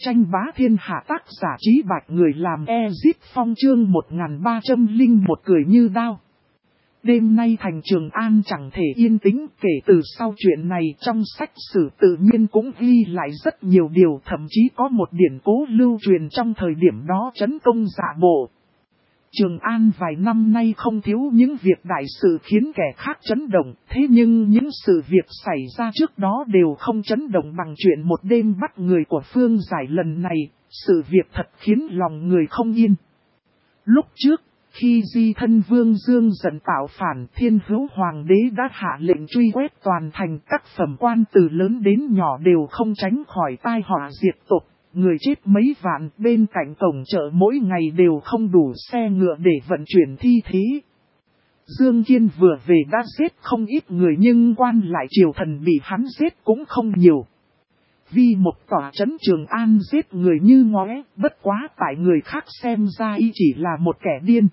Tranh bá thiên hạ tác giả Trí Bạch người làm Ezip Phong chương 1301 cười như đao. Đêm nay thành Trường An chẳng thể yên tĩnh, kể từ sau chuyện này trong sách sử tự nhiên cũng ghi lại rất nhiều điều, thậm chí có một điển cố lưu truyền trong thời điểm đó trấn công dạ bộ. Trường An vài năm nay không thiếu những việc đại sự khiến kẻ khác chấn động, thế nhưng những sự việc xảy ra trước đó đều không chấn động bằng chuyện một đêm bắt người của Phương Giải lần này, sự việc thật khiến lòng người không yên. Lúc trước, khi Di Thân Vương Dương giận tạo phản, Thiên Hữu Hoàng đế đã hạ lệnh truy quét toàn thành, các phẩm quan từ lớn đến nhỏ đều không tránh khỏi tai họa diệt tộc. Người chết mấy vạn, bên cạnh cổng chợ mỗi ngày đều không đủ xe ngựa để vận chuyển thi thể. Dương Kiên vừa về đã giết không ít người nhưng quan lại triều thần bị hắn giết cũng không nhiều. Vì một tòa trấn Trường An giết người như ngóe, bất quá tại người khác xem ra y chỉ là một kẻ điên.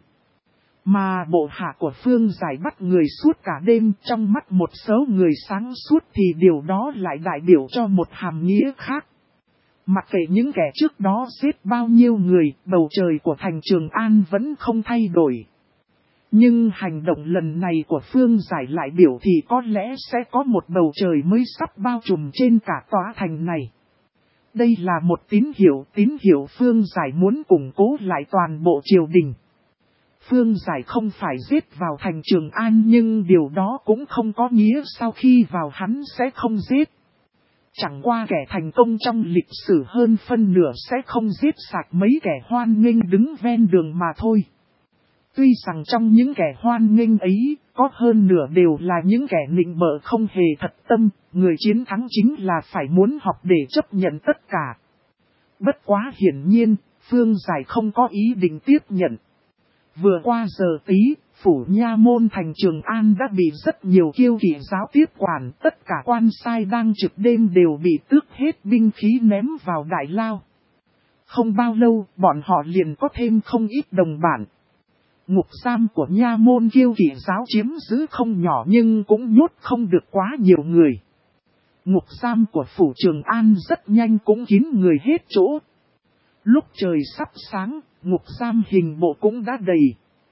Mà bộ hạ của Phương Giải bắt người suốt cả đêm, trong mắt một số người sáng suốt thì điều đó lại đại biểu cho một hàm nghĩa khác. Mặc kệ những kẻ trước đó giết bao nhiêu người, bầu trời của thành Trường An vẫn không thay đổi. Nhưng hành động lần này của Phương Giải lại biểu thì có lẽ sẽ có một bầu trời mới sắp bao trùm trên cả tòa thành này. Đây là một tín hiệu Phương Giải muốn củng cố lại toàn bộ triều đình. Phương Giải không phải giết vào thành Trường An nhưng điều đó cũng không có nghĩa sau khi vào hắn sẽ không giết. Chẳng qua kẻ thành công trong lịch sử hơn phân nửa sẽ không giết sạch mấy kẻ hoan nghênh đứng ven đường mà thôi. Tuy rằng trong những kẻ hoan nghênh ấy, có hơn nửa đều là những kẻ nịnh bợ không hề thật tâm, người chiến thắng chính là phải muốn học để chấp nhận tất cả. Bất quá hiển nhiên, Phương Giải không có ý định tiếp nhận. Vừa qua giờ tí, phủ nha môn thành Trường An đã bị rất nhiều kiêu kỵ giáo tiếp quản, tất cả quan sai đang trực đêm đều bị tước hết binh khí ném vào đại lao. Không bao lâu, bọn họ liền có thêm không ít đồng bản. Ngục giam của nha môn kiêu kỵ giáo chiếm giữ không nhỏ nhưng cũng nhốt không được quá nhiều người. Ngục giam của phủ Trường An rất nhanh cũng kín người hết chỗ. Lúc trời sắp sáng, ngục giam hình bộ cũng đã đầy.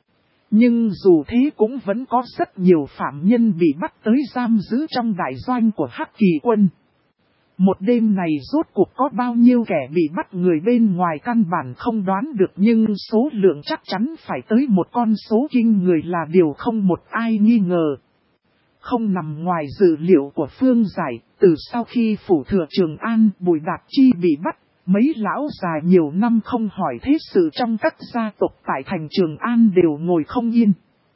Nhưng dù thế cũng vẫn có rất nhiều phạm nhân bị bắt tới giam giữ trong đại doanh của Hắc Kỳ quân. Một đêm này rốt cuộc có bao nhiêu kẻ bị bắt người bên ngoài căn bản không đoán được nhưng số lượng chắc chắn phải tới một con số kinh người là điều không một ai nghi ngờ. Không nằm ngoài dự liệu của Phương Giải, từ sau khi phủ thừa Trường An Bùi Đạt Chi bị bắt, mấy lão già nhiều năm không hỏi thế sự trong các gia tộc tại thành Trường An đều ngồi không yên.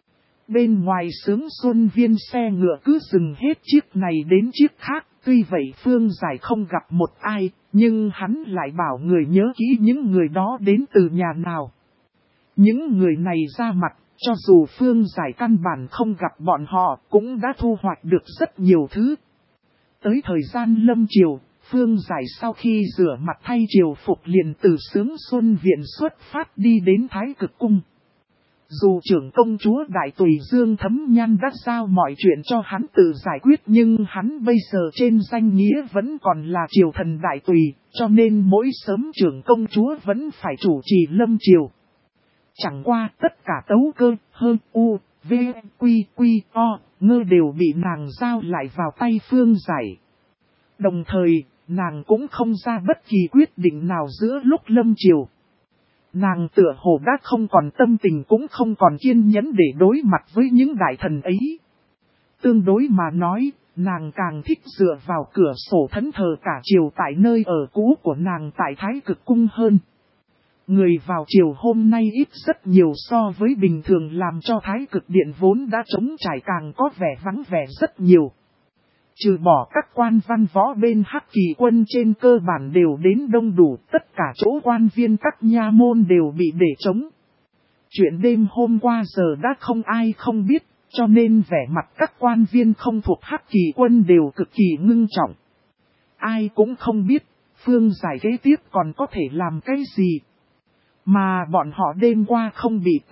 Bên ngoài sướng xuân viên xe ngựa cứ dừng hết chiếc này đến chiếc khác, tuy vậy Phương Giải không gặp một ai, nhưng hắn lại bảo người nhớ kỹ những người đó đến từ nhà nào. Những người này ra mặt, cho dù Phương Giải căn bản không gặp bọn họ, cũng đã thu hoạch được rất nhiều thứ. Tới thời gian lâm triều, Phương Giải sau khi rửa mặt thay triều phục liền từ Sướng Xuân Viện xuất phát đi đến Thái Cực Cung. Dù trưởng công chúa Đại Tùy Dương Thấm Nhan đã giao mọi chuyện cho hắn tự giải quyết nhưng hắn bây giờ trên danh nghĩa vẫn còn là triều thần Đại Tùy, cho nên mỗi sớm trưởng công chúa vẫn phải chủ trì lâm triều. Chẳng qua tất cả tấu cơ, hơn u, v, quy, o, ngơ đều bị nàng giao lại vào tay Phương Giải. Đồng thời, nàng cũng không ra bất kỳ quyết định nào giữa lúc lâm triều. Nàng tựa hồ đã không còn tâm tình cũng không còn kiên nhẫn để đối mặt với những đại thần ấy. Tương đối mà nói, nàng càng thích dựa vào cửa sổ thẫn thờ cả triều tại nơi ở cũ của nàng tại Thái Cực Cung hơn. Người vào triều hôm nay ít rất nhiều so với bình thường làm cho Thái Cực Điện vốn đã trống trải càng có vẻ vắng vẻ rất nhiều. Trừ bỏ các quan văn võ bên Hắc Kỳ quân trên cơ bản đều đến đông đủ, tất cả chỗ quan viên các nha môn đều bị để trống. Chuyện đêm hôm qua giờ đã không ai không biết, cho nên vẻ mặt các quan viên không thuộc Hắc Kỳ quân đều cực kỳ ngưng trọng. Ai cũng không biết, Phương Giải kế tiếp còn có thể làm cái gì. Mà bọn họ đêm qua không bị tóm,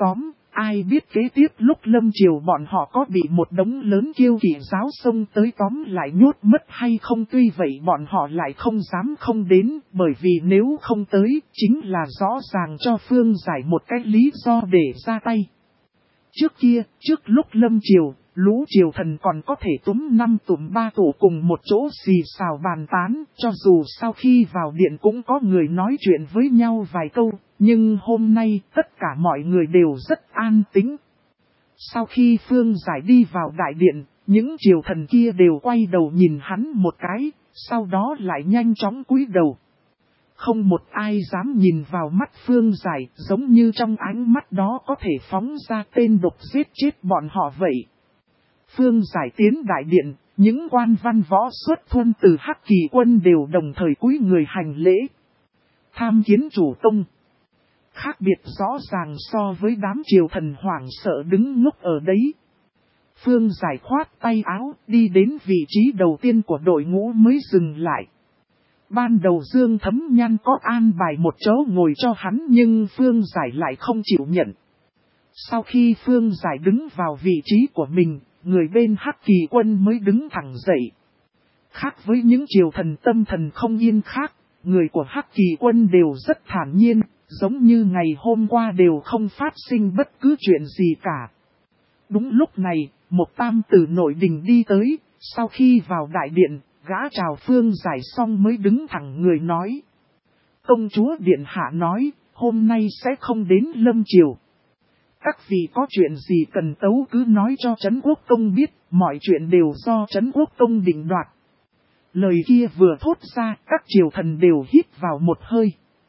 Ai biết kế tiếp lúc lâm triều bọn họ có bị một đống lớn kiêu kỵ giáo xông tới tóm lại nhốt mất hay không, tuy vậy bọn họ lại không dám không đến, bởi vì nếu không tới, chính là rõ ràng cho Phương Giải một cái lý do để ra tay. Trước kia, trước lúc lâm triều, lũ triều thần còn có thể túm 5 tụm 3 tụ cùng một chỗ xì xào bàn tán, cho dù sau khi vào điện cũng có người nói chuyện với nhau vài câu, nhưng hôm nay tất cả mọi người đều rất an tĩnh. Sau khi Phương Giải đi vào đại điện, những triều thần kia đều quay đầu nhìn hắn một cái, sau đó lại nhanh chóng cúi đầu. Không một ai dám nhìn vào mắt Phương Giải, giống như trong ánh mắt đó có thể phóng ra tên độc giết chết bọn họ vậy. Phương Giải tiến đại điện, những quan văn võ xuất thuân từ Hắc Kỳ quân đều đồng thời cúi người hành lễ. Tham kiến chủ tông. Khác biệt rõ ràng so với đám triều thần hoảng sợ đứng ngốc ở đấy. Phương Giải khoát tay áo, đi đến vị trí đầu tiên của đội ngũ mới dừng lại. Ban đầu Dương Thấm Nhan có an bài một chỗ ngồi cho hắn nhưng Phương Giải lại không chịu nhận. Sau khi Phương Giải đứng vào vị trí của mình, người bên Hắc Kỳ quân mới đứng thẳng dậy. Khác với những triều thần tâm thần không yên khác, người của Hắc Kỳ quân đều rất thản nhiên, giống như ngày hôm qua đều không phát sinh bất cứ chuyện gì cả. Đúng lúc này, một tam tử nội đình đi tới, sau khi vào đại điện, gã chào Phương Giải xong mới đứng thẳng người nói. Công chúa Điện Hạ nói, hôm nay sẽ không đến lâm triều. Các vị có chuyện gì cần tấu cứ nói cho Trấn Quốc Công biết, mọi chuyện đều do Trấn Quốc Công định đoạt. Lời kia vừa thốt ra, các triều thần đều hít vào một hơi.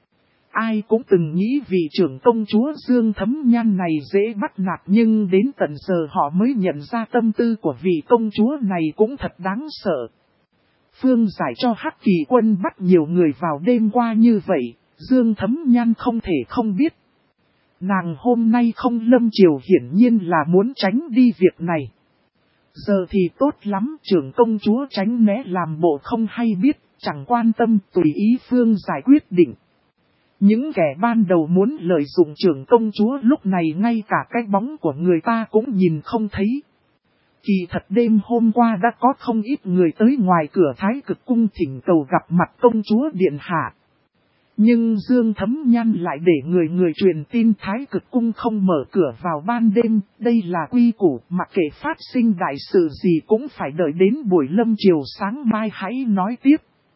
Ai cũng từng nghĩ vị trưởng công chúa Dương Thấm Nhan này dễ bắt nạt, nhưng đến tận giờ họ mới nhận ra tâm tư của vị công chúa này cũng thật đáng sợ. Phương Giải cho Hắc Kỳ quân bắt nhiều người vào đêm qua như vậy, Dương Thấm Nhan không thể không biết. Nàng hôm nay không lâm triều hiển nhiên là muốn tránh đi việc này. Giờ thì tốt lắm, trưởng công chúa tránh né làm bộ không hay biết, chẳng quan tâm, tùy ý Phương Giải quyết định. Những kẻ ban đầu muốn lợi dụng trưởng công chúa lúc này ngay cả cái bóng của người ta cũng nhìn không thấy. Kỳ thật đêm hôm qua đã có không ít người tới ngoài cửa Thái Cực Cung thỉnh cầu gặp mặt công chúa Điện Hạ. Nhưng Dương Thấm Nhan lại để người truyền tin Thái Cực Cung không mở cửa vào ban đêm, đây là quy củ, mặc kệ phát sinh đại sự gì cũng phải đợi đến buổi lâm triều sáng mai hãy nói tiếp.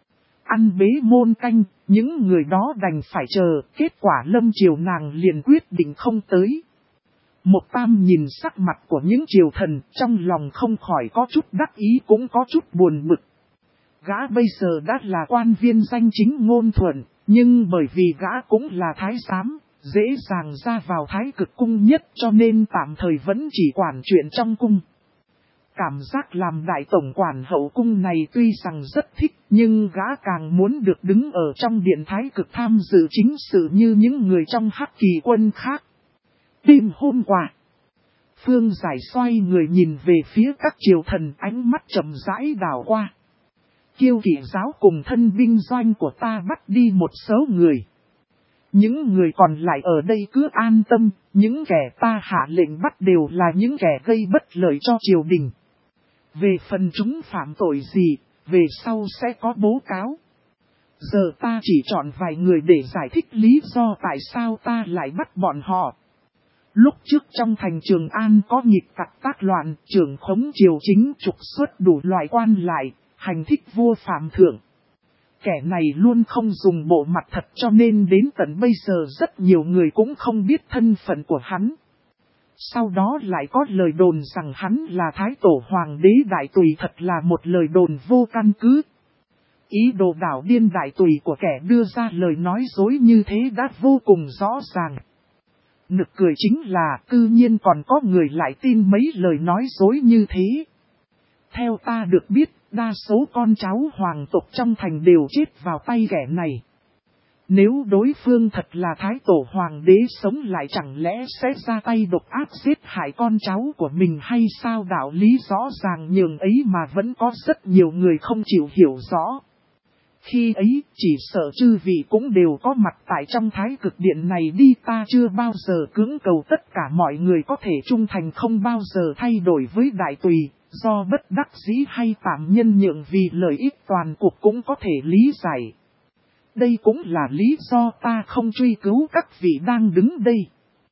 Ăn bế môn canh, những người đó đành phải chờ, kết quả lâm triều nàng liền quyết định không tới. Một tam nhìn sắc mặt của những triều thần, trong lòng không khỏi có chút đắc ý cũng có chút buồn bực. Gã bây giờ đã là quan viên danh chính ngôn thuận, nhưng bởi vì gã cũng là thái giám, dễ dàng ra vào Thái Cực Cung nhất cho nên tạm thời vẫn chỉ quản chuyện trong cung. Cảm giác làm đại tổng quản hậu cung này tuy rằng rất thích, nhưng gã càng muốn được đứng ở trong điện Thái Cực tham dự chính sự như những người trong Hắc Kỳ quân khác. Đêm hôm qua, Phương Giải xoay người nhìn về phía các triều thần, ánh mắt chậm rãi đảo qua. Kiêu kỵ giáo cùng thân binh doanh của ta bắt đi một số người. Những người còn lại ở đây cứ an tâm, những kẻ ta hạ lệnh bắt đều là những kẻ gây bất lợi cho triều đình. Về phần chúng phạm tội gì, về sau sẽ có bố cáo. Giờ ta chỉ chọn vài người để giải thích lý do tại sao ta lại bắt bọn họ. Lúc trước trong thành Trường An có nghịch tặc tác loạn, trưởng khống triều chính trục xuất đủ loại quan lại, hành thích vua phạm thượng. Kẻ này luôn không dùng bộ mặt thật cho nên đến tận bây giờ rất nhiều người cũng không biết thân phận của hắn. Sau đó lại có lời đồn rằng hắn là Thái Tổ Hoàng đế Đại Tùy, thật là một lời đồn vô căn cứ. Ý đồ đảo điên Đại Tùy của kẻ đưa ra lời nói dối như thế đã vô cùng rõ ràng. Nực cười chính là cư nhiên còn có người lại tin mấy lời nói dối như thế. Theo ta được biết, đa số con cháu hoàng tộc trong thành đều chết vào tay kẻ này. Nếu đối phương thật là Thái Tổ Hoàng đế sống lại chẳng lẽ sẽ ra tay độc ác giết hại con cháu của mình hay sao? Đạo lý rõ ràng nhường ấy mà vẫn có rất nhiều người không chịu hiểu rõ. Khi ấy, chỉ sợ chư vị cũng đều có mặt tại trong thái cực điện này đi, ta chưa bao giờ cưỡng cầu tất cả mọi người có thể trung thành, không bao giờ thay đổi với đại tùy, do bất đắc dĩ hay tạm nhân nhượng vì lợi ích toàn cuộc cũng có thể lý giải. Đây cũng là lý do ta không truy cứu các vị đang đứng đây.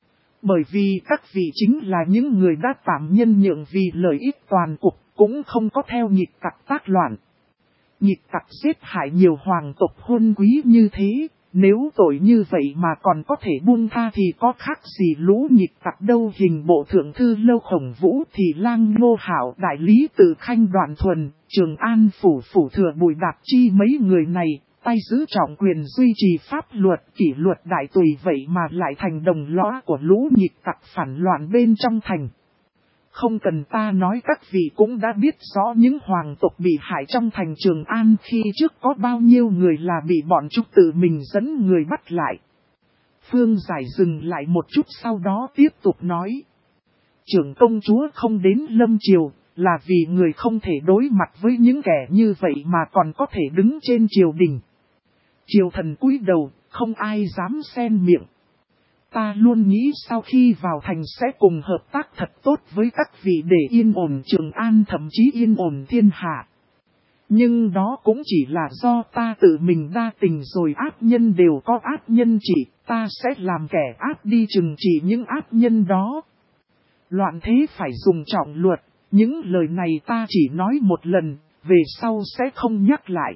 Bởi vì các vị chính là những người đã tạm nhân nhượng vì lợi ích toàn cục, cũng không có theo nhịp tặc tác loạn. Nhịp tặc giết hại nhiều hoàng tộc huân quý như thế, nếu tội như vậy mà còn có thể buông tha thì có khác gì lũ nhịp tặc đâu. Hình bộ thượng thư Lâu Khổng Vũ, Thì Lang Ngô Hảo, đại lý Từ Khanh Đoạn Thuần, Trường An phủ phủ thừa Bùi Đạp Chi, mấy người này tay giữ trọng quyền duy trì pháp luật kỷ luật đại tùy, vậy mà lại thành đồng lõa của lũ nhịp tặc phản loạn bên trong thành. Không cần ta nói, các vị cũng đã biết rõ những hoàng tộc bị hại trong thành Trường An khi trước có bao nhiêu người là bị bọn chúng tự mình dẫn người bắt lại. Phương Giải dừng lại một chút sau đó tiếp tục nói. Trưởng công chúa không đến Lâm Triều là vì người không thể đối mặt với những kẻ như vậy mà còn có thể đứng trên triều đình. Triều thần cúi đầu, không ai dám xen miệng. Ta luôn nghĩ sau khi vào thành sẽ cùng hợp tác thật tốt với các vị để yên ổn Trường An, thậm chí yên ổn thiên hạ. Nhưng đó cũng chỉ là do ta tự mình đa tình rồi, ác nhân đều có ác nhân trị, ta sẽ làm kẻ ác đi trừng trị những ác nhân đó. Loạn thế phải dùng trọng luật, những lời này ta chỉ nói một lần, về sau sẽ không nhắc lại.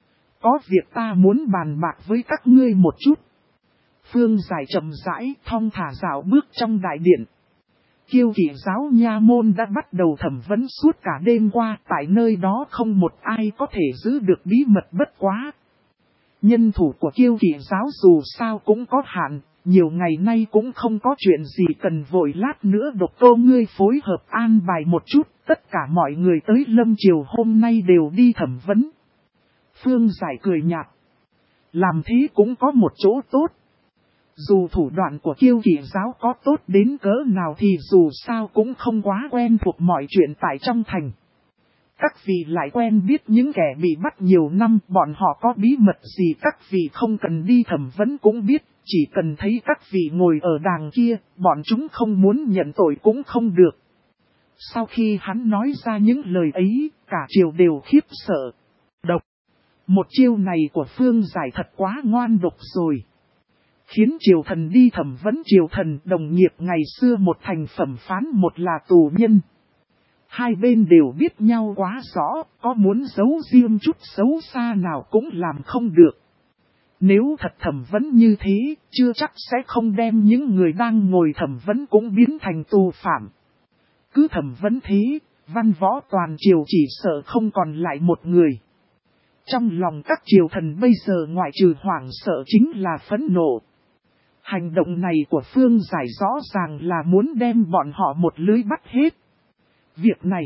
Có việc ta muốn bàn bạc với các ngươi một chút. Phương Giải chậm rãi, thong thả dạo bước trong đại điện. Kiêu Kỵ giáo nha môn đã bắt đầu thẩm vấn suốt cả đêm qua, tại nơi đó không một ai có thể giữ được bí mật, bất quá. Nhân thủ của Kiêu Kỵ giáo dù sao cũng có hạn, nhiều ngày nay cũng không có chuyện gì cần vội, lát nữa Độc Cô ngươi phối hợp an bài một chút, tất cả mọi người tới Lâm Triều hôm nay đều đi thẩm vấn. Phương Giải cười nhạt. Làm thế cũng có một chỗ tốt. Dù thủ đoạn của Kiêu Kỵ giáo có tốt đến cỡ nào thì dù sao cũng không quá quen thuộc mọi chuyện tại trong thành. Các vị lại quen biết những kẻ bị bắt nhiều năm, bọn họ có bí mật gì các vị không cần đi thẩm vấn cũng biết, chỉ cần thấy các vị ngồi ở đàng kia, bọn chúng không muốn nhận tội cũng không được. Sau khi hắn nói ra những lời ấy, cả triều đều khiếp sợ. Độc. Một chiêu này của Phương Giải thật quá ngoan độc rồi. Khiến triều thần đi thẩm vấn triều thần, đồng nghiệp ngày xưa một thành phẩm phán, một là tù nhân. Hai bên đều biết nhau quá rõ, có muốn giấu riêng chút xấu xa nào cũng làm không được. Nếu thật thẩm vấn như thế, chưa chắc sẽ không đem những người đang ngồi thẩm vấn cũng biến thành tù phạm. Cứ thẩm vấn thế, văn võ toàn triều chỉ sợ không còn lại một người. Trong lòng các triều thần bây giờ ngoại trừ hoảng sợ chính là phẫn nộ. Hành động này của Phương Giải rõ ràng là muốn đem bọn họ một lưới bắt hết. Việc này,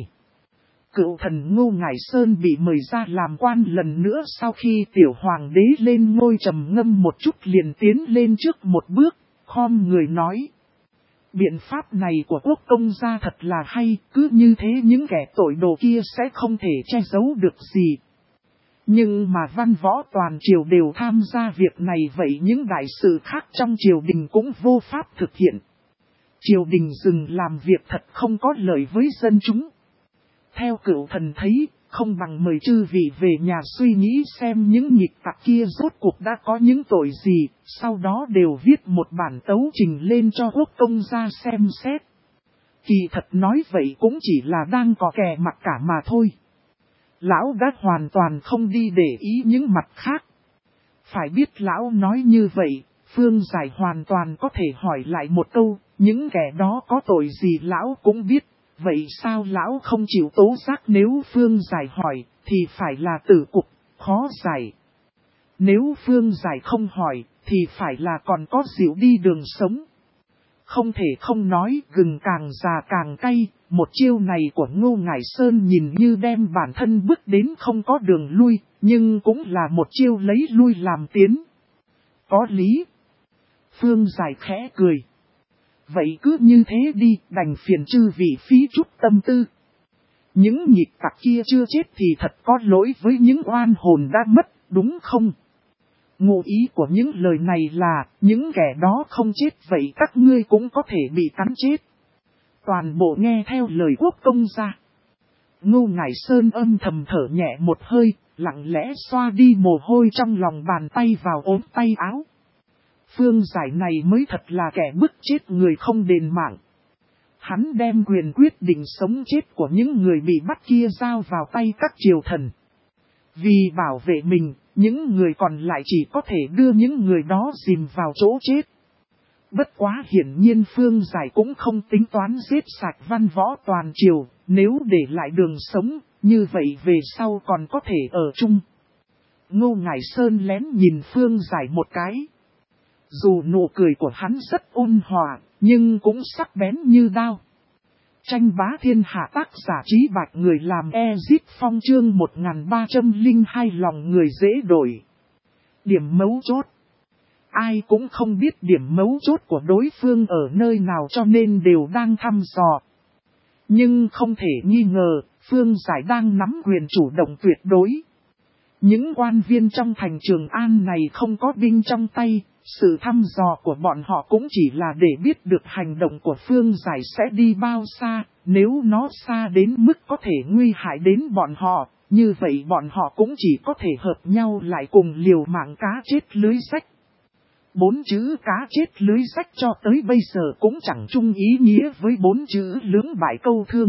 cựu thần Ngô Ngải Sơn bị mời ra làm quan lần nữa sau khi tiểu hoàng đế lên ngôi, trầm ngâm một chút liền tiến lên trước một bước, khom người nói. Biện pháp này của quốc công gia thật là hay, cứ như thế những kẻ tội đồ kia sẽ không thể che giấu được gì. Nhưng mà văn võ toàn triều đều tham gia việc này, vậy những đại sự khác trong triều đình cũng vô pháp thực hiện. Triều đình dừng làm việc thật không có lợi với dân chúng. Theo cựu thần thấy, không bằng mời chư vị về nhà suy nghĩ xem những nghịch tặc kia rốt cuộc đã có những tội gì, sau đó đều viết một bản tấu trình lên cho quốc công gia xem xét. Kỳ thật nói vậy cũng chỉ là đang có kè mặc cả mà thôi. Lão đã hoàn toàn không đi để ý những mặt khác. Phải biết lão nói như vậy, Phương Giải hoàn toàn có thể hỏi lại một câu, những kẻ đó có tội gì lão cũng biết, vậy sao lão không chịu tố giác? Nếu Phương Giải hỏi, thì phải là tử cục, khó giải. Nếu Phương Giải không hỏi, thì phải là còn có dịu đi đường sống. Không thể không nói, gừng càng già càng cay, một chiêu này của Ngô Ngải Sơn nhìn như đem bản thân bước đến không có đường lui, nhưng cũng là một chiêu lấy lui làm tiến. Có lý. Phương Giải khẽ cười. Vậy cứ như thế đi, đành phiền chư vị phí chút tâm tư. Những nhịp tặc kia chưa chết thì thật có lỗi với những oan hồn đã mất, đúng không? Ngụ ý của những lời này là, những kẻ đó không chết vậy các ngươi cũng có thể bị cắn chết. Toàn bộ nghe theo lời quốc công gia. Ngô Ngải Sơn âm thầm thở nhẹ một hơi, lặng lẽ xoa đi mồ hôi trong lòng bàn tay vào ốm tay áo. Phương Giải này mới thật là kẻ bức chết người không đền mạng. Hắn đem quyền quyết định sống chết của những người bị bắt kia giao vào tay các triều thần. Vì bảo vệ mình, những người còn lại chỉ có thể đưa những người đó dìm vào chỗ chết. Bất quá hiển nhiên Phương Giải cũng không tính toán giết sạch văn võ toàn triều, nếu để lại đường sống, như vậy về sau còn có thể ở chung. Ngô Ngải Sơn lén nhìn Phương Giải một cái. Dù nụ cười của hắn rất ôn hòa, nhưng cũng sắc bén như đao. Tranh bá thiên hạ tác giả Trí Bạch người làm Ezip Phong chương 1302 lòng người dễ đổi. Điểm mấu chốt. Ai cũng không biết điểm mấu chốt của đối phương ở nơi nào cho nên đều đang thăm dò. Nhưng không thể nghi ngờ, Phương Giải đang nắm quyền chủ động tuyệt đối. Những quan viên trong thành Trường An này không có binh trong tay, sự thăm dò của bọn họ cũng chỉ là để biết được hành động của Phương Giải sẽ đi bao xa, nếu nó xa đến mức có thể nguy hại đến bọn họ, như vậy bọn họ cũng chỉ có thể hợp nhau lại cùng liều mạng cá chết lưới rách. 4 chữ cá chết lưới rách cho tới bây giờ cũng chẳng chung ý nghĩa với 4 chữ lưỡng bại câu thương.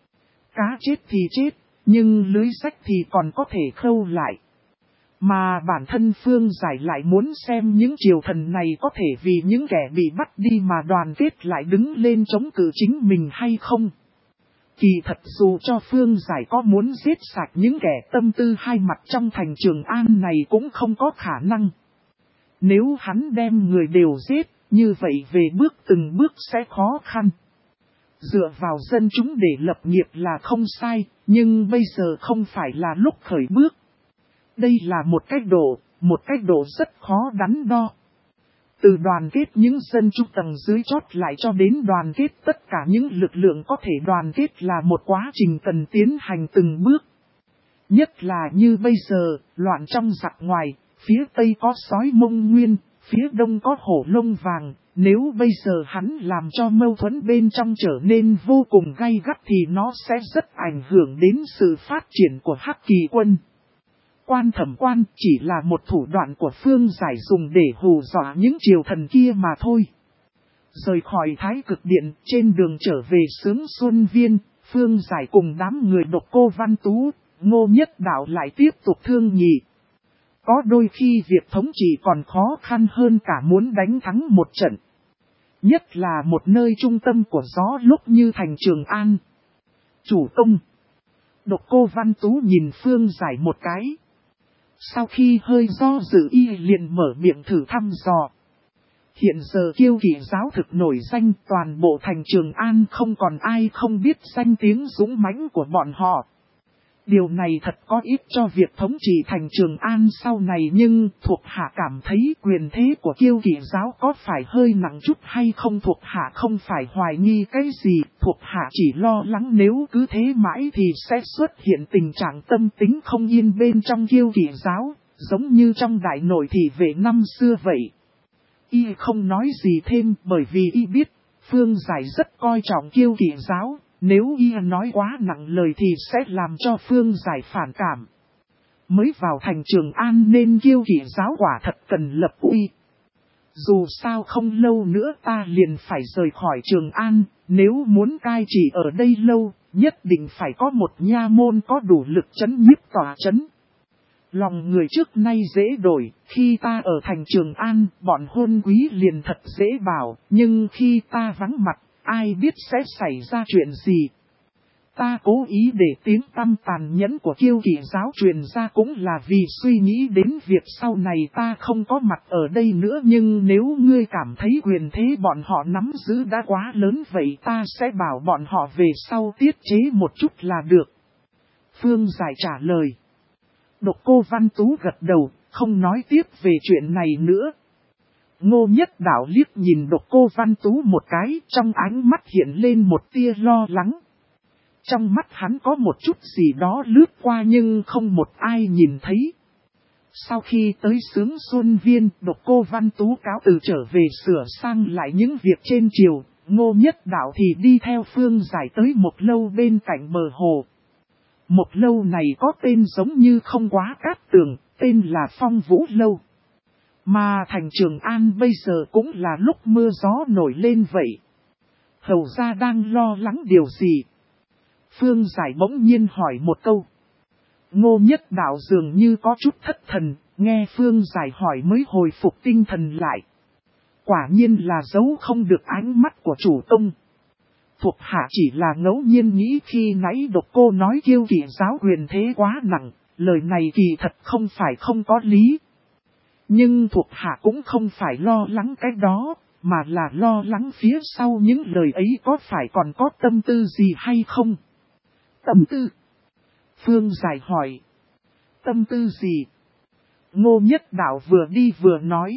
Cá chết thì chết, nhưng lưới rách thì còn có thể khâu lại. Mà bản thân Phương Giải lại muốn xem những triều thần này có thể vì những kẻ bị bắt đi mà đoàn kết lại đứng lên chống cự chính mình hay không. Kỳ thật dù cho Phương Giải có muốn giết sạch những kẻ tâm tư hai mặt trong thành Trường An này cũng không có khả năng. Nếu hắn đem người đều giết, như vậy về bước từng bước sẽ khó khăn. Dựa vào dân chúng để lập nghiệp là không sai, nhưng bây giờ không phải là lúc khởi bước. Đây là một cách độ rất khó đắn đo. Từ đoàn kết những dân chúng tầng dưới chót lại cho đến đoàn kết tất cả những lực lượng có thể đoàn kết là một quá trình cần tiến hành từng bước. Nhất là như bây giờ, loạn trong giặc ngoài, phía Tây có sói Mông Nguyên, phía Đông có hổ lông vàng, nếu bây giờ hắn làm cho mâu thuẫn bên trong trở nên vô cùng gay gắt thì nó sẽ rất ảnh hưởng đến sự phát triển của Hắc Kỳ quân. Quan thẩm quan chỉ là một thủ đoạn của Phương Giải dùng để hù dọa những triều thần kia mà thôi. Rời khỏi Thái Cực Điện, trên đường trở về Sướng Xuân Viên, Phương Giải cùng đám người Độc Cô Văn Tú, Ngô Nhất Đạo lại tiếp tục thương nghị. Có đôi khi việc thống trị còn khó khăn hơn cả muốn đánh thắng một trận. Nhất là một nơi trung tâm của gió lúc như thành Trường An. Chủ công. Độc Cô Văn Tú nhìn Phương Giải một cái. Sau khi hơi do dự y liền mở miệng thử thăm dò. Hiện giờ Kiêu Kỵ giáo thực nổi danh, toàn bộ thành Trường An không còn ai không biết danh tiếng dũng mãnh của bọn họ. Điều này thật có ích cho việc thống trị thành Trường An sau này, nhưng thuộc hạ cảm thấy quyền thế của Kiêu Kỵ giáo có phải hơi nặng chút hay không. Thuộc hạ không phải hoài nghi cái gì, thuộc hạ chỉ lo lắng nếu cứ thế mãi thì sẽ xuất hiện tình trạng tâm tính không yên bên trong Kiêu Kỵ giáo, giống như trong đại nội thị vệ năm xưa vậy. Y không nói gì thêm bởi vì y biết, Phương Giải rất coi trọng Kiêu Kỵ giáo. Nếu y nói quá nặng lời thì sẽ làm cho Phương Giải phản cảm. Mới vào thành Trường An nên Kiêu Kỵ giáo quả thật cần lập uy. Dù sao không lâu nữa ta liền phải rời khỏi Trường An, nếu muốn cai trị ở đây lâu, nhất định phải có một nha môn có đủ lực trấn nhiếp tỏa trấn. Lòng người trước nay dễ đổi, khi ta ở thành Trường An, bọn hôn quý liền thật dễ bảo, nhưng khi ta vắng mặt, ai biết sẽ xảy ra chuyện gì. Ta cố ý để tiếng tăm tàn nhẫn của Kiêu Kỵ giáo truyền ra cũng là vì suy nghĩ đến việc sau này ta không có mặt ở đây nữa, nhưng nếu ngươi cảm thấy quyền thế bọn họ nắm giữ đã quá lớn vậy ta sẽ bảo bọn họ về sau tiết chế một chút là được. Phương Giải trả lời. Độc Cô Văn Tú gật đầu, không nói tiếp về chuyện này nữa. Ngô Nhất Đạo liếc nhìn Độc Cô Văn Tú một cái, trong ánh mắt hiện lên một tia lo lắng. Trong mắt hắn có một chút gì đó lướt qua nhưng không một ai nhìn thấy. Sau khi tới Sướng Xuân Viên, Độc Cô Văn Tú cáo từ trở về sửa sang lại những việc trên triều. Ngô Nhất Đạo thì đi theo Phương Giải tới một lâu bên cạnh bờ hồ. Một lâu này có tên giống như không quá cát tường, tên là Phong Vũ Lâu. Mà thành Trường An bây giờ cũng là lúc mưa gió nổi lên vậy. Hầu gia đang lo lắng điều gì? Phương Giải bỗng nhiên hỏi một câu. Ngô Nhất Đạo dường như có chút thất thần, nghe Phương Giải hỏi mới hồi phục tinh thần lại. Quả nhiên là giấu không được ánh mắt của chủ tông. Thuộc hạ chỉ là ngẫu nhiên nghĩ khi nãy Độc Cô nói kiêu kỵ giáo quyền thế quá nặng, lời này kỳ thật không phải không có lý. Nhưng thuộc hạ cũng không phải lo lắng cái đó, mà là lo lắng phía sau những lời ấy có phải còn có tâm tư gì hay không? Tâm tư? Phương Giải hỏi. Tâm tư gì? Ngô Nhất Đạo vừa đi vừa nói.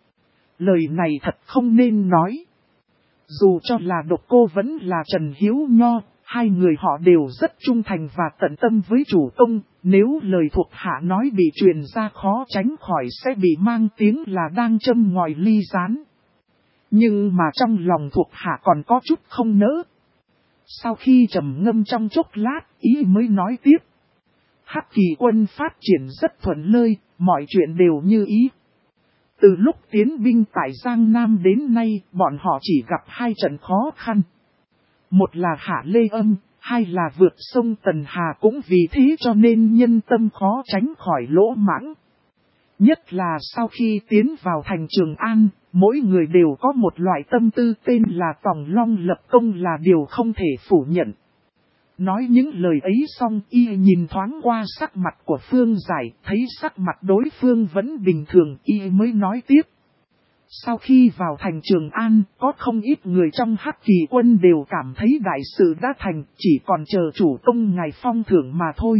Lời này thật không nên nói. Dù cho là Độc Cô vẫn là Trần Hiếu Nho, hai người họ đều rất trung thành và tận tâm với chủ tông, nếu lời thuộc hạ nói bị truyền ra khó tránh khỏi sẽ bị mang tiếng là đang châm ngòi ly gián. Nhưng mà trong lòng thuộc hạ còn có chút không nỡ. Sau khi trầm ngâm trong chốc lát, ý mới nói tiếp. Hắc Kỳ quân phát triển rất thuận lợi, mọi chuyện đều như ý. Từ lúc tiến binh tại Giang Nam đến nay, bọn họ chỉ gặp hai trận khó khăn. Một là Hạ Lê Âm, hai là vượt sông Tần Hà, cũng vì thế cho nên nhân tâm khó tránh khỏi lỗ mãng. Nhất là sau khi tiến vào thành Trường An, mỗi người đều có một loại tâm tư tên là tòng long lập công là điều không thể phủ nhận. Nói những lời ấy xong, y nhìn thoáng qua sắc mặt của Phương Giải, thấy sắc mặt đối phương vẫn bình thường, y mới nói tiếp. Sau khi vào thành Trường An, có không ít người trong Hắc Kỳ quân đều cảm thấy đại sự đã thành, chỉ còn chờ chủ tông ngài phong thưởng mà thôi.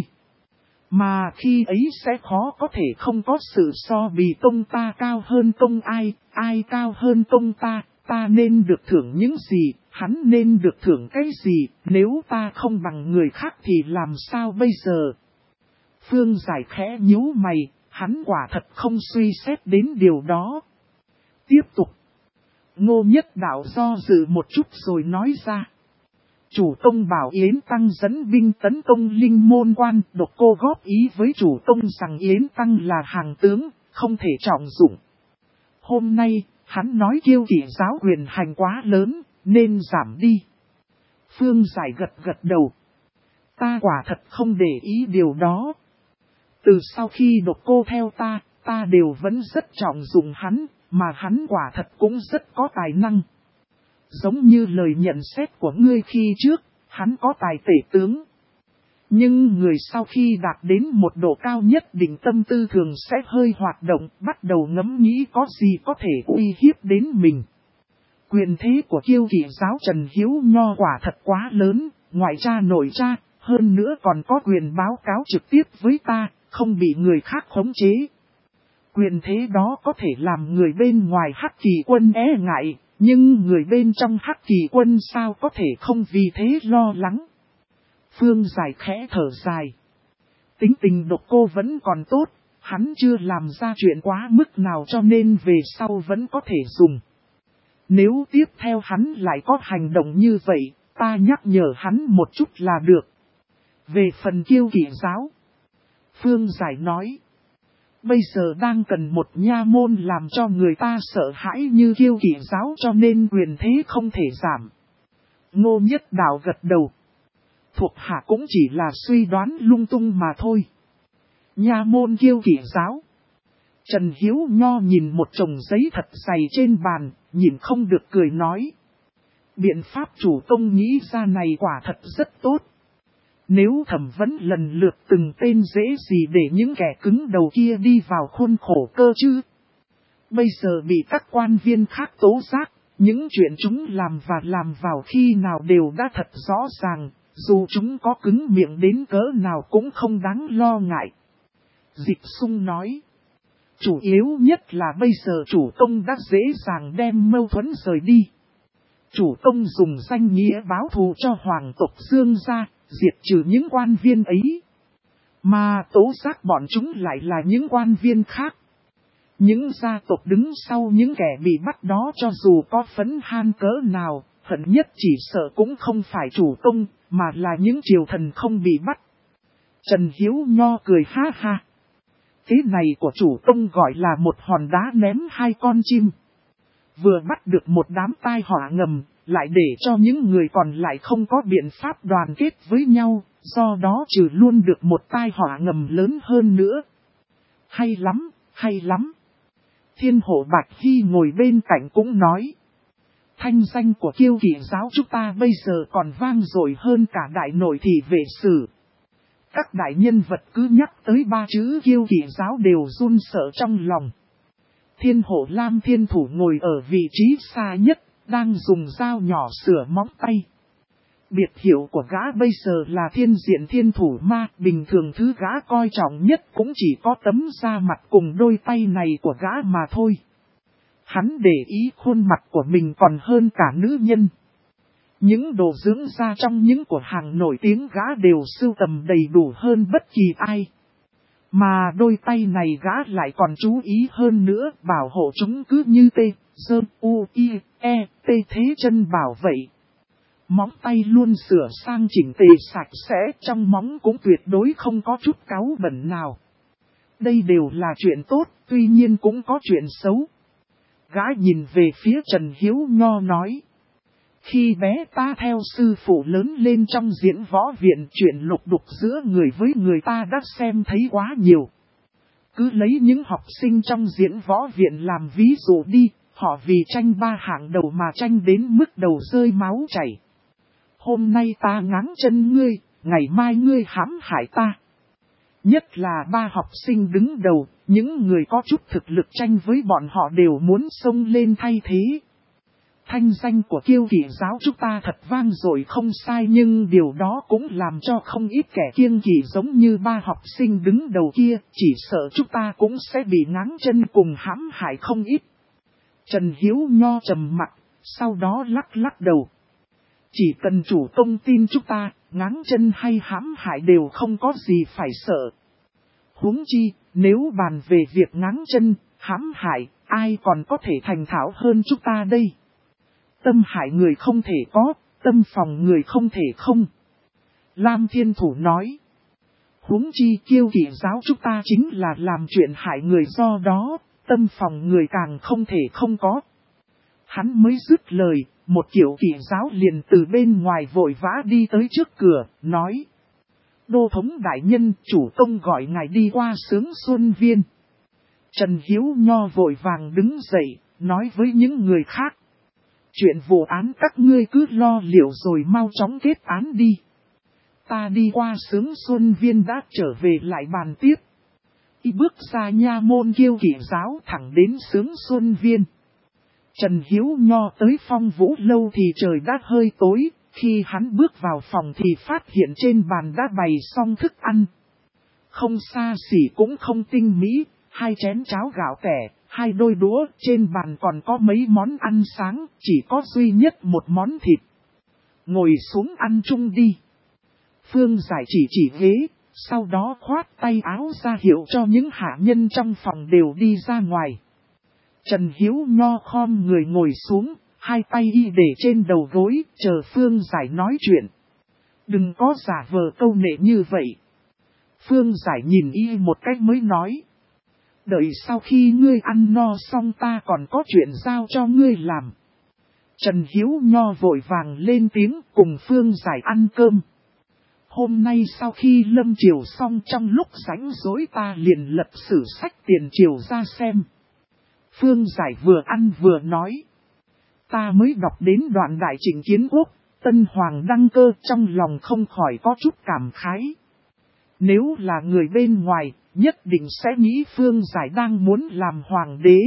Mà khi ấy sẽ khó có thể không có sự so bì tông ta cao hơn tông ai, ai cao hơn tông ta nên được thưởng những gì, hắn nên được thưởng cái gì, nếu ta không bằng người khác thì làm sao bây giờ? Phương Giải khẽ nhíu mày, hắn quả thật không suy xét đến điều đó. Tiếp tục. Ngô Nhất Đạo do dự một chút rồi nói ra. Chủ tông bảo Yến Tăng dẫn binh tấn công Linh Môn Quan, Độc Cô góp ý với chủ tông rằng Yến Tăng là hàng tướng, không thể trọng dụng. Hôm nay, hắn nói kiêu kỵ giáo quyền hành quá lớn, nên giảm đi. Phương Giải gật đầu. Ta quả thật không để ý điều đó. Từ sau khi Độc Cô theo ta đều vẫn rất trọng dụng hắn, mà hắn quả thật cũng rất có tài năng. Giống như lời nhận xét của ngươi khi trước, hắn có tài tể tướng. Nhưng người sau khi đạt đến một độ cao nhất định tâm tư thường sẽ hơi hoạt động, bắt đầu ngẫm nghĩ có gì có thể uy hiếp đến mình. Quyền thế của kiêu kỵ giáo Trần Hiếu Nho quả thật quá lớn, ngoại cha nội cha, hơn nữa còn có quyền báo cáo trực tiếp với ta, không bị người khác khống chế. Quyền thế đó có thể làm người bên ngoài Hắc Kỳ quân e ngại, nhưng người bên trong Hắc Kỳ quân sao có thể không vì thế lo lắng. Phương Giải khẽ thở dài. Tính tình Độc Cô vẫn còn tốt, hắn chưa làm ra chuyện quá mức nào cho nên về sau vẫn có thể dùng. Nếu tiếp theo hắn lại có hành động như vậy, ta nhắc nhở hắn một chút là được. Về phần kiêu kỵ giáo, Phương Giải nói. Bây giờ đang cần một nha môn làm cho người ta sợ hãi như kiêu kỵ giáo cho nên quyền thế không thể giảm. Ngô Nhất Đạo gật đầu. Thuộc hạ cũng chỉ là suy đoán lung tung mà thôi. Nha môn kiêu kỵ giáo. Trần Hiếu Nho nhìn một chồng giấy thật dày trên bàn, nhìn không được cười nói. Biện pháp chủ tông nghĩ ra này quả thật rất tốt. Nếu thẩm vấn lần lượt từng tên dễ gì để những kẻ cứng đầu kia đi vào khuôn khổ cơ chứ. Bây giờ bị các quan viên khác tố giác, những chuyện chúng làm vào khi nào đều đã thật rõ ràng, dù chúng có cứng miệng đến cỡ nào cũng không đáng lo ngại. Dịch Sung nói, chủ yếu nhất là bây giờ chủ tông đã dễ dàng đem mâu thuẫn rời đi. Chủ tông dùng danh nghĩa báo thù cho hoàng tộc Dương gia, diệt trừ những quan viên ấy. Mà tố giác bọn chúng lại là những quan viên khác. Những gia tộc đứng sau những kẻ bị bắt đó cho dù có phấn han cỡ nào, hận nhất chỉ sợ cũng không phải chủ công, mà là những triều thần không bị bắt. Trần Hiếu Nho cười ha ha. Thế này của chủ công gọi là một hòn đá ném hai con chim. Vừa bắt được một đám tai họa ngầm, lại để cho những người còn lại không có biện pháp đoàn kết với nhau, do đó trừ luôn được một tai họa ngầm lớn hơn nữa. Hay lắm, hay lắm. Thiên Hộ Bạch Hy ngồi bên cạnh cũng nói. Thanh danh của Kiêu Kỵ giáo chúng ta bây giờ còn vang dội hơn cả đại nội thị vệ sử. Các đại nhân vật cứ nhắc tới ba chữ Kiêu Kỵ giáo đều run sợ trong lòng. Thiên Hộ Lam Thiên Thủ ngồi ở vị trí xa nhất, đang dùng dao nhỏ sửa móng tay. Biệt hiệu của gã bây giờ là Thiên Diện Thiên Thủ Ma, bình thường thứ gã coi trọng nhất cũng chỉ có tấm da mặt cùng đôi tay này của gã mà thôi. Hắn để ý khuôn mặt của mình còn hơn cả nữ nhân. Những đồ dưỡng da trong những cửa hàng nổi tiếng gã đều sưu tầm đầy đủ hơn bất kỳ ai. Mà đôi tay này gã lại còn chú ý hơn nữa, bảo hộ chúng cứ như tê, dơ, u, i, e, tê thế chân bảo vậy. Móng tay luôn sửa sang chỉnh tề sạch sẽ, trong móng cũng tuyệt đối không có chút cáu bẩn nào. Đây đều là chuyện tốt, tuy nhiên cũng có chuyện xấu. Gã nhìn về phía Trần Hiếu Nho nói. Khi bé ta theo sư phụ lớn lên trong diễn võ viện, chuyện lục đục giữa người với người ta đã xem thấy quá nhiều. Cứ lấy những học sinh trong diễn võ viện làm ví dụ đi, họ vì tranh ba hạng đầu mà tranh đến mức đầu rơi máu chảy. Hôm nay ta ngáng chân ngươi, ngày mai ngươi hãm hại ta. Nhất là ba học sinh đứng đầu, những người có chút thực lực tranh với bọn họ đều muốn xông lên thay thế. Thanh danh của Kiêu Kỵ giáo chúng ta thật vang dội không sai, nhưng điều đó cũng làm cho không ít kẻ kiêng kỵ giống như ba học sinh đứng đầu kia, chỉ sợ chúng ta cũng sẽ bị ngáng chân cùng hãm hại không ít. Trần Hiếu Nho trầm mặt, sau đó lắc lắc đầu. Chỉ cần chủ công tin chúng ta, ngáng chân hay hãm hại đều không có gì phải sợ. Huống chi, nếu bàn về việc ngáng chân, hãm hại, ai còn có thể thành thạo hơn chúng ta đây? Tâm hại người không thể có, tâm phòng người không thể không. Lam Thiên Thủ nói. Huống chi Kiêu Kỵ giáo chúng ta chính là làm chuyện hại người, do đó, tâm phòng người càng không thể không có. Hắn mới dứt lời, một kiểu kỵ giáo liền từ bên ngoài vội vã đi tới trước cửa, nói. Đô thống đại nhân, chủ công gọi ngài đi qua Sướng Xuân Viên. Trần Hiếu Nho vội vàng đứng dậy, nói với những người khác. Chuyện vụ án các ngươi cứ lo liệu rồi mau chóng kết án đi. Ta đi qua Sướng Xuân Viên đã trở về lại bàn tiếp. Y bước ra nha môn Kiêu Kỵ giáo thẳng đến Sướng Xuân Viên. Trần Hiếu Nho tới Phong Vũ Lâu thì trời đã hơi tối, khi hắn bước vào phòng thì phát hiện trên bàn đã bày xong thức ăn. Không xa xỉ cũng không tinh mỹ, 2 chén cháo gạo tẻ, 2 đôi đũa, trên bàn còn có mấy món ăn sáng, chỉ có duy nhất một món thịt. Ngồi xuống ăn chung đi. Phương Giải chỉ ghế, sau đó khoát tay áo ra hiệu cho những hạ nhân trong phòng đều đi ra ngoài. Trần Hiếu Nho khom người ngồi xuống, 2 tay y để trên đầu gối, chờ Phương Giải nói chuyện. Đừng có giả vờ câu nệ như vậy. Phương Giải nhìn y một cách mới nói. Đợi sau khi ngươi ăn no xong ta còn có chuyện giao cho ngươi làm. Trần Hiếu Nho vội vàng lên tiếng cùng Phương Giải ăn cơm. Hôm nay sau khi lâm triều xong, trong lúc rảnh rỗi ta liền lật sử sách tiền triều ra xem. Phương Giải vừa ăn vừa nói. Ta mới đọc đến đoạn Đại Trịnh Kiến Quốc, Tân Hoàng đăng cơ, trong lòng không khỏi có chút cảm khái. Nếu là người bên ngoài, nhất định sẽ nghĩ Phương Giải đang muốn làm hoàng đế.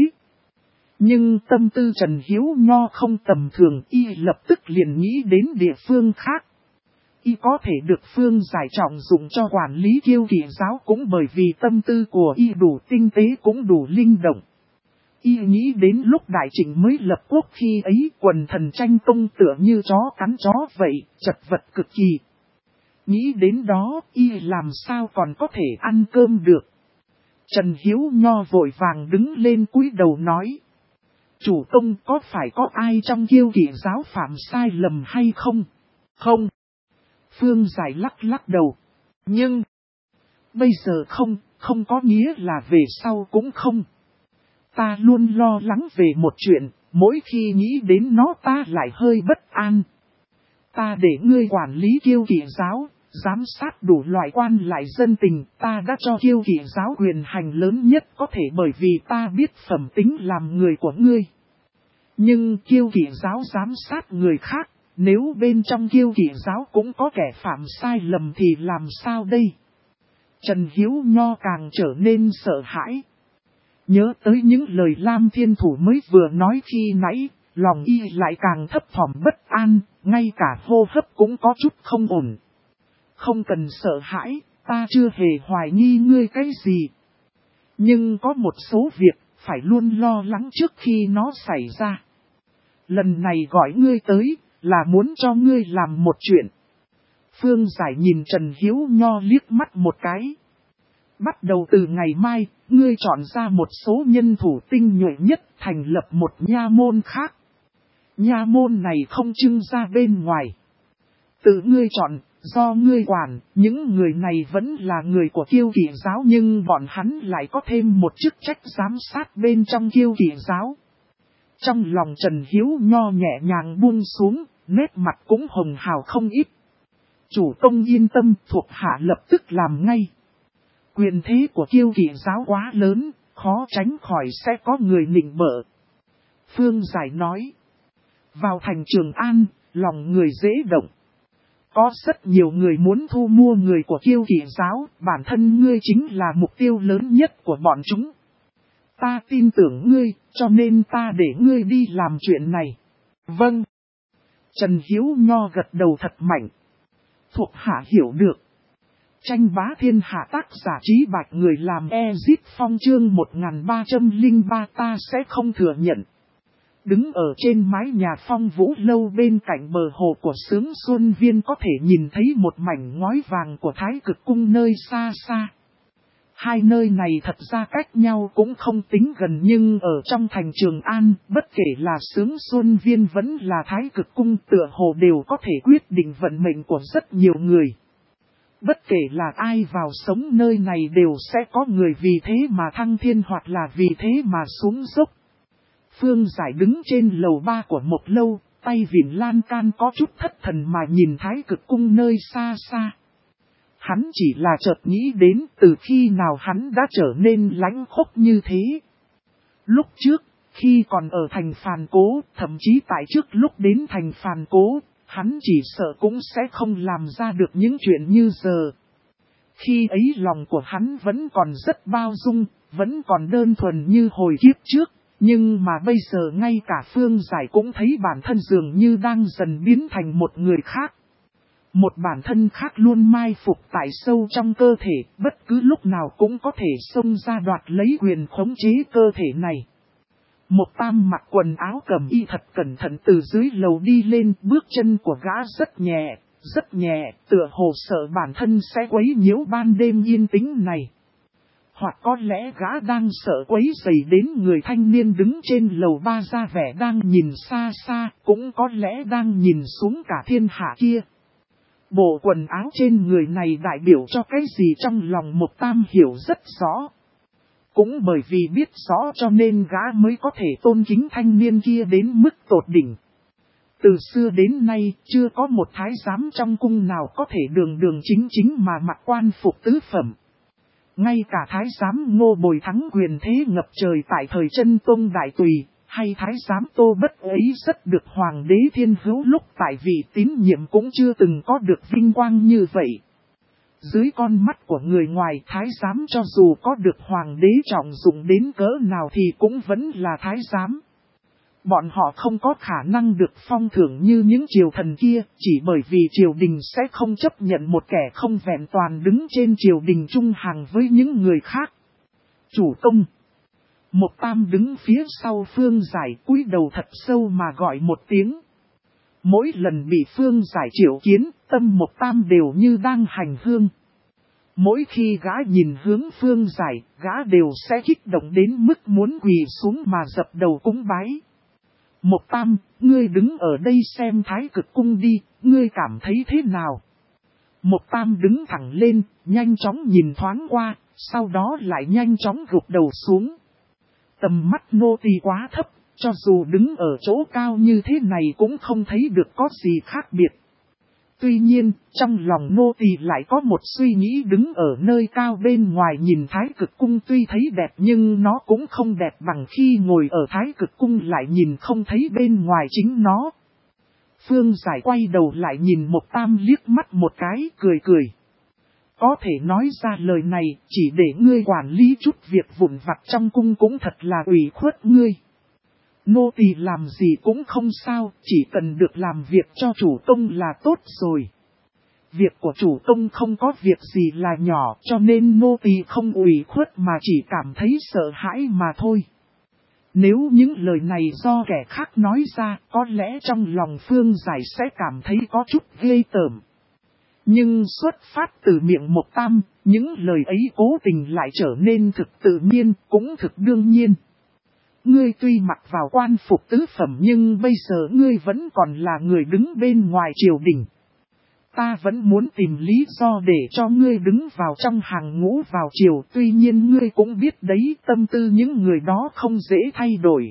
Nhưng tâm tư Trần Hiếu Nho không tầm thường, y lập tức liền nghĩ đến địa phương khác. Y có thể được Phương Giải trọng dụng cho quản lý Kiêu Kỵ giáo cũng bởi vì tâm tư của y đủ tinh tế cũng đủ linh động. Y nghĩ đến lúc Đại Trịnh mới lập quốc khi ấy quần thần tranh công tựa như chó cắn chó vậy, chật vật cực kỳ. Nghĩ đến đó, y làm sao còn có thể ăn cơm được. Trần Hiếu Nho vội vàng đứng lên cúi đầu nói. Chủ công có phải có ai trong Kiêu Kỵ giáo phạm sai lầm hay không? Không. Phương Giải lắc đầu. Nhưng, bây giờ không có nghĩa là về sau cũng không. Ta luôn lo lắng về một chuyện, mỗi khi nghĩ đến nó ta lại hơi bất an. Ta để ngươi quản lý Kiêu Kỵ giáo, giám sát đủ loại quan lại dân tình, ta đã cho Kiêu Kỵ giáo quyền hành lớn nhất có thể bởi vì ta biết phẩm tính làm người của ngươi. Nhưng Kiêu Kỵ giáo giám sát người khác, nếu bên trong Kiêu Kỵ giáo cũng có kẻ phạm sai lầm thì làm sao đây? Trần Hiếu Nho càng trở nên sợ hãi. Nhớ tới những lời Lam Thiên Thủ mới vừa nói khi nãy, lòng y lại càng thấp thỏm bất an, ngay cả hô hấp cũng có chút không ổn. Không cần sợ hãi, ta chưa hề hoài nghi ngươi cái gì. Nhưng có một số việc, phải luôn lo lắng trước khi nó xảy ra. Lần này gọi ngươi tới, là muốn cho ngươi làm một chuyện. Phương Giải nhìn Trần Hiếu Nho liếc mắt một cái. Bắt đầu từ ngày mai, ngươi chọn ra một số nhân thủ tinh nhuệ nhất thành lập một nha môn khác. Nha môn này không trưng ra bên ngoài. Tự ngươi chọn, do ngươi quản, những người này vẫn là người của Kiêu Kỵ giáo nhưng bọn hắn lại có thêm một chức trách giám sát bên trong Kiêu Kỵ giáo. Trong lòng Trần Hiếu Nho nhẹ nhàng buông xuống, nét mặt cũng hồng hào không ít. Chủ công yên tâm, thuộc hạ lập tức làm ngay. Quyền thế của Kiêu Kỵ giáo quá lớn, khó tránh khỏi sẽ có người nịnh bợ. Phương Giải nói. Vào thành Trường An, lòng người dễ động. Có rất nhiều người muốn thu mua người của Kiêu Kỵ giáo, bản thân ngươi chính là mục tiêu lớn nhất của bọn chúng. Ta tin tưởng ngươi, cho nên ta để ngươi đi làm chuyện này. Vâng. Trần Hiếu Nho gật đầu thật mạnh. Thuộc hạ hiểu được. Tranh bá thiên hạ tác giả Trí Bạch người làm Ezip Phong chương 1303 ta sẽ không thừa nhận. Đứng ở trên mái nhà Phong Vũ lâu bên cạnh bờ hồ của Sướng Xuân Viên có thể nhìn thấy một mảnh ngói vàng của Thái Cực Cung nơi xa xa. Hai nơi này thật ra cách nhau cũng không tính gần nhưng ở trong thành Trường An, bất kể là Sướng Xuân Viên vẫn là Thái Cực Cung tựa hồ đều có thể quyết định vận mệnh của rất nhiều người. Bất kể là ai vào sống nơi này đều sẽ có người vì thế mà thăng thiên hoặc là vì thế mà xuống dốc. Phương Giải đứng trên lầu 3 của một lâu, tay vịn lan can có chút thất thần mà nhìn Thái Cực Cung nơi xa xa. Hắn chỉ là chợt nghĩ đến từ khi nào hắn đã trở nên lãnh khốc như thế. Lúc trước, khi còn ở thành Phàn Cố, thậm chí tại trước lúc đến thành Phàn Cố, hắn chỉ sợ cũng sẽ không làm ra được những chuyện như giờ. Khi ấy lòng của hắn vẫn còn rất bao dung, vẫn còn đơn thuần như hồi kiếp trước. Nhưng mà bây giờ ngay cả Phương Giải cũng thấy bản thân dường như đang dần biến thành một người khác. Một bản thân khác luôn mai phục tại sâu trong cơ thể, bất cứ lúc nào cũng có thể xông ra đoạt lấy quyền khống chế cơ thể này. Một Tam mặc quần áo cẩm y thật cẩn thận từ dưới lầu đi lên, bước chân của gã rất nhẹ, tựa hồ sợ bản thân sẽ quấy nhiễu ban đêm yên tĩnh này. Hoặc có lẽ gã đang sợ quấy rầy đến người thanh niên đứng trên lầu 3 ra vẻ đang nhìn xa xa, cũng có lẽ đang nhìn xuống cả thiên hạ kia. Bộ quần áo trên người này đại biểu cho cái gì trong lòng Một Tam hiểu rất rõ. Cũng bởi vì biết rõ cho nên gã mới có thể tôn kính thanh niên kia đến mức tột đỉnh. Từ xưa đến nay chưa có một thái giám trong cung nào có thể đường chính mà mặc quan phục tứ phẩm. Ngay cả thái giám Ngô Bồi Thắng quyền thế ngập trời tại thời Chân Tôn Đại Tùy, hay thái giám Tô Bất ấy rất được Hoàng đế Thiên Hữu lúc tại vị tín nhiệm cũng chưa từng có được vinh quang như vậy. Dưới con mắt của người ngoài thái giám cho dù có được Hoàng đế trọng dụng đến cỡ nào thì cũng vẫn là thái giám. Bọn họ không có khả năng được phong thưởng như những triều thần kia, chỉ bởi vì triều đình sẽ không chấp nhận một kẻ không vẹn toàn đứng trên triều đình chung hàng với những người khác. Chủ công. Một Tam đứng phía sau Phương Giải cúi đầu thật sâu mà gọi một tiếng. Mỗi lần bị Phương Giải triệu kiến, tâm Mộc Tam đều như đang hành hương. Mỗi khi gã nhìn hướng Phương Giải, gã đều sẽ kích động đến mức muốn quỳ xuống mà dập đầu cúng bái. Mộc Tam, ngươi đứng ở đây xem Thái Cực Cung đi, ngươi cảm thấy thế nào? Mộc Tam đứng thẳng lên, nhanh chóng nhìn thoáng qua, sau đó lại nhanh chóng gục đầu xuống. Tầm mắt nô tỳ quá thấp, cho dù đứng ở chỗ cao như thế này cũng không thấy được có gì khác biệt. Tuy nhiên, trong lòng nô tỳ lại có một suy nghĩ, đứng ở nơi cao bên ngoài nhìn Thái Cực Cung tuy thấy đẹp nhưng nó cũng không đẹp bằng khi ngồi ở Thái Cực Cung lại nhìn không thấy bên ngoài chính nó. Phương Giải quay đầu lại nhìn Mộc Tam liếc mắt một cái, cười cười. Có thể nói ra lời này, chỉ để ngươi quản lý chút việc vụn vặt trong cung cũng thật là ủy khuất ngươi. Nô tỳ làm gì cũng không sao, chỉ cần được làm việc cho chủ tông là tốt rồi. Việc của chủ tông không có việc gì là nhỏ, cho nên nô tỳ không ủy khuất mà chỉ cảm thấy sợ hãi mà thôi. Nếu những lời này do kẻ khác nói ra, có lẽ trong lòng Phương Giải sẽ cảm thấy có chút ghê tởm. Nhưng xuất phát từ miệng Mộc Tam, những lời ấy cố tình lại trở nên thực tự nhiên, cũng thực đương nhiên. Ngươi tuy mặc vào quan phục tứ phẩm nhưng bây giờ ngươi vẫn còn là người đứng bên ngoài triều đình. Ta vẫn muốn tìm lý do để cho ngươi đứng vào trong hàng ngũ vào triều, tuy nhiên ngươi cũng biết đấy, tâm tư những người đó không dễ thay đổi.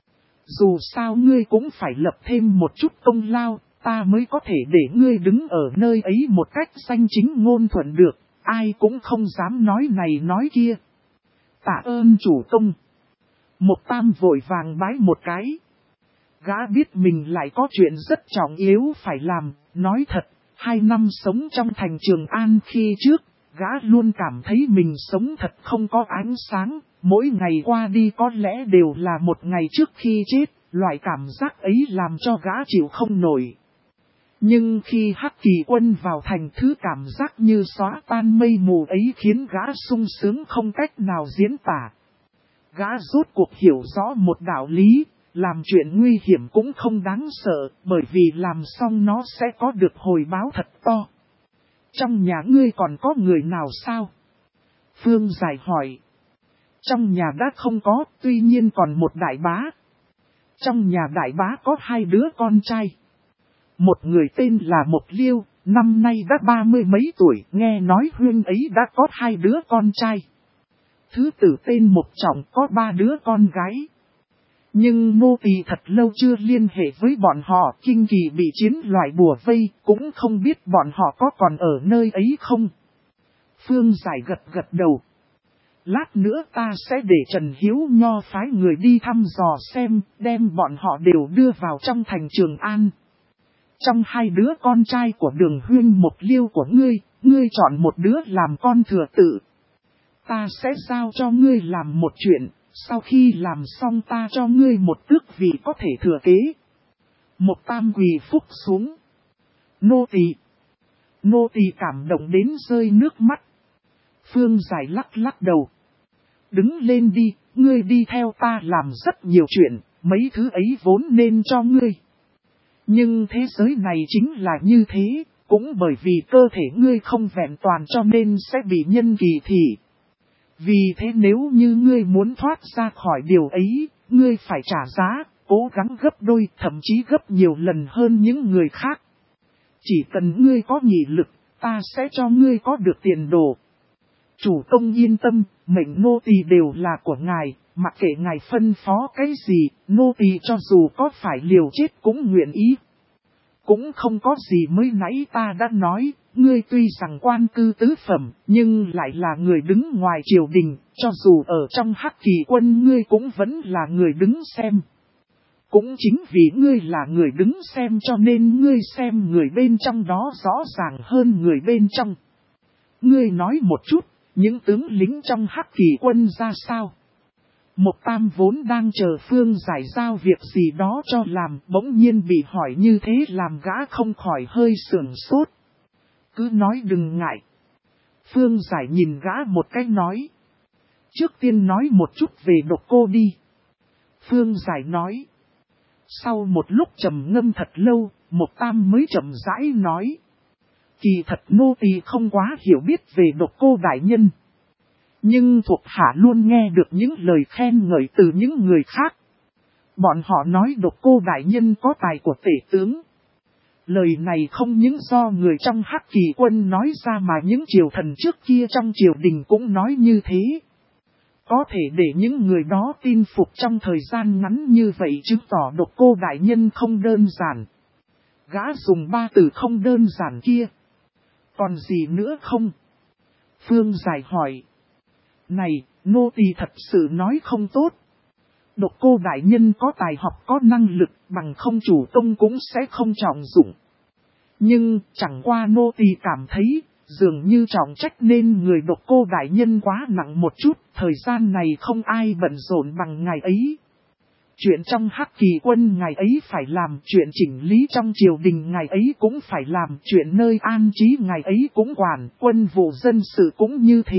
Dù sao ngươi cũng phải lập thêm một chút công lao, ta mới có thể để ngươi đứng ở nơi ấy một cách danh chính ngôn thuận được, ai cũng không dám nói này nói kia. Tạ ơn chủ công. Mộc Tam vội vàng bái một cái. Gã biết mình lại có chuyện rất trọng yếu phải làm, nói thật, 2 năm sống trong thành Trường An khi trước, gã luôn cảm thấy mình sống thật không có ánh sáng, mỗi ngày qua đi có lẽ đều là một ngày trước khi chết, loại cảm giác ấy làm cho gã chịu không nổi. Nhưng khi Hắc Kỳ Quân vào thành, thứ cảm giác như xóa tan mây mù ấy khiến gã sung sướng không cách nào diễn tả. Gã rốt cuộc hiểu rõ một đạo lý, làm chuyện nguy hiểm cũng không đáng sợ, bởi vì làm xong nó sẽ có được hồi báo thật to. Trong nhà ngươi còn có người nào sao? Phương Giải hỏi. Trong nhà đã không có, tuy nhiên còn một đại bá. Trong nhà đại bá có 2 đứa con trai. Một người tên là Mộc Liêu, năm nay đã 30 mấy tuổi, nghe nói huynh ấy đã có 2 đứa con trai. Thứ tử tên Mộc Trọng có 3 đứa con gái. Nhưng nô tỳ thật lâu chưa liên hệ với bọn họ, kinh kỳ bị chiến loại bùa vây, cũng không biết bọn họ có còn ở nơi ấy không. Phương Giải gật gật đầu. Lát nữa ta sẽ để Trần Hiếu Nho phái người đi thăm dò xem, đem bọn họ đều đưa vào trong thành Trường An. Trong 2 đứa con trai của Đường huynh Mộc Liêu của ngươi chọn một đứa làm con thừa tự. Ta sẽ giao cho ngươi làm một chuyện, sau khi làm xong ta cho ngươi một tước vị có thể thừa kế. Mộc Tam quỳ phúc xuống. Nô tỳ cảm động đến rơi nước mắt. Phương Giải lắc lắc đầu. Đứng lên đi, ngươi đi theo ta làm rất nhiều chuyện, mấy thứ ấy vốn nên cho ngươi. Nhưng thế giới này chính là như thế, cũng bởi vì cơ thể ngươi không vẹn toàn cho nên sẽ bị nhân kỳ thị. Vì thế nếu như ngươi muốn thoát ra khỏi điều ấy, ngươi phải trả giá, cố gắng gấp đôi, thậm chí gấp nhiều lần hơn những người khác. Chỉ cần ngươi có nghị lực, ta sẽ cho ngươi có được tiền đồ. Chủ công yên tâm, mệnh nô tỳ đều là của ngài, mặc kệ ngài phân phó cái gì, nô tỳ cho dù có phải liều chết cũng nguyện ý. Cũng không có gì mới nãy ta đã nói, ngươi tuy rằng quan cư tứ phẩm, nhưng lại là người đứng ngoài triều đình, cho dù ở trong Hắc Kỳ Quân ngươi cũng vẫn là người đứng xem. Cũng chính vì ngươi là người đứng xem cho nên ngươi xem người bên trong đó rõ ràng hơn người bên trong. Ngươi nói một chút, những tướng lính trong Hắc Kỳ Quân ra sao? Mộc Tam vốn đang chờ Phương Giải giao việc gì đó cho làm, bỗng nhiên bị hỏi như thế làm gã không khỏi hơi sườn sốt. Cứ nói đừng ngại. Phương Giải nhìn gã một cái nói. Trước tiên nói một chút về Độc Cô đi. Phương Giải nói. Sau một lúc trầm ngâm thật lâu, Mộc Tam mới chậm rãi nói. Kỳ thật nô tỳ không quá hiểu biết về Độc Cô đại nhân. Nhưng thuộc hạ luôn nghe được những lời khen ngợi từ những người khác. Bọn họ nói Độc Cô đại nhân có tài của tể tướng. Lời này không những do người trong Hắc Kỳ quân nói ra mà những triều thần trước kia trong triều đình cũng nói như thế. Có thể để những người đó tin phục trong thời gian ngắn như vậy chứng tỏ Độc Cô đại nhân không đơn giản. Gã dùng 3 từ không đơn giản kia. Còn gì nữa không? Phương Giải hỏi. Này, nô tỳ thật sự nói không tốt. Độc Cô đại nhân có tài học có năng lực, bằng không chủ tông cũng sẽ không trọng dụng. Nhưng chẳng qua nô tỳ cảm thấy, dường như trọng trách nên người Độc Cô đại nhân quá nặng một chút, thời gian này không ai bận rộn bằng ngày ấy. Chuyện trong Hắc Kỳ quân ngày ấy phải làm, chuyện chỉnh lý trong triều đình ngày ấy cũng phải làm, chuyện nơi an trí ngày ấy cũng quản, quân vụ dân sự cũng như thế.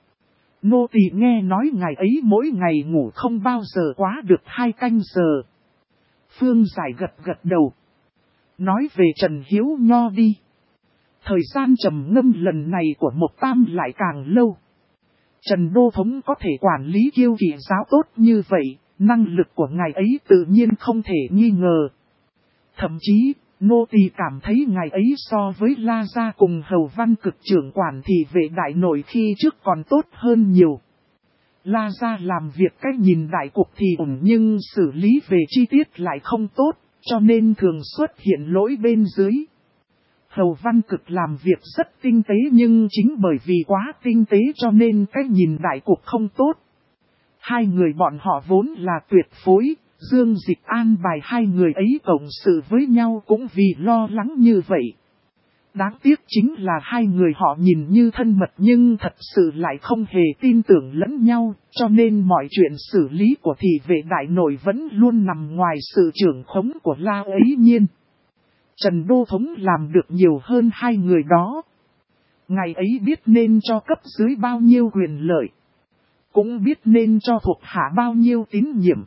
Nô tỳ nghe nói ngày ấy mỗi ngày ngủ không bao giờ quá được 2 canh giờ. Phương Giải gật gật đầu. Nói về Trần Hiếu Nho đi. Thời gian trầm ngâm lần này của Mộc Tam lại càng lâu. Trần Đô Thống có thể quản lý Kiêu Kỵ giáo tốt như vậy, năng lực của ngài ấy tự nhiên không thể nghi ngờ. Thậm chí, nô tỳ cảm thấy ngài ấy so với La Gia cùng Hầu Văn Cực trưởng quản thì vệ đại nội khi trước còn tốt hơn nhiều. La Gia làm việc cách nhìn đại cục thì ổn nhưng xử lý về chi tiết lại không tốt, cho nên thường xuất hiện lỗi bên dưới. Hầu Văn Cực làm việc rất tinh tế nhưng chính bởi vì quá tinh tế cho nên cách nhìn đại cục không tốt. Hai người bọn họ vốn là tuyệt phối, Dương Dịch an bài hai người ấy cộng sự với nhau cũng vì lo lắng như vậy. Đáng tiếc chính là hai người họ nhìn như thân mật nhưng thật sự lại không hề tin tưởng lẫn nhau, cho nên mọi chuyện xử lý của thị vệ đại nội vẫn luôn nằm ngoài sự trưởng khống của La ấy nhiên. Trần Đô Thống làm được nhiều hơn hai người đó. Ngài ấy biết nên cho cấp dưới bao nhiêu quyền lợi, cũng biết nên cho thuộc hạ bao nhiêu tín nhiệm.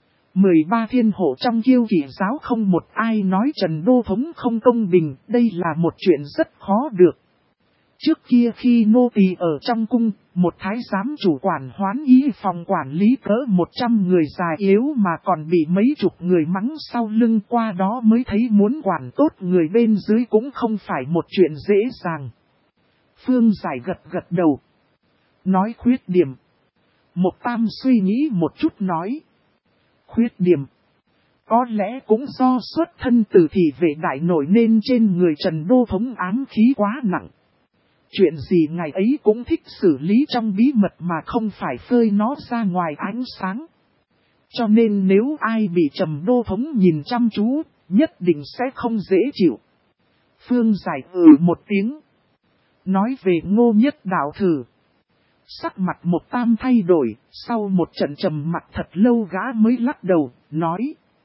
13 thiên hộ trong Kiêu Kỵ giáo không một ai nói Trần Đô Thống không công bình, đây là một chuyện rất khó được. Trước kia khi nô tỳ ở trong cung, một thái giám chủ quản Hoán Ý phòng quản lý cỡ 100 người già yếu mà còn bị mấy chục người mắng sau lưng, qua đó mới thấy muốn quản tốt người bên dưới cũng không phải một chuyện dễ dàng. Phương Giải gật gật đầu. Nói khuyết điểm. Mộc Tam suy nghĩ một chút nói. Khuyết điểm. Có lẽ cũng do xuất thân từ thị vệ đại nội nên trên người Trần Đô Thống ám khí quá nặng. Chuyện gì ngài ấy cũng thích xử lý trong bí mật mà không phải phơi nó ra ngoài ánh sáng. Cho nên nếu ai bị Trần Đô Thống nhìn chăm chú, nhất định sẽ không dễ chịu. Phương Giải một tiếng. Nói về Ngô Nhất Đạo thử. Sắc mặt Mộc Tam thay đổi, sau một trận trầm mặc thật lâu gã mới lắc đầu, nói.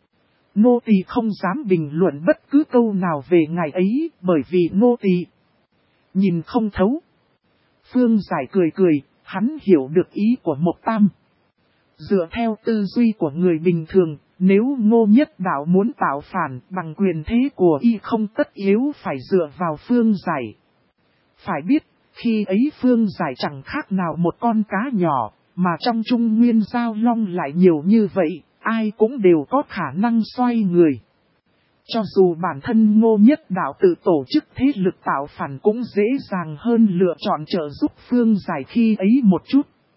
Nô tỳ không dám bình luận bất cứ câu nào về ngài ấy, bởi vì nô tỳ nhìn không thấu. Phương Giải cười cười, hắn hiểu được ý của Mộc Tam. Dựa theo tư duy của người bình thường, nếu Ngô Nhất Đạo muốn tạo phản bằng quyền thế của y không tất yếu phải dựa vào Phương Giải. Phải biết, khi ấy Phương Giải chẳng khác nào một con cá nhỏ, mà trong Trung Nguyên Giao Long lại nhiều như vậy, ai cũng đều có khả năng xoay người. Cho dù bản thân Ngô Nhất Đạo tự tổ chức thế lực tạo phản cũng dễ dàng hơn lựa chọn trợ giúp Phương Giải khi ấy một chút.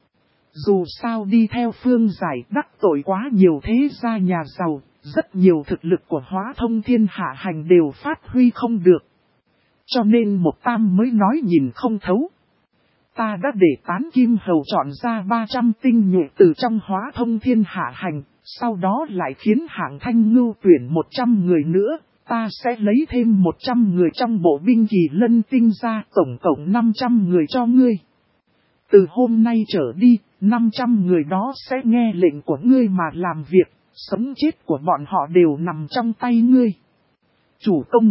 Dù sao đi theo Phương Giải đắc tội quá nhiều thế gia nhà giàu, rất nhiều thực lực của Hóa Thông Thiên Hạ Hành đều phát huy không được. Cho nên Mộc Tam mới nói nhìn không thấu. Ta đã để Tán Kim Hầu chọn ra 300 tinh nhuệ từ trong Hóa Thông Thiên Hạ Hành, sau đó lại khiến Hạng Thanh Ngưu tuyển 100 người nữa, ta sẽ lấy thêm 100 người trong bộ binh Kỳ Lân tinh ra, tổng cộng 500 người cho ngươi. Từ hôm nay trở đi, 500 người đó sẽ nghe lệnh của ngươi mà làm việc, sống chết của bọn họ đều nằm trong tay ngươi. Chủ công,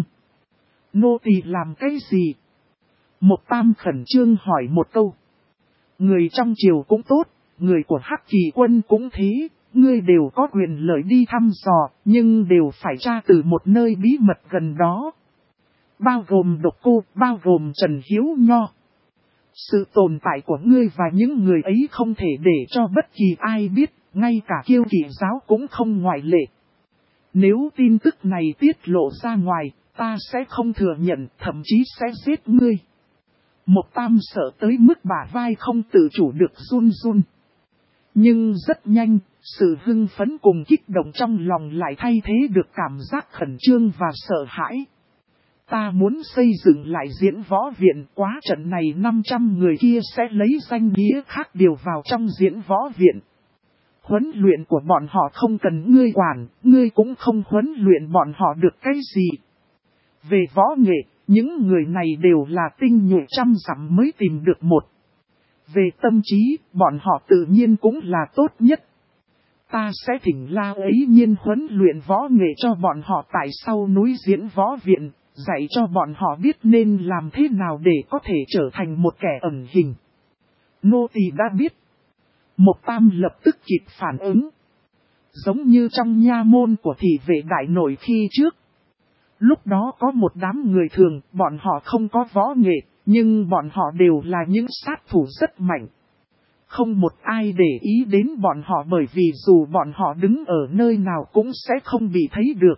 nô tỳ làm cái gì? Mộc Tam khẩn trương hỏi một câu. Người trong triều cũng tốt, người của Hắc Kỳ quân cũng thế, ngươi đều có quyền lợi đi thăm dò, nhưng đều phải tra từ một nơi bí mật gần đó. bao gồm Độc Cô, bao gồm Trần Hiếu Nho. Sự tồn tại của ngươi và những người ấy không thể để cho bất kỳ ai biết, ngay cả Kiêu Kỵ giáo cũng không ngoại lệ. Nếu tin tức này tiết lộ ra ngoài, ta sẽ không thừa nhận, thậm chí sẽ giết ngươi. Mộc Tam sợ tới mức bả vai không tự chủ được run run. Nhưng rất nhanh, sự hưng phấn cùng kích động trong lòng lại thay thế được cảm giác khẩn trương và sợ hãi. Ta muốn xây dựng lại diễn võ viện, quá trận này 500 người kia sẽ lấy danh nghĩa khác điều vào trong diễn võ viện. Huấn luyện của bọn họ không cần ngươi quản, ngươi cũng không huấn luyện bọn họ được cái gì. Về võ nghệ, những người này đều là tinh nhuệ trăm dặm mới tìm được một. Về tâm trí, bọn họ tự nhiên cũng là tốt nhất. Ta sẽ thỉnh La Ấy Nhiên huấn luyện võ nghệ cho bọn họ tại sau núi diễn võ viện, dạy cho bọn họ biết nên làm thế nào để có thể trở thành một kẻ ẩn hình. Nô tỳ đã biết. Mộc Tam lập tức kịp phản ứng. Giống như trong nha môn của thị vệ đại nội khi trước. Lúc đó có một đám người thường, bọn họ không có võ nghệ, nhưng bọn họ đều là những sát thủ rất mạnh. Không một ai để ý đến bọn họ bởi vì dù bọn họ đứng ở nơi nào cũng sẽ không bị thấy được.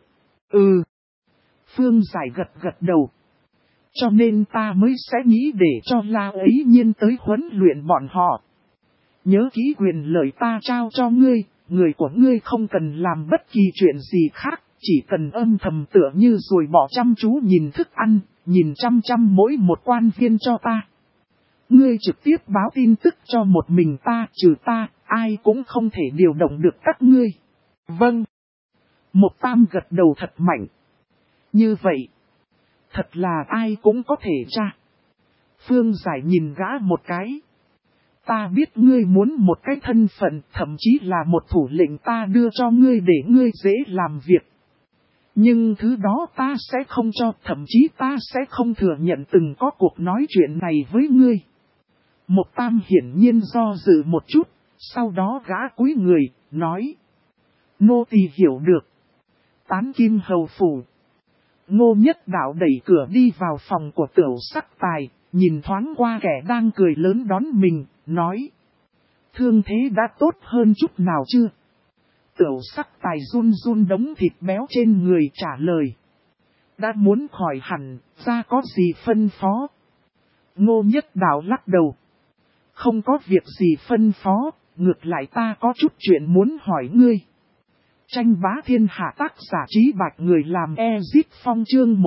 Phương Giải gật gật đầu. Cho nên ta mới sẽ nghĩ để cho La Ấy Nhiên tới huấn luyện bọn họ. Nhớ kỹ quyền lợi ta trao cho ngươi, người của ngươi không cần làm bất kỳ chuyện gì khác, chỉ cần âm thầm tựa như rồi bỏ chăm chú nhìn thức ăn, nhìn chăm chăm mỗi một quan viên cho ta. Ngươi trực tiếp báo tin tức cho một mình ta, trừ ta, ai cũng không thể điều động được các ngươi. Vâng. Mộc Tam gật đầu thật mạnh. Như vậy, thật là ai cũng có thể tra. Phương Giải nhìn gã một cái. Ta biết ngươi muốn một cái thân phận, thậm chí là một thủ lĩnh ta đưa cho ngươi để ngươi dễ làm việc. Nhưng thứ đó ta sẽ không cho, thậm chí ta sẽ không thừa nhận từng có cuộc nói chuyện này với ngươi. Mộc Tam hiển nhiên do dự một chút, sau đó gã cúi người, nói. Nô tỳ hiểu được. Tán Kim Hầu phủ. Ngô Nhất Đạo đẩy cửa đi vào phòng của Tiểu Sắc Tài, nhìn thoáng qua kẻ đang cười lớn đón mình, nói. Thương thế đã tốt hơn chút nào chưa? Tiểu Sắc Tài run run đống thịt béo trên người trả lời. Đã muốn khỏi hẳn, ra có gì phân phó? Ngô Nhất Đạo lắc đầu. Không có việc gì phân phó, ngược lại ta có chút chuyện muốn hỏi ngươi. Tranh bá thiên hạ tác giả Trí Bạch người làm Ezip Phong chương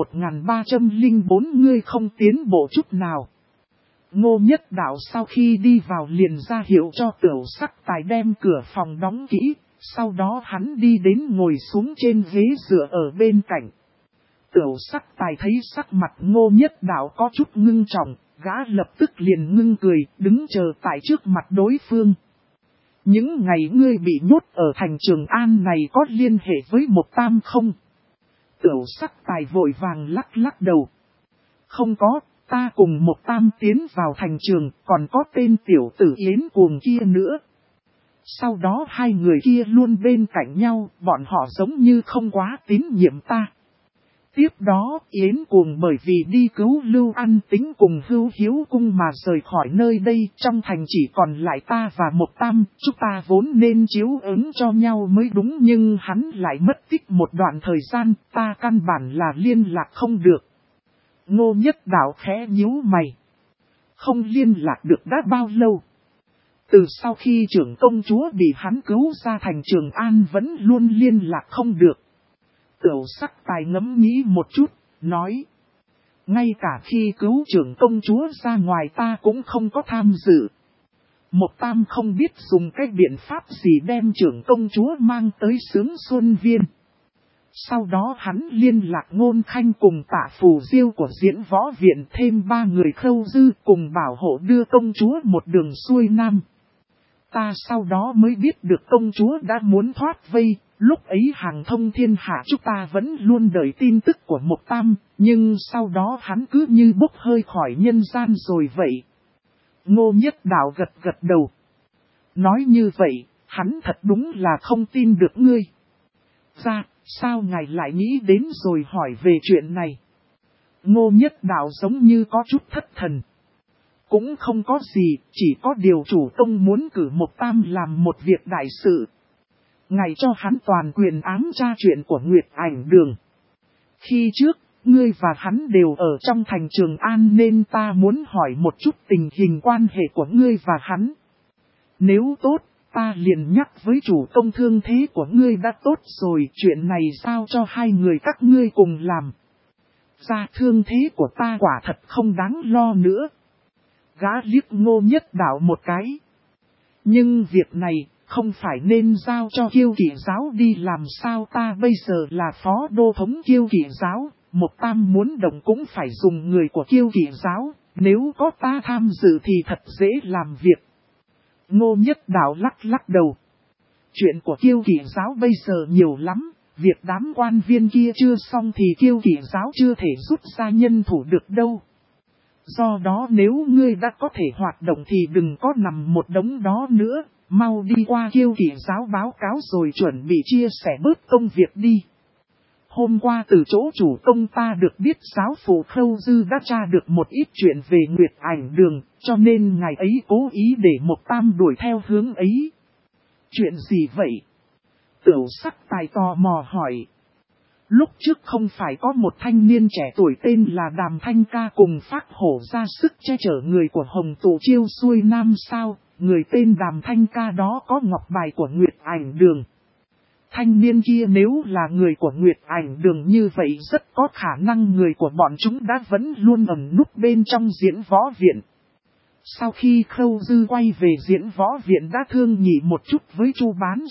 1304 ngươi không tiến bộ chút nào. Ngô Nhất Đạo sau khi đi vào liền ra hiệu cho Tiểu Sắc Tài đem cửa phòng đóng kỹ, sau đó hắn đi đến ngồi xuống trên ghế dựa ở bên cạnh. Tiểu Sắc Tài thấy sắc mặt Ngô Nhất Đạo có chút ngưng trọng, gã lập tức liền ngưng cười, đứng chờ tại trước mặt đối phương. Những ngày ngươi bị nhốt ở thành Trường An này có liên hệ với Mộc Tam không? Tiểu Sắc Tài vội vàng lắc lắc đầu. Không có, ta cùng Mộc Tam tiến vào thành trường, còn có tên tiểu tử Yến Cuồng kia nữa. Sau đó hai người kia luôn bên cạnh nhau, bọn họ giống như không quá tín nhiệm ta. Tiếp đó, Yến Cuồng bởi vì đi cứu Lưu An Tính cùng Hưu Hiếu Cung mà rời khỏi nơi đây, trong thành chỉ còn lại ta và Mộc Tam, chúng ta vốn nên chiếu ứng cho nhau mới đúng nhưng hắn lại mất tích một đoạn thời gian, ta căn bản là liên lạc không được. Ngô Nhất Đạo khẽ nhíu mày. Không liên lạc được đã bao lâu? Từ sau khi trưởng công chúa bị hắn cứu ra thành Trường An vẫn luôn liên lạc không được. Tiểu Sắc Tài ngẫm nghĩ một chút, nói. Ngay cả khi cứu trưởng công chúa ra ngoài ta cũng không có tham dự. Mộc Tam không biết dùng cái biện pháp gì đem trưởng công chúa mang tới Sướng Xuân Viên. Sau đó hắn liên lạc Ngôn Khanh cùng Tạ Phù Diêu của Diễn Võ Viện thêm 3 người Khâu Dư cùng bảo hộ đưa công chúa một đường xuôi nam. Ta sau đó mới biết được công chúa đã muốn thoát vây, lúc ấy hàng thông thiên hạ chúng ta vẫn luôn đợi tin tức của Mộc Tam, nhưng sau đó hắn cứ như bốc hơi khỏi nhân gian rồi vậy. Ngô Nhất Đạo gật gật đầu. Nói như vậy, hắn thật đúng là không tin được ngươi. Sao ngài lại nghĩ đến rồi hỏi về chuyện này? Ngô Nhất Đạo giống như có chút thất thần. Cũng không có gì, chỉ có điều chủ tông muốn cử Mộc Tam làm một việc đại sự. Ngài cho hắn toàn quyền ám tra chuyện của Nguyệt Ảnh Đường. Khi trước, ngươi và hắn đều ở trong thành Trường An nên ta muốn hỏi một chút tình hình quan hệ của ngươi và hắn. Nếu tốt, ta liền nhắc với chủ tông thương thế của ngươi đã tốt rồi, chuyện này sao cho hai người các ngươi cùng làm. Ra thương thế của ta quả thật không đáng lo nữa. Gã liếc Ngô Nhất Đạo một cái. Nhưng việc này không phải nên giao cho Kiêu Kỵ giáo đi làm sao, ta bây giờ là phó đô thống Kiêu Kỵ giáo, Mộc Tam muốn động cũng phải dùng người của Kiêu Kỵ giáo, nếu có ta tham dự thì thật dễ làm việc. Ngô Nhất Đạo lắc lắc đầu. Chuyện của Kiêu Kỵ giáo bây giờ nhiều lắm, việc đám quan viên kia chưa xong thì Kiêu Kỵ giáo chưa thể rút ra nhân thủ được đâu. Do đó nếu ngươi đã có thể hoạt động thì đừng có nằm một đống đó nữa, mau đi qua Kiêu Kỵ giáo báo cáo rồi chuẩn bị chia sẻ bớt công việc đi. Hôm qua từ chỗ chủ tông ta được biết giáo phụ Khâu Dư đã tra được một ít chuyện về Nguyệt Ảnh Đường, cho nên ngài ấy cố ý để Mộc Tam đuổi theo hướng ấy. Chuyện gì vậy? Tửu Sắc Tài tò mò hỏi. Lúc trước không phải có một thanh niên trẻ tuổi tên là Đàm Thanh Ca cùng Phác Hổ ra sức che chở người của Hồng Tụ Chiêu xuôi nam sao, người tên Đàm Thanh Ca đó có ngọc bài của Nguyệt Ảnh Đường. Thanh niên kia nếu là người của Nguyệt Ảnh Đường như vậy rất có khả năng người của bọn chúng đã vẫn luôn ẩn núp bên trong diễn võ viện. Sau khi Khâu Dư quay về diễn võ viện đã thương nghị một chút với Chu Bán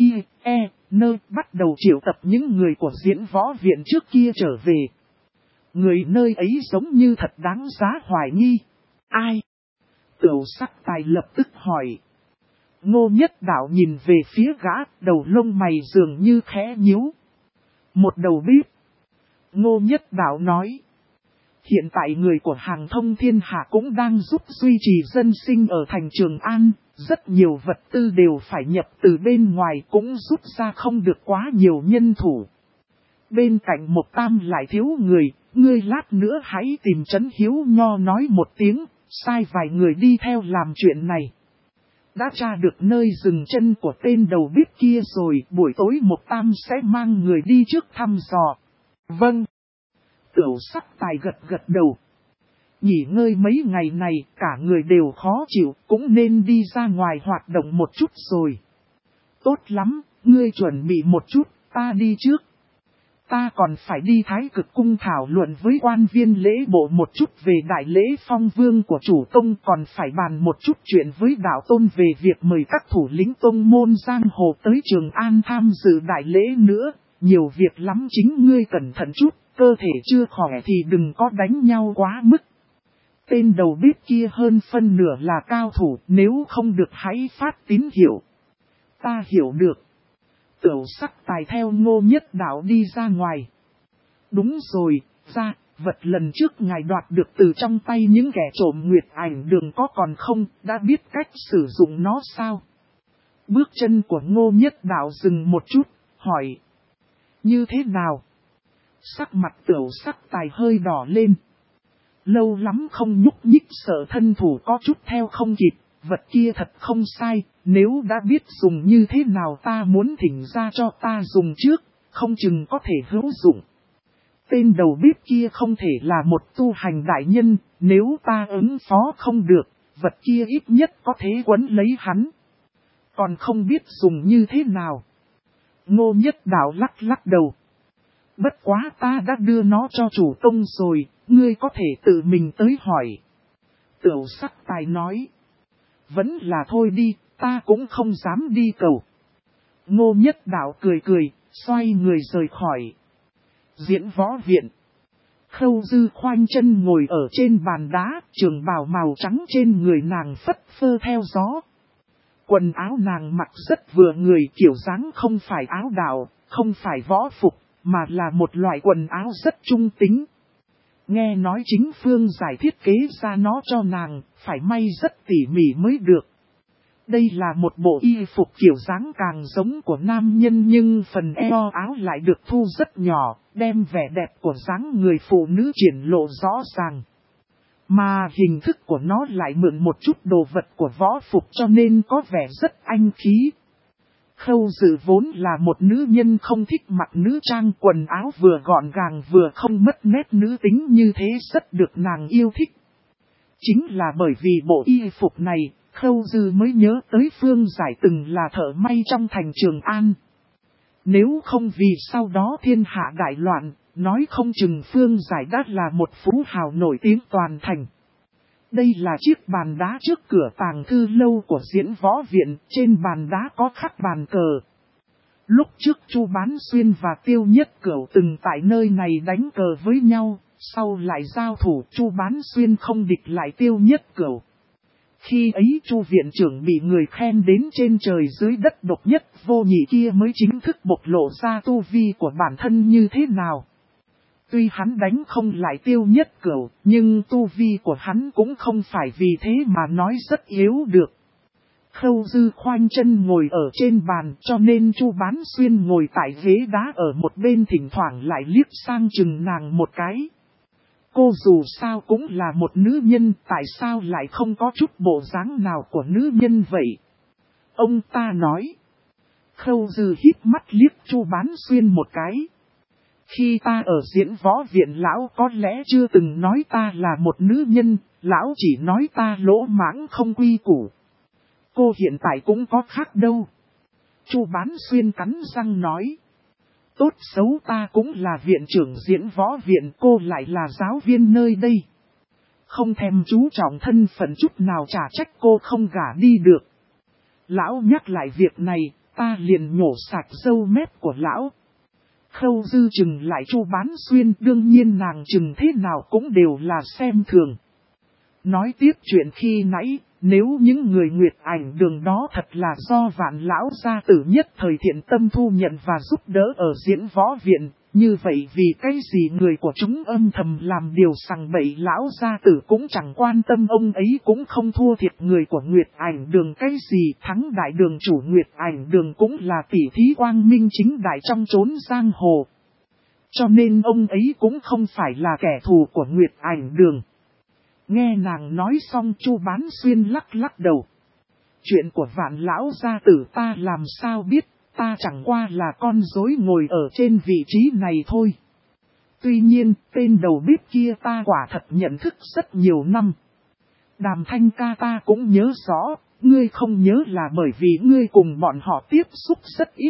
nơi bắt đầu triệu tập những người của diễn võ viện trước kia trở về. Người nơi ấy giống như thật đáng giá hoài nghi. Ai? Tửu Sắc Tài lập tức hỏi. Ngô Nhất Đạo nhìn về phía gã, đầu lông mày dường như khẽ nhíu. Một đầu bếp. Ngô Nhất Đạo nói. Hiện tại người của Hàng Thông Thiên Hạ cũng đang giúp duy trì dân sinh ở thành Trường An, rất nhiều vật tư đều phải nhập từ bên ngoài cũng giúp ra không được quá nhiều nhân thủ. Bên cạnh Mộc Tam lại thiếu người, ngươi lát nữa hãy tìm Trấn Hiếu Nho nói một tiếng, sai vài người đi theo làm chuyện này. Đã tra được nơi dừng chân của tên đầu bếp kia rồi, buổi tối Mộc Tam sẽ mang người đi trước thăm dò. Vâng. Tửu Sắc Tài gật đầu. Nghỉ ngơi mấy ngày này cả người đều khó chịu, cũng nên đi ra ngoài hoạt động một chút rồi. Tốt lắm, ngươi chuẩn bị một chút, ta đi trước. Ta còn phải đi Thái Cực Cung thảo luận với quan viên lễ bộ một chút về đại lễ phong vương của chủ tông, còn phải bàn một chút chuyện với đạo tôn về việc mời các thủ lĩnh tông môn giang hồ tới Trường An tham dự đại lễ nữa. Nhiều việc lắm, chính ngươi cẩn thận chút, cơ thể chưa khỏe thì đừng có đánh nhau quá mức. Tên đầu bếp kia hơn phân nửa là cao thủ, nếu không được hãy phát tín hiệu. Ta hiểu được. Tửu Sắc Tài theo Ngô Nhất Đạo đi ra ngoài. Đúng rồi, vật lần trước ngài đoạt được từ trong tay những kẻ trộm Nguyệt Ảnh Đường có còn không, đã biết cách sử dụng nó sao? Bước chân của Ngô Nhất Đạo dừng một chút, hỏi. Như thế nào? Sắc mặt Tửu Sắc Tài hơi đỏ lên. Lâu lắm không nhúc nhích sợ thân thủ có chút theo không kịp, vật kia thật không sai, nếu đã biết dùng như thế nào ta muốn thỉnh ra cho ta dùng trước, không chừng có thể hữu dụng. Tên đầu bếp kia không thể là một tu hành đại nhân, nếu ta ứng phó không được, vật kia ít nhất có thể quấn lấy hắn. Còn không biết dùng như thế nào. Ngô Nhất Đạo lắc đầu. Bất quá ta đã đưa nó cho chủ tông rồi, ngươi có thể tự mình tới hỏi. Tửu Sắc Tài nói. Vẫn là thôi đi, ta cũng không dám đi cầu. Ngô Nhất Đạo cười, xoay người rời khỏi. Diễn võ viện. Khâu Dư khoanh chân ngồi ở trên bàn đá, trường bào màu trắng trên người nàng phất phơ theo gió. Quần áo nàng mặc rất vừa người, kiểu dáng không phải áo đạo, không phải võ phục, mà là một loại quần áo rất trung tính. Nghe nói chính Phương giải thiết kế ra nó cho nàng, phải may rất tỉ mỉ mới được. Đây là một bộ y phục kiểu dáng càng giống của nam nhân nhưng phần eo áo lại được thu rất nhỏ, đem vẻ đẹp của dáng người phụ nữ triển lộ rõ ràng. Mà hình thức của nó lại mượn một chút đồ vật của võ phục cho nên có vẻ rất anh khí. Khâu Dự vốn là một nữ nhân không thích mặc nữ trang, quần áo vừa gọn gàng vừa không mất nét nữ tính như thế rất được nàng yêu thích. Chính là bởi vì bộ y phục này, Khâu Dư mới nhớ tới Phương Giải từng là thợ may trong thành Trường An. Nếu không vì sau đó thiên hạ đại loạn, nói không chừng Phương Giải đã là một phú hào nổi tiếng toàn thành. Đây là chiếc bàn đá trước cửa tàng thư lâu của Diễn Võ Viện, trên bàn đá có khắc bàn cờ. Lúc trước Chu Bán Xuyên và Tiêu Nhất Cửu từng tại nơi này đánh cờ với nhau, sau lại giao thủ Chu Bán Xuyên không địch lại Tiêu Nhất Cửu. Khi ấy Chu viện trưởng bị người khen đến trên trời dưới đất độc nhất vô nhị kia mới chính thức bộc lộ ra tu vi của bản thân như thế nào. Tuy hắn đánh không lại Tiêu Nhất Cửu, nhưng tu vi của hắn cũng không phải vì thế mà nói rất yếu được. Khâu Dư khoanh chân ngồi ở trên bàn cho nên Chu Bán Xuyên ngồi tại ghế đá ở một bên thỉnh thoảng lại liếc sang chừng nàng một cái. Cô dù sao cũng là một nữ nhân, tại sao lại không có chút bộ dáng nào của nữ nhân vậy? Ông ta nói. Khâu Dư hít mắt liếc Chu Bán Xuyên một cái. Khi ta ở Diễn Võ Viện lão có lẽ chưa từng nói ta là một nữ nhân, lão chỉ nói ta lỗ mãng không quy củ. Cô hiện tại cũng có khác đâu. Chu Bán Xuyên cắn răng nói. Tốt xấu ta cũng là viện trưởng Diễn Võ Viện, cô lại là giáo viên nơi đây. Không thèm chú trọng thân phận chút nào chả trách cô không gả đi được. Lão nhắc lại việc này, ta liền nhổ sạch râu mép của lão. Khâu Dư chừng lại Chu Bán Xuyên, đương nhiên nàng chừng thế nào cũng đều là xem thường. Nói tiếp chuyện khi nãy, nếu những người Nguyệt Ảnh Đường đó thật là do Vạn lão gia tử nhất thời thiện tâm thu nhận và giúp đỡ ở Diễn Võ Viện, như vậy vì cái gì người của chúng âm thầm làm điều sằng bậy lão gia tử cũng chẳng quan tâm, ông ấy cũng không thua thiệt người của Nguyệt Ảnh Đường cái gì, thắng đại đường chủ Nguyệt Ảnh Đường cũng là tỷ thí quang minh chính đại trong chốn giang hồ. Cho nên ông ấy cũng không phải là kẻ thù của Nguyệt Ảnh Đường. Nghe nàng nói xong Chu Bán Xuyên lắc lắc đầu. Chuyện của Vạn lão gia tử ta làm sao biết, ta chẳng qua là con rối ngồi ở trên vị trí này thôi. Tuy nhiên, tên đầu bếp kia ta quả thật nhận thức rất nhiều năm. Đàm Thanh ca ta cũng nhớ rõ, ngươi không nhớ là bởi vì ngươi cùng bọn họ tiếp xúc rất ít.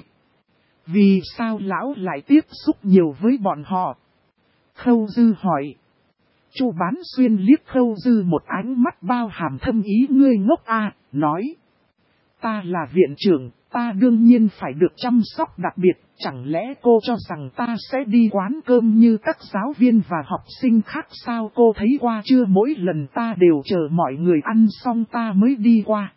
Vì sao lão lại tiếp xúc nhiều với bọn họ? Khâu Dư hỏi. Chu Bán Xuyên liếc Khâu Dư một ánh mắt bao hàm thâm ý, ngươi ngốc à, nói. Ta là viện trưởng, ta đương nhiên phải được chăm sóc đặc biệt, chẳng lẽ cô cho rằng ta sẽ đi quán cơm như các giáo viên và học sinh khác sao? Cô thấy qua chưa, mỗi lần ta đều chờ mọi người ăn xong ta mới đi qua.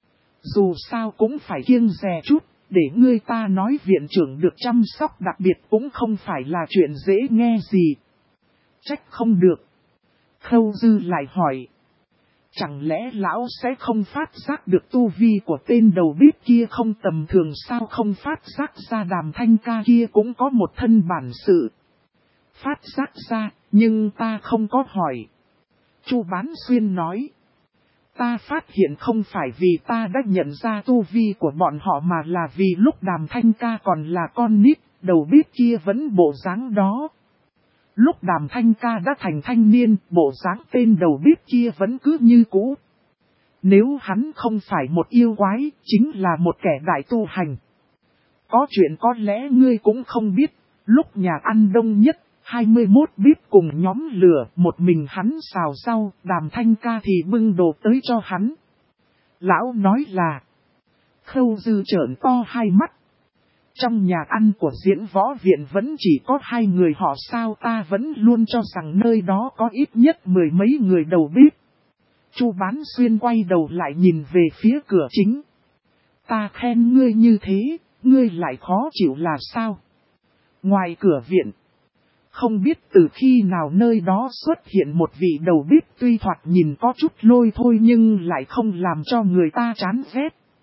Dù sao cũng phải kiêng dè chút, để ngươi ta nói viện trưởng được chăm sóc đặc biệt cũng không phải là chuyện dễ nghe gì. Trách không được. Khâu Dư lại hỏi. Chẳng lẽ lão sẽ không phát giác được tu vi của tên đầu bếp kia không tầm thường sao? Không phát giác ra Đàm Thanh ca kia cũng có một thân bản sự. Phát giác ra, nhưng ta không có hỏi. Chu Bán Xuyên nói. Ta phát hiện không phải vì ta đã nhận ra tu vi của bọn họ mà là vì lúc Đàm Thanh ca còn là con nít, đầu bếp kia vẫn bộ dáng đó. Lúc Đàm Thanh ca đã thành thanh niên, bộ dáng tên đầu bếp kia vẫn cứ như cũ. Nếu hắn không phải một yêu quái, chính là một kẻ đại tu hành. Có chuyện có lẽ ngươi cũng không biết, lúc nhà ăn đông nhất, 21 bếp cùng nhóm lửa, một mình hắn xào rau, Đàm Thanh ca thì bưng đồ tới cho hắn. Lão nói là, Khâu Dư trợn to hai mắt. Trong nhà ăn của Diễn Võ Viện vẫn chỉ có 2 người họ sao? Ta vẫn luôn cho rằng nơi đó có ít nhất 10 mấy người đầu bếp. Chu Bán Xuyên quay đầu lại nhìn về phía cửa chính. Ta khen ngươi như thế, ngươi lại khó chịu là sao? Ngoài cửa viện, không biết từ khi nào nơi đó xuất hiện một vị đầu bếp tuy thoạt nhìn có chút lôi thôi nhưng lại không làm cho người ta chán ghét.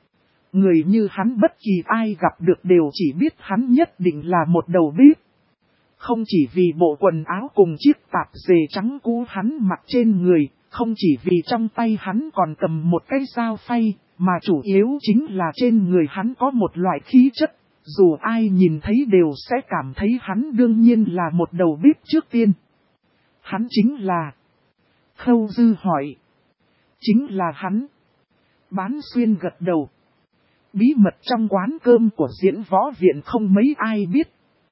Người như hắn bất kỳ ai gặp được đều chỉ biết hắn nhất định là một đầu bếp. Không chỉ vì bộ quần áo cùng chiếc tạp dề trắng cũ hắn mặc trên người, không chỉ vì trong tay hắn còn cầm một cái dao phay, mà chủ yếu chính là trên người hắn có một loại khí chất, dù ai nhìn thấy đều sẽ cảm thấy hắn đương nhiên là một đầu bếp trước tiên. Hắn chính là... Khâu Dư hỏi. Chính là hắn. Bán Xuyên gật đầu. Bí mật trong quán cơm của Diễn Võ Viện không mấy ai biết.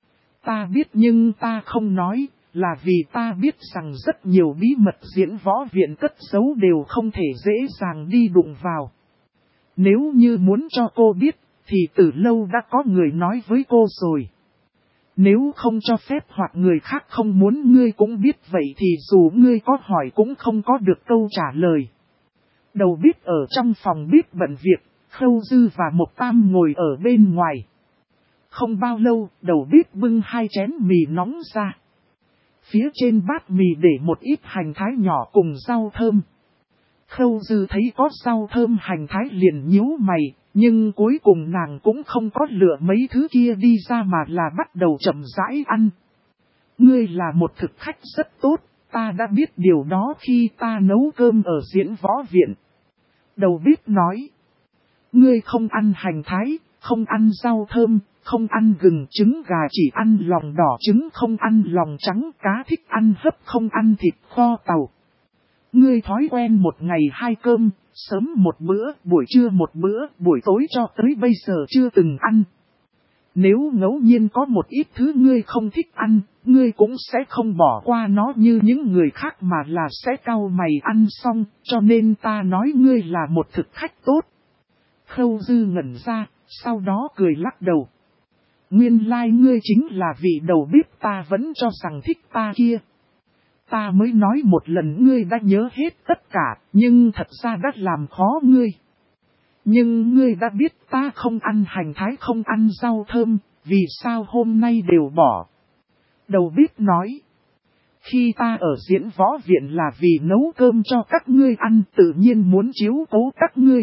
Ta biết nhưng ta không nói, là vì ta biết rằng rất nhiều bí mật Diễn Võ Viện cất giấu đều không thể dễ dàng đi đụng vào. Nếu như muốn cho cô biết, thì từ lâu đã có người nói với cô rồi. Nếu không cho phép hoặc người khác không muốn ngươi cũng biết vậy thì dù ngươi có hỏi cũng không có được câu trả lời. Đầu bếp ở trong phòng bếp bận việc, Khâu Dư và Mộc Tam ngồi ở bên ngoài. Không bao lâu, đầu bếp bưng 2 chén mì nóng ra. Phía trên bát mì để một ít hành thái nhỏ cùng rau thơm. Khâu Dư thấy có rau thơm hành thái liền nhíu mày, nhưng cuối cùng nàng cũng không có lựa mấy thứ kia đi ra mà là bắt đầu chậm rãi ăn. Ngươi là một thực khách rất tốt, ta đã biết điều đó khi ta nấu cơm ở Diễn Võ Viện. Đầu bếp nói, ngươi không ăn hành thái, không ăn rau thơm, không ăn gừng trứng gà chỉ ăn lòng đỏ trứng không ăn lòng trắng cá thích ăn hấp không ăn thịt kho tàu. Ngươi thói quen một ngày 2 cơm, sớm một bữa, buổi trưa một bữa, buổi tối cho tới bây giờ chưa từng ăn. Nếu ngẫu nhiên có một ít thứ ngươi không thích ăn, ngươi cũng sẽ không bỏ qua nó như những người khác mà là sẽ cau mày ăn xong, cho nên ta nói ngươi là một thực khách tốt. Khâu Dư ngẩn ra, sau đó cười lắc đầu. Nguyên lai ngươi chính là vị đầu bếp ta vẫn cho rằng thích ta kia. Ta mới nói một lần ngươi đã nhớ hết tất cả, nhưng thật ra đã làm khó ngươi. Nhưng ngươi đã biết ta không ăn hành thái không ăn rau thơm, vì sao hôm nay đều bỏ. Đầu bếp nói. Khi ta ở Diễn Võ Viện là vì nấu cơm cho các ngươi ăn tự nhiên muốn chiếu cố các ngươi.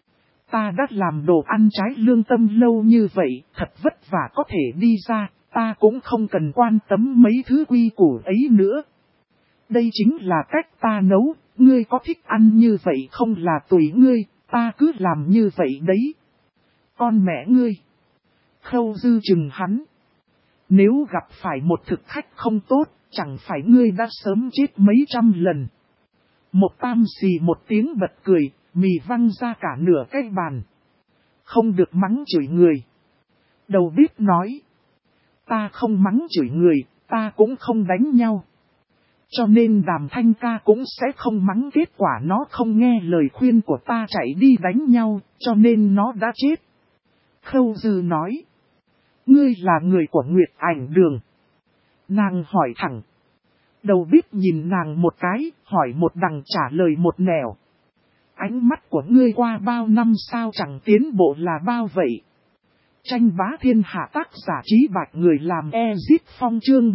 Ta đã làm đồ ăn trái lương tâm lâu như vậy, thật vất vả có thể đi ra, ta cũng không cần quan tâm mấy thứ quy củ ấy nữa. Đây chính là cách ta nấu, ngươi có thích ăn như vậy không là tùy ngươi, ta cứ làm như vậy đấy. Con mẹ ngươi. Khâu Dư chừng hắn. Nếu gặp phải một thực khách không tốt, chẳng phải ngươi đã sớm chết mấy trăm lần. Mộc Tam xì một tiếng bật cười, mì văng ra cả nửa cái bàn. Không được mắng chửi người. Đầu bếp nói. Ta không mắng chửi người, ta cũng không đánh nhau. Cho nên Đàm Thanh ca cũng sẽ không mắng kết quả nó không nghe lời khuyên của ta chạy đi đánh nhau, cho nên nó đã chết. Khâu Dư nói. Ngươi là người của Nguyệt Ảnh Đường. Nàng hỏi thẳng. Đầu bếp nhìn nàng một cái, hỏi một đằng trả lời một nẻo. Ánh mắt của ngươi qua bao năm sao chẳng tiến bộ là bao vậy. Tranh bá thiên hạ tác giả Trí Bạch người làm Ezip Phong chương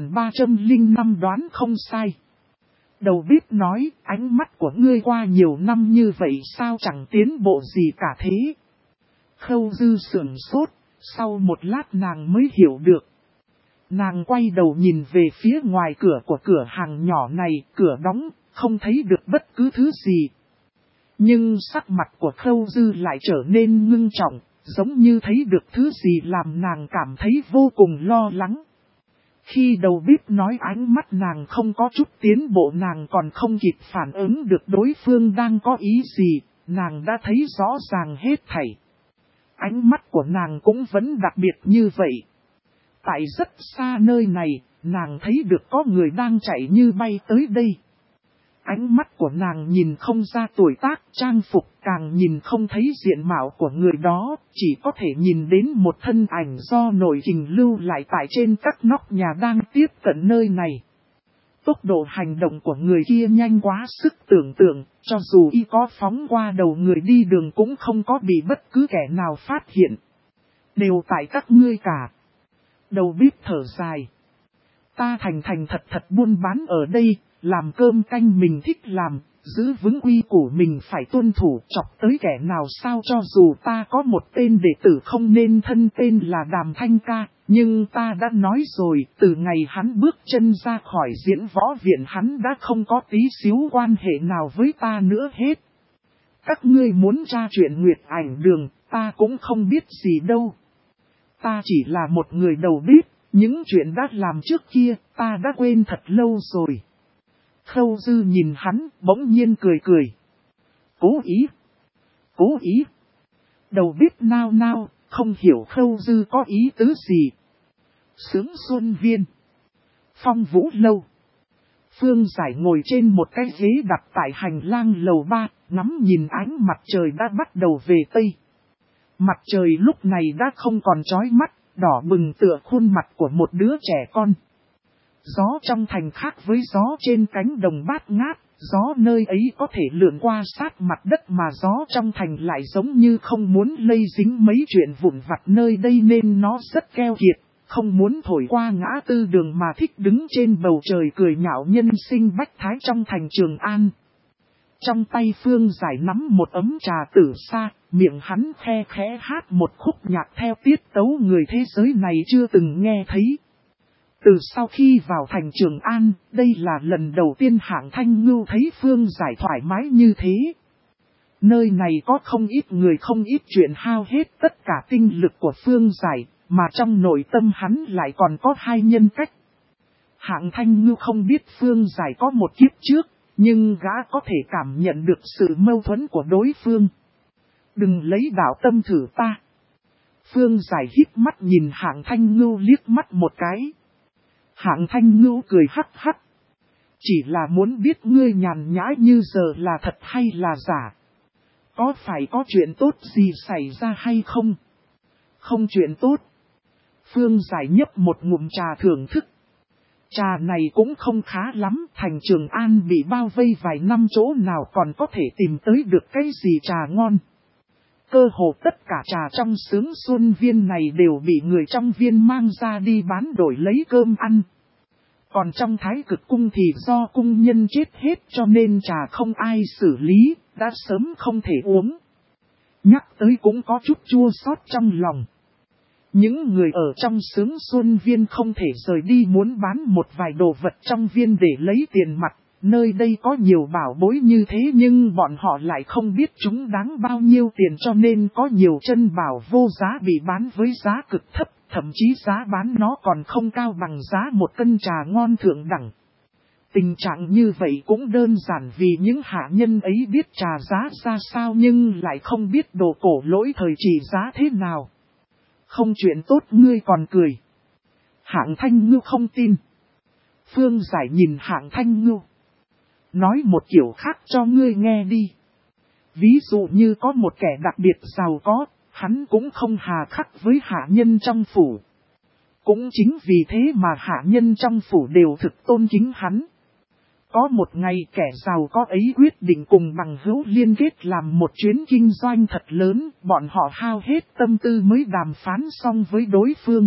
1305 đoán không sai. Đầu bếp nói, ánh mắt của ngươi qua nhiều năm như vậy sao chẳng tiến bộ gì cả thế. Khâu Dư sửng sốt, sau một lát nàng mới hiểu được. Nàng quay đầu nhìn về phía ngoài cửa của cửa hàng nhỏ này, cửa đóng, không thấy được bất cứ thứ gì. Nhưng sắc mặt của Khâu Dư lại trở nên ngưng trọng, giống như thấy được thứ gì làm nàng cảm thấy vô cùng lo lắng. Khi đầu bếp nói ánh mắt nàng không có chút tiến bộ nàng còn không kịp phản ứng được đối phương đang có ý gì, nàng đã thấy rõ ràng hết thảy. Ánh mắt của nàng cũng vẫn đặc biệt như vậy. Tại rất xa nơi này, nàng thấy được có người đang chạy như bay tới đây. Ánh mắt của nàng nhìn không ra tuổi tác, trang phục, càng nhìn không thấy diện mạo của người đó, chỉ có thể nhìn đến một thân ảnh do nội kình lưu lại tại trên các nóc nhà đang tiếp cận nơi này. Tốc độ hành động của người kia nhanh quá sức tưởng tượng, cho dù y có phóng qua đầu người đi đường cũng không có bị bất cứ kẻ nào phát hiện. Đều tại các ngươi cả. Đầu bếp thở dài. Ta thành thật buôn bán ở đây, làm cơm canh mình thích làm, giữ vững quy củ mình phải tuân thủ, chọc tới kẻ nào sao cho dù ta có một tên đệ tử không nên thân tên là Đàm Thanh Ca, nhưng ta đã nói rồi, từ ngày hắn bước chân ra khỏi diễn võ viện hắn đã không có tí xíu quan hệ nào với ta nữa hết. Các ngươi muốn tra chuyện Nguyệt Ảnh Đường, ta cũng không biết gì đâu. Ta chỉ là một người đầu bếp, những chuyện đã làm trước kia, ta đã quên thật lâu rồi. Khâu Dư nhìn hắn, bỗng nhiên cười cười. Cố ý. Cố ý. Đầu bếp nao nao, không hiểu Khâu Dư có ý tứ gì. Sướng Xuân Viên. Phong Vũ Lâu. Phương Giải ngồi trên một cái ghế đặt tại hành lang lầu 3, ngắm nhìn ánh mặt trời đã bắt đầu về Tây. Mặt trời lúc này đã không còn chói mắt, đỏ bừng tựa khuôn mặt của một đứa trẻ con. Gió trong thành khác với gió trên cánh đồng bát ngát, gió nơi ấy có thể lượn qua sát mặt đất mà gió trong thành lại giống như không muốn lây dính mấy chuyện vụn vặt nơi đây nên nó rất keo kiệt, không muốn thổi qua ngã tư đường mà thích đứng trên bầu trời cười nhạo nhân sinh bách thái trong thành Trường An. Trong tay Phương Giải nắm một ấm trà tử sa, miệng hắn khe khẽ hát một khúc nhạc theo tiết tấu người thế giới này chưa từng nghe thấy. Từ sau khi vào thành Trường An, đây là lần đầu tiên Hạng Thanh Ngưu thấy Phương Giải thoải mái như thế. Nơi này có không ít người không ít chuyện hao hết tất cả tinh lực của Phương Giải, mà trong nội tâm hắn lại còn có hai nhân cách. Hạng Thanh Ngưu không biết Phương Giải có một kiếp trước, nhưng gã có thể cảm nhận được sự mâu thuẫn của đối phương. Đừng lấy đạo tâm thử ta. Phương Giải híp mắt nhìn Hạng Thanh Ngưu liếc mắt một cái. Hạng Thanh Ngưu cười hắc hắc. Chỉ là muốn biết ngươi nhàn nhã như giờ là thật hay là giả. Có phải có chuyện tốt gì xảy ra hay không? Không chuyện tốt. Phương Giải nhấp một ngụm trà thưởng thức. Trà này cũng không khá lắm, thành Trường An bị bao vây vài năm chỗ nào còn có thể tìm tới được cái gì trà ngon. Cơ hồ tất cả trà trong Sướng Xuân Viên này đều bị người trong viên mang ra đi bán đổi lấy cơm ăn. Còn trong Thái Cực Cung thì do cung nhân chết hết cho nên trà không ai xử lý, đã sớm không thể uống. Nhắc tới cũng có chút chua xót trong lòng. Những người ở trong Sướng Xuân Viên không thể rời đi muốn bán một vài đồ vật trong viên để lấy tiền mặt. Nơi đây có nhiều bảo bối như thế nhưng bọn họ lại không biết chúng đáng bao nhiêu tiền cho nên có nhiều chân bảo vô giá bị bán với giá cực thấp, thậm chí giá bán nó còn không cao bằng giá một cân trà ngon thượng đẳng. Tình trạng như vậy cũng đơn giản vì những hạ nhân ấy biết trà giá ra sao nhưng lại không biết đồ cổ lỗi thời trị giá thế nào. Không chuyện tốt ngươi còn cười. Hạng Thanh Ngưu không tin. Phương Giải nhìn Hạng Thanh Ngưu. Nói một kiểu khác cho ngươi nghe đi. Ví dụ như có một kẻ đặc biệt giàu có, hắn cũng không hà khắc với hạ nhân trong phủ. Cũng chính vì thế mà hạ nhân trong phủ đều thực tôn kính hắn. Có một ngày kẻ giàu có ấy quyết định cùng bằng hữu liên kết làm một chuyến kinh doanh thật lớn, bọn họ hao hết tâm tư mới đàm phán xong với đối phương.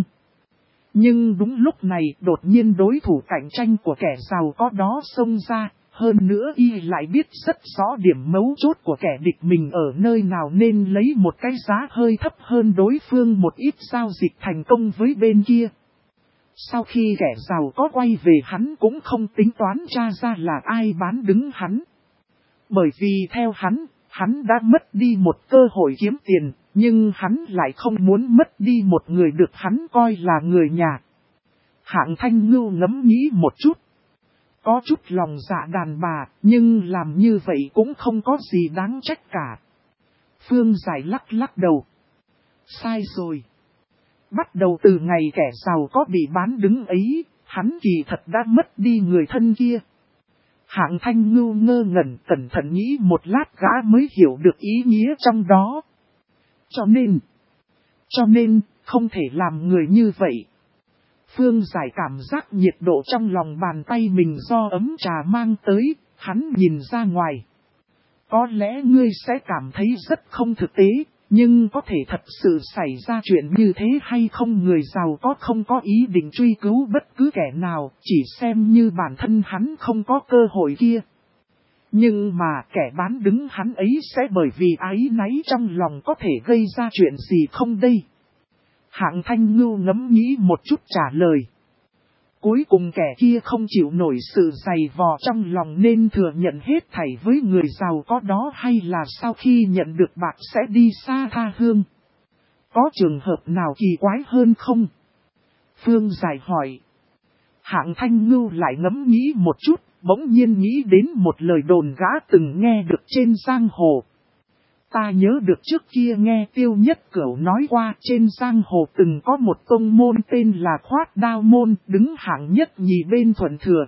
Nhưng đúng lúc này đột nhiên đối thủ cạnh tranh của kẻ giàu có đó xông ra, hơn nữa y lại biết rất rõ điểm mấu chốt của kẻ địch mình ở nơi nào nên lấy một cái giá hơi thấp hơn đối phương một ít giao dịch thành công với bên kia. Sau khi kẻ giàu có quay về hắn cũng không tính toán tra ra là ai bán đứng hắn. Bởi vì theo hắn đã mất đi một cơ hội kiếm tiền, nhưng hắn lại không muốn mất đi một người được hắn coi là người nhà. Hạng Thanh Ngưu ngẫm nghĩ một chút. Có chút lòng dạ đàn bà, nhưng làm như vậy cũng không có gì đáng trách cả. Phương Giải lắc lắc đầu. Sai rồi. Bắt đầu từ ngày kẻ giàu có bị bán đứng ấy, hắn kỳ thật đã mất đi người thân kia. Hạng Thanh Ngưu ngơ ngẩn cẩn thận nghĩ một lát gã mới hiểu được ý nghĩa trong đó. Cho nên, không thể làm người như vậy. Phương Giải cảm giác nhiệt độ trong lòng bàn tay mình do ấm trà mang tới, hắn nhìn ra ngoài. Có lẽ ngươi sẽ cảm thấy rất không thực tế, Nhưng có thể thật sự xảy ra chuyện như thế hay không, người giàu có không có ý định truy cứu bất cứ kẻ nào, chỉ xem như bản thân hắn không có cơ hội kia. Nhưng mà kẻ bán đứng hắn ấy sẽ bởi vì áy náy trong lòng có thể gây ra chuyện gì không đây? Hạng Thanh Ngưu ngẫm nghĩ một chút trả lời. Cuối cùng kẻ kia không chịu nổi sự dày vò trong lòng nên thừa nhận hết thảy với người giàu có đó, hay là sau khi nhận được bạc sẽ đi xa tha hương? Có trường hợp nào kỳ quái hơn không? Phương Giải hỏi. Hạng Thanh Ngưu lại ngẫm nghĩ một chút, bỗng nhiên nghĩ đến một lời đồn gã từng nghe được trên giang hồ. Ta nhớ được trước kia nghe Tiêu Nhất Cửu nói qua, trên giang hồ từng có một tông môn tên là Khoát Đao Môn, đứng hạng nhất nhì bên Thuận Thừa.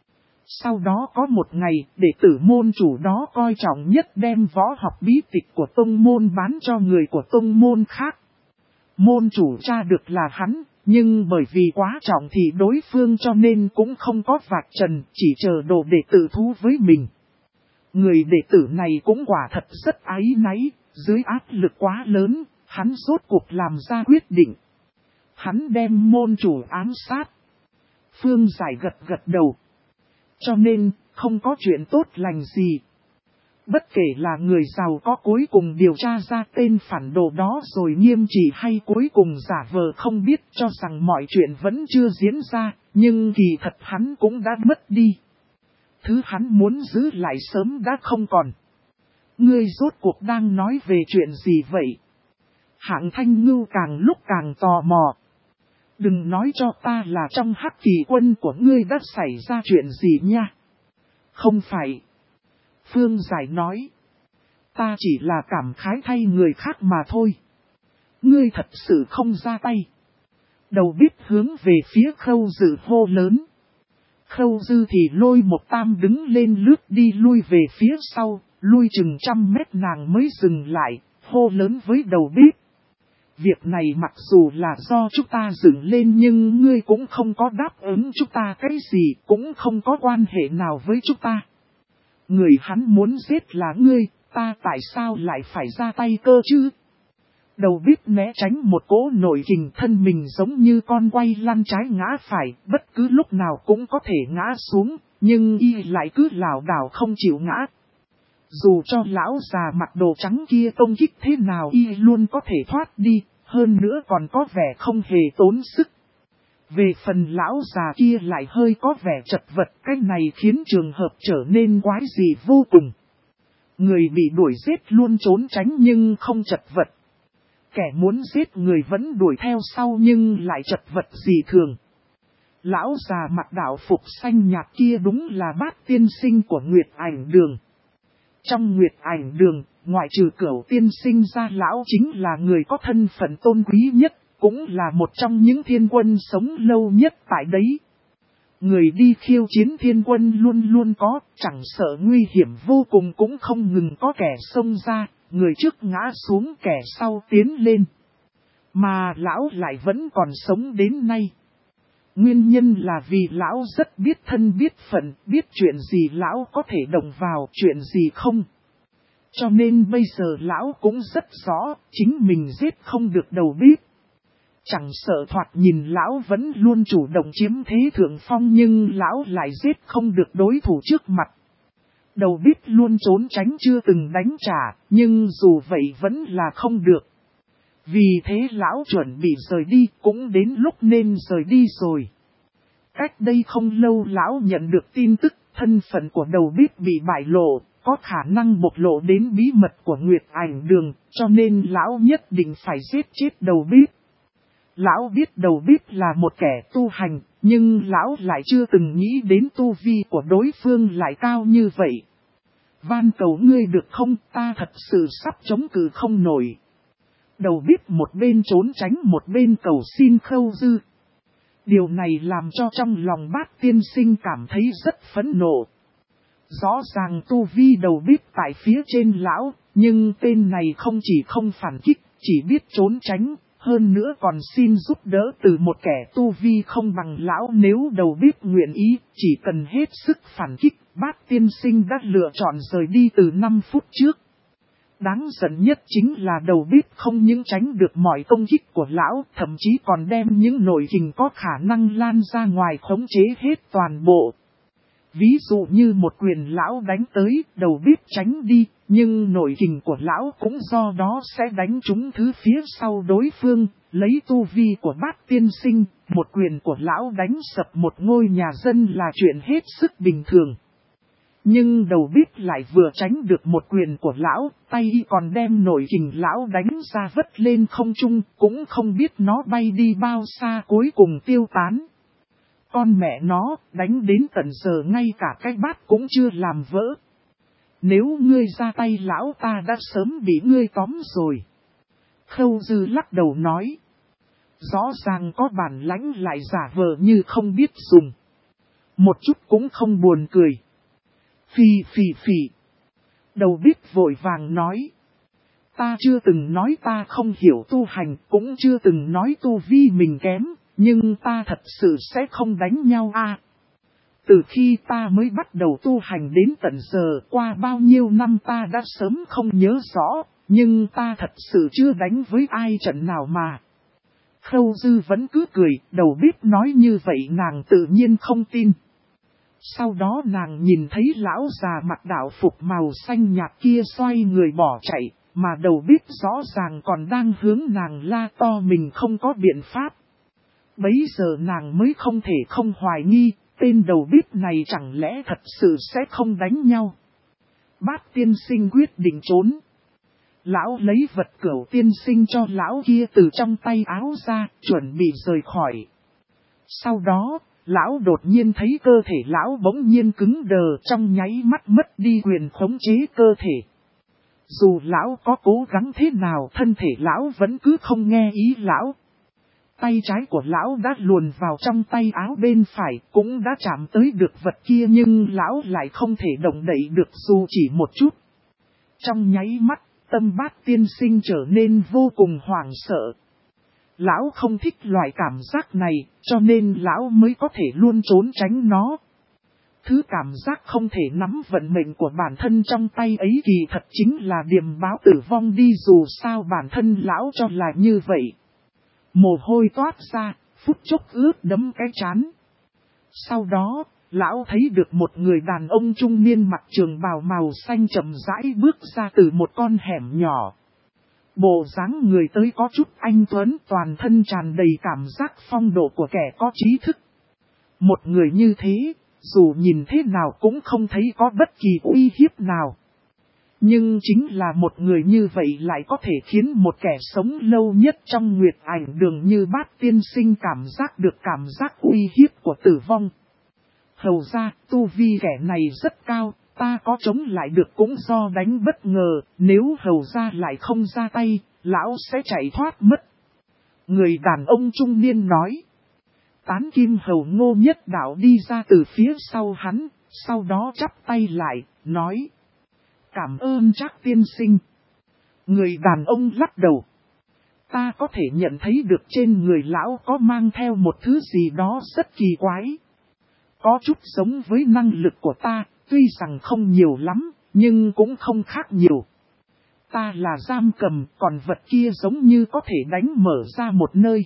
Sau đó có một ngày, đệ tử môn chủ đó coi trọng nhất đem võ học bí tịch của tông môn bán cho người của tông môn khác. Môn chủ tra được là hắn, nhưng bởi vì quá trọng thì đối phương cho nên cũng không có vạch trần, chỉ chờ đồ đệ tử thú với mình. Người đệ tử này cũng quả thật rất áy náy, dưới áp lực quá lớn, hắn rốt cuộc làm ra quyết định. Hắn đem môn chủ ám sát. Phương Giải gật đầu. Cho nên, không có chuyện tốt lành gì. Bất kể là người giàu có cuối cùng điều tra ra tên phản đồ đó rồi nghiêm trị, hay cuối cùng giả vờ không biết cho rằng mọi chuyện vẫn chưa diễn ra, nhưng kỳ thật hắn cũng đã mất đi. Thứ hắn muốn giữ lại sớm đã không còn. Ngươi rốt cuộc đang nói về chuyện gì vậy? Hạng Thanh Ngưu càng lúc càng tò mò. Đừng nói cho ta là trong Hắc Kỳ quân của ngươi đã xảy ra chuyện gì nha. Không phải. Phương Giải nói. Ta chỉ là cảm khái thay người khác mà thôi. Ngươi thật sự không ra tay. Đầu bếp hướng về phía Khâu Dư hô lớn. Khâu Dư thì lôi một tam đứng lên lướt đi lui về phía sau, lui chừng 100 mét nàng mới dừng lại, hô lớn với đầu bếp. Việc này mặc dù là do chúng ta dựng lên nhưng ngươi cũng không có đáp ứng chúng ta cái gì, cũng không có quan hệ nào với chúng ta. Người hắn muốn giết là ngươi, ta tại sao lại phải ra tay cơ chứ? Đầu bếp né tránh một cỗ nội kình, thân mình giống như con quay lăn trái ngã phải, bất cứ lúc nào cũng có thể ngã xuống, nhưng y lại cứ lảo đảo không chịu ngã. Dù cho lão già mặc đồ trắng kia công kích thế nào y luôn có thể thoát đi, hơn nữa còn có vẻ không hề tốn sức. Về phần lão già kia lại hơi có vẻ chật vật, cái này khiến trường hợp trở nên quái dị vô cùng. Người bị đuổi giết luôn trốn tránh nhưng không chật vật. Kẻ muốn giết người vẫn đuổi theo sau nhưng lại chật vật dị thường. Lão già mặc đạo phục xanh nhạt kia đúng là Bát tiên sinh của Nguyệt Ảnh Đường. Trong Nguyệt Ảnh Đường, ngoại trừ Cửu tiên sinh ra, lão chính là người có thân phận tôn quý nhất, cũng là một trong những thiên quân sống lâu nhất tại đấy. Người đi khiêu chiến thiên quân luôn luôn có, chẳng sợ nguy hiểm vô cùng cũng không ngừng có kẻ xông ra, người trước ngã xuống kẻ sau tiến lên. Mà lão lại vẫn còn sống đến nay. Nguyên nhân là vì lão rất biết thân biết phận, biết chuyện gì lão có thể động vào, chuyện gì không. Cho nên bây giờ lão cũng rất rõ, chính mình giết không được đầu bếp. Chẳng sợ thoạt nhìn lão vẫn luôn chủ động chiếm thế thượng phong nhưng lão lại giết không được đối thủ trước mặt. Đầu bếp luôn trốn tránh chưa từng đánh trả, nhưng dù vậy vẫn là không được. Vì thế lão chuẩn bị rời đi, cũng đến lúc nên rời đi rồi. Cách đây không lâu lão nhận được tin tức thân phận của đầu bếp bị bại lộ, có khả năng bộc lộ đến bí mật của Nguyệt Ảnh Đường, cho nên lão nhất định phải giết chết đầu bếp. Lão biết đầu bếp là một kẻ tu hành, nhưng lão lại chưa từng nghĩ đến tu vi của đối phương lại cao như vậy. Van cầu ngươi được không, ta thật sự sắp chống cự không nổi. Đầu bếp một bên trốn tránh một bên cầu xin Khâu Dư. Điều này làm cho trong lòng Bát tiên sinh cảm thấy rất phẫn nộ. Rõ ràng tu vi đầu bếp tại phía trên lão, nhưng tên này không chỉ không phản kích, chỉ biết trốn tránh, hơn nữa còn xin giúp đỡ từ một kẻ tu vi không bằng lão. Nếu đầu bếp nguyện ý, chỉ cần hết sức phản kích, Bát tiên sinh đã lựa chọn rời đi từ 5 phút trước. Đáng giận nhất chính là đầu bếp không những tránh được mọi công kích của lão, thậm chí còn đem những nội kình có khả năng lan ra ngoài khống chế hết toàn bộ. Ví dụ như một quyền lão đánh tới, đầu bếp tránh đi, nhưng nội kình của lão cũng do đó sẽ đánh trúng thứ phía sau đối phương, lấy tu vi của Bát tiên sinh, một quyền của lão đánh sập một ngôi nhà dân là chuyện hết sức bình thường. Nhưng đầu bếp lại vừa tránh được một quyền của lão, tay còn đem nội kình lão đánh ra vất lên không trung, cũng không biết nó bay đi bao xa cuối cùng tiêu tán. Con mẹ nó, đánh đến tận giờ ngay cả cái bát cũng chưa làm vỡ. Nếu ngươi ra tay lão ta đã sớm bị ngươi tóm rồi. Khâu Dư lắc đầu nói. Rõ ràng có bản lãnh lại giả vờ như không biết dùng. Một chút cũng không buồn cười. Phì. Đầu bếp vội vàng nói. Ta chưa từng nói ta không hiểu tu hành, cũng chưa từng nói tu vi mình kém, nhưng ta thật sự sẽ không đánh nhau a. Từ khi ta mới bắt đầu tu hành đến tận giờ, qua bao nhiêu năm ta đã sớm không nhớ rõ, nhưng ta thật sự chưa đánh với ai trận nào mà. Khâu Dư vẫn cứ cười, đầu bếp nói như vậy nàng tự nhiên không tin. Sau đó nàng nhìn thấy lão già mặc đạo phục màu xanh nhạt kia xoay người bỏ chạy, mà đầu bếp rõ ràng còn đang hướng nàng la to mình không có biện pháp. Bấy giờ nàng mới không thể không hoài nghi, tên đầu bếp này chẳng lẽ thật sự sẽ không đánh nhau. Bát tiên sinh quyết định trốn. Lão lấy vật cửu tiên sinh cho lão kia từ trong tay áo ra, chuẩn bị rời khỏi. Sau đó, lão đột nhiên thấy cơ thể lão bỗng nhiên cứng đờ, trong nháy mắt mất đi quyền khống chế cơ thể. Dù lão có cố gắng thế nào, thân thể lão vẫn cứ không nghe ý lão. Tay trái của lão đã luồn vào trong tay áo bên phải, cũng đã chạm tới được vật kia nhưng lão lại không thể động đậy được dù chỉ một chút. Trong nháy mắt, tâm Bát tiên sinh trở nên vô cùng hoảng sợ. Lão không thích loại cảm giác này, cho nên lão mới có thể luôn trốn tránh nó. Thứ cảm giác không thể nắm vận mệnh của bản thân trong tay ấy kỳ thật chính là điềm báo tử vong đi, dù sao bản thân lão cho là như vậy. Mồ hôi toát ra, phút chốc ướt đẫm cái trán. Sau đó, lão thấy được một người đàn ông trung niên mặc trường bào màu xanh chậm rãi bước ra từ một con hẻm nhỏ. Bộ dáng người tới có chút anh tuấn, toàn thân tràn đầy cảm giác phong độ của kẻ có trí thức. Một người như thế, dù nhìn thế nào cũng không thấy có bất kỳ uy hiếp nào. Nhưng chính là một người như vậy lại có thể khiến một kẻ sống lâu nhất trong Nguyệt Ảnh Đường như Bát tiên sinh cảm giác được cảm giác uy hiếp của tử vong. Hầu ra, tu vi kẻ này rất cao, ta có chống lại được cũng do đánh bất ngờ, nếu hầu ra lại không ra tay, lão sẽ chạy thoát mất. Người đàn ông trung niên nói. Tán kim hầu Ngô Nhất Đạo đi ra từ phía sau hắn, sau đó chắp tay lại, nói. Cảm ơn Trác tiên sinh. Người đàn ông lắc đầu. Ta có thể nhận thấy được trên người lão có mang theo một thứ gì đó rất kỳ quái. Có chút giống với năng lực của ta, tuy rằng không nhiều lắm, nhưng cũng không khác nhiều. Ta là giam cầm, còn vật kia giống như có thể đánh mở ra một nơi.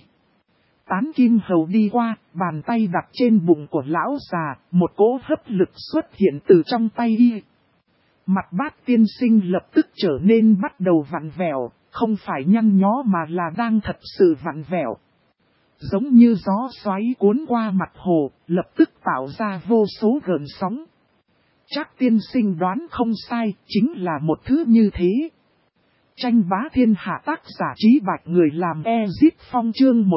Tán kim hầu đi qua, bàn tay đặt trên bụng của lão già, một cỗ hấp lực xuất hiện từ trong tay y. Mặt Bát tiên sinh lập tức trở nên bắt đầu vặn vẹo, không phải nhăn nhó mà là đang thật sự vặn vẹo. Giống như gió xoáy cuốn qua mặt hồ, lập tức tạo ra vô số gợn sóng. Trác tiên sinh đoán không sai, chính là một thứ như thế. Tranh bá thiên hạ tác giả Trí Bạch người làm Ezip Phong chương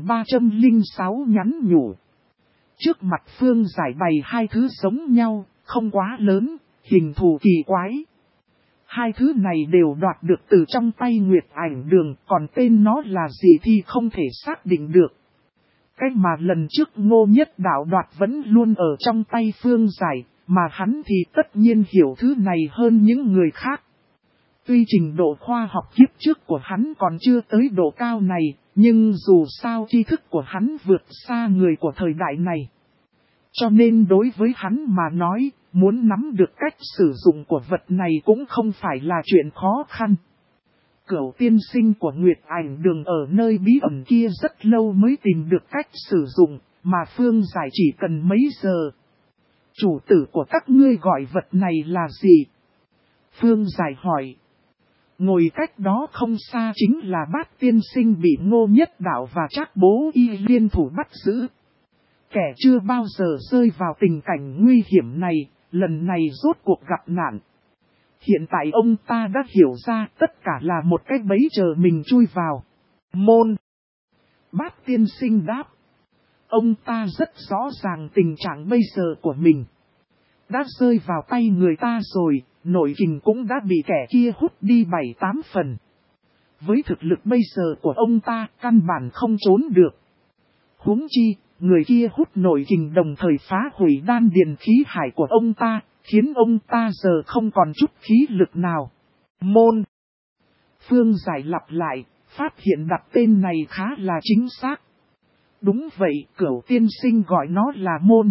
1306 nhắn nhủ. Trước mặt Phương giải bày hai thứ giống nhau, không quá lớn, hình thù kỳ quái. Hai thứ này đều đoạt được từ trong tay Nguyệt Ảnh Đường, còn tên nó là gì thì không thể xác định được. Cái mà lần trước Ngô Nhất Đạo đoạt vẫn luôn ở trong tay Phương giải, mà hắn thì tất nhiên hiểu thứ này hơn những người khác. Tuy trình độ khoa học kiếp trước của hắn còn chưa tới độ cao này, nhưng dù sao tri thức của hắn vượt xa người của thời đại này. Cho nên đối với hắn mà nói, muốn nắm được cách sử dụng của vật này cũng không phải là chuyện khó khăn. Cửu tiên sinh của Nguyệt Ảnh Đường ở nơi bí ẩn kia rất lâu mới tìm được cách sử dụng, mà Phương Giải chỉ cần mấy giờ. Chủ tử của các ngươi gọi vật này là gì? Phương Giải hỏi. Ngồi cách đó không xa chính là Bát tiên sinh bị Ngô Nhất Đạo và Trác Bố Y liên thủ bắt giữ. Kẻ chưa bao giờ rơi vào tình cảnh nguy hiểm này, lần này rốt cuộc gặp nạn. Hiện tại ông ta đã hiểu ra tất cả là một cái bẫy chờ mình chui vào. Môn. Bát tiên sinh đáp. Ông ta rất rõ ràng tình trạng bây giờ của mình. Đã rơi vào tay người ta rồi, nội kình cũng đã bị kẻ kia hút đi 7-8 phần. Với thực lực bây giờ của ông ta, căn bản không trốn được. Huống chi, người kia hút nội kình đồng thời phá hủy đan điền khí hải của ông ta, khiến ông ta giờ không còn chút khí lực nào. Môn. Phương Giải lặp lại, phát hiện đặt tên này khá là chính xác. Đúng vậy, Cửu tiên sinh gọi nó là môn.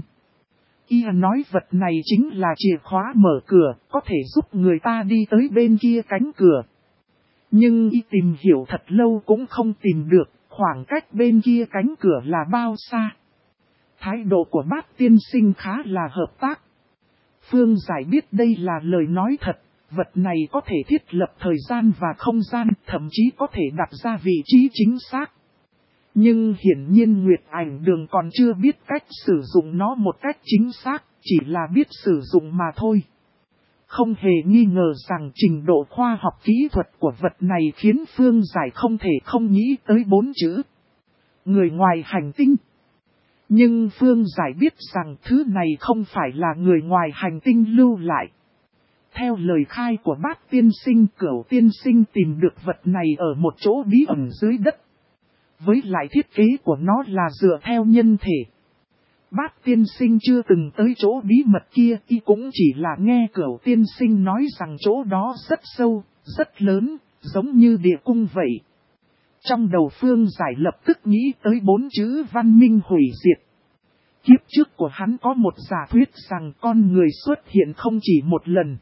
Y nói vật này chính là chìa khóa mở cửa, có thể giúp người ta đi tới bên kia cánh cửa. Nhưng Y tìm hiểu thật lâu cũng không tìm được, khoảng cách bên kia cánh cửa là bao xa. Thái độ của Bát tiên sinh khá là hợp tác. Phương Giải biết đây là lời nói thật, vật này có thể thiết lập thời gian và không gian, thậm chí có thể đặt ra vị trí chính xác. Nhưng hiển nhiên Nguyệt Ảnh Đường còn chưa biết cách sử dụng nó một cách chính xác, chỉ là biết sử dụng mà thôi. Không hề nghi ngờ rằng trình độ khoa học kỹ thuật của vật này khiến Phương Giải không thể không nghĩ tới 4 chữ. Người ngoài hành tinh. Nhưng Phương Giải biết rằng thứ này không phải là người ngoài hành tinh lưu lại. Theo lời khai của Bát tiên sinh, Cửu tiên sinh tìm được vật này ở một chỗ bí ẩn dưới đất. Với lại thiết kế của nó là dựa theo nhân thể. Bát tiên sinh chưa từng tới chỗ bí mật kia, y cũng chỉ là nghe Cửu tiên sinh nói rằng chỗ đó rất sâu, rất lớn, giống như địa cung vậy. Trong đầu Phương Giải lập tức nghĩ tới 4 chữ văn minh hủy diệt. Kiếp trước của hắn có một giả thuyết rằng con người xuất hiện không chỉ một lần.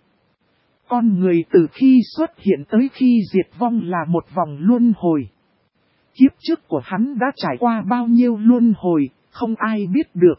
Con người từ khi xuất hiện tới khi diệt vong là một vòng luân hồi. Kiếp trước của hắn đã trải qua bao nhiêu luân hồi, không ai biết được.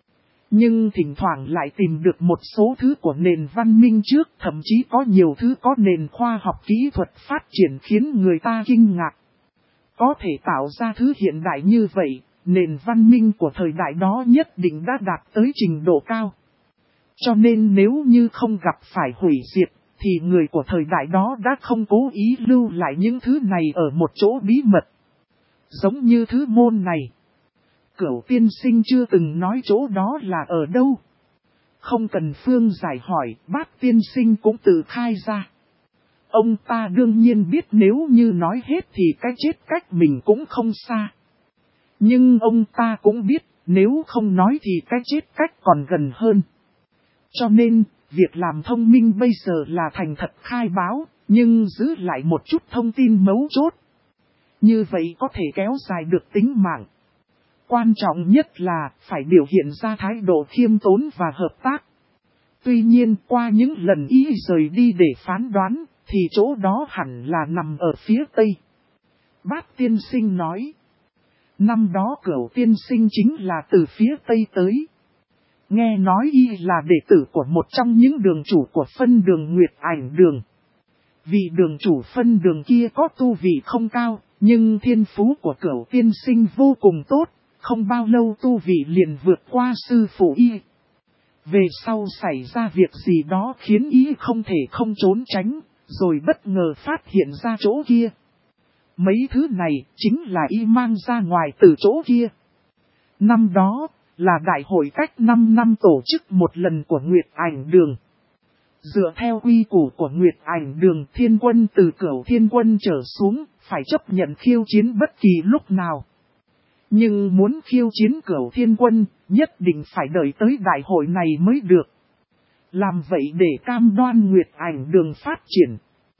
Nhưng thỉnh thoảng lại tìm được một số thứ của nền văn minh trước, thậm chí có nhiều thứ có nền khoa học kỹ thuật phát triển khiến người ta kinh ngạc. Có thể tạo ra thứ hiện đại như vậy, nền văn minh của thời đại đó nhất định đã đạt tới trình độ cao. Cho nên nếu như không gặp phải hủy diệt, thì người của thời đại đó đã không cố ý lưu lại những thứ này ở một chỗ bí mật. Giống như thứ môn này. Cửu tiên sinh chưa từng nói chỗ đó là ở đâu. Không cần Phương Giải hỏi, Bát tiên sinh cũng tự khai ra. Ông ta đương nhiên biết nếu như nói hết thì cái chết cách mình cũng không xa. Nhưng ông ta cũng biết nếu không nói thì cái chết cách còn gần hơn. Cho nên, việc làm thông minh bây giờ là thành thật khai báo, nhưng giữ lại một chút thông tin mấu chốt. Như vậy có thể kéo dài được tính mạng. Quan trọng nhất là phải biểu hiện ra thái độ khiêm tốn và hợp tác. Tuy nhiên qua những lần ý rời đi để phán đoán, thì chỗ đó hẳn là nằm ở phía Tây. Bát tiên sinh nói. Năm đó Cửu tiên sinh chính là từ phía Tây tới. Nghe nói y là đệ tử của một trong những đường chủ của phân đường Nguyệt Ảnh Đường. Vị đường chủ phân đường kia có tu vị không cao, nhưng thiên phú của Cửu tiên sinh vô cùng tốt, không bao lâu tu vị liền vượt qua sư phụ y. Về sau xảy ra việc gì đó khiến y không thể không trốn tránh, rồi bất ngờ phát hiện ra chỗ kia. Mấy thứ này chính là y mang ra ngoài từ chỗ kia. Năm đó là đại hội cách 5 năm tổ chức một lần của Nguyệt Ảnh Đường. Dựa theo quy củ của Nguyệt Ảnh Đường, thiên quân từ Cửu thiên quân trở xuống, phải chấp nhận khiêu chiến bất kỳ lúc nào. Nhưng muốn khiêu chiến Cửu thiên quân, nhất định phải đợi tới đại hội này mới được. Làm vậy để cam đoan Nguyệt Ảnh Đường phát triển.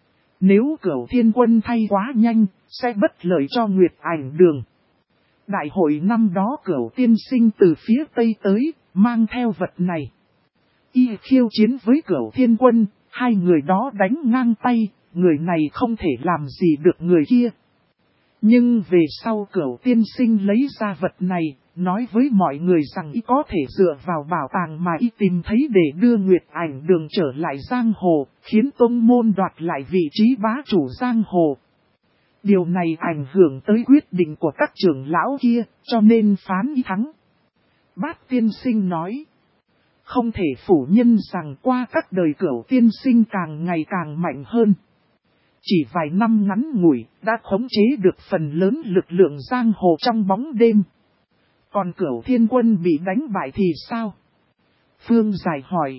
Nếu Cửu thiên quân thay quá nhanh, sẽ bất lợi cho Nguyệt Ảnh Đường. Đại hội năm đó Cửu tiên sinh từ phía Tây tới, mang theo vật này. Y khiêu chiến với Cửu Thiên Quân, hai người đó đánh ngang tay, người này không thể làm gì được người kia. Nhưng về sau Cửu tiên sinh lấy ra vật này, nói với mọi người rằng y có thể dựa vào bảo tàng mà y tìm thấy để đưa Nguyệt Ảnh Đường trở lại giang hồ, khiến tông môn đoạt lại vị trí bá chủ giang hồ. Điều này ảnh hưởng tới quyết định của các trưởng lão kia, cho nên phán y thắng. Bát tiên sinh nói, không thể phủ nhận rằng qua các đời Cửu tiên sinh càng ngày càng mạnh hơn. Chỉ vài năm ngắn ngủi, đã khống chế được phần lớn lực lượng giang hồ trong bóng đêm. Còn Cửu Thiên Quân bị đánh bại thì sao? Phương Giải hỏi.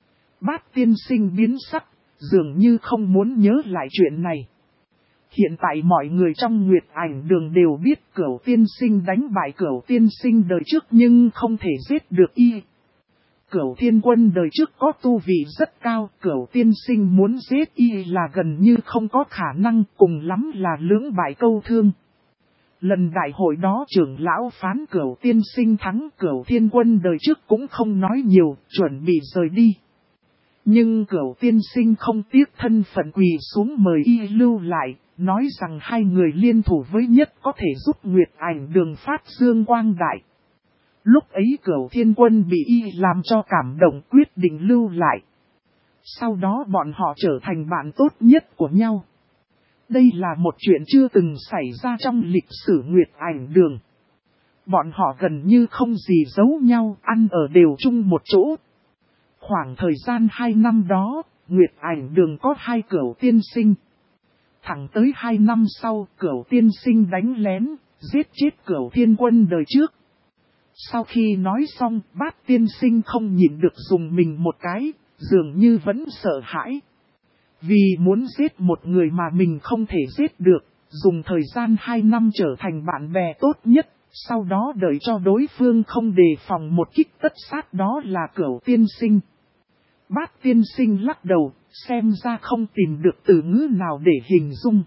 Bát tiên sinh biến sắc, dường như không muốn nhớ lại chuyện này. Hiện tại mọi người trong Nguyệt Ảnh Đường đều biết Cửu tiên sinh đánh bại Cửu tiên sinh đời trước nhưng không thể giết được y. Cửu Thiên Quân đời trước có tu vị rất cao, Cửu tiên sinh muốn giết y là gần như không có khả năng, cùng lắm là lưỡng bại câu thương. Lần đại hội đó trưởng lão phán Cửu tiên sinh thắng, Cửu Thiên Quân đời trước cũng không nói nhiều, chuẩn bị rời đi. Nhưng Cửu tiên sinh không tiếc thân phận quỳ xuống mời y lưu lại, nói rằng hai người liên thủ với nhất có thể giúp Nguyệt Ảnh Đường phát dương quang đại. Lúc ấy Cửu Thiên Quân bị y làm cho cảm động quyết định lưu lại. Sau đó bọn họ trở thành bạn tốt nhất của nhau. Đây là một chuyện chưa từng xảy ra trong lịch sử Nguyệt Ảnh Đường. Bọn họ gần như không gì giấu nhau, ăn ở đều chung một chỗ. Khoảng thời gian 2 năm đó, Nguyệt Ảnh Đường có 2 Cửu tiên sinh. Thẳng tới 2 năm sau, Cửu tiên sinh đánh lén, giết chết Cửu Thiên Quân đời trước. Sau khi nói xong, Bát tiên sinh không nhịn được dùng mình một cái, dường như vẫn sợ hãi. Vì muốn giết một người mà mình không thể giết được, dùng thời gian 2 năm trở thành bạn bè tốt nhất, sau đó đợi cho đối phương không đề phòng một kích tất sát, đó là Cửu tiên sinh. Bát tiên sinh lắc đầu, xem ra không tìm được từ ngữ nào để hình dung.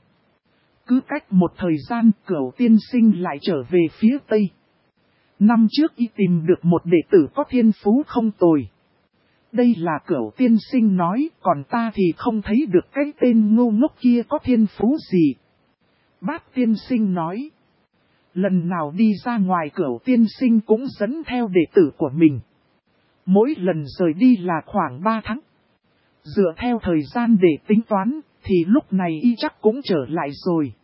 Cứ cách một thời gian, Cửu tiên sinh lại trở về phía Tây. Năm trước y tìm được một đệ tử có thiên phú không tồi. Đây là Cửu tiên sinh nói, còn ta thì không thấy được cái tên ngu ngốc kia có thiên phú gì. Bát tiên sinh nói, lần nào đi ra ngoài Cửu tiên sinh cũng dẫn theo đệ tử của mình. Mỗi lần rời đi là khoảng 3 tháng. Dựa theo thời gian để tính toán, thì lúc này y chắc cũng trở lại rồi.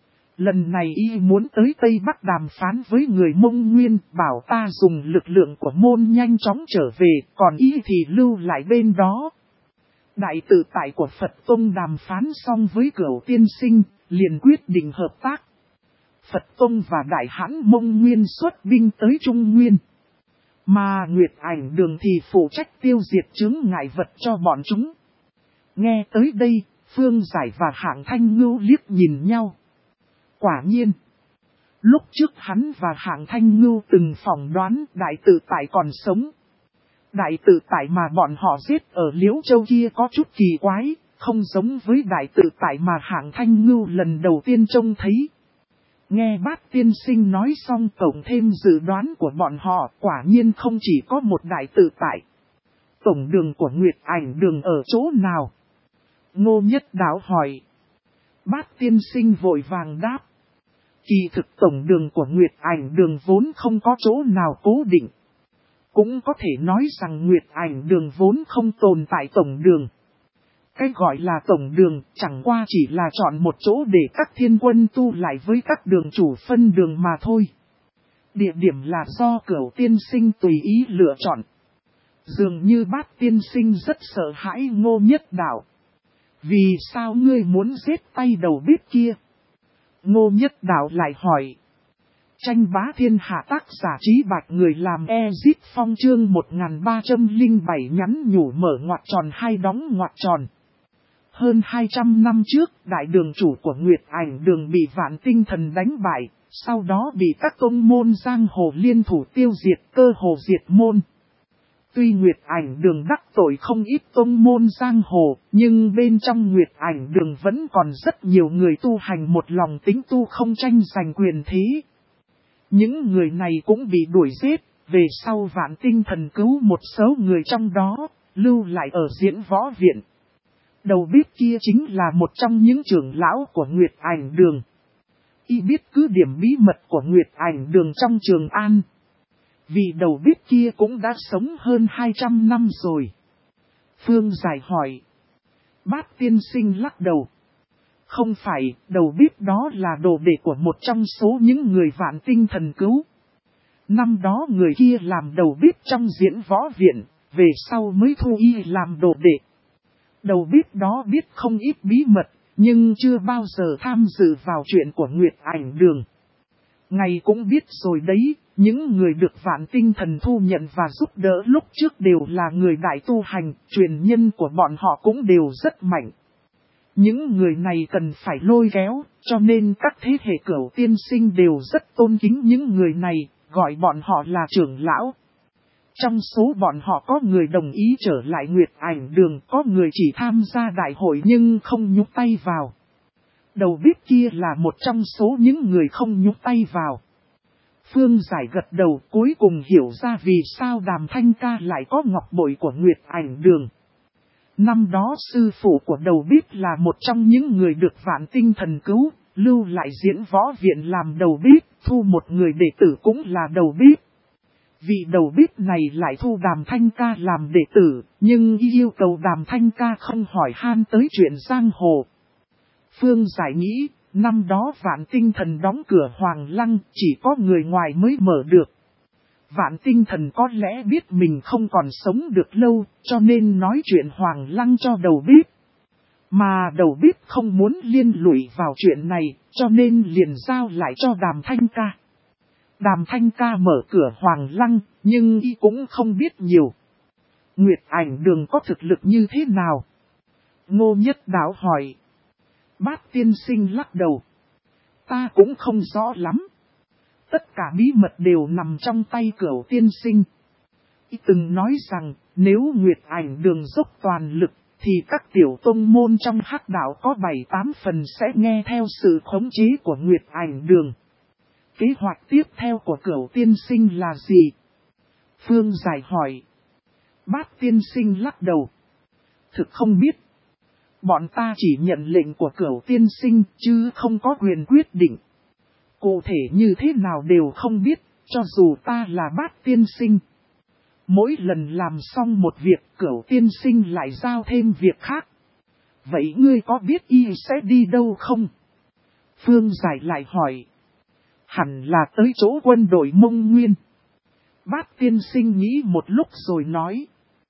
Lần này y muốn tới Tây Bắc đàm phán với người Mông Nguyên, bảo ta dùng lực lượng của môn nhanh chóng trở về, còn y thì lưu lại bên đó. Đại tự tại của Phật Tông đàm phán xong với Cửu tiên sinh, liền quyết định hợp tác. Phật Tông và Đại Hãn Mông Nguyên xuất binh tới Trung Nguyên. Mà Nguyệt Ảnh Đường thì phụ trách tiêu diệt chướng ngại vật cho bọn chúng. Nghe tới đây, Phương Giải và Hạng Thanh Ngưu liếc nhìn nhau. Quả nhiên, lúc trước hắn và Hạng Thanh Ngưu từng phỏng đoán đại tự tại còn sống. Đại tự tại mà bọn họ giết ở Liễu Châu kia có chút kỳ quái, không giống với đại tự tại mà Hạng Thanh Ngưu lần đầu tiên trông thấy. Nghe Bát tiên sinh nói xong tổng thêm dự đoán của bọn họ, quả nhiên không chỉ có một đại tự tại. Tổng đường của Nguyệt Ảnh Đường ở chỗ nào? Ngô Nhất Đạo hỏi. Bát tiên sinh vội vàng đáp. Kỳ thực tổng đường của Nguyệt Ảnh Đường vốn không có chỗ nào cố định. Cũng có thể nói rằng Nguyệt Ảnh Đường vốn không tồn tại tổng đường. Cái gọi là tổng đường chẳng qua chỉ là chọn một chỗ để các thiên quân tu lại với các đường chủ phân đường mà thôi. Địa điểm là do Cửu tiên sinh tùy ý lựa chọn. Dường như Bát tiên sinh rất sợ hãi Ngô Nhất Đạo. Vì sao ngươi muốn giết tay đầu bếp kia? Ngô Nhất Đạo lại hỏi. Tranh bá thiên hạ tác giả Trí Bạch người làm Ezit Phong chương 1307 nhắn nhủ mở ngoặc tròn hay đóng ngoặc tròn. Hơn 200 năm trước, đại đường chủ của Nguyệt Ảnh Đường bị Vạn Tinh Thần đánh bại, sau đó bị các tông môn giang hồ liên thủ tiêu diệt, cơ hồ diệt môn. Tuy Nguyệt Ảnh Đường đắc tội không ít tông môn giang hồ, nhưng bên trong Nguyệt Ảnh Đường vẫn còn rất nhiều người tu hành một lòng tính tu không tranh giành quyền thế. Những người này cũng bị đuổi giết, về sau Vạn Tinh Thần cứu một số người trong đó, lưu lại ở Diễn Võ Viện. Đầu bếp kia chính là một trong những trưởng lão của Nguyệt Ảnh Đường. Y biết cứ điểm bí mật của Nguyệt Ảnh Đường trong Trường An. Vì đầu bếp kia cũng đã sống hơn 200 năm rồi. Phương Giải hỏi. Bát tiên sinh lắc đầu. Không phải, đầu bếp đó là đồ đệ của một trong số những người Vạn Tinh Thần cứu. Năm đó người kia làm đầu bếp trong Diễn Võ Viện, về sau mới thu y làm đồ đệ. Đầu bếp đó biết không ít bí mật, nhưng chưa bao giờ tham dự vào chuyện của Nguyệt Ảnh Đường. Ngài cũng biết rồi đấy, những người được Vạn Tinh Thần thu nhận và giúp đỡ lúc trước đều là người đại tu hành, truyền nhân của bọn họ cũng đều rất mạnh. Những người này cần phải lôi kéo, cho nên các thế hệ Cửu tiên sinh đều rất tôn kính những người này, gọi bọn họ là trưởng lão. Trong số bọn họ có người đồng ý trở lại Nguyệt Ảnh Đường, có người chỉ tham gia đại hội nhưng không nhúc tay vào. Đầu bếp kia là một trong số những người không nhúc tay vào. Phương Giải gật đầu, cuối cùng hiểu ra vì sao Đàm Thanh Ca lại có ngọc bội của Nguyệt Ảnh Đường. Năm đó sư phụ của đầu bếp là một trong những người được Vạn Tinh Thần cứu, lưu lại Diễn Võ Viện làm đầu bếp, thu một người đệ tử cũng là đầu bếp. Vị đầu bếp này lại thu Đàm Thanh Ca làm đệ tử, nhưng yêu cầu Đàm Thanh Ca không hỏi han tới chuyện giang hồ. Phương Giải nghĩ, năm đó Vạn Tinh Thần đóng cửa Hoàng Lăng, chỉ có người ngoài mới mở được. Vạn Tinh Thần có lẽ biết mình không còn sống được lâu, cho nên nói chuyện Hoàng Lăng cho đầu bếp. Mà đầu bếp không muốn liên lụy vào chuyện này, cho nên liền giao lại cho Đàm Thanh Ca. Đàm Thanh Ca mở cửa Hoàng Lăng, nhưng y cũng không biết nhiều. Nguyệt Ảnh Đường có thực lực như thế nào? Ngô Nhất Đạo hỏi. Bát tiên sinh lắc đầu. Ta cũng không rõ lắm. Tất cả bí mật đều nằm trong tay Cửu tiên sinh. Y từng nói rằng, nếu Nguyệt Ảnh Đường dốc toàn lực, thì các tiểu tông môn trong Hắc Đạo có 7-8 phần sẽ nghe theo sự khống chế của Nguyệt Ảnh Đường. Kế hoạch tiếp theo của Cửu tiên sinh là gì? Phương Giải hỏi. Bát tiên sinh lắc đầu. Thực không biết. Bọn ta chỉ nhận lệnh của Cửu tiên sinh chứ không có quyền quyết định. Cụ thể như thế nào đều không biết, cho dù ta là Bát tiên sinh. Mỗi lần làm xong một việc Cửu tiên sinh lại giao thêm việc khác. Vậy ngươi có biết y sẽ đi đâu không? Phương Giải lại hỏi. Hẳn là tới chỗ quân đội Mông Nguyên. Bát tiên sinh nghĩ một lúc rồi nói.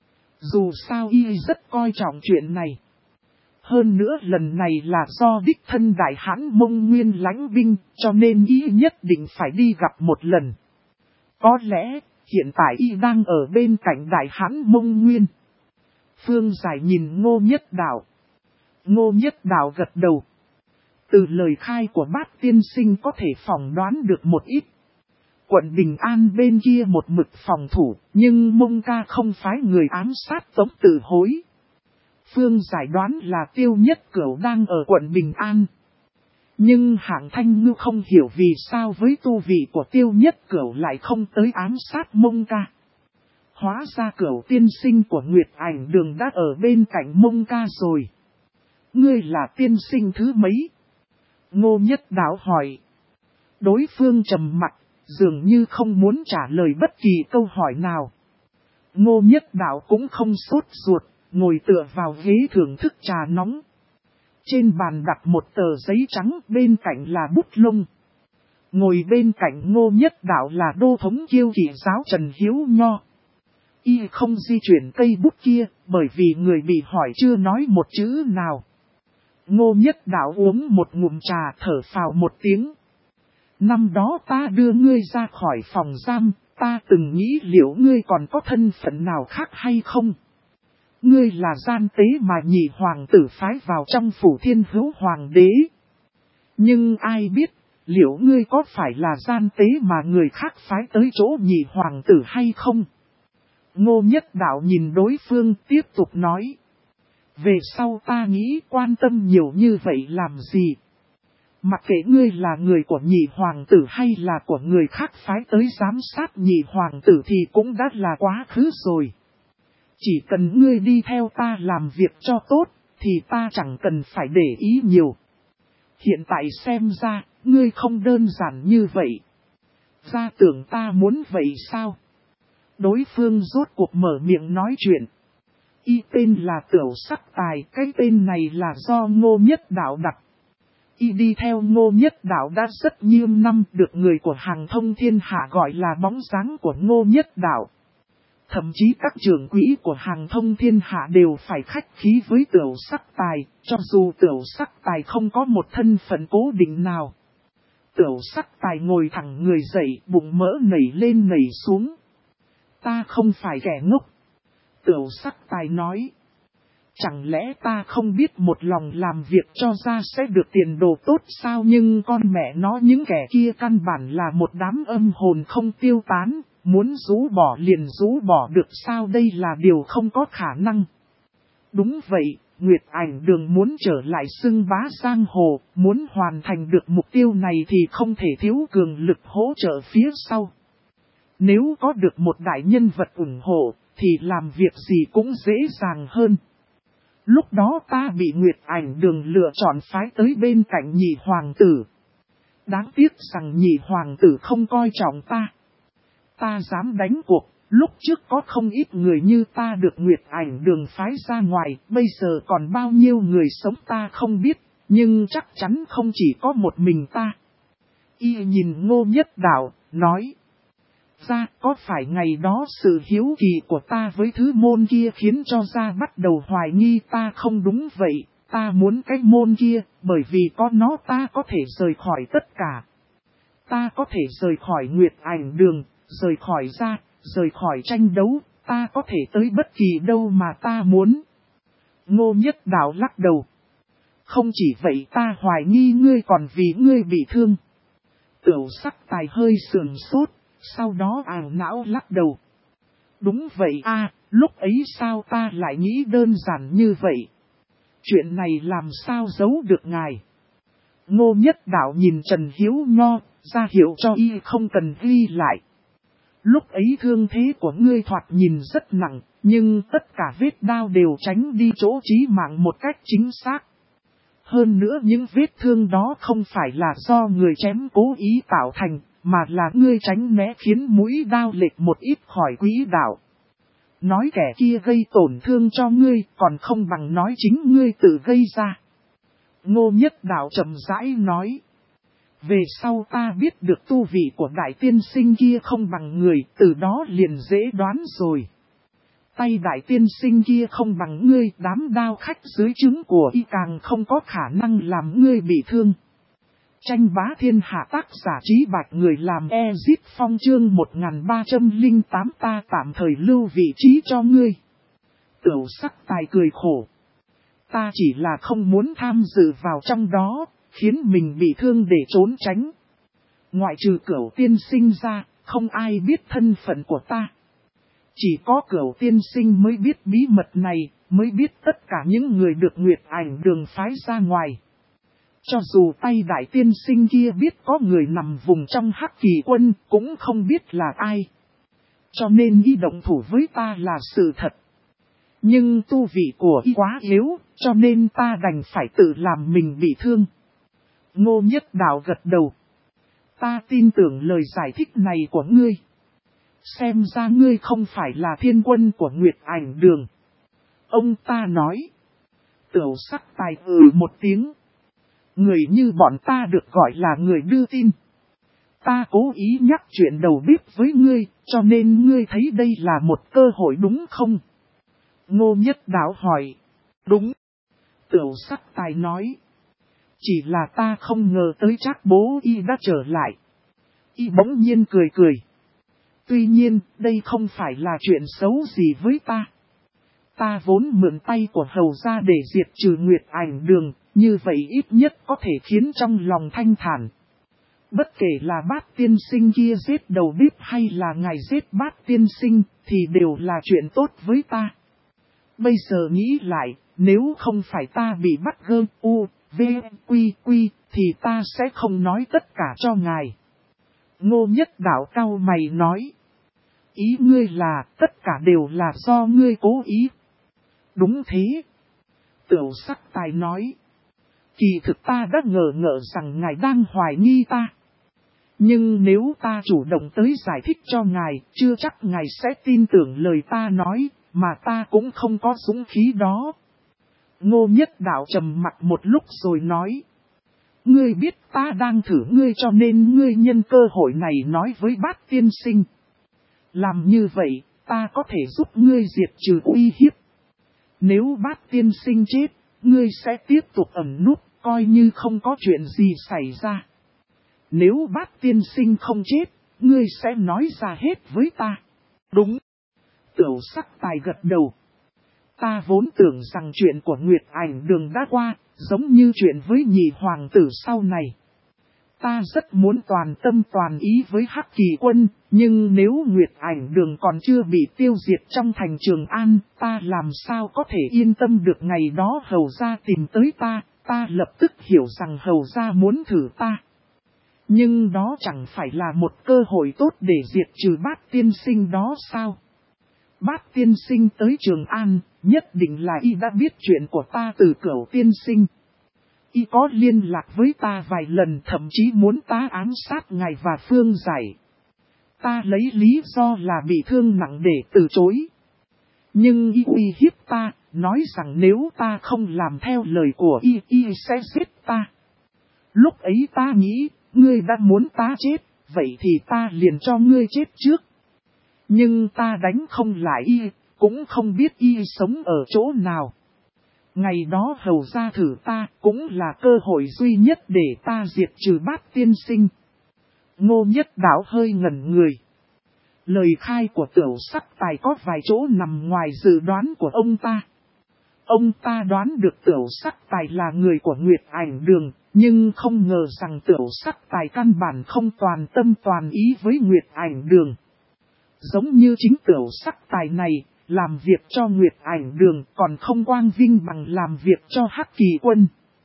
Dù sao y rất coi trọng chuyện này. Hơn nữa lần này là do đích thân Đại Hãn Mông Nguyên lãnh binh, cho nên y nhất định phải đi gặp một lần. Có lẽ, hiện tại y đang ở bên cạnh Đại Hãn Mông Nguyên. Phương Giải nhìn Ngô Nhất Đạo. Ngô Nhất Đạo gật đầu. Từ lời khai của Bát tiên sinh có thể phỏng đoán được một ít. Quận Bình An bên kia một mực phòng thủ, nhưng Mông Ca không phái người ám sát Tống Tử Hối. Phương Giải đoán là Tiêu Nhất Cửu đang ở quận Bình An. Nhưng Hạng Thanh Ngưu không hiểu vì sao với tu vị của Tiêu Nhất Cửu lại không tới ám sát Mông Ca. Hóa ra Cửu tiên sinh của Nguyệt Ảnh Đường đã ở bên cạnh Mông Ca rồi. Ngươi là tiên sinh thứ mấy? Ngô Nhất Đạo hỏi. Đối phương trầm mặc, dường như không muốn trả lời bất kỳ câu hỏi nào. Ngô Nhất Đạo cũng không sốt ruột, ngồi tựa vào ghế thưởng thức trà nóng. Trên bàn đặt một tờ giấy trắng, bên cạnh là bút lông. Ngồi bên cạnh Ngô Nhất Đạo là đô thống kiêu kỵ giáo Trần Hiếu Nho. Y không di chuyển cây bút kia, bởi vì người bị hỏi chưa nói một chữ nào. Ngô Nhất Đạo uống một ngụm trà, thở phào một tiếng. Năm đó ta đưa ngươi ra khỏi phòng giam, ta từng nghĩ liệu ngươi còn có thân phận nào khác hay không? Ngươi là gian tế mà Nhị hoàng tử phái vào trong phủ Thiên Hữu hoàng đế. Nhưng ai biết, liệu ngươi có phải là gian tế mà người khác phái tới chỗ Nhị hoàng tử hay không? Ngô Nhất Đạo nhìn đối phương tiếp tục nói. Về sau ta nghĩ quan tâm nhiều như vậy làm gì? Mặc kệ ngươi là người của nhị hoàng tử hay là của người khác phái tới giám sát nhị hoàng tử thì cũng đã là quá khứ rồi. Chỉ cần ngươi đi theo ta làm việc cho tốt, thì ta chẳng cần phải để ý nhiều. Hiện tại xem ra, ngươi không đơn giản như vậy. Gia tưởng ta muốn vậy sao? Đối phương rốt cuộc mở miệng nói chuyện. Y tên là Tửu Sắc Tài, cái tên này là do Ngô Nhất Đạo đặt. Y đi theo Ngô Nhất Đạo đã rất nhiều năm, được người của Hàng Thông Thiên Hạ gọi là bóng dáng của Ngô Nhất Đạo. Thậm chí các trưởng quỹ của Hàng Thông Thiên Hạ đều phải khách khí với Tửu Sắc Tài, cho dù Tửu Sắc Tài không có một thân phận cố định nào. Tửu Sắc Tài ngồi thẳng người dậy, bụng mỡ nảy lên nảy xuống. Ta không phải kẻ ngốc. Tửu Sắc Tài nói. Chẳng lẽ ta không biết một lòng làm việc cho ra sẽ được tiền đồ tốt sao, nhưng con mẹ nó những kẻ kia căn bản là một đám âm hồn không tiêu tán, muốn rũ bỏ liền rũ bỏ được sao, đây là điều không có khả năng. Đúng vậy, Nguyệt Ảnh Đường muốn trở lại xưng bá giang hồ, muốn hoàn thành được mục tiêu này thì không thể thiếu cường lực hỗ trợ phía sau. Nếu có được một đại nhân vật ủng hộ, thì làm việc gì cũng dễ dàng hơn. Lúc đó ta bị Nguyệt Ảnh Đường lựa chọn phái tới bên cạnh nhị hoàng tử. Đáng tiếc rằng nhị hoàng tử không coi trọng ta. Ta dám đánh cuộc, lúc trước có không ít người như ta được Nguyệt Ảnh Đường phái ra ngoài, bây giờ còn bao nhiêu người sống ta không biết, nhưng chắc chắn không chỉ có một mình ta. Y nhìn Ngô Nhất Đạo, nói. Ra có phải ngày đó sự hiếu kỳ của ta với thứ môn kia khiến cho ra bắt đầu hoài nghi ta không đúng vậy, ta muốn cái môn kia, bởi vì có nó ta có thể rời khỏi tất cả. Ta có thể rời khỏi Nguyệt Ảnh Đường, rời khỏi ra, rời khỏi tranh đấu, ta có thể tới bất kỳ đâu mà ta muốn. Ngô Nhất Đạo lắc đầu. Không chỉ vậy ta hoài nghi ngươi còn vì ngươi bị thương. Tửu Sắc Tài hơi sườn sốt. Sau đó ảo não lắc đầu. Đúng vậy a, lúc ấy sao ta lại nghĩ đơn giản như vậy? Chuyện này làm sao giấu được ngài? Ngô Nhất Đạo nhìn Trần Hiếu Nho, ra hiệu cho y không cần ghi lại. Lúc ấy thương thế của ngươi thoạt nhìn rất nặng, nhưng tất cả vết đao đều tránh đi chỗ chí mạng một cách chính xác. Hơn nữa những vết thương đó không phải là do người chém cố ý tạo thành, mà là ngươi tránh né khiến mũi đao lệch một ít khỏi quỹ đạo. Nói kẻ kia gây tổn thương cho ngươi còn không bằng nói chính ngươi tự gây ra. Ngô Nhất Đạo chậm rãi nói. Về sau ta biết được tu vị của đại tiên sinh kia không bằng người, từ đó liền dễ đoán rồi. Tay đại tiên sinh kia không bằng ngươi, đám đao khách dưới trướng của y càng không có khả năng làm ngươi bị thương. Tranh bá thiên hạ tác giả Trí Bạch người làm Ezip Phong chương 1308 ta tạm thời lưu vị trí cho ngươi. Tửu Sắc Tài cười khổ. Ta chỉ là không muốn tham dự vào trong đó, khiến mình bị thương để trốn tránh. Ngoại trừ Cửu tiên sinh ra, không ai biết thân phận của ta. Chỉ có Cửu tiên sinh mới biết bí mật này, mới biết tất cả những người được Nguyệt Ảnh Đường phái ra ngoài. Cho dù tay đại tiên sinh kia biết có người nằm vùng trong Hắc Kỳ quân, cũng không biết là ai. Cho nên y động thủ với ta là sự thật. Nhưng tu vị của y quá yếu, cho nên ta đành phải tự làm mình bị thương. Ngô Nhất Đạo gật đầu. Ta tin tưởng lời giải thích này của ngươi. Xem ra ngươi không phải là thiên quân của Nguyệt Ảnh Đường. Ông ta nói. Tửu Sắc Tài một tiếng. Người như bọn ta được gọi là người đưa tin. Ta cố ý nhắc chuyện đầu bếp với ngươi, cho nên ngươi thấy đây là một cơ hội đúng không? Ngô Nhất Đạo hỏi. Đúng. Tửu Sắc Tài nói. Chỉ là ta không ngờ tới Trác bố y đã trở lại. Y bỗng nhiên cười cười. Tuy nhiên, đây không phải là chuyện xấu gì với ta. Ta vốn mượn tay của hầu gia để diệt trừ Nguyệt Ảnh Đường, như vậy ít nhất có thể khiến trong lòng thanh thản. Bất kể là Bát tiên sinh kia giết đầu bếp hay là ngài giết Bát tiên sinh, thì đều là chuyện tốt với ta. Bây giờ nghĩ lại, nếu không phải ta bị bắt gơ u, v, quy, thì ta sẽ không nói tất cả cho ngài. Ngô Nhất Đạo cau mày nói. Ý ngươi là tất cả đều là do ngươi cố ý. Đúng thế. Tiểu Sắc Tài nói. Kỳ thực ta đã ngờ rằng ngài đang hoài nghi ta. Nhưng nếu ta chủ động tới giải thích cho ngài, chưa chắc ngài sẽ tin tưởng lời ta nói, mà ta cũng không có dũng khí đó. Ngô Nhất Đạo trầm mặc một lúc rồi nói. Ngươi biết ta đang thử ngươi cho nên ngươi nhân cơ hội này nói với Bát tiên sinh. Làm như vậy, ta có thể giúp ngươi diệt trừ uy hiếp. Nếu Bát tiên sinh chết, ngươi sẽ tiếp tục ẩn núp, coi như không có chuyện gì xảy ra. Nếu Bát tiên sinh không chết, ngươi sẽ nói ra hết với ta. Đúng. Tiểu Sắc Tài gật đầu. Ta vốn tưởng rằng chuyện của Nguyệt Ảnh Đường đã qua, giống như chuyện với nhị hoàng tử sau này. Ta rất muốn toàn tâm toàn ý với Hắc Kỳ Quân, nhưng nếu Nguyệt Ảnh Đường còn chưa bị tiêu diệt trong thành Trường An, ta làm sao có thể yên tâm được ngày đó Hầu gia tìm tới ta, ta lập tức hiểu rằng Hầu gia muốn thử ta. Nhưng đó chẳng phải là một cơ hội tốt để diệt trừ Bát tiên sinh đó sao? Bát tiên sinh tới Trường An, nhất định là y đã biết chuyện của ta từ Cửu tiên sinh. Y có liên lạc với ta vài lần, thậm chí muốn ta ám sát ngài và Phương Giải. Ta lấy lý do là bị thương nặng để từ chối. Nhưng y uy hiếp ta, nói rằng nếu ta không làm theo lời của y sẽ giết ta. Lúc ấy ta nghĩ, ngươi đã muốn ta chết, vậy thì ta liền cho ngươi chết trước. Nhưng ta đánh không lại y, cũng không biết y sống ở chỗ nào. Ngày đó Hầu gia thử ta, cũng là cơ hội duy nhất để ta diệt trừ Bát tiên sinh. Ngô Nhất Đạo hơi ngẩn người. Lời khai của Tiểu Sắc Tài có vài chỗ nằm ngoài dự đoán của ông ta. Ông ta đoán được Tiểu Sắc Tài là người của Nguyệt Ảnh Đường, nhưng không ngờ rằng Tiểu Sắc Tài căn bản không toàn tâm toàn ý với Nguyệt Ảnh Đường. Giống như chính Tiểu Sắc Tài này, làm việc cho Nguyệt Ảnh Đường còn không quang vinh bằng làm việc cho Hắc Kỳ Quân.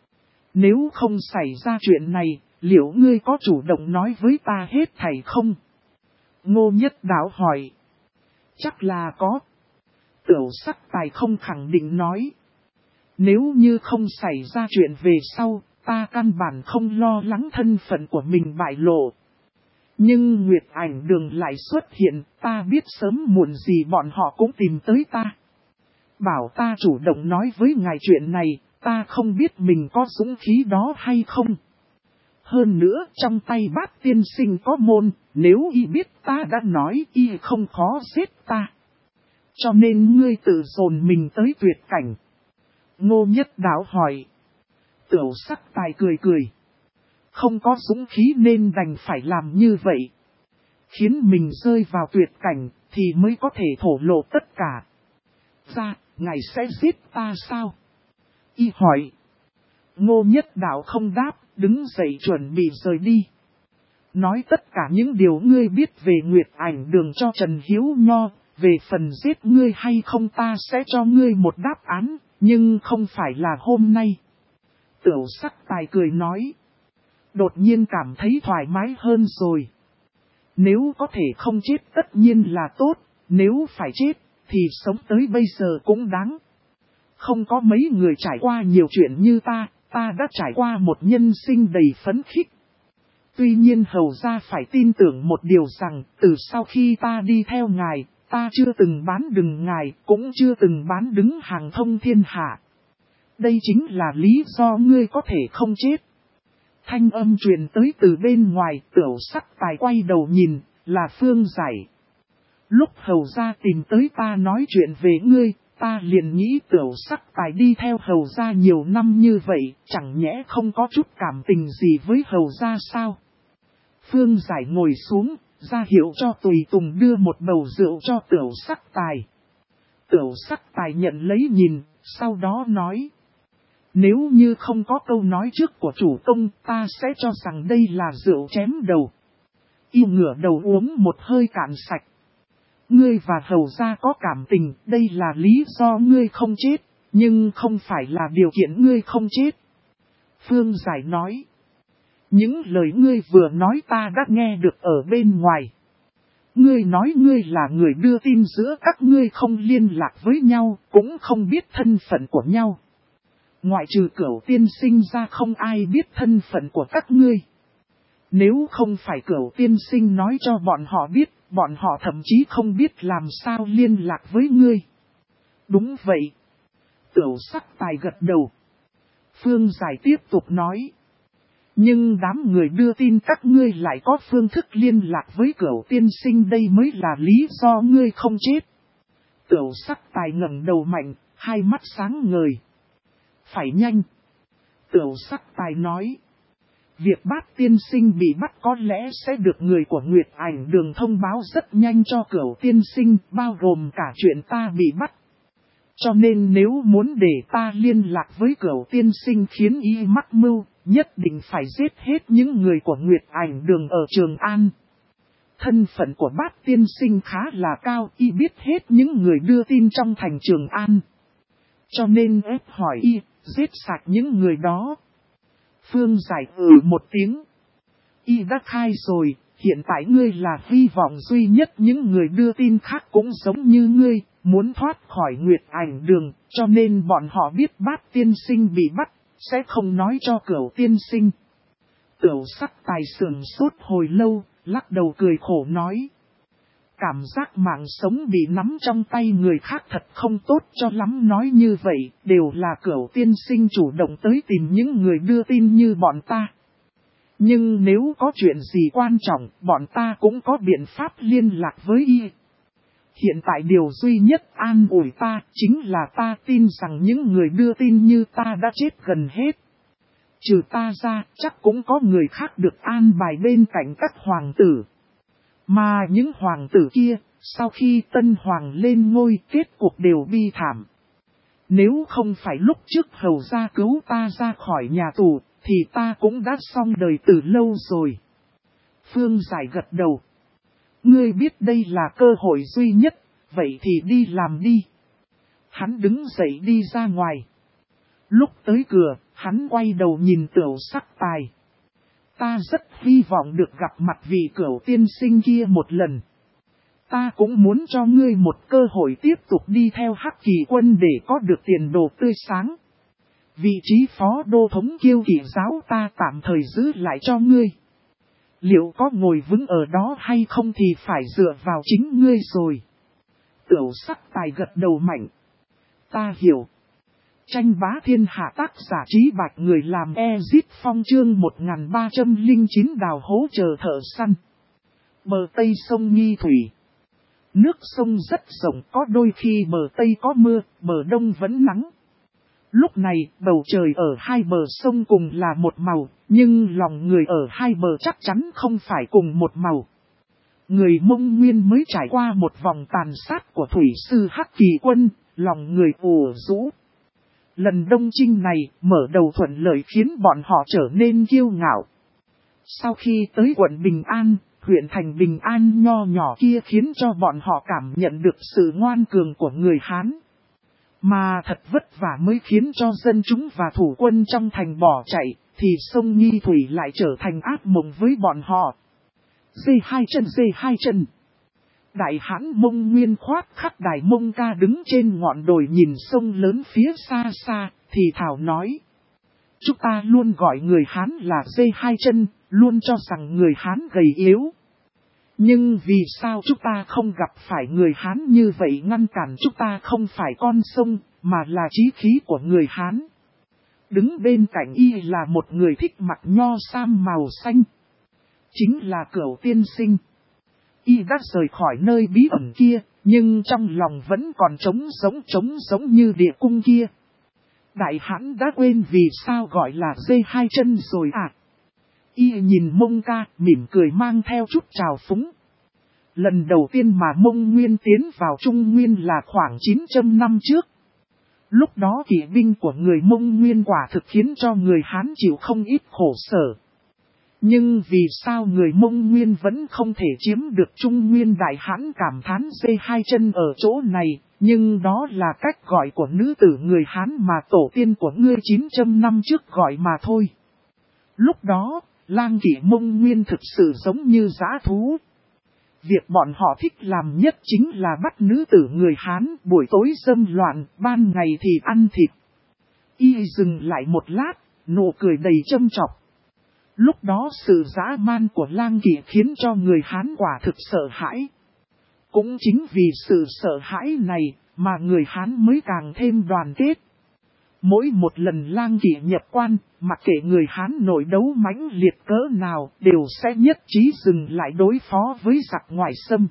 Nếu không xảy ra chuyện này, liệu ngươi có chủ động nói với ta hết thảy không? Ngô Nhất Đạo hỏi. Chắc là có. Tiểu Sắc Tài không khẳng định nói. Nếu như không xảy ra chuyện về sau, ta căn bản không lo lắng thân phận của mình bại lộ. Nhưng Nguyệt Ảnh Đường lại xuất hiện, ta biết sớm muộn gì bọn họ cũng tìm tới ta. Bảo ta chủ động nói với ngài chuyện này, ta không biết mình có dũng khí đó hay không. Hơn nữa trong tay Bát tiên sinh có môn, nếu y biết ta đã nói y không khó giết ta. Cho nên ngươi tự dồn mình tới tuyệt cảnh. Ngô Nhất Đạo hỏi. Tiểu Sắc Tài cười cười. Không có dũng khí nên đành phải làm như vậy. Khiến mình rơi vào tuyệt cảnh thì mới có thể thổ lộ tất cả. Ra, ngài sẽ giết ta sao? Y hỏi. Ngô Nhất Đạo không đáp, đứng dậy chuẩn bị rời đi. Nói tất cả những điều ngươi biết về Nguyệt Ảnh Đường cho Trần Hiếu Nho, về phần giết ngươi hay không ta sẽ cho ngươi một đáp án, nhưng không phải là hôm nay. Tiểu Sắc Tài cười nói. Đột nhiên cảm thấy thoải mái hơn rồi. Nếu có thể không chết tất nhiên là tốt, nếu phải chết thì sống tới bây giờ cũng đáng. Không có mấy người trải qua nhiều chuyện như ta đã trải qua một nhân sinh đầy phấn khích. Tuy nhiên Hầu gia phải tin tưởng một điều rằng, từ sau khi ta đi theo ngài, ta chưa từng bán đứng ngài, cũng chưa từng bán đứng hàng thông thiên hạ. Đây chính là lý do ngươi có thể không chết. Thanh âm truyền tới từ bên ngoài, Tiểu Sắc Tài quay đầu nhìn, là Phương Giải. Lúc Hầu gia tìm tới ta nói chuyện về ngươi, ta liền nghĩ Tiểu Sắc Tài đi theo Hầu gia nhiều năm như vậy, chẳng nhẽ không có chút cảm tình gì với Hầu gia sao? Phương Giải ngồi xuống, ra hiệu cho tùy tùng đưa một bầu rượu cho Tiểu Sắc Tài. Tiểu Sắc Tài nhận lấy nhìn, sau đó nói. Nếu như không có câu nói trước của chủ công, ta sẽ cho rằng đây là rượu chém đầu. Y ngửa đầu uống một hơi cạn sạch. Ngươi và Hầu gia có cảm tình, đây là lý do ngươi không chết, nhưng không phải là điều kiện ngươi không chết. Phương Giải nói. Những lời ngươi vừa nói ta đã nghe được ở bên ngoài. Ngươi nói ngươi là người đưa tin giữa các ngươi không liên lạc với nhau, cũng không biết thân phận của nhau. Ngoại trừ Cửu tiên sinh ra không ai biết thân phận của các ngươi. Nếu không phải Cửu tiên sinh nói cho bọn họ biết, bọn họ thậm chí không biết làm sao liên lạc với ngươi. Đúng vậy. Cửu Sắc Tài gật đầu. Phương Giải tiếp tục nói. Nhưng đám người đưa tin các ngươi lại có phương thức liên lạc với Cửu tiên sinh, đây mới là lý do ngươi không chết. Cửu Sắc Tài ngẩng đầu mạnh, hai mắt sáng ngời. Phải nhanh. Cửu Sắc Tài nói. Việc Bát tiên sinh bị bắt có lẽ sẽ được người của Nguyệt Ảnh Đường thông báo rất nhanh cho Cửu tiên sinh, bao gồm cả chuyện ta bị bắt. Cho nên nếu muốn để ta liên lạc với Cửu tiên sinh khiến y mắc mưu, nhất định phải giết hết những người của Nguyệt Ảnh Đường ở Trường An. Thân phận của Bát tiên sinh khá là cao, y biết hết những người đưa tin trong thành Trường An. Cho nên ép hỏi y, giết sạch những người đó. Phương Giải một tiếng. Y đã khai rồi, hiện tại ngươi là hy vọng duy nhất, những người đưa tin khác cũng giống như ngươi, muốn thoát khỏi Nguyệt Ảnh Đường, cho nên bọn họ biết Bát tiên sinh bị bắt, sẽ không nói cho Cửu tiên sinh. Cửu Sắc Tài sườn sốt hồi lâu, lắc đầu cười khổ nói. Cảm giác mạng sống bị nắm trong tay người khác thật không tốt cho lắm, nói như vậy, đều là Cửu tiên sinh chủ động tới tìm những người đưa tin như bọn ta. Nhưng nếu có chuyện gì quan trọng, bọn ta cũng có biện pháp liên lạc với y. Hiện tại điều duy nhất an ủi ta chính là ta tin rằng những người đưa tin như ta đã chết gần hết. Trừ ta ra, chắc cũng có người khác được an bài bên cạnh các hoàng tử. Mà những hoàng tử kia, sau khi Tân Hoàng lên ngôi, kết cuộc đều bi thảm. Nếu không phải lúc trước hầu gia cứu ta ra khỏi nhà tù, thì ta cũng đã xong đời từ lâu rồi. Phương Giải gật đầu. Ngươi biết đây là cơ hội duy nhất, vậy thì đi làm đi. Hắn đứng dậy đi ra ngoài. Lúc tới cửa, hắn quay đầu nhìn Cửu Sắc Tài. Ta rất hy vọng được gặp mặt vị Cửu tiên sinh kia một lần. Ta cũng muốn cho ngươi một cơ hội tiếp tục đi theo Hắc Kỳ quân để có được tiền đồ tươi sáng. Vị trí phó đô thống Kiêu Kỵ giáo ta tạm thời giữ lại cho ngươi. Liệu có ngồi vững ở đó hay không thì phải dựa vào chính ngươi rồi. Cửu Sắc Tài gật đầu mạnh. Ta hiểu. Tranh bá thiên hạ tác giả Trí Bạch, người làm Ezit Phong chương 1309 đào hố chờ thợ săn. Bờ Tây sông Nghi Thủy. Nước sông rất rộng, có đôi khi bờ Tây có mưa, bờ Đông vẫn nắng. Lúc này, bầu trời ở hai bờ sông cùng là một màu, nhưng lòng người ở hai bờ chắc chắn không phải cùng một màu. Người Mông Nguyên mới trải qua một vòng tàn sát của thủy sư Hắc Kỳ quân, lòng người ùa rũ. Lần đông chinh này, mở đầu thuận lợi khiến bọn họ trở nên kiêu ngạo. Sau khi tới quận Bình An, huyện thành Bình An nho nhỏ kia khiến cho bọn họ cảm nhận được sự ngoan cường của người Hán. Mà thật vất vả mới khiến cho dân chúng và thủ quân trong thành bỏ chạy, thì sông Nghi Thủy lại trở thành ác mộng với bọn họ. Dê hai chân. Đại hãn Mông Nguyên khoát khắc Đại Mông Ca đứng trên ngọn đồi nhìn sông lớn phía xa xa, thì thảo nói. Chúng ta luôn gọi người Hán là dê hai chân, luôn cho rằng người Hán gầy yếu. Nhưng vì sao chúng ta không gặp phải người Hán như vậy, ngăn cản chúng ta không phải con sông, mà là chí khí của người Hán. Đứng bên cạnh y là một người thích mặc nho sam màu xanh. Chính là Cửu tiên sinh. Y đã rời khỏi nơi bí ẩn kia, nhưng trong lòng vẫn còn trống giống như địa cung kia. Đại hãn đã quên vì sao gọi là dê hai chân rồi à? Y nhìn Mông Ca, mỉm cười mang theo chút trào phúng. Lần đầu tiên mà Mông Nguyên tiến vào Trung Nguyên là khoảng 900 năm trước. Lúc đó kỵ binh của người Mông Nguyên quả thực khiến cho người Hán chịu không ít khổ sở. Nhưng vì sao người Mông Nguyên vẫn không thể chiếm được Trung Nguyên, Đại hãn cảm thán dê hai chân ở chỗ này, nhưng đó là cách gọi của nữ tử người Hán mà tổ tiên của ngươi 900 năm trước gọi mà thôi. Lúc đó, Lang Kỷ Mông Nguyên thực sự giống như dã thú. Việc bọn họ thích làm nhất chính là bắt nữ tử người Hán, buổi tối dâm loạn, ban ngày thì ăn thịt. Y dừng lại một lát, nụ cười đầy châm chọc. Lúc đó sự dã man của Lang Kỷ khiến cho người Hán quả thực sợ hãi. Cũng chính vì sự sợ hãi này mà người Hán mới càng thêm đoàn kết. Mỗi một lần Lang Kỷ nhập quan, mặc kệ người Hán nội đấu mãnh liệt cỡ nào, đều sẽ nhất trí dừng lại đối phó với giặc ngoại xâm.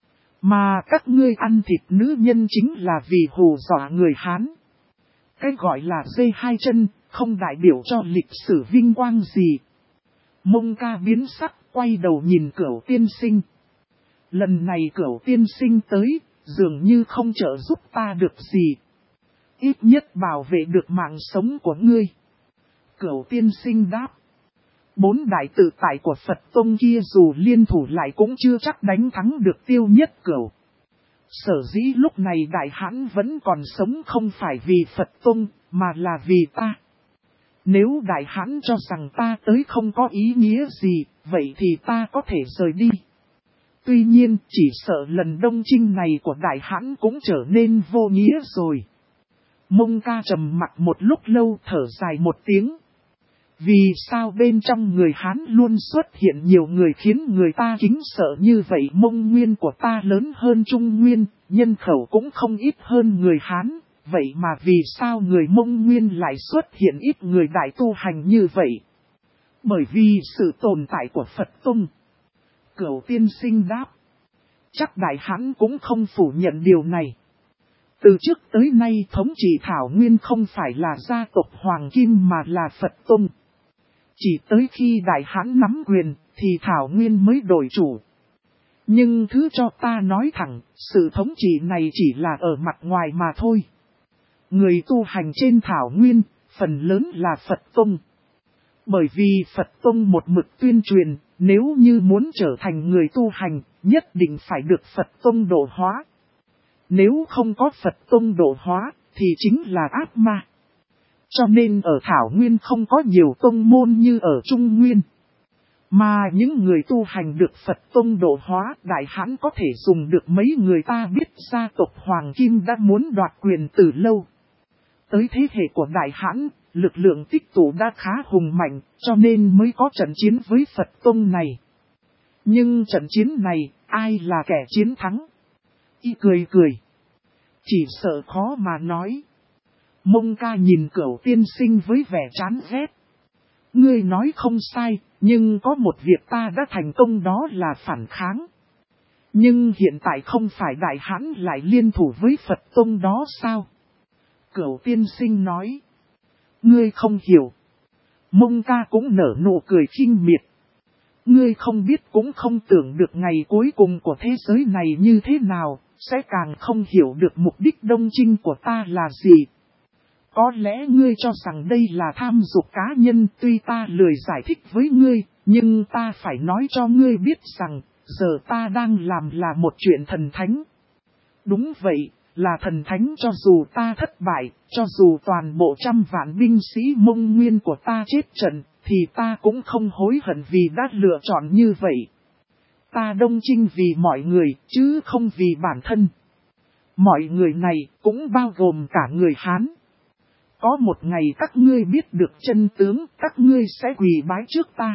Mà các ngươi ăn thịt nữ nhân chính là vì hù dọa người Hán. Cái gọi là dê hai chân, không đại biểu cho lịch sử vinh quang gì. Mông Ca biến sắc, quay đầu nhìn Cửu tiên sinh. Lần này Cửu tiên sinh tới, dường như không trợ giúp ta được gì. Ít nhất bảo vệ được mạng sống của ngươi. Cửu tiên sinh đáp. 4 đại tự tại của Phật Tông kia dù liên thủ lại cũng chưa chắc đánh thắng được Tiêu Nhất Cửu. Sở dĩ lúc này Đại Hãn vẫn còn sống không phải vì Phật Tông, mà là vì ta. Nếu Đại Hãn cho rằng ta tới không có ý nghĩa gì, vậy thì ta có thể rời đi. Tuy nhiên, chỉ sợ lần đông chinh này của Đại Hãn cũng trở nên vô nghĩa rồi. Mông Ca trầm mặc một lúc lâu, thở dài một tiếng. Vì sao bên trong người Hán luôn xuất hiện nhiều người khiến người ta kính sợ như vậy? Mông Nguyên của ta lớn hơn Trung Nguyên, nhân khẩu cũng không ít hơn người Hán. Vậy mà vì sao người Mông Nguyên lại xuất hiện ít người đại tu hành như vậy? Bởi vì sự tồn tại của Phật Tông. Cửu tiên sinh đáp. Chắc Đại Hán cũng không phủ nhận điều này. Từ trước tới nay thống trị Thảo Nguyên không phải là gia tộc Hoàng Kim mà là Phật Tông. Chỉ tới khi Đại Hãn nắm quyền thì Thảo Nguyên mới đổi chủ. Nhưng thứ cho ta nói thẳng, sự thống trị này chỉ là ở mặt ngoài mà thôi. Người tu hành trên Thảo Nguyên, phần lớn là Phật Tông. Bởi vì Phật Tông một mực tuyên truyền, nếu như muốn trở thành người tu hành, nhất định phải được Phật Tông độ hóa. Nếu không có Phật Tông độ hóa, thì chính là ác ma. Cho nên ở Thảo Nguyên không có nhiều tông môn như ở Trung Nguyên. Mà những người tu hành được Phật Tông độ hóa, Đại Hãn có thể dùng được mấy người ta biết gia tộc Hoàng Kim đã muốn đoạt quyền từ lâu. Tới thế hệ của Đại Hãn, lực lượng tích tụ đã khá hùng mạnh, cho nên mới có trận chiến với Phật Tông này. Nhưng trận chiến này, ai là kẻ chiến thắng? Y cười cười. Chỉ sợ khó mà nói. Mông Ca nhìn Cửu tiên sinh với vẻ chán ghét. Ngươi nói không sai, nhưng có một việc ta đã thành công đó là phản kháng. Nhưng hiện tại không phải Đại Hãn lại liên thủ với Phật Tông đó sao? Cửu tiên sinh nói. Ngươi không hiểu. Mông Ca cũng nở nụ cười khinh miệt. Ngươi không biết cũng không tưởng được ngày cuối cùng của thế giới này như thế nào, sẽ càng không hiểu được mục đích đông chinh của ta là gì. Có lẽ ngươi cho rằng đây là tham dục cá nhân, tuy ta lười giải thích với ngươi, nhưng ta phải nói cho ngươi biết rằng, giờ ta đang làm là một chuyện thần thánh. Đúng vậy, là thần thánh. Cho dù ta thất bại, cho dù toàn bộ 100 vạn binh sĩ Mông Nguyên của ta chết trận, thì ta cũng không hối hận vì đã lựa chọn như vậy. Ta đông chinh vì mọi người, chứ không vì bản thân. Mọi người này cũng bao gồm cả người Hán. Có một ngày các ngươi biết được chân tướng, các ngươi sẽ quỳ bái trước ta.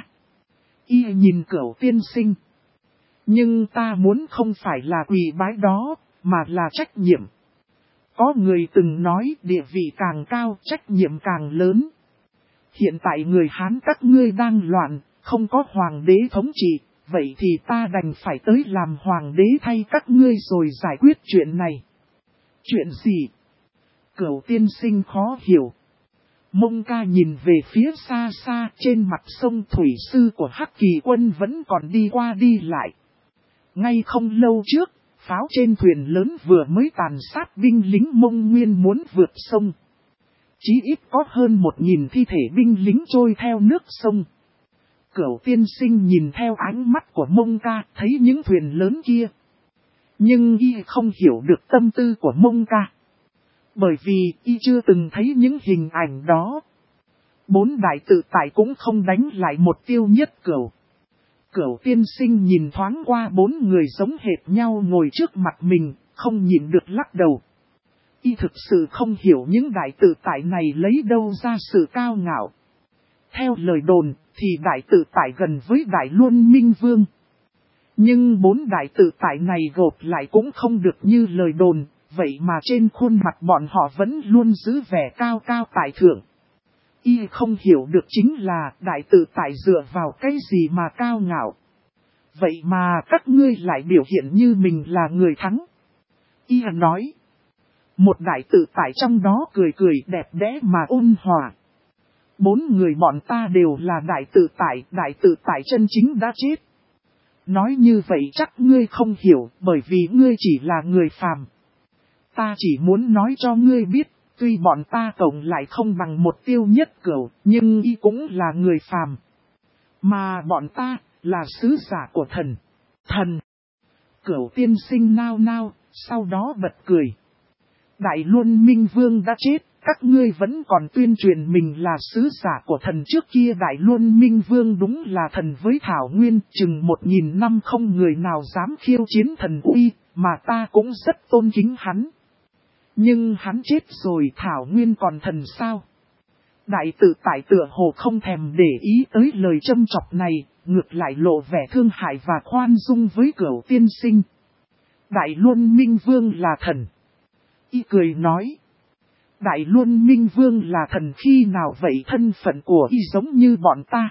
Y nhìn Cửu tiên sinh. Nhưng ta muốn không phải là quỳ bái đó, mà là trách nhiệm. Có người từng nói địa vị càng cao, trách nhiệm càng lớn. Hiện tại người Hán các ngươi đang loạn, không có hoàng đế thống trị, vậy thì ta đành phải tới làm hoàng đế thay các ngươi rồi giải quyết chuyện này. Chuyện gì? Cửu tiên sinh khó hiểu. Mông Ca nhìn về phía xa xa, trên mặt sông thủy sư của Hắc Kỳ quân vẫn còn đi qua đi lại. Ngay không lâu trước, pháo trên thuyền lớn vừa mới tàn sát binh lính Mông Nguyên muốn vượt sông. Chí ít có hơn 1000 thi thể binh lính trôi theo nước sông. Cửu tiên sinh nhìn theo ánh mắt của Mông Ca, thấy những thuyền lớn kia. Nhưng y không hiểu được tâm tư của Mông Ca. Bởi vì y chưa từng thấy những hình ảnh đó. 4 đại tự tại cũng không đánh lại một Tiêu Nhất Cửu. Cửu tiên sinh nhìn thoáng qua 4 người giống hệt nhau ngồi trước mặt mình, không nhịn được lắc đầu. Y thực sự không hiểu những đại tự tại này lấy đâu ra sự cao ngạo. Theo lời đồn thì đại tự tại gần với Đại Luân Minh Vương. Nhưng 4 đại tự tại này gộp lại cũng không được như lời đồn, vậy mà trên khuôn mặt bọn họ vẫn luôn giữ vẻ cao cao tại thượng. Y không hiểu được chính là đại tự tại dựa vào cái gì mà cao ngạo. Vậy mà các ngươi lại biểu hiện như mình là người thắng. Y nói. Một đại tự tại trong đó cười cười đẹp đẽ mà ôn hòa. 4 người bọn ta đều là đại tự tại chân chính đã chết. Nói như vậy chắc ngươi không hiểu bởi vì ngươi chỉ là người phàm. Ta chỉ muốn nói cho ngươi biết, tuy bọn ta cộng lại không bằng một Tiêu Nhất Cửu, nhưng y cũng là người phàm. Mà bọn ta là sứ giả của thần. Thần! Cửu tiên sinh nao nao, sau đó bật cười. Đại Luân Minh Vương đã chết, các ngươi vẫn còn tuyên truyền mình là sứ giả của thần. Trước kia Đại Luân Minh Vương đúng là thần với Thảo Nguyên, chừng 1000 năm không người nào dám khiêu chiến thần uy, mà ta cũng rất tôn kính hắn. Nhưng hắn chết rồi, Thảo Nguyên còn thần sao? Đại tự tại tựa hồ không thèm để ý tới lời châm chọc này, ngược lại lộ vẻ thương hại và khoan dung với Cửu tiên sinh. Đại Luân Minh Vương là thần. Y cười nói. Đại Luân Minh Vương là thần khi nào vậy? Thân phận của y giống như bọn ta.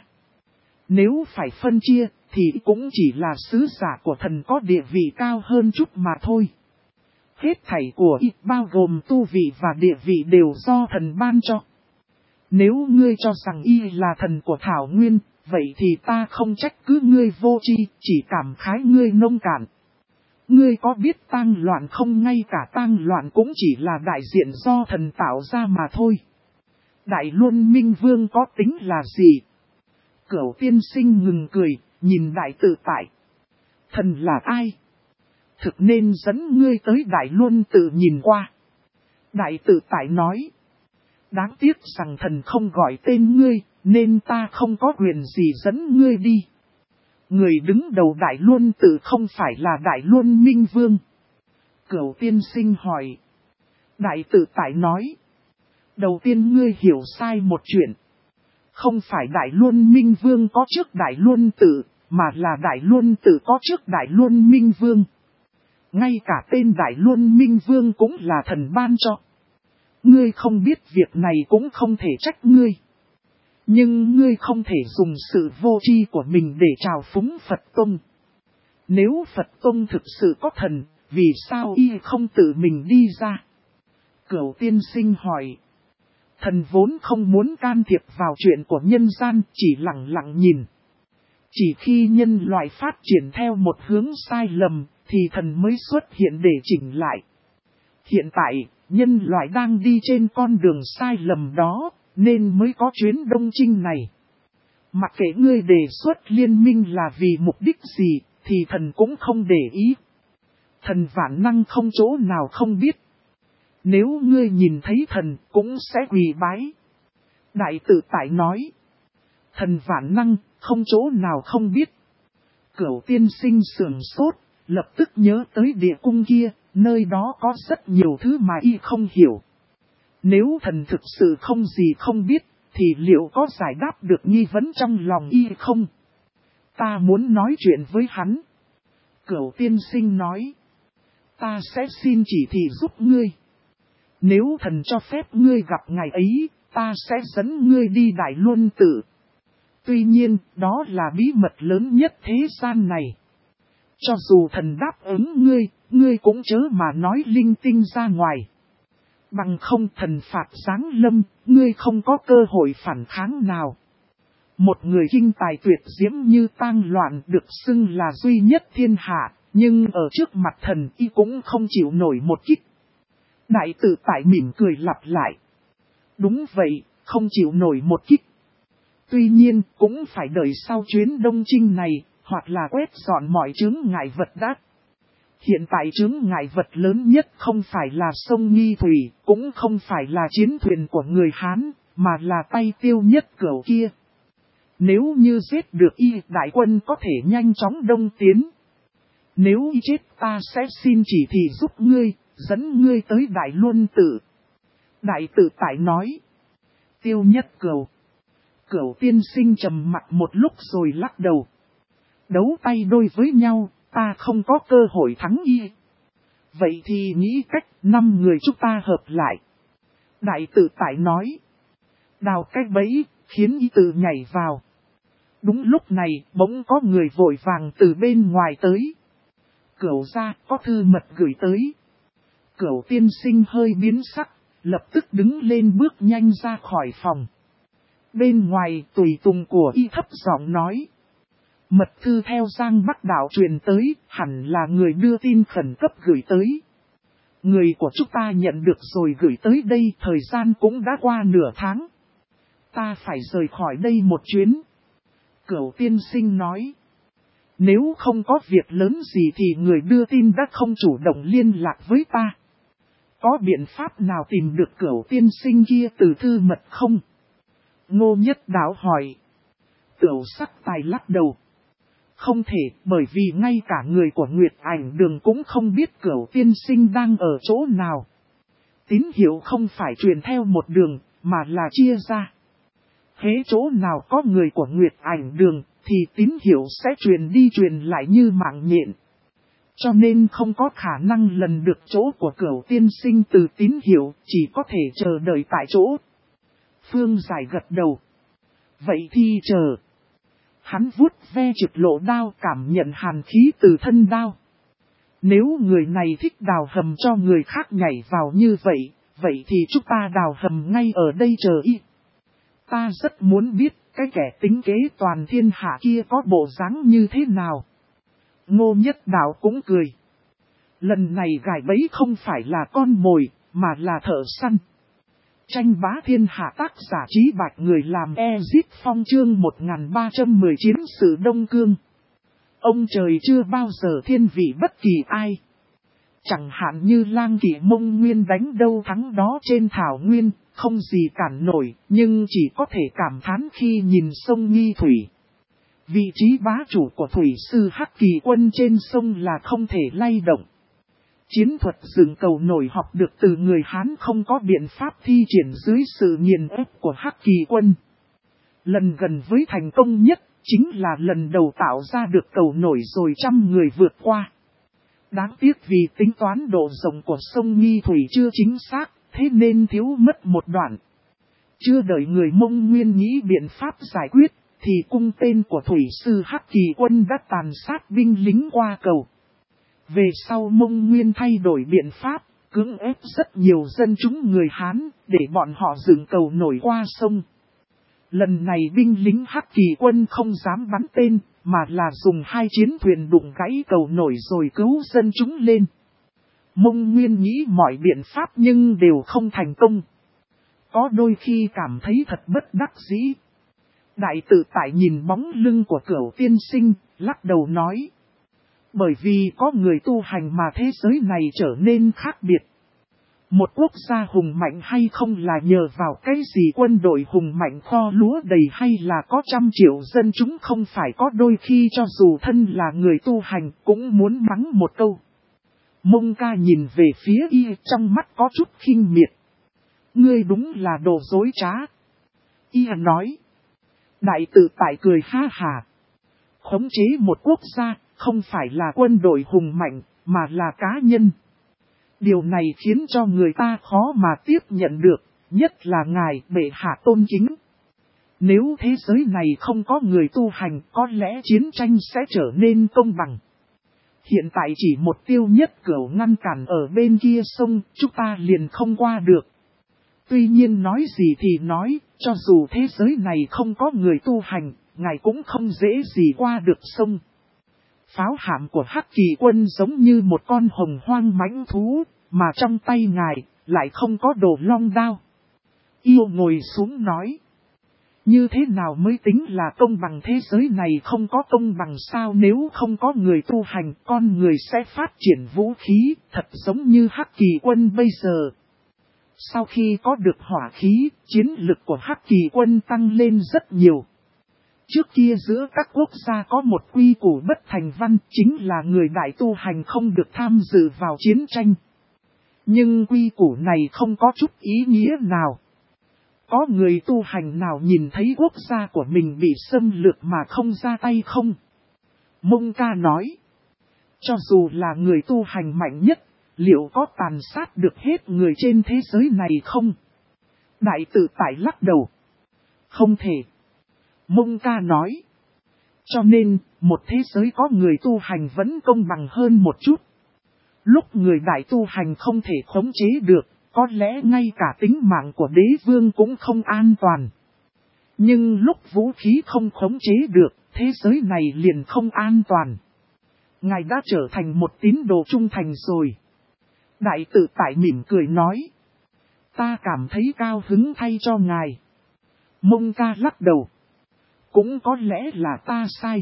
Nếu phải phân chia thì cũng chỉ là sứ giả của thần có địa vị cao hơn chút mà thôi. Hết thảy của y bao gồm tu vị và địa vị đều do thần ban cho. Nếu ngươi cho rằng y là thần của Thảo Nguyên, vậy thì ta không trách cứ ngươi vô tri, chỉ cảm khái ngươi nông cạn. Ngươi có biết tang loạn không? Ngay cả tang loạn cũng chỉ là đại diện do thần tạo ra mà thôi. Đại Luân Minh Vương có tính là gì? Cửu tiên sinh ngừng cười, nhìn đại tự tại. Thần là ai? Thực nên dẫn ngươi tới Đại Luân tự nhìn qua. Đại tự tại nói. Đáng tiếc rằng thần không gọi tên ngươi, nên ta không có quyền gì dẫn ngươi đi. Người đứng đầu Đại Luân tự không phải là Đại Luân Minh Vương. Cửu tiên sinh hỏi. Đại tự tại nói. Đầu tiên ngươi hiểu sai một chuyện. Không phải Đại Luân Minh Vương có trước Đại Luân tự, mà là Đại Luân tự có trước Đại Luân Minh Vương. Ngay cả tên Đại Luân Minh Vương cũng là thần ban cho. Ngươi không biết việc này cũng không thể trách ngươi. Nhưng ngươi không thể dùng sự vô tri của mình để trào phúng Phật Tông. Nếu Phật Tông thực sự có thần, vì sao y không tự mình đi ra? Cửu tiên sinh hỏi. Thần vốn không muốn can thiệp vào chuyện của nhân gian, chỉ lặng lặng nhìn. Chỉ khi nhân loại phát triển theo một hướng sai lầm, thì thần mới xuất hiện để chỉnh lại. Hiện tại, nhân loại đang đi trên con đường sai lầm đó, nên mới có chuyến đông chinh này. Mặc kệ ngươi đề xuất liên minh là vì mục đích gì, thì thần cũng không để ý. Thần vạn năng không chỗ nào không biết. Nếu ngươi nhìn thấy thần, cũng sẽ quỳ bái. Đại tự tại nói. Thần vạn năng, không chỗ nào không biết. Cửu tiên sinh sườn sốt, lập tức nhớ tới địa cung kia, nơi đó có rất nhiều thứ mà y không hiểu. Nếu thần thực sự không gì không biết, thì liệu có giải đáp được nghi vấn trong lòng y không? Ta muốn nói chuyện với hắn. Cửu tiên sinh nói. Ta sẽ xin chỉ thị giúp ngươi. Nếu thần cho phép ngươi gặp ngày ấy, ta sẽ dẫn ngươi đi Đại Luân tự. Tuy nhiên, đó là bí mật lớn nhất thế gian này. Cho dù thần đáp ứng ngươi cũng chớ mà nói linh tinh ra ngoài. Bằng không thần phạt giáng lâm, ngươi không có cơ hội phản kháng nào. Một người kinh tài tuyệt diễm như Tang Loạn được xưng là duy nhất thiên hạ, nhưng ở trước mặt thần y cũng không chịu nổi một kích. Đại tự tại mỉm cười lặp lại. Đúng vậy, không chịu nổi một kích. Tuy nhiên, cũng phải đợi sau chuyến đông chinh này, hoặc là quét dọn mọi chướng ngại vật đã. Hiện tại chướng ngại vật lớn nhất không phải là sông Nghi Thủy, cũng không phải là chiến thuyền của người Hán, mà là tay Tiêu Nhất Cửu kia. Nếu như giết được y, đại quân có thể nhanh chóng đông tiến. Nếu y chết ta sẽ xin chỉ thị giúp ngươi, dẫn ngươi tới Đại Luân Tự. Đại tự tại nói. Tiêu Nhất Cửu. Cửu tiên sinh trầm mặc một lúc rồi lắc đầu. Đấu tay đôi với nhau, ta không có cơ hội thắng y. Vậy thì nghĩ cách 5 người chúng ta hợp lại. Đại tự tại nói. Đào cách bẫy, khiến y tự nhảy vào. Đúng lúc này, bỗng có người vội vàng từ bên ngoài tới. Cửu gia có thư mật gửi tới. Cửu tiên sinh hơi biến sắc, lập tức đứng lên bước nhanh ra khỏi phòng. Bên ngoài tùy tùng của y thấp giọng nói. Mật thư theo Giang Bắc Đạo truyền tới, hẳn là người đưa tin khẩn cấp gửi tới. Người của chúng ta nhận được rồi gửi tới đây, thời gian cũng đã qua nửa tháng. Ta phải rời khỏi đây một chuyến. Cửu tiên sinh nói. Nếu không có việc lớn gì thì người đưa tin đã không chủ động liên lạc với ta. Có biện pháp nào tìm được Cửu tiên sinh kia từ thư mật không? Ngô Nhất Đạo hỏi. Tiểu Sắc Tài lắc đầu. Không thể, bởi vì ngay cả người của Nguyệt Ảnh Đường cũng không biết Cửu tiên sinh đang ở chỗ nào. Tín hiệu không phải truyền theo một đường, mà là chia ra. Thế chỗ nào có người của Nguyệt Ảnh Đường, thì tín hiệu sẽ truyền đi truyền lại như mạng nhện. Cho nên không có khả năng lần được chỗ của Cửu tiên sinh từ tín hiệu, chỉ có thể chờ đợi tại chỗ. Phương Giải gật đầu. Vậy thì chờ. Hắn vuốt ve trực lộ đao, cảm nhận hàn khí từ thân đao. Nếu người này thích đào hầm cho người khác nhảy vào như vậy, vậy thì chúng ta đào hầm ngay ở đây chờ y. Ta rất muốn biết cái kẻ tính kế toàn thiên hạ kia có bộ dáng như thế nào. Ngô Nhất Đạo cũng cười. Lần này gài bẫy không phải là con mồi, mà là thợ săn. Tranh bá thiên hạ tác giả Trí Bạch người làm Ezip Phong chương 1319 sự Đông Cương. Ông trời chưa bao giờ thiên vị bất kỳ ai. Chẳng hạn như Lang Kỵ Mông Nguyên đánh đâu thắng đó trên thảo nguyên, không gì cản nổi, nhưng chỉ có thể cảm thán khi nhìn sông Nghi Thủy. Vị trí bá chủ của thủy sư Hắc Kỳ Quân trên sông là không thể lay động. Chiến thuật dựng cầu nổi học được từ người Hán không có biện pháp thi triển dưới sự nghiền ép của Hắc Kỳ Quân. Lần gần với thành công nhất, chính là lần đầu tạo ra được cầu nổi rồi 100 người vượt qua. Đáng tiếc vì tính toán độ rộng của sông Nghi Thủy chưa chính xác, thế nên thiếu mất một đoạn. Chưa đợi người Mông Nguyên nghĩ biện pháp giải quyết, thì cung tên của thủy sư Hắc Kỳ Quân đã tàn sát binh lính qua cầu. Về sau Mông Nguyên thay đổi biện pháp, cưỡng ép rất nhiều dân chúng người Hán, để bọn họ dựng cầu nổi qua sông. Lần này binh lính Hắc Kỳ Quân không dám bắn tên, mà là dùng 2 chiến thuyền đụng gãy cầu nổi rồi cứu dân chúng lên. Mông Nguyên nghĩ mọi biện pháp nhưng đều không thành công. Có đôi khi cảm thấy thật bất đắc dĩ. Đại tự tại nhìn bóng lưng của Cửu tiên sinh, lắc đầu nói. Bởi vì có người tu hành mà thế giới này trở nên khác biệt. Một quốc gia hùng mạnh hay không là nhờ vào cái gì quân đội hùng mạnh kho lúa đầy hay là có 100 triệu dân chúng không phải có đôi khi cho dù thân là người tu hành cũng muốn mắng một câu. Mông ca nhìn về phía y trong mắt có chút khinh miệt. Ngươi đúng là đồ dối trá. Y nói. Đại tự tại cười ha hà. Khống chế một quốc gia không phải là quân đội hùng mạnh mà là cá nhân. Điều này khiến cho người ta khó mà tiếp nhận được, nhất là ngài bệ hạ tôn kính. Nếu thế giới này không có người tu hành, có lẽ chiến tranh sẽ trở nên công bằng. Hiện tại chỉ một Tiêu Nhất Cửu ngăn cản ở bên kia sông, chúng ta liền không qua được. Tuy nhiên nói gì thì nói, cho dù thế giới này không có người tu hành, ngài cũng không dễ gì qua được sông. Pháo hạm của Hắc Kỳ Quân giống như một con hồng hoang mãnh thú, mà trong tay ngài lại không có đồ long đao. Yêu ngồi xuống nói. Như thế nào mới tính là công bằng, thế giới này không có công bằng sao? Nếu không có người tu hành, con người sẽ phát triển vũ khí, thật giống như Hắc Kỳ Quân bây giờ. Sau khi có được hỏa khí, chiến lực của Hắc Kỳ quân tăng lên rất nhiều. Trước kia giữa các quốc gia có một quy củ bất thành văn, chính là người đại tu hành không được tham dự vào chiến tranh. Nhưng quy củ này không có chút ý nghĩa nào. Có người tu hành nào nhìn thấy quốc gia của mình bị xâm lược mà không ra tay không? Mông Ca nói, cho dù là người tu hành mạnh nhất, liệu có tàn sát được hết người trên thế giới này không? Đại tự tại lắc đầu. Không thể. Mông Ca nói, cho nên, một thế giới có người tu hành vẫn công bằng hơn một chút. Lúc người đại tu hành không thể khống chế được, có lẽ ngay cả tính mạng của đế vương cũng không an toàn. Nhưng lúc vũ khí không khống chế được, thế giới này liền không an toàn. Ngài đã trở thành một tín đồ trung thành rồi. Đại tự tại mỉm cười nói. Ta cảm thấy cao hứng thay cho ngài. Mông Ca lắc đầu. Cũng có lẽ là ta sai.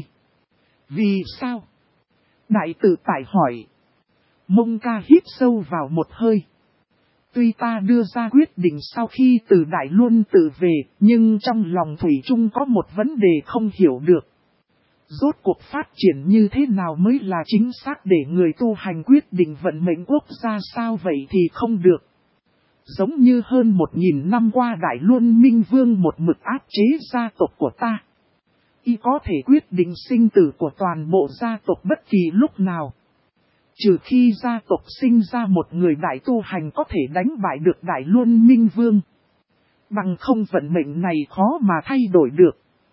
Vì sao? Đại tự tại hỏi. Mông Ca hít sâu vào một hơi. Tuy ta đưa ra quyết định sau khi từ Đại Luân tự về, nhưng trong lòng thủy chung có một vấn đề không hiểu được. Rốt cuộc phát triển như thế nào mới là chính xác để người tu hành quyết định vận mệnh quốc gia sao vậy thì không được. Giống như hơn 1000 năm qua Đại Luân Minh Vương một mực áp chế gia tộc của ta. Y có thể quyết định sinh tử của toàn bộ gia tộc bất kỳ lúc nào. Trừ khi gia tộc sinh ra một người đại tu hành có thể đánh bại được Đại Luân Minh Vương. Bằng không vận mệnh này khó mà thay đổi được.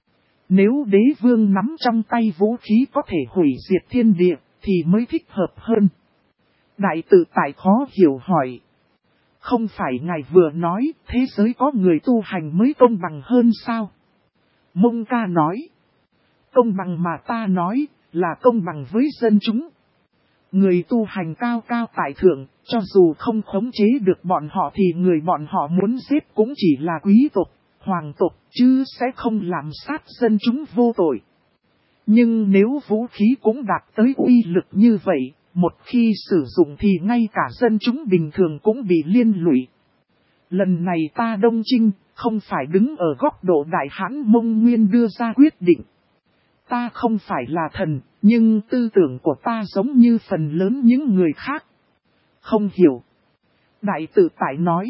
Nếu đế vương nắm trong tay vũ khí có thể hủy diệt thiên địa thì mới thích hợp hơn. Đại tự tại khó hiểu hỏi. Không phải ngài vừa nói thế giới có người tu hành mới công bằng hơn sao? Mông Ca nói. Công bằng mà ta nói là công bằng với dân chúng. Người tu hành cao cao tại thượng, cho dù không khống chế được bọn họ thì người bọn họ muốn giết cũng chỉ là quý tộc, hoàng tộc, chứ sẽ không làm sát dân chúng vô tội. Nhưng nếu vũ khí cũng đạt tới uy lực như vậy, một khi sử dụng thì ngay cả dân chúng bình thường cũng bị liên lụy. Lần này ta đông chinh, không phải đứng ở góc độ Đại Hãn Mông Nguyên đưa ra quyết định. Ta không phải là thần, nhưng tư tưởng của ta giống như phần lớn những người khác. Không hiểu. Đại tự tại nói.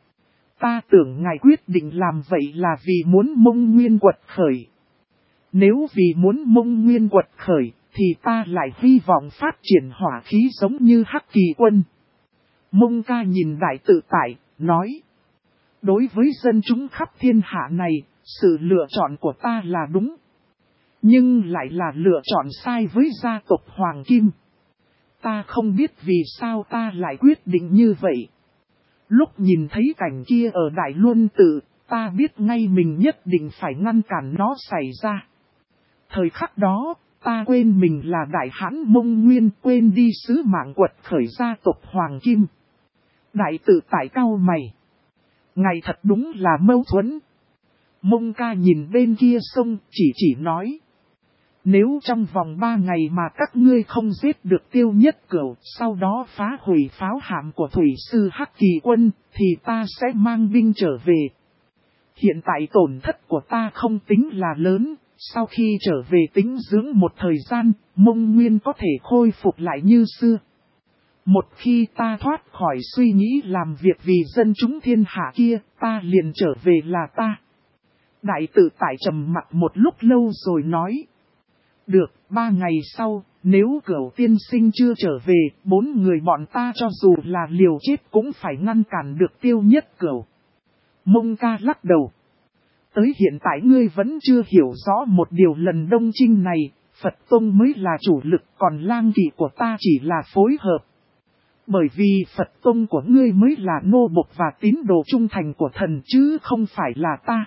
Ta tưởng ngài quyết định làm vậy là vì muốn Mông Nguyên quật khởi. Nếu vì muốn Mông Nguyên quật khởi, thì ta lại hy vọng phát triển hỏa khí giống như Hắc Kỳ quân. Mông Ca nhìn đại tự tại, nói. Đối với dân chúng khắp thiên hạ này, sự lựa chọn của ta là đúng. Nhưng lại là lựa chọn sai với gia tộc Hoàng Kim. Ta không biết vì sao ta lại quyết định như vậy. Lúc nhìn thấy cảnh kia ở Đại Luân Tự, ta biết ngay mình nhất định phải ngăn cản nó xảy ra. Thời khắc đó, ta quên mình là Đại Hãn Mông Nguyên, quên đi sứ mạng quật khởi gia tộc Hoàng Kim. Đại tự tại cau mày. Ngài thật đúng là mâu thuẫn. Mông Ca nhìn bên kia sông chỉ nói. Nếu trong vòng 3 ngày mà các ngươi không giết được Tiêu Nhất Cửu, sau đó phá hủy pháo hạm của thủy sư Hắc Kỳ quân, thì ta sẽ mang binh trở về. Hiện tại tổn thất của ta không tính là lớn, sau khi trở về tĩnh dưỡng một thời gian, Mông Nguyên có thể khôi phục lại như xưa. Một khi ta thoát khỏi suy nghĩ làm việc vì dân chúng thiên hạ kia, ta liền trở về là ta. Đại tự tại trầm mặc một lúc lâu rồi nói. Được, 3 ngày sau, nếu Cửu tiên sinh chưa trở về, 4 người bọn ta cho dù là liều chết cũng phải ngăn cản được Tiêu Nhất Cửu. Mông Ca lắc đầu. Tới hiện tại ngươi vẫn chưa hiểu rõ một điều, lần đông chinh này, Phật Tông mới là chủ lực, còn lang kỵ của ta chỉ là phối hợp. Bởi vì Phật Tông của ngươi mới là nô bộc và tín đồ trung thành của thần chứ không phải là ta.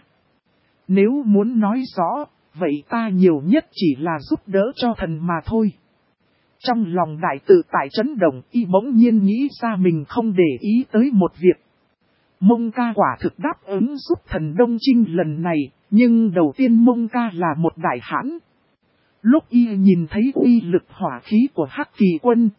Nếu muốn nói rõ, vậy ta nhiều nhất chỉ là giúp đỡ cho thần mà thôi. Trong lòng đại tự tại chấn động, y bỗng nhiên nghĩ ra mình không để ý tới một việc. Mông Ca quả thực đáp ứng giúp thần đông chinh lần này, nhưng đầu tiên Mông Ca là một đại hãn. Lúc y nhìn thấy uy lực hỏa khí của Hắc Kỳ quân,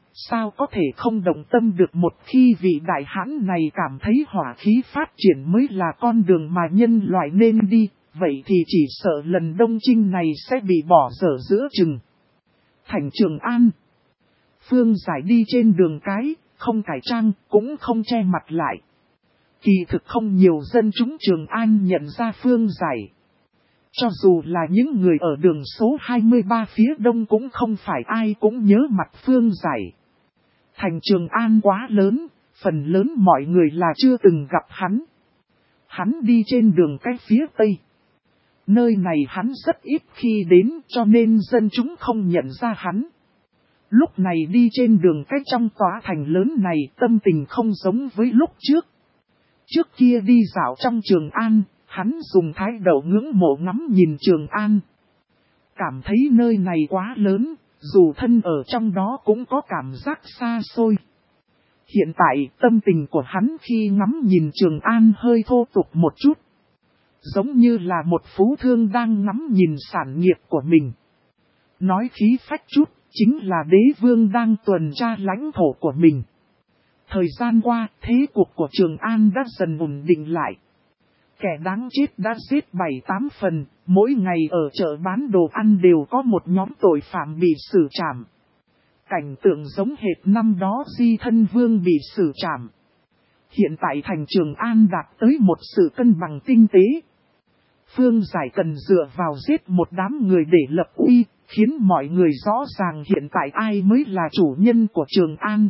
sao có thể không động tâm được một khi vị đại hãn này cảm thấy hỏa khí phát triển mới là con đường mà nhân loại nên đi, vậy thì chỉ sợ lần đông chinh này sẽ bị bỏ dở giữa chừng. Thành Trường An. Phương Giải đi trên đường cái, không cải trang, cũng không che mặt lại. Kỳ thực không nhiều dân chúng Trường An nhận ra Phương Giải. Cho dù là những người ở đường số 23 phía đông cũng không phải ai cũng nhớ mặt Phương Giải. Thành Trường An quá lớn, phần lớn mọi người là chưa từng gặp hắn. Hắn đi trên đường cái phía tây. Nơi này hắn rất ít khi đến cho nên dân chúng không nhận ra hắn. Lúc này đi trên đường cái trong tòa thành lớn này tâm tình không giống với lúc trước. Trước kia đi dạo trong Trường An, hắn dùng thái độ ngưỡng mộ ngắm nhìn Trường An. Cảm thấy nơi này quá lớn, dù thân ở trong đó cũng có cảm giác xa xôi. Hiện tại tâm tình của hắn khi ngắm nhìn Trường An hơi thô tục một chút. Giống như là một phú thương đang ngắm nhìn sản nghiệp của mình. Nói khí phách chút, chính là đế vương đang tuần tra lãnh thổ của mình. Thời gian qua, thế cuộc của Trường An đã dần ổn định lại. Kẻ đáng chết đã giết 7-8 phần, mỗi ngày ở chợ bán đồ ăn đều có một nhóm tội phạm bị xử trảm. Cảnh tượng giống hệt năm đó Di Thân Vương bị xử trảm. Hiện tại thành Trường An đạt tới một sự cân bằng tinh tế. Phương Giải cần dựa vào giết một đám người để lập uy, khiến mọi người rõ ràng hiện tại ai mới là chủ nhân của Trường An.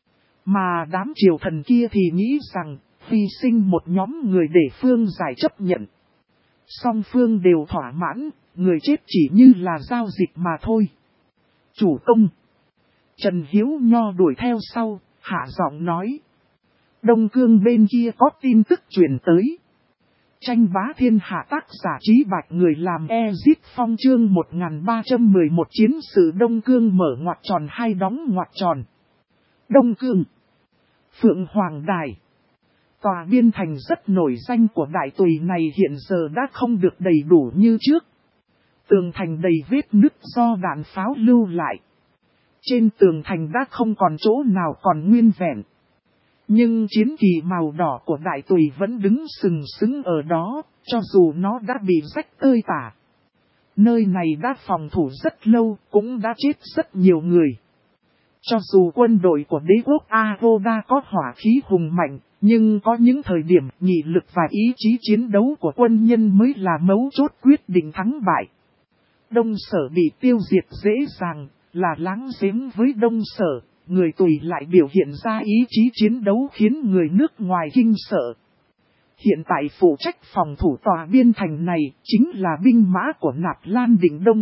Mà đám triều thần kia thì nghĩ rằng, hy sinh một nhóm người để Phương Giải chấp nhận. Song phương đều thỏa mãn, người chết chỉ như là giao dịch mà thôi. Chủ công. Trần Hiếu Nho đuổi theo sau, hạ giọng nói. Đông Cương bên kia có tin tức truyền tới. Tranh bá thiên hạ tác giả Trí Bạch người làm Ezit Phong chương 1311 chiến sự Đông Cương mở ngoặc tròn hai đóng ngoặc tròn. Đông Cương. Phượng Hoàng Đài. Tòa biên thành rất nổi danh của đại tùy này hiện giờ đã không được đầy đủ như trước. Tường thành đầy vết nứt do đạn pháo lưu lại. Trên tường thành đã không còn chỗ nào còn nguyên vẹn. Nhưng chiến kỳ màu đỏ của đại tùy vẫn đứng sừng sững ở đó, cho dù nó đã bị rách tơi tả. Nơi này đã phòng thủ rất lâu, cũng đã chết rất nhiều người. Cho dù quân đội của đế quốc Aroda có hỏa khí hùng mạnh, nhưng có những thời điểm nghị lực và ý chí chiến đấu của quân nhân mới là mấu chốt quyết định thắng bại. Đông Sở bị tiêu diệt dễ dàng, là láng giềng với Đông Sở, người tùy lại biểu hiện ra ý chí chiến đấu khiến người nước ngoài kinh sợ. Hiện tại phụ trách phòng thủ tòa biên thành này chính là binh mã của Nạp Lan Định Đông.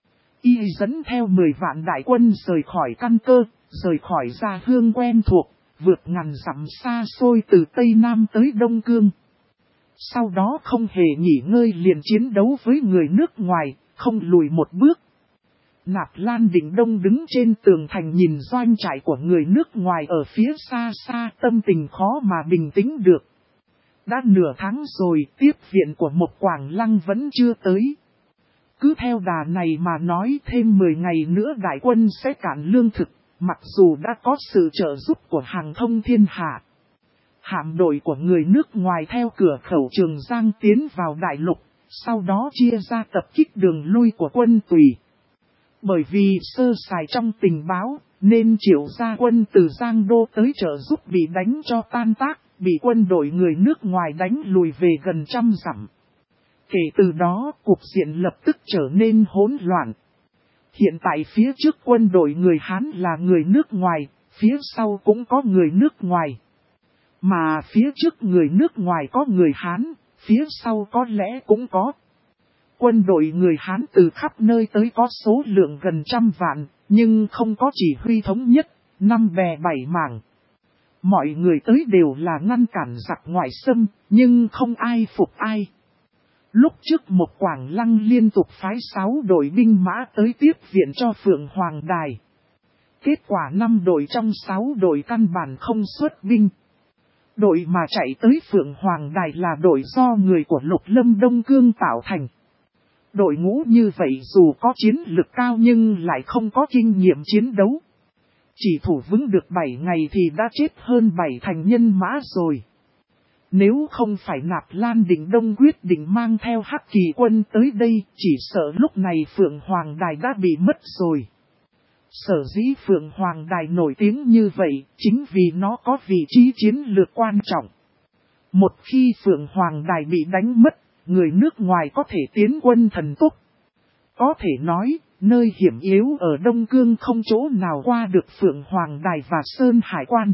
Y dẫn theo 10 vạn đại quân rời khỏi căn cơ, rời khỏi gia hương quen thuộc, vượt ngàn dặm xa xôi từ Tây Nam tới Đông Cương. Sau đó không hề nghỉ ngơi liền chiến đấu với người nước ngoài, không lùi một bước. Nạp Lan Định Đông đứng trên tường thành nhìn doanh trại của người nước ngoài ở phía xa xa, tâm tình khó mà bình tĩnh được. Đã nửa tháng rồi, tiếp viện của Mộc Quảng Lăng vẫn chưa tới. Cứ theo đà này mà nói thêm 10 ngày nữa đại quân sẽ cạn lương thực, mặc dù đã có sự trợ giúp của hàng thông thiên hạ. Hạm đội của người nước ngoài theo cửa khẩu Trường Giang tiến vào đại lục, sau đó chia ra tập kích đường lui của quân tùy. Bởi vì sơ sài trong tình báo, nên Triệu gia quân từ Giang Đô tới trợ giúp bị đánh cho tan tác, bị quân đội người nước ngoài đánh lùi về gần 100 dặm. Kể từ đó, cục diện lập tức trở nên hỗn loạn. Hiện tại phía trước quân đội người Hán là người nước ngoài, phía sau cũng có người nước ngoài. Mà phía trước người nước ngoài có người Hán, phía sau có lẽ cũng có. Quân đội người Hán từ khắp nơi tới có số lượng gần 100 vạn, nhưng không có chỉ huy thống nhất, 5 bè 7 mảng. Mọi người tới đều là ngăn cản giặc ngoại xâm, nhưng không ai phục ai. Lúc trước Mộc Quảng Lăng liên tục phái 6 đội binh mã tới tiếp viện cho Phượng Hoàng Đài. Kết quả 5 đội trong 6 đội căn bản không xuất binh. Đội mà chạy tới Phượng Hoàng Đài là đội do người của Lục Lâm Đông Cương tạo thành. Đội ngũ như vậy dù có chiến lực cao nhưng lại không có kinh nghiệm chiến đấu. chỉ thủ vững được 7 ngày thì đã chết hơn 7 thành nhân mã rồi. Nếu không phải Nạp Lan Định Đông quyết định mang theo Hắc Kỳ quân tới đây, chỉ sợ lúc này Phượng Hoàng Đài đã bị mất rồi. Sở dĩ Phượng Hoàng Đài nổi tiếng như vậy, chính vì nó có vị trí chiến lược quan trọng. Một khi Phượng Hoàng Đài bị đánh mất, người nước ngoài có thể tiến quân thần tốc. Có thể nói, nơi hiểm yếu ở Đông Cương không chỗ nào qua được Phượng Hoàng Đài và Sơn Hải Quan.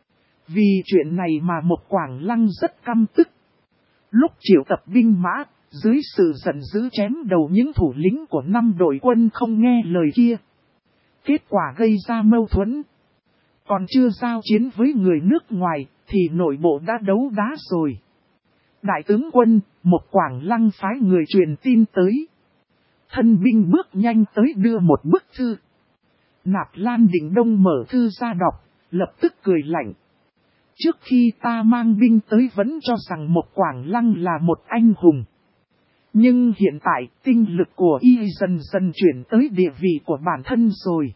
Vì chuyện này mà Mộc Quảng Lăng rất căm tức. Lúc triệu tập binh mã, dưới sự giận dữ chém đầu những thủ lĩnh của 5 đội quân không nghe lời kia. Kết quả gây ra mâu thuẫn. Còn chưa giao chiến với người nước ngoài, thì nội bộ đã đấu đá rồi. Đại tướng quân, Mộc Quảng Lăng phái người truyền tin tới. Thân binh bước nhanh tới đưa một bức thư. Nạp Lan Định Đông mở thư ra đọc, lập tức cười lạnh. Trước khi ta mang binh tới vẫn cho rằng Mộc Quảng Lăng là một anh hùng. Nhưng hiện tại tinh lực của y dần dần chuyển tới địa vị của bản thân rồi.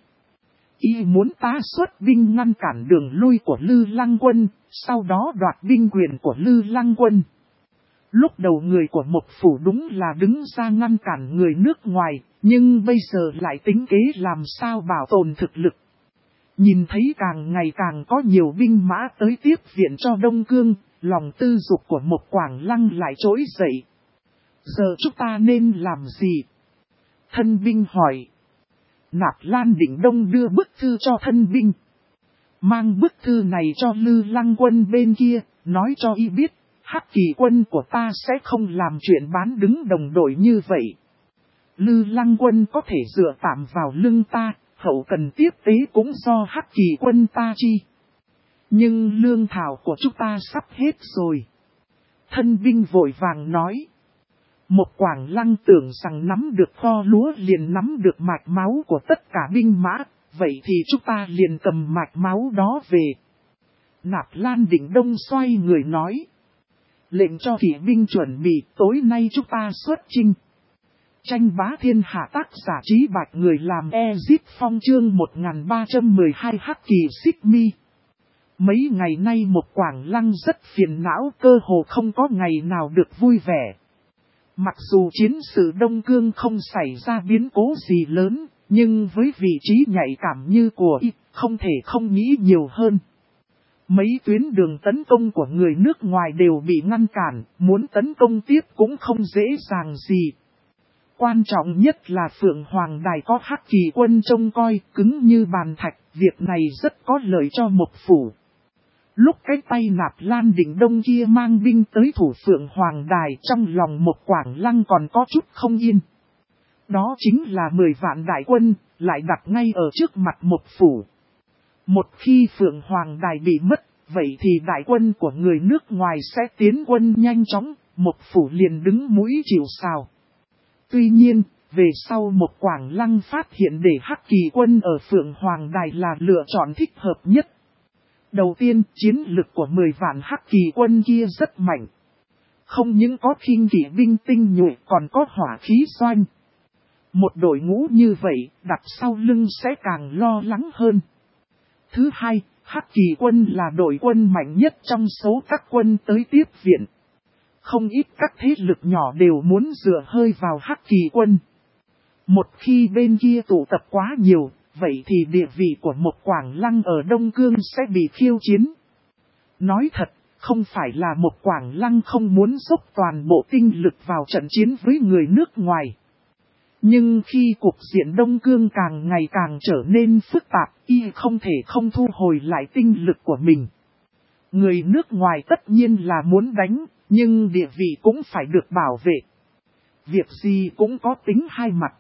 Y muốn ta xuất binh ngăn cản đường lui của Lư Lăng quân, sau đó đoạt binh quyền của Lư Lăng quân. Lúc đầu người của Mộc Phủ đúng là đứng ra ngăn cản người nước ngoài, nhưng bây giờ lại tính kế làm sao bảo tồn thực lực. Nhìn thấy càng ngày càng có nhiều binh mã tới tiếp viện cho Đông Cương, lòng tư dục của Mộc Quảng Lăng lại trỗi dậy. Giờ chúng ta nên làm gì? Thân binh hỏi. Nạp Lan Định Đông đưa bức thư cho thân binh. Mang bức thư này cho Lư Lăng quân bên kia, nói cho y biết, Hắc Kỳ quân của ta sẽ không làm chuyện bán đứng đồng đội như vậy. Lư Lăng quân có thể dựa tạm vào lưng ta, hậu cần tiếp tế cũng do Hắc Kỳ quân ta chi. Nhưng lương thảo của chúng ta sắp hết rồi. Thân binh vội vàng nói. Mộc Quảng Lăng tưởng rằng nắm được kho lúa liền nắm được mạch máu của tất cả binh mã, vậy thì chúng ta liền cầm mạch máu đó về. Nạp Lan Định Đông xoay người nói. Lệnh cho kỵ binh chuẩn bị, tối nay chúng ta xuất chinh. Tranh bá thiên hạ tác giả Trí Bạch người làm Ezip Phong chương 1312 Hắc Kỳ Xích Mi. Mấy ngày nay Mộc Quảng Lăng rất phiền não, cơ hồ không có ngày nào được vui vẻ. Mặc dù chiến sự Đông Cương không xảy ra biến cố gì lớn, nhưng với vị trí nhạy cảm như của y, không thể không nghĩ nhiều hơn. Mấy tuyến đường tấn công của người nước ngoài đều bị ngăn cản, muốn tấn công tiếp cũng không dễ dàng gì. Quan trọng nhất là Phượng Hoàng Đài có Hắc Kỳ quân trông coi, cứng như bàn thạch, việc này rất có lợi cho Mộc Phủ. Lúc cái tay Nạp Lan Định Đông kia mang binh tới thủ Phượng Hoàng Đài, trong lòng Mộc Quảng Lăng còn có chút không yên. Đó chính là 10 vạn đại quân, lại đặt ngay ở trước mặt Mộc Phủ. Một khi Phượng Hoàng Đài bị mất, vậy thì đại quân của người nước ngoài sẽ tiến quân nhanh chóng, Mộc Phủ liền đứng mũi chịu sào. Tuy nhiên, về sau Mộc Quảng Lăng phát hiện để Hắc Kỳ quân ở Phượng Hoàng Đài là lựa chọn thích hợp nhất. Đầu tiên, chiến lực của 10 vạn Hắc Kỳ quân kia rất mạnh. Không những có khinh kỵ binh tinh nhuệ còn có hỏa khí doanh. Một đội ngũ như vậy, đặt sau lưng sẽ càng lo lắng hơn. Thứ hai, Hắc Kỳ quân là đội quân mạnh nhất trong số các quân tới tiếp viện. Không ít các thế lực nhỏ đều muốn dựa hơi vào Hắc Kỳ quân. Một khi bên kia tụ tập quá nhiều, vậy thì địa vị của Mộc Quảng Lăng ở Đông Cương sẽ bị khiêu chiến. Nói thật, không phải là Mộc Quảng Lăng không muốn dốc toàn bộ tinh lực vào trận chiến với người nước ngoài. Nhưng khi cục diện Đông Cương càng ngày càng trở nên phức tạp, y không thể không thu hồi lại tinh lực của mình. Người nước ngoài tất nhiên là muốn đánh, nhưng địa vị cũng phải được bảo vệ. Việc gì cũng có tính hai mặt.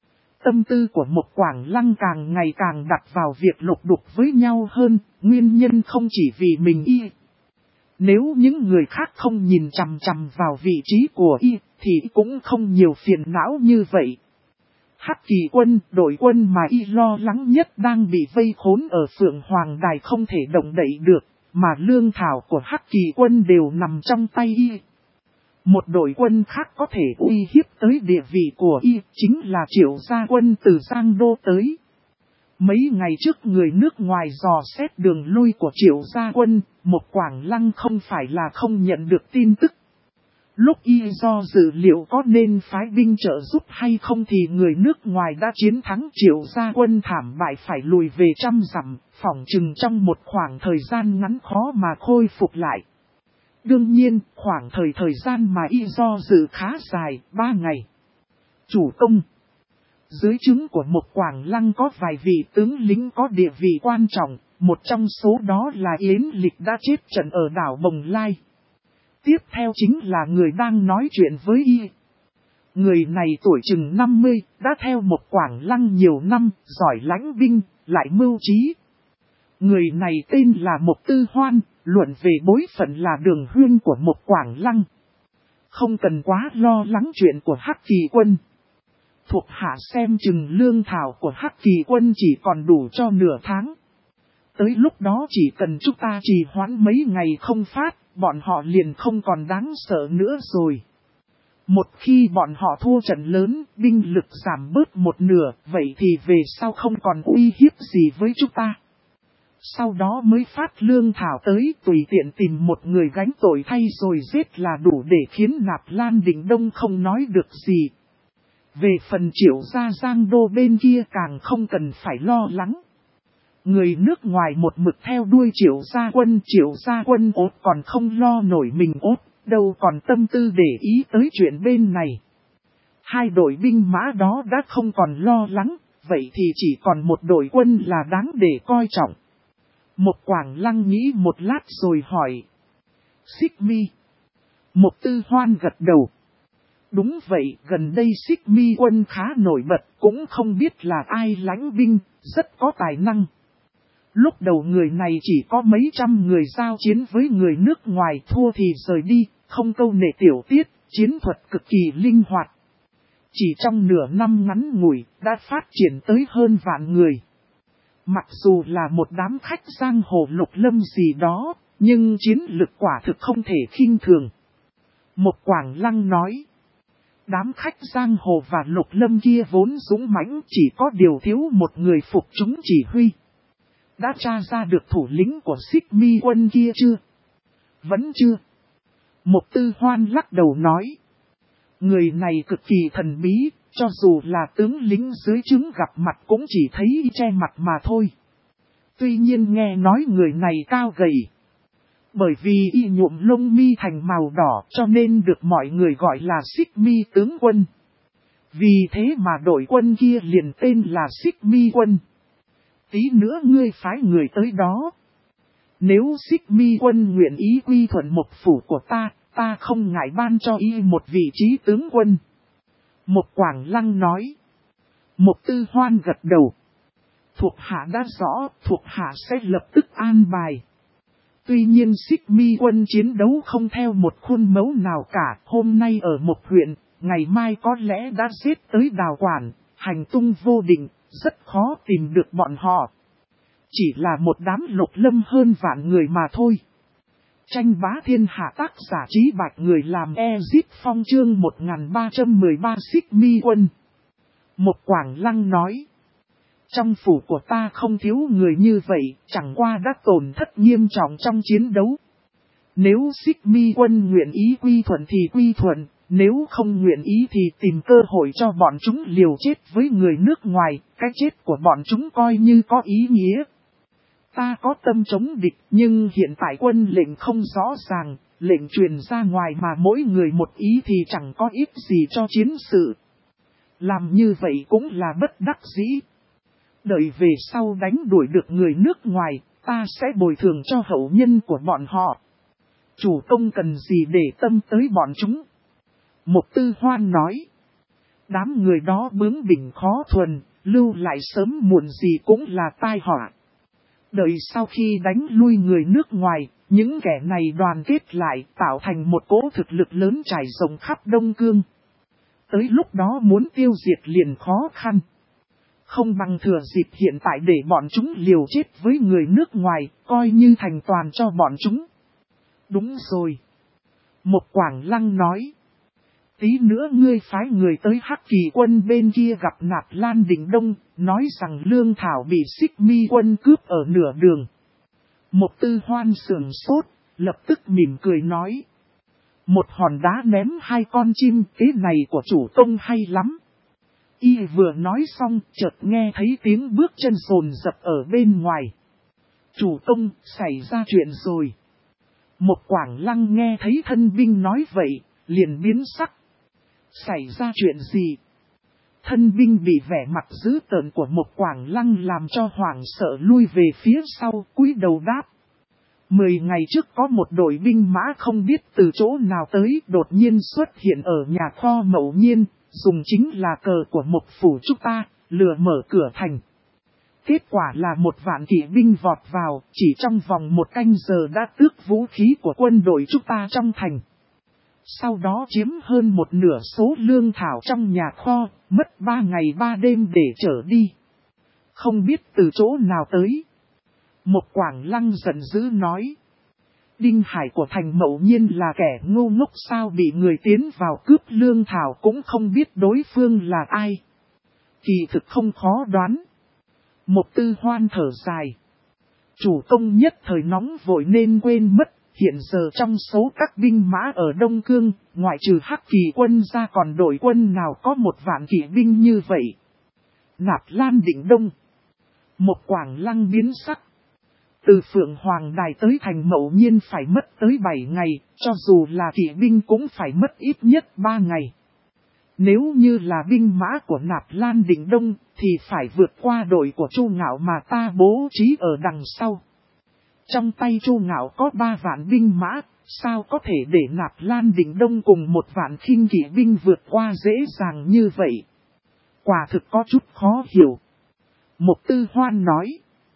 Tâm tư của Mộc Quảng Lăng càng ngày càng đặt vào việc lục đục với nhau hơn, nguyên nhân không chỉ vì mình y. Nếu những người khác không nhìn chằm chằm vào vị trí của y, thì cũng không nhiều phiền não như vậy. Hắc Kỳ quân, đội quân mà y lo lắng nhất đang bị vây khốn ở Phượng Hoàng Đài không thể động đậy được, mà lương thảo của Hắc Kỳ quân đều nằm trong tay y. Một đội quân khác có thể uy hiếp tới địa vị của y, chính là Triệu Gia quân từ Giang Đô tới. Mấy ngày trước người nước ngoài dò xét đường lui của Triệu Gia Quân, Mộc Quảng Lăng không phải là không nhận được tin tức. Lúc y do dự liệu có nên phái binh trợ giúp hay không thì người nước ngoài đã chiến thắng Triệu Gia Quân thảm bại phải lùi về trăm dặm, phỏng chừng trong một khoảng thời gian ngắn khó mà khôi phục lại. Đương nhiên, khoảng thời gian mà y do dự khá dài, 3 ngày. Chủ công. Dưới trướng của Mộc Quảng Lăng có vài vị tướng lính có địa vị quan trọng, một trong số đó là Yến Lịch đã chết trận ở đảo Bồng Lai. Tiếp theo chính là người đang nói chuyện với y. Người này tuổi chừng 50, đã theo Mộc Quảng Lăng nhiều năm, giỏi lãnh binh, lại mưu trí. Người này tên là Mộc Tư Hoan, luận về bối phận là đường huynh của Mộc Quảng Lăng. Không cần quá lo lắng chuyện của Hắc Kỳ Quân. Thuộc hạ xem chừng lương thảo của Hắc Kỳ Quân chỉ còn đủ cho nửa tháng. Tới lúc đó chỉ cần chúng ta trì hoãn mấy ngày không phát, bọn họ liền không còn đáng sợ nữa rồi. Một khi bọn họ thua trận lớn, binh lực giảm bớt một nửa, vậy thì về sau không còn uy hiếp gì với chúng ta. Sau đó mới phát lương thảo tới, tùy tiện tìm một người gánh tội thay rồi giết là đủ để khiến Nạp Lan Đình Đông không nói được gì. Về phần Triệu Gia Giang Đô bên kia càng không cần phải lo lắng. Người nước ngoài một mực theo đuôi Triệu Gia Quân ốt còn không lo nổi mình ốt, đâu còn tâm tư để ý tới chuyện bên này. Hai đội binh mã đó đã không còn lo lắng, vậy thì chỉ còn một đội quân là đáng để coi trọng. Mộc Quảng Lăng nghĩ một lát rồi hỏi. Xích Mi. Mộc Tư Hoan gật đầu. Đúng vậy, gần đây Xích Mi quân khá nổi bật, cũng không biết là ai lãnh binh, rất có tài năng. Lúc đầu người này chỉ có mấy trăm người giao chiến với người nước ngoài, thua thì rời đi, không câu nệ tiểu tiết, chiến thuật cực kỳ linh hoạt. Chỉ trong nửa năm ngắn ngủi, đã phát triển tới hơn vạn người. Mặc dù là một đám khách giang hồ lục lâm gì đó, nhưng chiến lực quả thực không thể khinh thường. Mộc Quảng Lăng nói. Đám khách giang hồ và lục lâm kia vốn dũng mãnh, chỉ có điều thiếu một người phục chúng chỉ huy. Đã tra ra được thủ lĩnh của Xích Mi quân kia chưa? Vẫn chưa. Mộc Tư Hoan lắc đầu nói. Người này cực kỳ thần bí, cho dù là tướng lính dưới trướng gặp mặt cũng chỉ thấy che mặt mà thôi. Tuy nhiên nghe nói người này cao gầy. Bởi vì y nhuộm lông mi thành màu đỏ cho nên được mọi người gọi là Xích Mi tướng quân. Vì thế mà đội quân kia liền tên là Xích Mi quân. Tí nữa ngươi phái người tới đó. Nếu Xích Mi quân nguyện ý quy thuận Mộc phủ của ta, ta không ngại ban cho y một vị trí tướng quân. Mộc Quảng Lăng nói. Mộc Tư Hoan gật đầu. Thuộc hạ đã rõ, thuộc hạ sẽ lập tức an bài. Tuy nhiên Xích Mi quân chiến đấu không theo một khuôn mẫu nào cả, hôm nay ở một huyện, ngày mai có lẽ đã giết tới Đào Quản, hành tung vô định, rất khó tìm được bọn họ. Chỉ là một đám lục lâm hơn vạn người mà thôi. Tranh bá thiên hạ tác giả Trí Bạch người làm Ezip Phong chương 1313 Xích Mi quân. Mộc Quảng Lăng nói. Trong phủ của ta không thiếu người như vậy, chẳng qua đã tổn thất nghiêm trọng trong chiến đấu. Nếu Xích Mi quân nguyện ý quy thuận thì quy thuận, nếu không nguyện ý thì tìm cơ hội cho bọn chúng liều chết với người nước ngoài, cái chết của bọn chúng coi như có ý nghĩa. Ta có tâm chống địch, nhưng hiện tại quân lệnh không rõ ràng, lệnh truyền ra ngoài mà mỗi người một ý thì chẳng có ích gì cho chiến sự. Làm như vậy cũng là bất đắc dĩ. Đợi về sau đánh đuổi được người nước ngoài, ta sẽ bồi thường cho hậu nhân của bọn họ. Chủ công cần gì để tâm tới bọn chúng? Mộc Tư Hoan nói. Đám người đó bướng bỉnh khó thuần, lưu lại sớm muộn gì cũng là tai họa. Đợi sau khi đánh lui người nước ngoài, những kẻ này đoàn kết lại tạo thành một cỗ thực lực lớn trải rộng khắp Đông Cương. Tới lúc đó muốn tiêu diệt liền khó khăn. Không bằng thừa dịp hiện tại để bọn chúng liều chết với người nước ngoài, coi như thành toàn cho bọn chúng. Đúng rồi. Mộc Quảng Lăng nói. Tí nữa ngươi phái người tới Hắc Kỳ quân bên kia gặp Nạp Lan Định Đông, nói rằng lương thảo bị Xích Mi quân cướp ở nửa đường. Mục Tư Hoan sườn sốt, lập tức mỉm cười nói. Một hòn đá ném hai con chim, cái này của chủ công hay lắm. Y vừa nói xong, chợt nghe thấy tiếng bước chân rồn rập ở bên ngoài. Chủ công, xảy ra chuyện rồi. Một Quảng Lăng nghe thấy thân binh nói vậy, liền biến sắc. Xảy ra chuyện gì? Thân binh bị vẻ mặt dữ tợn của một Quảng Lăng làm cho hoảng sợ lui về phía sau, cúi đầu đáp. 10 ngày trước có một đội binh mã không biết từ chỗ nào tới đột nhiên xuất hiện ở nhà kho Mậu Nhiên, dùng chính là cờ của một phủ chúng ta, lừa mở cửa thành. Kết quả là 1.000 kỵ binh vọt vào, chỉ trong vòng 1 canh giờ đã tước vũ khí của quân đội chúng ta trong thành. Sau đó chiếm hơn 1/2 số lương thảo trong nhà kho, mất 3 ngày 3 đêm để trở đi. Không biết từ chỗ nào tới. Một Quảng Lăng giận dữ nói. Đinh Hải của thành Mậu Nhiên là kẻ ngu ngốc sao bị người tiến vào cướp lương thảo cũng không biết đối phương là ai. Kỳ thực không khó đoán. Một Tư Hoan thở dài. Chủ công nhất thời nóng vội nên quên mất. Hiện giờ trong số các binh mã ở Đông Cương, ngoại trừ Hắc Kỳ quân ra còn đội quân nào có 1.000 kỵ binh như vậy. Nạp Lan Định Đông. Một Quảng Lăng biến sắc. Từ Phượng Hoàng Đài tới thành Mậu Nhiên phải mất tới 7 ngày, cho dù là kỵ binh cũng phải mất ít nhất 3 ngày. Nếu như là binh mã của Nạp Lan Định Đông, thì phải vượt qua đội của Chu Ngạo mà ta bố trí ở đằng sau. Trong tay Chu Ngạo có 3.000 binh mã, sao có thể để Nạp Lan Định Đông cùng 1.000 khinh kỵ binh vượt qua dễ dàng như vậy? Quả thực có chút khó hiểu. Mục Tư Hoan nói.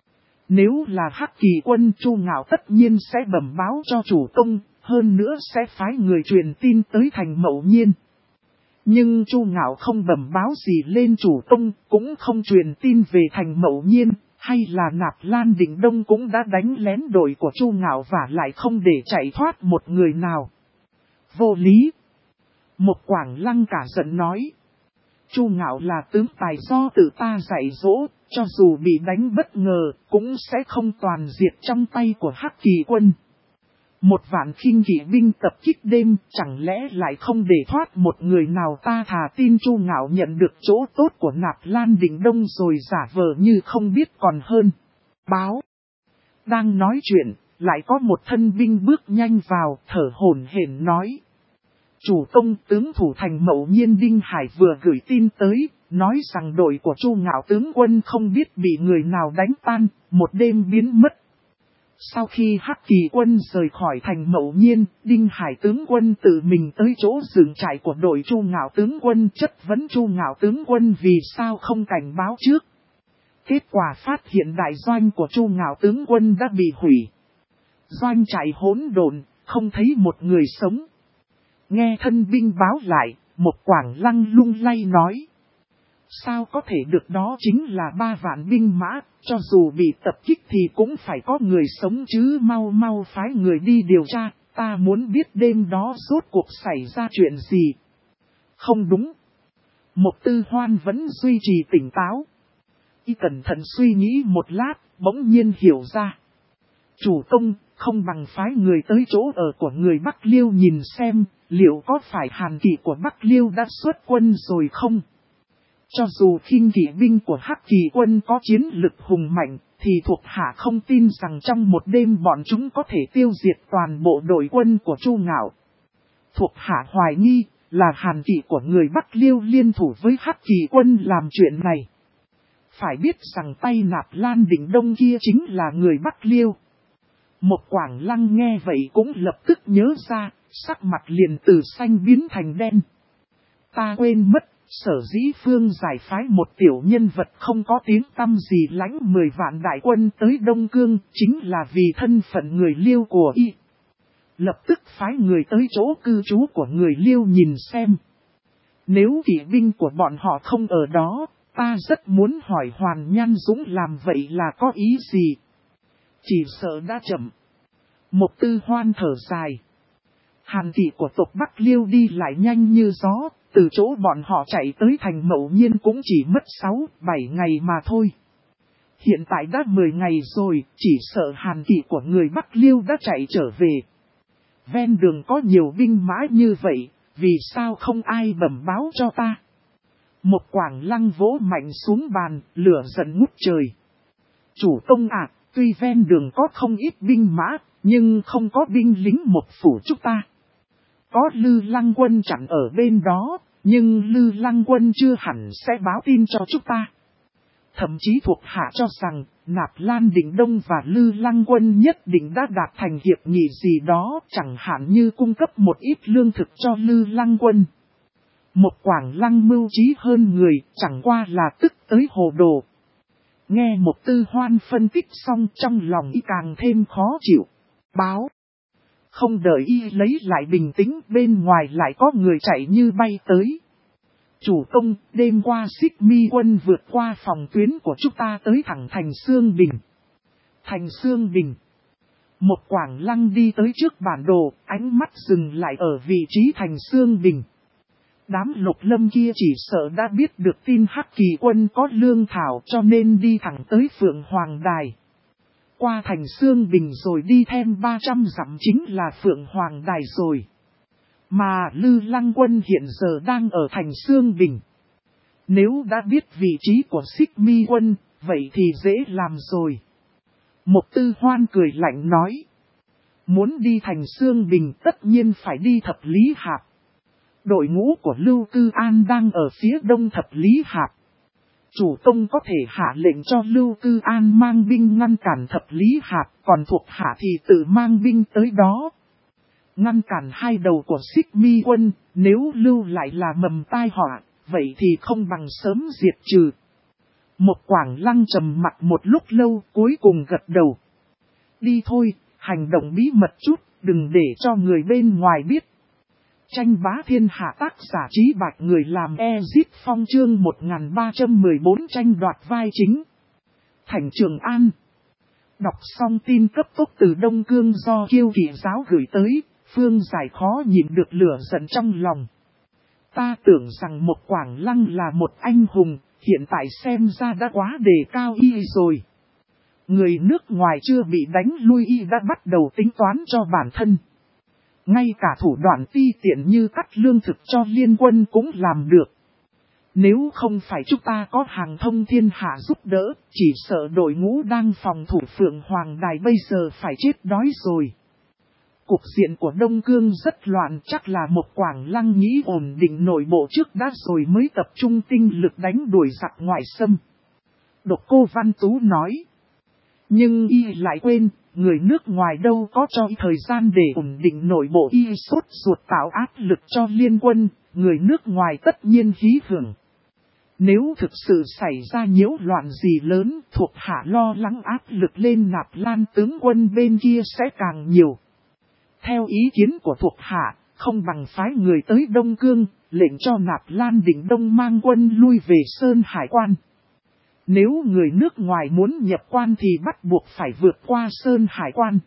Nếu là Hắc Kỳ quân Chu Ngạo tất nhiên sẽ bẩm báo cho chủ công, hơn nữa sẽ phái người truyền tin tới thành Mậu Nhiên. Nhưng Chu Ngạo không bẩm báo gì lên chủ công, cũng không truyền tin về thành Mậu Nhiên, hay là Nạp Lan Định Đông cũng đã đánh lén đội của Chu Ngạo và lại không để chạy thoát một người nào. Vô lý. Một Quảng Lăng cả giận nói. Chu Ngạo là tướng tài do tự ta dạy dỗ, cho dù bị đánh bất ngờ, cũng sẽ không toàn diệt trong tay của Hắc Kỳ quân. 1.000 khinh kỵ binh tập kích đêm, chẳng lẽ lại không để thoát một người nào? Ta thà tin Chu Ngạo nhận được chỗ tốt của Nạp Lan Định Đông rồi giả vờ như không biết còn hơn. Báo. Đang nói chuyện, lại có một thân binh bước nhanh vào, thở hổn hển nói. Chủ công tướng thủ thành Mậu Nhiên Đinh Hải vừa gửi tin tới, nói rằng đội của Chu Ngạo tướng quân không biết bị người nào đánh tan, một đêm biến mất. Sau khi Hắc Kỳ quân rời khỏi thành Mậu Nhiên, Đinh Hải tướng quân tự mình tới chỗ dựng trại của đội Chu Ngạo tướng quân chất vấn Chu Ngạo tướng quân vì sao không cảnh báo trước. Kết quả phát hiện đại doanh của Chu Ngạo tướng quân đã bị hủy. Doanh trại hỗn độn, không thấy một người sống. Nghe thân binh báo lại, một Quảng Lăng lung lay nói. Sao có thể được, đó chính là 3.000 binh mã, cho dù bị tập kích thì cũng phải có người sống chứ, mau mau phái người đi điều tra, ta muốn biết đêm đó rốt cuộc xảy ra chuyện gì. Không đúng. Mục Tư Hoan vẫn duy trì tỉnh táo. Y cẩn thận suy nghĩ một lát, bỗng nhiên hiểu ra. Chủ công, không bằng phái người tới chỗ ở của người Bắc Liêu nhìn xem, liệu có phải Hàn Kỵ của Bắc Liêu đã xuất quân rồi không? Cho dù khinh kỵ binh của Hắc Kỳ quân có chiến lực hùng mạnh, thì thuộc hạ không tin rằng trong một đêm bọn chúng có thể tiêu diệt toàn bộ đội quân của Chu Ngạo. Thuộc hạ hoài nghi là Hàn Kỵ của người Bắc Liêu liên thủ với Hắc Kỳ quân làm chuyện này. Phải biết rằng tay Nạp Lan Định Đông kia chính là người Bắc Liêu. Một Quảng Lăng nghe vậy cũng lập tức nhớ ra, sắc mặt liền từ xanh biến thành đen. Ta quên mất, sở dĩ Phương giải phái một tiểu nhân vật không có tiếng tăm gì lãnh 10.000 đại quân tới Đông Cương, chính là vì thân phận người Liêu của y. Lập tức phái người tới chỗ cư trú của người Liêu nhìn xem. Nếu kỵ binh của bọn họ không ở đó, ta rất muốn hỏi Hoàn Nhan Dũng làm vậy là có ý gì? Chỉ sợ đã chậm. Mục Tư Hoan thở dài. Hàn kỵ của tộc Bắc Liêu đi lại nhanh như gió, từ chỗ bọn họ chạy tới thành Mậu Nhiên cũng chỉ mất 6-7 ngày mà thôi. Hiện tại đã 10 ngày rồi, chỉ sợ hàn kỵ của người Bắc Liêu đã chạy trở về. Ven đường có nhiều binh mã như vậy, vì sao không ai bẩm báo cho ta? Một Quảng Lăng vỗ mạnh xuống bàn, lửa giận ngút trời. Chủ công ạ, tuy ven đường có không ít binh mã, nhưng không có binh lính một phủ chúng ta. Có Lư Lăng quân chặn ở bên đó, nhưng Lư Lăng quân chưa hẳn sẽ báo tin cho chúng ta. Thậm chí thuộc hạ cho rằng, Nạp Lan Định Đông và Lư Lăng quân nhất định đã đạt thành hiệp nghị gì đó, chẳng hạn như cung cấp một ít lương thực cho Lư Lăng quân. Một Quảng Lăng mưu trí hơn người, chẳng qua là tức tới hồ đồ. Nghe một Tư Hoan phân tích xong trong lòng y càng thêm khó chịu. Báo. Không đợi y lấy lại bình tĩnh, bên ngoài lại có người chạy như bay tới. Chủ công, đêm qua Xích Mi quân vượt qua phòng tuyến của chúng ta tới thẳng thành Xương Bình. Thành Xương Bình. Một Quảng Lăng đi tới trước bản đồ, ánh mắt dừng lại ở vị trí thành Xương Bình. Đám Lục Lâm kia chỉ sợ đã biết được tin Hắc Kỳ quân có lương thảo cho nên đi thẳng tới Phượng Hoàng Đài. Qua thành Xương Bình rồi đi thêm 300 dặm chính là Phượng Hoàng Đài rồi. Mà Lư Lăng quân hiện giờ đang ở thành Xương Bình. Nếu đã biết vị trí của Xích Mi quân, vậy thì dễ làm rồi. Một Tư Hoan cười lạnh nói. Muốn đi thành Xương Bình tất nhiên phải đi Thập Lý Hạp. Đội ngũ của Lưu Cư An đang ở phía đông Thập Lý Hạp. Chủ công có thể hạ lệnh cho Lưu Cư An mang binh ngăn cản Thập Lý Hạp, còn thuộc hạ thì tự mang binh tới đó. Ngăn cản hai đầu của Xích Mi quân, nếu lưu lại là mầm tai họa, vậy thì không bằng sớm diệt trừ. Một Quảng Lăng trầm mặt một lúc lâu, cuối cùng gật đầu. Đi thôi, hành động bí mật chút, đừng để cho người bên ngoài biết. Tranh bá thiên hạ, tác giả Trí Bạch, người làm Ezip Phong, chương 1314, tranh đoạt vai chính. Thành Trường An. Đọc xong tin cấp tốc từ Đông Cương do Kiêu Kỵ giáo gửi tới, Phương Giải khó nhịn được lửa giận trong lòng. Ta tưởng rằng một Quảng Lăng là một anh hùng, hiện tại xem ra đã quá đề cao y rồi. Người nước ngoài chưa bị đánh lui y đã bắt đầu tính toán cho bản thân. Ngay cả thủ đoạn ti tiện như cắt lương thực cho liên quân cũng làm được. Nếu không phải chúng ta có hàng thông thiên hạ giúp đỡ, chỉ sợ đội ngũ đang phòng thủ Phượng Hoàng Đài bây giờ phải chết đói rồi. Cục diện của Đông Cương rất loạn, chắc là một Quảng Lăng nghĩ ổn định nội bộ trước đã rồi mới tập trung tinh lực đánh đuổi giặc ngoại xâm. Độc Cô Văn Tú nói. Nhưng y lại quên, người nước ngoài đâu có cho thời gian để ổn định nội bộ, y sốt ruột tạo áp lực cho liên quân, người nước ngoài tất nhiên hí hưởng. Nếu thực sự xảy ra nhiễu loạn gì lớn, thuộc hạ lo lắng áp lực lên Nạp Lan tướng quân bên kia sẽ càng nhiều. Theo ý kiến của thuộc hạ, không bằng phái người tới Đông Cương, lệnh cho Nạp Lan Định Đông mang quân lui về Sơn Hải Quan. Nếu người nước ngoài muốn nhập quan thì bắt buộc phải vượt qua Sơn Hải Quan.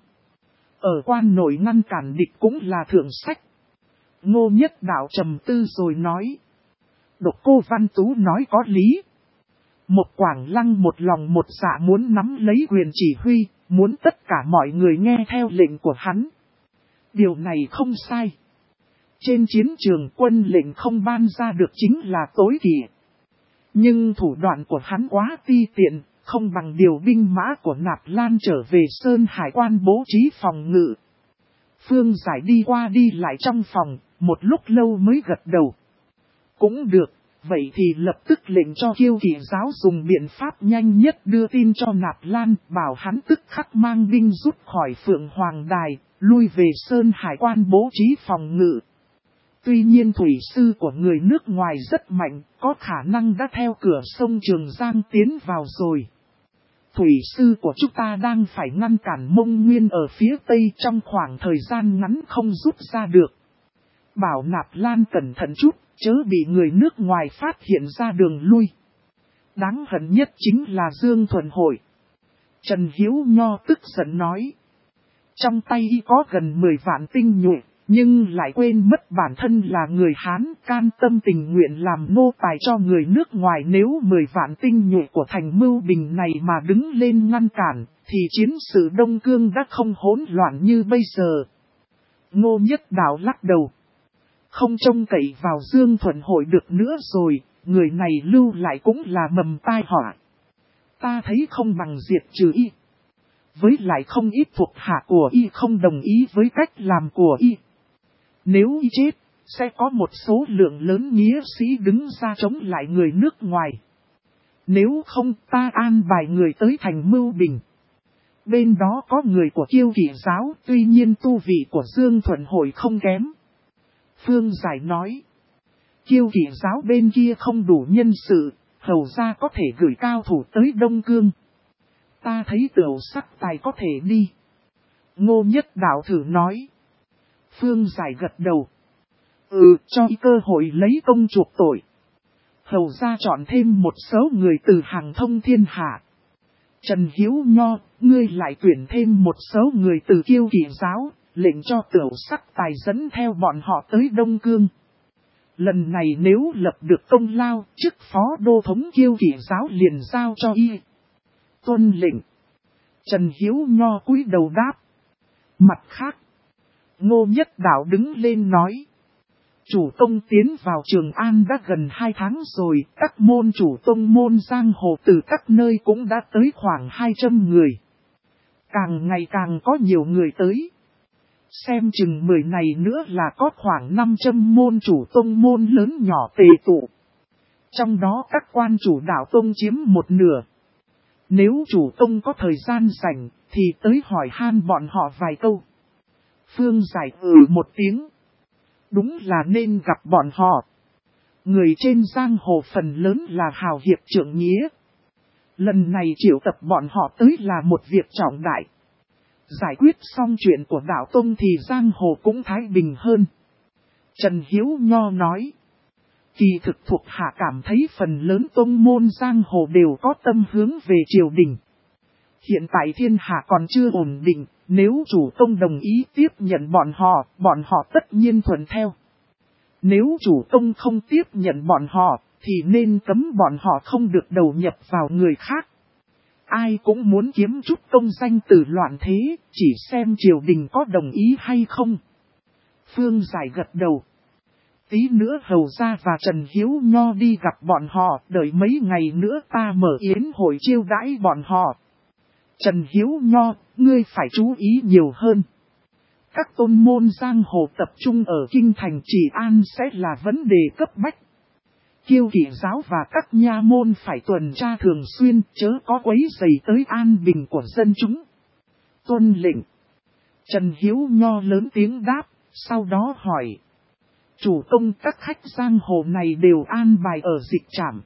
Ở quan nội ngăn cản địch cũng là thượng sách. Ngô Nhất Đạo trầm tư rồi nói. Độc Cô Văn Tú nói có lý. Một Quảng Lăng một lòng một dạ muốn nắm lấy quyền chỉ huy, muốn tất cả mọi người nghe theo lệnh của hắn. Điều này không sai. Trên chiến trường quân lệnh không ban ra được chính là tối kỵ. Nhưng thủ đoạn của hắn quá ti tiện, không bằng điều binh mã của Nạp Lan trở về Sơn Hải Quan bố trí phòng ngự. Phương Giải đi qua đi lại trong phòng, một lúc lâu mới gật đầu. Cũng được, vậy thì lập tức lệnh cho Kiêu Kỵ giáo dùng biện pháp nhanh nhất đưa tin cho Nạp Lan, bảo hắn tức khắc mang binh rút khỏi Phượng Hoàng Đài, lui về Sơn Hải Quan bố trí phòng ngự. Tuy nhiên thủy sư của người nước ngoài rất mạnh, có khả năng đã theo cửa sông Trường Giang tiến vào rồi. Thủy sư của chúng ta đang phải ngăn cản Mông Nguyên ở phía tây trong khoảng thời gian ngắn không rút ra được. Bảo Nạp Lan cẩn thận chút, chớ bị người nước ngoài phát hiện ra đường lui. Đáng hận nhất chính là Dương Thuần Hội. Trần Hiếu Nho tức giận nói. Trong tay y có gần 10 vạn tinh nhuệ. Nhưng lại quên mất bản thân là người Hán, can tâm tình nguyện làm nô tài cho người nước ngoài. Nếu 10 vạn tinh nhuệ của thành Mưu Bình này mà đứng lên ngăn cản, thì chiến sự Đông Cương đã không hỗn loạn như bây giờ. Ngô Nhất Đạo lắc đầu. Không trông cậy vào Dương Thuận Hội được nữa rồi, người này lưu lại cũng là mầm tai họa. Ta thấy không bằng diệt trừ y. Với lại không ít thuộc hạ của y không đồng ý với cách làm của y. Nếu y chết, sẽ có một số lượng lớn nghĩa sĩ đứng ra chống lại người nước ngoài. Nếu không, ta an bài người tới thành Mưu Bình. Bên đó có người của Kiêu Kỵ giáo, tuy nhiên tu vị của Dương Thuận Hội không kém. Phương Giải nói, Kiêu Kỵ giáo bên kia không đủ nhân sự, hầu ra có thể gửi cao thủ tới Đông Cương. Ta thấy Tiểu Sắc Tài có thể đi. Ngô Nhất Đạo thử nói. Phương Giải gật đầu. Cho ý cơ hội lấy công chuộc tội. Hầu ra chọn thêm một số người từ hàng thông thiên hạ. Trần Hiếu Nho, ngươi lại tuyển thêm một số người từ Kiêu Kỵ giáo, lệnh cho Tiểu Sắc Tài dẫn theo bọn họ tới Đông Cương. Lần này nếu lập được công lao, chức phó đô thống Kiêu Kỵ giáo liền giao cho y. Tuân lệnh. Trần Hiếu Nho cúi đầu đáp. Mặt khác, Ngô Nhất Đạo đứng lên nói. Chủ tông tiến vào Trường An đã gần 2 tháng rồi, các môn chủ tông môn giang hồ từ các nơi cũng đã tới khoảng 200 người. Càng ngày càng có nhiều người tới. Xem chừng 10 này nữa là có khoảng 500 môn chủ tông môn lớn nhỏ tề tụ. Trong đó các quan chủ đạo tông chiếm một nửa. Nếu chủ tông có thời gian rảnh, thì tới hỏi han bọn họ vài câu. Phương Giải một tiếng. Đúng là nên gặp bọn họ. Người trên giang hồ phần lớn là hào hiệp trượng nghĩa. Lần này triệu tập bọn họ tới là một việc trọng đại. Giải quyết xong chuyện của đạo tông thì giang hồ cũng thái bình hơn. Trần Hiếu Nho nói. Kỳ thực thuộc hạ cảm thấy phần lớn tông môn giang hồ đều có tâm hướng về triều đình. Hiện tại thiên hạ còn chưa ổn định, nếu chủ tông đồng ý tiếp nhận bọn họ tất nhiên thuận theo. Nếu chủ tông không tiếp nhận bọn họ, thì nên cấm bọn họ không được đầu nhập vào người khác. Ai cũng muốn kiếm chút công danh từ loạn thế, chỉ xem triều đình có đồng ý hay không. Phương Giải gật đầu. Tí nữa hầu ra và Trần Hiếu Nho đi gặp bọn họ, đợi mấy ngày nữa ta mở yến hội chiêu đãi bọn họ. Trần Hiếu Nho, ngươi phải chú ý nhiều hơn. Các tôn môn giang hồ tập trung ở kinh thành Trị An sẽ là vấn đề cấp bách. Kiêu Kỵ giáo và các nha môn phải tuần tra thường xuyên, chớ có quấy rầy tới an bình của dân chúng. Tuân lệnh. Trần Hiếu Nho lớn tiếng đáp, sau đó hỏi. Chủ tông các khách giang hồ này đều an bài ở dịch trạm.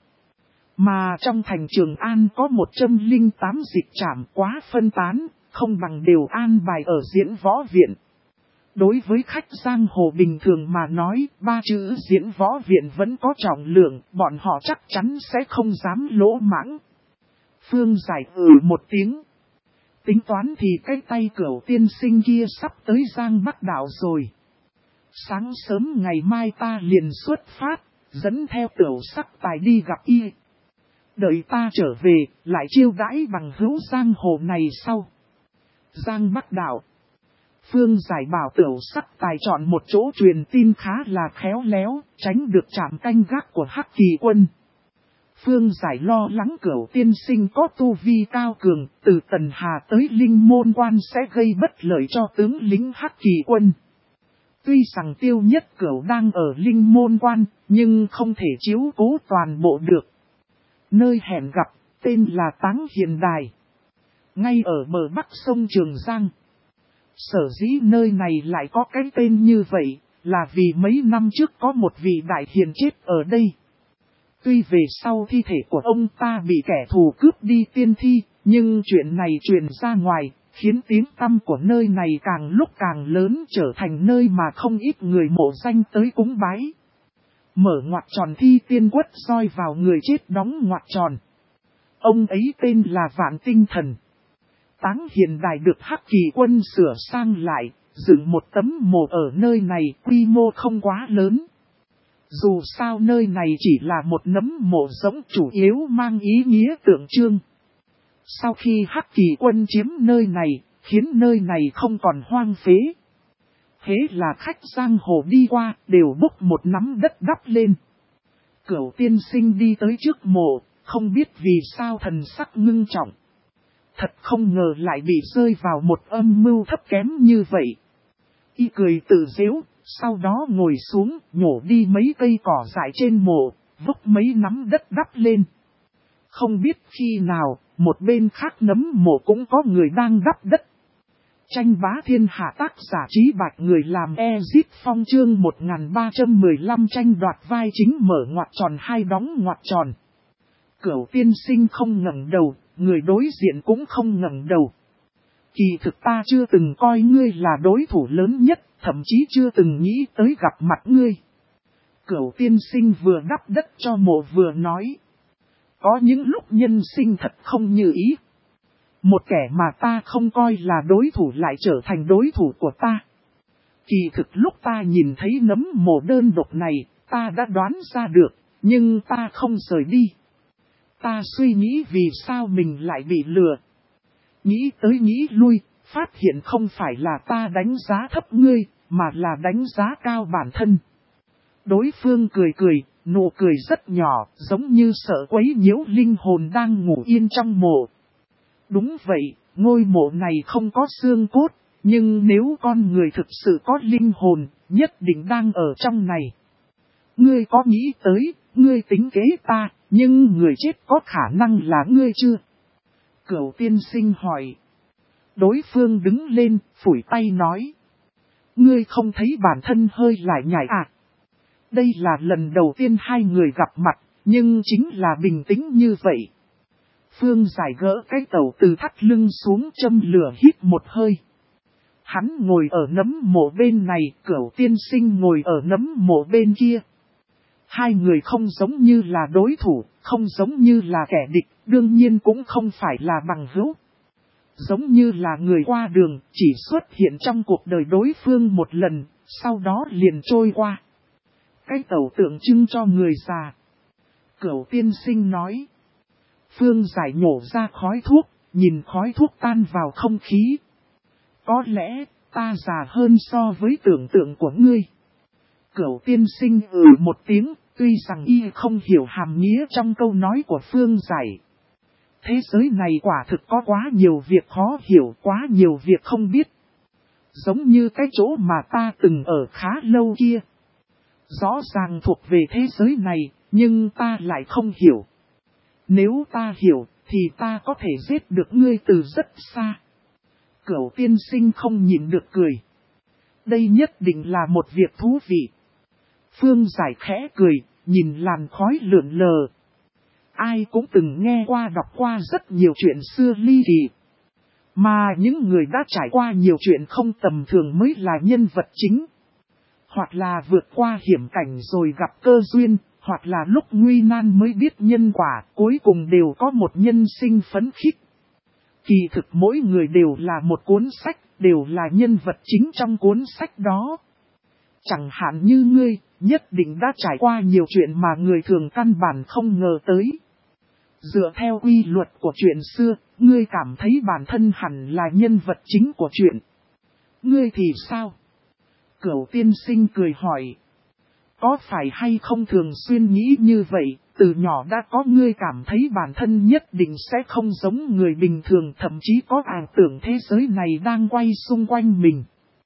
Mà trong thành Trường An có 108 dịch trạm quá phân tán, không bằng đều an bài ở diễn võ viện. Đối với khách giang hồ bình thường mà nói, 3 chữ diễn võ viện vẫn có trọng lượng, bọn họ chắc chắn sẽ không dám lỗ mãng. Phương Giải một tiếng. Tính toán thì cái tay Cửu tiên sinh kia sắp tới Giang Bắc Đảo rồi. Sáng sớm ngày mai ta liền xuất phát, dẫn theo Tiểu Sắc Tài đi gặp y. Đợi ta trở về, lại chiêu đãi bằng hữu giang hồ này sau. Giang Bắc Đảo. Phương Giải bảo Tiểu Sắc Tài chọn một chỗ truyền tin khá là khéo léo, tránh được trạm canh gác của Hắc Kỳ quân. Phương Giải lo lắng Cửu tiên sinh có tu vi cao cường, từ Tần Hà tới Linh Môn Quan sẽ gây bất lợi cho tướng lính Hắc Kỳ quân. Tuy rằng Tiêu Nhất Cửu đang ở Linh Môn Quan, nhưng không thể chiếu cố toàn bộ được. Nơi hẹn gặp, tên là Táng Hiền Đài. Ngay ở bờ bắc sông Trường Giang. Sở dĩ nơi này lại có cái tên như vậy, là vì mấy năm trước có một vị đại hiền chết ở đây. Tuy về sau thi thể của ông ta bị kẻ thù cướp đi tiên thi, nhưng chuyện này truyền ra ngoài, khiến tiếng tăm của nơi này càng lúc càng lớn, trở thành nơi mà không ít người mộ danh tới cúng bái. Mở ngoặc tròn thi tiên quất roi vào người chết đóng ngoặc tròn. Ông ấy tên là Vạn Tinh Thần. Táng Hiền Đài được Hắc Kỳ quân sửa sang lại, dựng một tấm mộ ở nơi này quy mô không quá lớn. Dù sao nơi này chỉ là một nấm mộ giống chủ yếu mang ý nghĩa tượng trưng. Sau khi Hắc Kỳ quân chiếm nơi này, khiến nơi này không còn hoang phế. Thế là khách giang hồ đi qua đều bốc một nắm đất đắp lên. Cửu tiên sinh đi tới trước mộ, không biết vì sao thần sắc ngưng trọng. Thật không ngờ lại bị rơi vào một âm mưu thấp kém như vậy. Y cười tự giễu, sau đó ngồi xuống, nhổ đi mấy cây cỏ dại trên mộ, vốc mấy nắm đất đắp lên. Không biết khi nào, một bên khác nấm mộ cũng có người đang đắp đất. Tranh bá thiên hạ tác giả Trí Bạch người làm Ezip Phong chương 1315 tranh đoạt vai chính mở ngoặc tròn hai đóng ngoặc tròn. Cửu tiên sinh không ngẩng đầu, người đối diện cũng không ngẩng đầu. Kỳ thực ta chưa từng coi ngươi là đối thủ lớn nhất, thậm chí chưa từng nghĩ tới gặp mặt ngươi. Cửu tiên sinh vừa đắp đất cho mộ vừa nói. Có những lúc nhân sinh thật không như ý. Một kẻ mà ta không coi là đối thủ lại trở thành đối thủ của ta. Kỳ thực lúc ta nhìn thấy nấm mộ đơn độc này, ta đã đoán ra được, nhưng ta không rời đi. Ta suy nghĩ vì sao mình lại bị lừa. Nghĩ tới nghĩ lui, phát hiện không phải là ta đánh giá thấp ngươi, mà là đánh giá cao bản thân. Đối phương cười cười, nụ cười rất nhỏ, giống như sợ quấy nhiễu linh hồn đang ngủ yên trong mộ. Đúng vậy, ngôi mộ này không có xương cốt, nhưng nếu con người thực sự có linh hồn, nhất định đang ở trong này. Ngươi có nghĩ tới, ngươi tính kế ta, nhưng người chết có khả năng là ngươi chưa? Cửu tiên sinh hỏi. Đối phương đứng lên, phủi tay nói. Ngươi không thấy bản thân hơi lại nhảy à? Đây là lần đầu tiên hai người gặp mặt, nhưng chính là bình tĩnh như vậy. Phương giải gỡ cái tẩu từ thắt lưng xuống châm lửa hít một hơi. Hắn ngồi ở nấm mộ bên này, Cửu tiên sinh ngồi ở nấm mộ bên kia. Hai người không giống như là đối thủ, không giống như là kẻ địch, đương nhiên cũng không phải là bằng hữu. Giống như là người qua đường, chỉ xuất hiện trong cuộc đời đối phương một lần, sau đó liền trôi qua. Cái tẩu tượng trưng cho người già. Cửu tiên sinh nói. Phương giải nhổ ra khói thuốc, nhìn khói thuốc tan vào không khí. Có lẽ, ta già hơn so với tưởng tượng của ngươi. Cửu tiên sinh một tiếng, tuy rằng y không hiểu hàm nghĩa trong câu nói của Phương giải. Thế giới này quả thực có quá nhiều việc khó hiểu, quá nhiều việc không biết. Giống như cái chỗ mà ta từng ở khá lâu kia. Rõ ràng thuộc về thế giới này, nhưng ta lại không hiểu. Nếu ta hiểu, thì ta có thể giết được ngươi từ rất xa. Cửu tiên sinh không nhịn được cười. Đây nhất định là một việc thú vị. Phương giải khẽ cười, nhìn làn khói lượn lờ. Ai cũng từng nghe qua đọc qua rất nhiều chuyện xưa ly kỳ. Mà những người đã trải qua nhiều chuyện không tầm thường mới là nhân vật chính. Hoặc là vượt qua hiểm cảnh rồi gặp cơ duyên, hoặc là lúc nguy nan mới biết nhân quả, cuối cùng đều có một nhân sinh phấn khích. Kỳ thực mỗi người đều là một cuốn sách, đều là nhân vật chính trong cuốn sách đó. Chẳng hạn như ngươi, nhất định đã trải qua nhiều chuyện mà người thường căn bản không ngờ tới. Dựa theo quy luật của chuyện xưa, ngươi cảm thấy bản thân hẳn là nhân vật chính của chuyện. Ngươi thì sao? Cửu tiên sinh cười hỏi. Có phải hay không thường xuyên nghĩ như vậy, từ nhỏ đã có ngươi cảm thấy bản thân nhất định sẽ không giống người bình thường, thậm chí có ảo tưởng thế giới này đang quay xung quanh mình.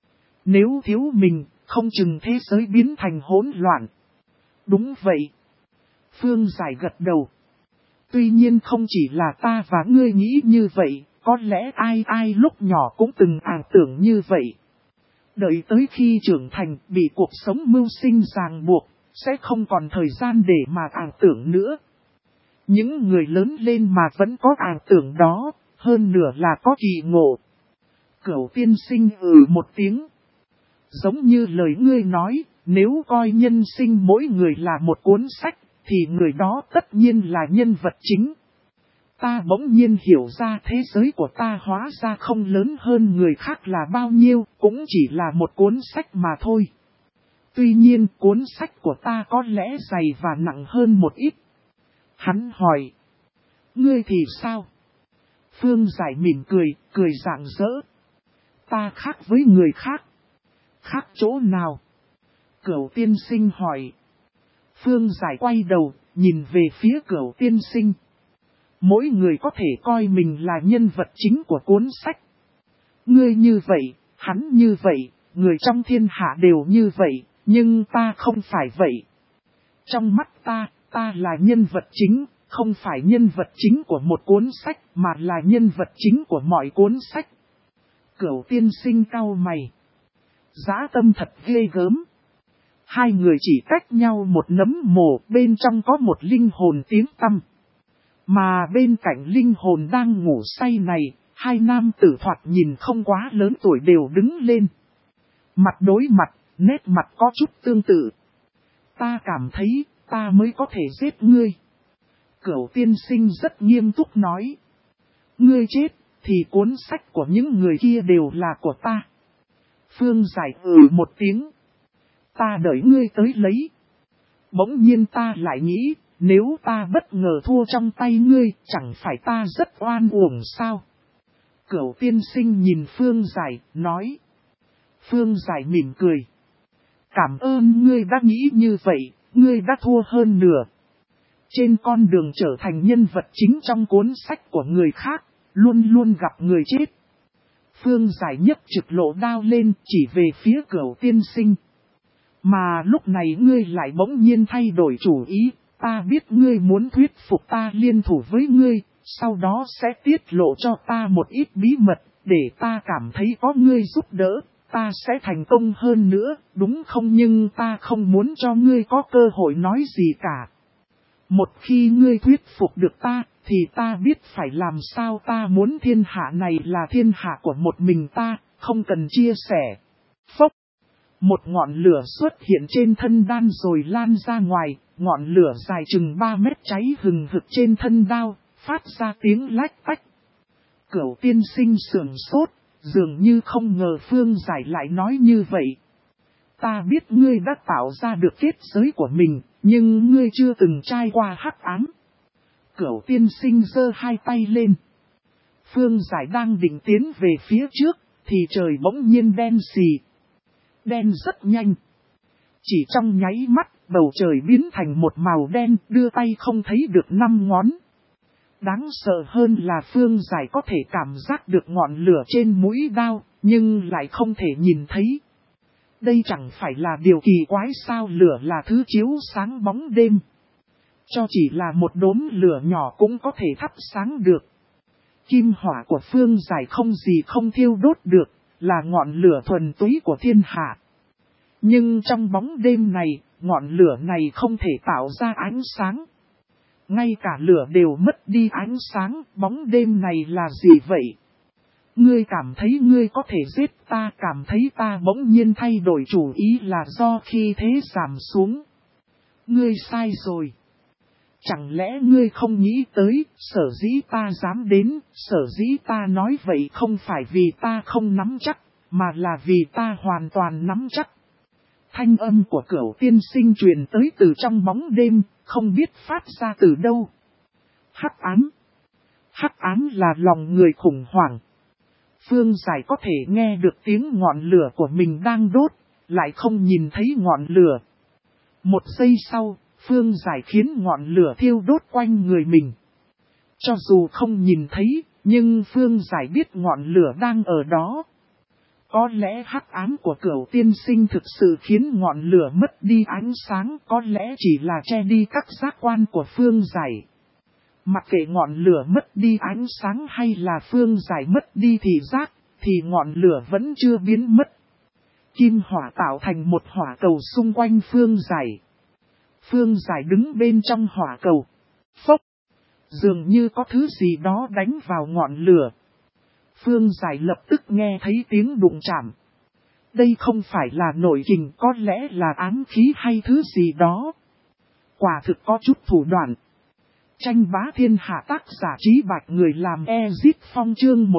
Nếu thiếu mình, không chừng thế giới biến thành hỗn loạn. Đúng vậy. Phương giải gật đầu. Tuy nhiên không chỉ là ta và ngươi nghĩ như vậy, có lẽ ai lúc nhỏ cũng từng ảo tưởng như vậy. Đợi tới khi trưởng thành bị cuộc sống mưu sinh ràng buộc, sẽ không còn thời gian để mà ảo tưởng nữa. Những người lớn lên mà vẫn có ảo tưởng đó, hơn nửa là có kỳ ngộ. Cửu tiên sinh một tiếng. Giống như lời ngươi nói, nếu coi nhân sinh mỗi người là một cuốn sách, thì người đó tất nhiên là nhân vật chính. Ta bỗng nhiên hiểu ra thế giới của ta hóa ra không lớn hơn người khác là bao nhiêu, cũng chỉ là một cuốn sách mà thôi. Tuy nhiên cuốn sách của ta có lẽ dày và nặng hơn một ít. Hắn hỏi. Ngươi thì sao? Phương Giải mỉm cười, cười rạng rỡ. Ta khác với người khác. Khác chỗ nào? Cửu tiên sinh hỏi. Phương Giải quay đầu, nhìn về phía Cửu tiên sinh. Mỗi người có thể coi mình là nhân vật chính của cuốn sách. Ngươi như vậy, hắn như vậy, người trong thiên hạ đều như vậy, nhưng ta không phải vậy. Trong mắt ta là nhân vật chính, không phải nhân vật chính của một cuốn sách, mà là nhân vật chính của mọi cuốn sách. Cửu tiên sinh cau mày. Dã tâm thật ghê gớm. Hai người chỉ cách nhau một nấm mồ, bên trong có một linh hồn tiếng tăm. Mà bên cạnh linh hồn đang ngủ say này, hai nam tử thoạt nhìn không quá lớn tuổi đều đứng lên. Mặt đối mặt, nét mặt có chút tương tự. Ta cảm thấy, ta mới có thể giết ngươi. Cửu tiên sinh rất nghiêm túc nói. Ngươi chết, thì cuốn sách của những người kia đều là của ta. Phương Giải một tiếng. Ta đợi ngươi tới lấy. Bỗng nhiên ta lại nghĩ, nếu ta bất ngờ thua trong tay ngươi, chẳng phải ta rất oan uổng sao? Cửu tiên sinh nhìn Phương Giải, nói. Phương Giải mỉm cười. Cảm ơn ngươi đã nghĩ như vậy, ngươi đã thua hơn nửa. Trên con đường trở thành nhân vật chính trong cuốn sách của người khác, luôn luôn gặp người chết. Phương Giải nhấc trực lộ đao lên, chỉ về phía Cửu tiên sinh. Mà lúc này ngươi lại bỗng nhiên thay đổi chủ ý, ta biết ngươi muốn thuyết phục ta liên thủ với ngươi, sau đó sẽ tiết lộ cho ta một ít bí mật, để ta cảm thấy có ngươi giúp đỡ, ta sẽ thành công hơn nữa, đúng không? Nhưng ta không muốn cho ngươi có cơ hội nói gì cả. Một khi ngươi thuyết phục được ta, thì ta biết phải làm sao. Ta muốn thiên hạ này là thiên hạ của một mình ta, không cần chia sẻ. Phốc! Một ngọn lửa xuất hiện trên thân đan rồi lan ra ngoài, ngọn lửa dài chừng 3 mét cháy hừng hực trên thân đao, phát ra tiếng lách tách. Cửu tiên sinh sườn sốt, dường như không ngờ Phương Giải lại nói như vậy. Ta biết ngươi đã tạo ra được kết giới của mình, nhưng ngươi chưa từng trải qua hắc ám. Cửu tiên sinh giơ hai tay lên. Phương Giải đang định tiến về phía trước, thì trời bỗng nhiên đen xì. Đen rất nhanh. Chỉ trong nháy mắt, bầu trời biến thành một màu đen, đưa tay không thấy được 5 ngón. Đáng sợ hơn là Phương Giải có thể cảm giác được ngọn lửa trên mũi đao, nhưng lại không thể nhìn thấy. Đây chẳng phải là điều kỳ quái sao? Lửa là thứ chiếu sáng bóng đêm. Cho chỉ là một đốm lửa nhỏ cũng có thể thắp sáng được. Kim hỏa của Phương Giải không gì không thiêu đốt được, là ngọn lửa thuần túy của thiên hạ. Nhưng trong bóng đêm này, ngọn lửa này không thể tạo ra ánh sáng. Ngay cả lửa đều mất đi ánh sáng, bóng đêm này là gì vậy? Ngươi cảm thấy ngươi có thể giết ta, cảm thấy ta bỗng nhiên thay đổi chủ ý là do khi thế giảm xuống. Ngươi sai rồi. Chẳng lẽ ngươi không nghĩ tới, sở dĩ ta dám đến, sở dĩ ta nói vậy không phải vì ta không nắm chắc, mà là vì ta hoàn toàn nắm chắc. Thanh âm của Cửu tiên sinh truyền tới từ trong bóng đêm, không biết phát ra từ đâu. Hắc ám. Hắc ám là lòng người khủng hoảng. Phương Giải có thể nghe được tiếng ngọn lửa của mình đang đốt, lại không nhìn thấy ngọn lửa. Một giây sau, Phương Giải khiến ngọn lửa thiêu đốt quanh người mình. Cho dù không nhìn thấy, nhưng Phương Giải biết ngọn lửa đang ở đó. Có lẽ hắc ám của Cửu tiên sinh thực sự khiến ngọn lửa mất đi ánh sáng, có lẽ chỉ là che đi các giác quan của Phương Giải. Mặc kệ ngọn lửa mất đi ánh sáng hay là Phương Giải mất đi thị giác, thì ngọn lửa vẫn chưa biến mất. Kim hỏa tạo thành một hỏa cầu xung quanh Phương Giải. Phương Giải đứng bên trong hỏa cầu. Phốc! Dường như có thứ gì đó đánh vào ngọn lửa. Phương Giải lập tức nghe thấy tiếng đụng chạm. Đây không phải là nội kình, có lẽ là ám khí hay thứ gì đó. Quả thực có chút thủ đoạn. Tranh bá thiên hạ tác giả Trí Bạch, người làm Ezit Phong chương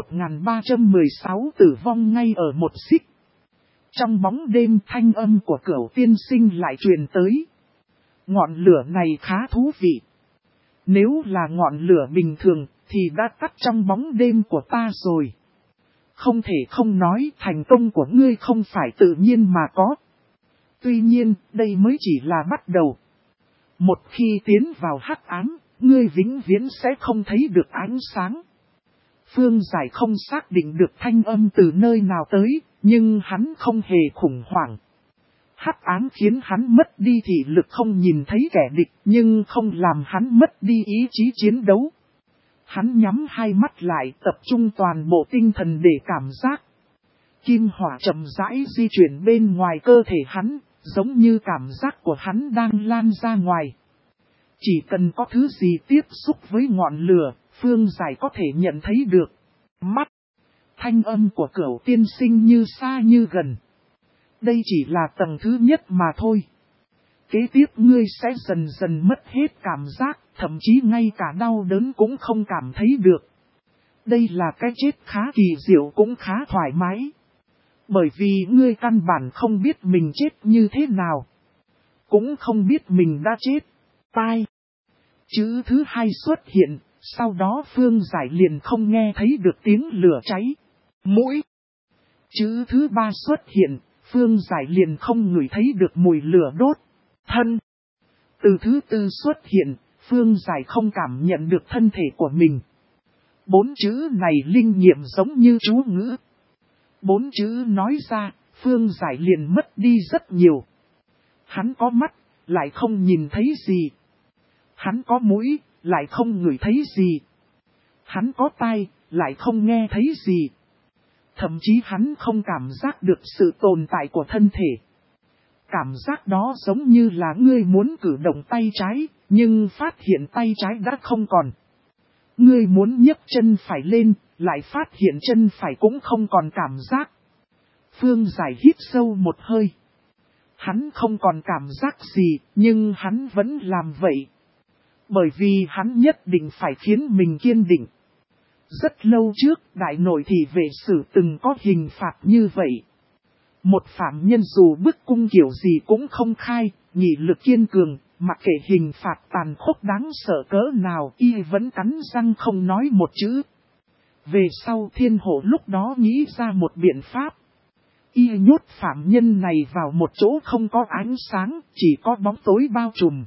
1316 tử vong ngay ở một xích. Trong bóng đêm thanh âm của Cửu tiên sinh lại truyền tới. Ngọn lửa này khá thú vị. Nếu là ngọn lửa bình thường thì đã tắt trong bóng đêm của ta rồi. Không thể không nói thành công của ngươi không phải tự nhiên mà có. Tuy nhiên đây mới chỉ là bắt đầu. Một khi tiến vào hắc ám, ngươi vĩnh viễn sẽ không thấy được ánh sáng. Phương Giải không xác định được thanh âm từ nơi nào tới, nhưng hắn không hề khủng hoảng. Hắc ám khiến hắn mất đi thị lực không nhìn thấy kẻ địch, nhưng không làm hắn mất đi ý chí chiến đấu. Hắn nhắm hai mắt lại, tập trung toàn bộ tinh thần để cảm giác. Kim hỏa chậm rãi di chuyển bên ngoài cơ thể hắn, giống như cảm giác của hắn đang lan ra ngoài. Chỉ cần có thứ gì tiếp xúc với ngọn lửa, Phương Giải có thể nhận thấy được. Mắt, thanh âm của Cửu tiên sinh như xa như gần. Đây chỉ là tầng thứ nhất mà thôi. Kế tiếp ngươi sẽ dần dần mất hết cảm giác, thậm chí ngay cả đau đớn cũng không cảm thấy được. Đây là cái chết khá kỳ diệu cũng khá thoải mái. Bởi vì ngươi căn bản không biết mình chết như thế nào. Cũng không biết mình đã chết. Tai. Chữ thứ hai xuất hiện, sau đó Phương Giải liền không nghe thấy được tiếng lửa cháy. Mũi. Chữ thứ ba xuất hiện, Phương Giải liền không ngửi thấy được mùi lửa đốt. Thân. Từ thứ tư xuất hiện, Phương Giải không cảm nhận được thân thể của mình. Bốn chữ này linh nghiệm giống như chú ngữ. Bốn chữ nói ra, Phương Giải liền mất đi rất nhiều. Hắn có mắt, lại không nhìn thấy gì. Hắn có mũi, lại không ngửi thấy gì. Hắn có tai, lại không nghe thấy gì. Thậm chí hắn không cảm giác được sự tồn tại của thân thể. Cảm giác đó giống như là ngươi muốn cử động tay trái, nhưng phát hiện tay trái đã không còn. Ngươi muốn nhấc chân phải lên, lại phát hiện chân phải cũng không còn cảm giác. Phương Giải hít sâu một hơi. Hắn không còn cảm giác gì, nhưng hắn vẫn làm vậy. Bởi vì hắn nhất định phải khiến mình kiên định. Rất lâu trước, đại nội thị vệ sử từng có hình phạt như vậy. Một phạm nhân dù bức cung kiểu gì cũng không khai, nghị lực kiên cường, mặc kệ hình phạt tàn khốc đáng sợ cỡ nào, y vẫn cắn răng không nói một chữ. Về sau thiên hộ lúc đó nghĩ ra một biện pháp. Y nhốt phạm nhân này vào một chỗ không có ánh sáng, chỉ có bóng tối bao trùm.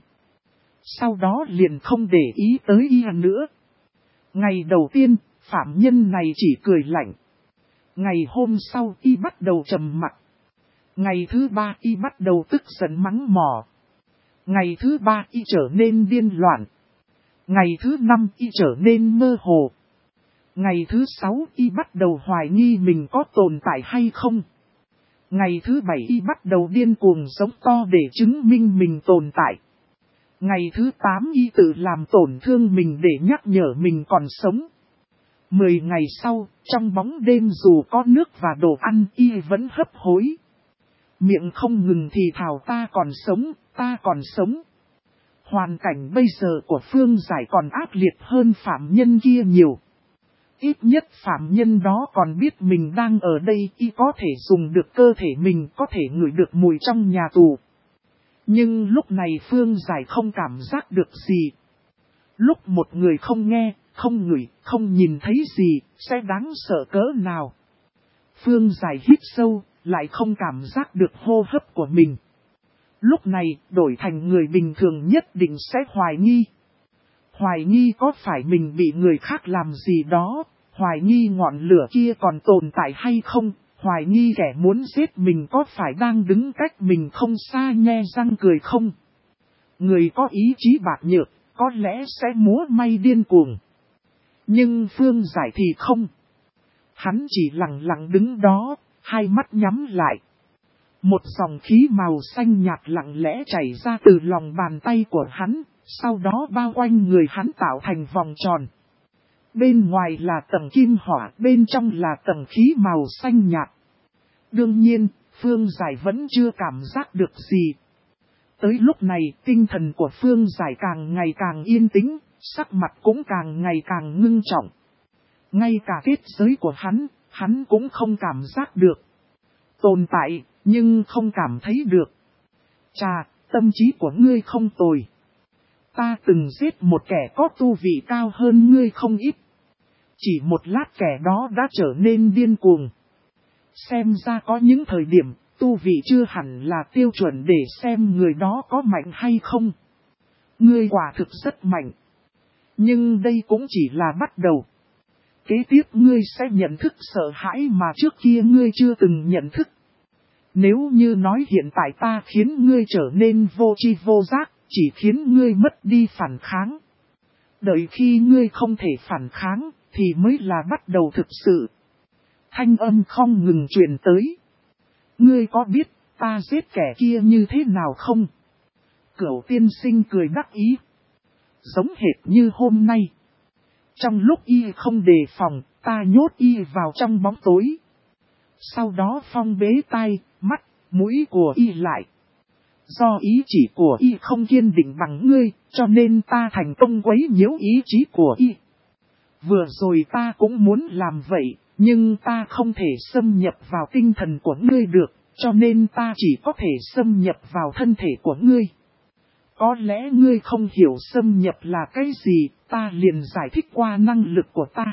Sau đó liền không để ý tới y nữa. Ngày đầu tiên, phạm nhân này chỉ cười lạnh. Ngày hôm sau y bắt đầu trầm mặc. Ngày thứ ba y bắt đầu tức giận mắng mỏ. Ngày thứ ba y trở nên điên loạn. Ngày thứ năm y trở nên mơ hồ. Ngày thứ sáu y bắt đầu hoài nghi mình có tồn tại hay không. Ngày thứ bảy y bắt đầu điên cuồng giống to để chứng minh mình tồn tại. Ngày thứ 8 y tự làm tổn thương mình để nhắc nhở mình còn sống. 10 ngày sau, trong bóng đêm dù có nước và đồ ăn y vẫn hấp hối. Miệng không ngừng thì thào ta còn sống, ta còn sống. Hoàn cảnh bây giờ của Phương Giải còn ác liệt hơn phạm nhân kia nhiều. Ít nhất phạm nhân đó còn biết mình đang ở đây, y có thể dùng được cơ thể mình, có thể ngửi được mùi trong nhà tù. Nhưng lúc này Phương Giải không cảm giác được gì. Lúc một người không nghe, không ngửi, không nhìn thấy gì, sẽ đáng sợ cỡ nào. Phương Giải hít sâu, lại không cảm giác được hô hấp của mình. Lúc này, đổi thành người bình thường nhất định sẽ hoài nghi. Hoài nghi có phải mình bị người khác làm gì đó, hoài nghi ngọn lửa kia còn tồn tại hay không, hoài nghi kẻ muốn giết mình có phải đang đứng cách mình không xa nhe răng cười không. Người có ý chí bạc nhược, có lẽ sẽ múa may điên cuồng. Nhưng Phương Giải thì không. Hắn chỉ lặng lặng đứng đó, hai mắt nhắm lại. Một dòng khí màu xanh nhạt lặng lẽ chảy ra từ lòng bàn tay của hắn, sau đó bao quanh người hắn tạo thành vòng tròn. Bên ngoài là tầng kim hỏa, bên trong là tầng khí màu xanh nhạt. Đương nhiên, Phương Giải vẫn chưa cảm giác được gì. Tới lúc này, tinh thần của Phương Giải càng ngày càng yên tĩnh, sắc mặt cũng càng ngày càng ngưng trọng. Ngay cả kết giới của hắn cũng không cảm giác được. Tồn tại, nhưng không cảm thấy được. Chà, tâm trí của ngươi không tồi. Ta từng giết một kẻ có tu vị cao hơn ngươi không ít. Chỉ một lát kẻ đó đã trở nên điên cuồng. Xem ra có những thời điểm, tu vị chưa hẳn là tiêu chuẩn để xem người đó có mạnh hay không. Ngươi quả thực rất mạnh. Nhưng đây cũng chỉ là bắt đầu. Kế tiếp ngươi sẽ nhận thức sợ hãi mà trước kia ngươi chưa từng nhận thức. Nếu như nói hiện tại ta khiến ngươi trở nên vô tri vô giác, chỉ khiến ngươi mất đi phản kháng. Đợi khi ngươi không thể phản kháng, thì mới là bắt đầu thực sự. Thanh âm không ngừng truyền tới. Ngươi có biết ta giết kẻ kia như thế nào không? Cửu tiên sinh cười đắc ý. Giống hệt như hôm nay. Trong lúc y không đề phòng, ta nhốt y vào trong bóng tối. Sau đó phong bế tai, mắt, mũi của y lại. Do ý chỉ của y không kiên định bằng ngươi, cho nên ta thành công quấy nhiễu ý chí của y. Vừa rồi ta cũng muốn làm vậy, nhưng ta không thể xâm nhập vào tinh thần của ngươi được, cho nên ta chỉ có thể xâm nhập vào thân thể của ngươi. Có lẽ ngươi không hiểu xâm nhập là cái gì, ta liền giải thích qua năng lực của ta.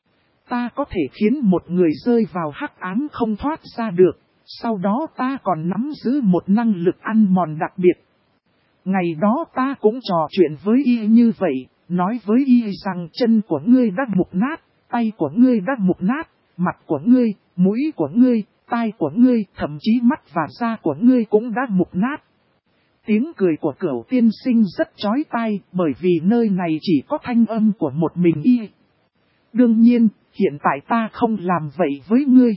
Ta có thể khiến một người rơi vào hắc ám không thoát ra được, sau đó ta còn nắm giữ một năng lực ăn mòn đặc biệt. Ngày đó ta cũng trò chuyện với y như vậy, nói với y rằng chân của ngươi đã mục nát, tay của ngươi đã mục nát, mặt của ngươi, mũi của ngươi, tai của ngươi, thậm chí mắt và da của ngươi cũng đã mục nát. Tiếng cười của Cửu tiên sinh rất chói tai, bởi vì nơi này chỉ có thanh âm của một mình y. Đương nhiên, hiện tại ta không làm vậy với ngươi.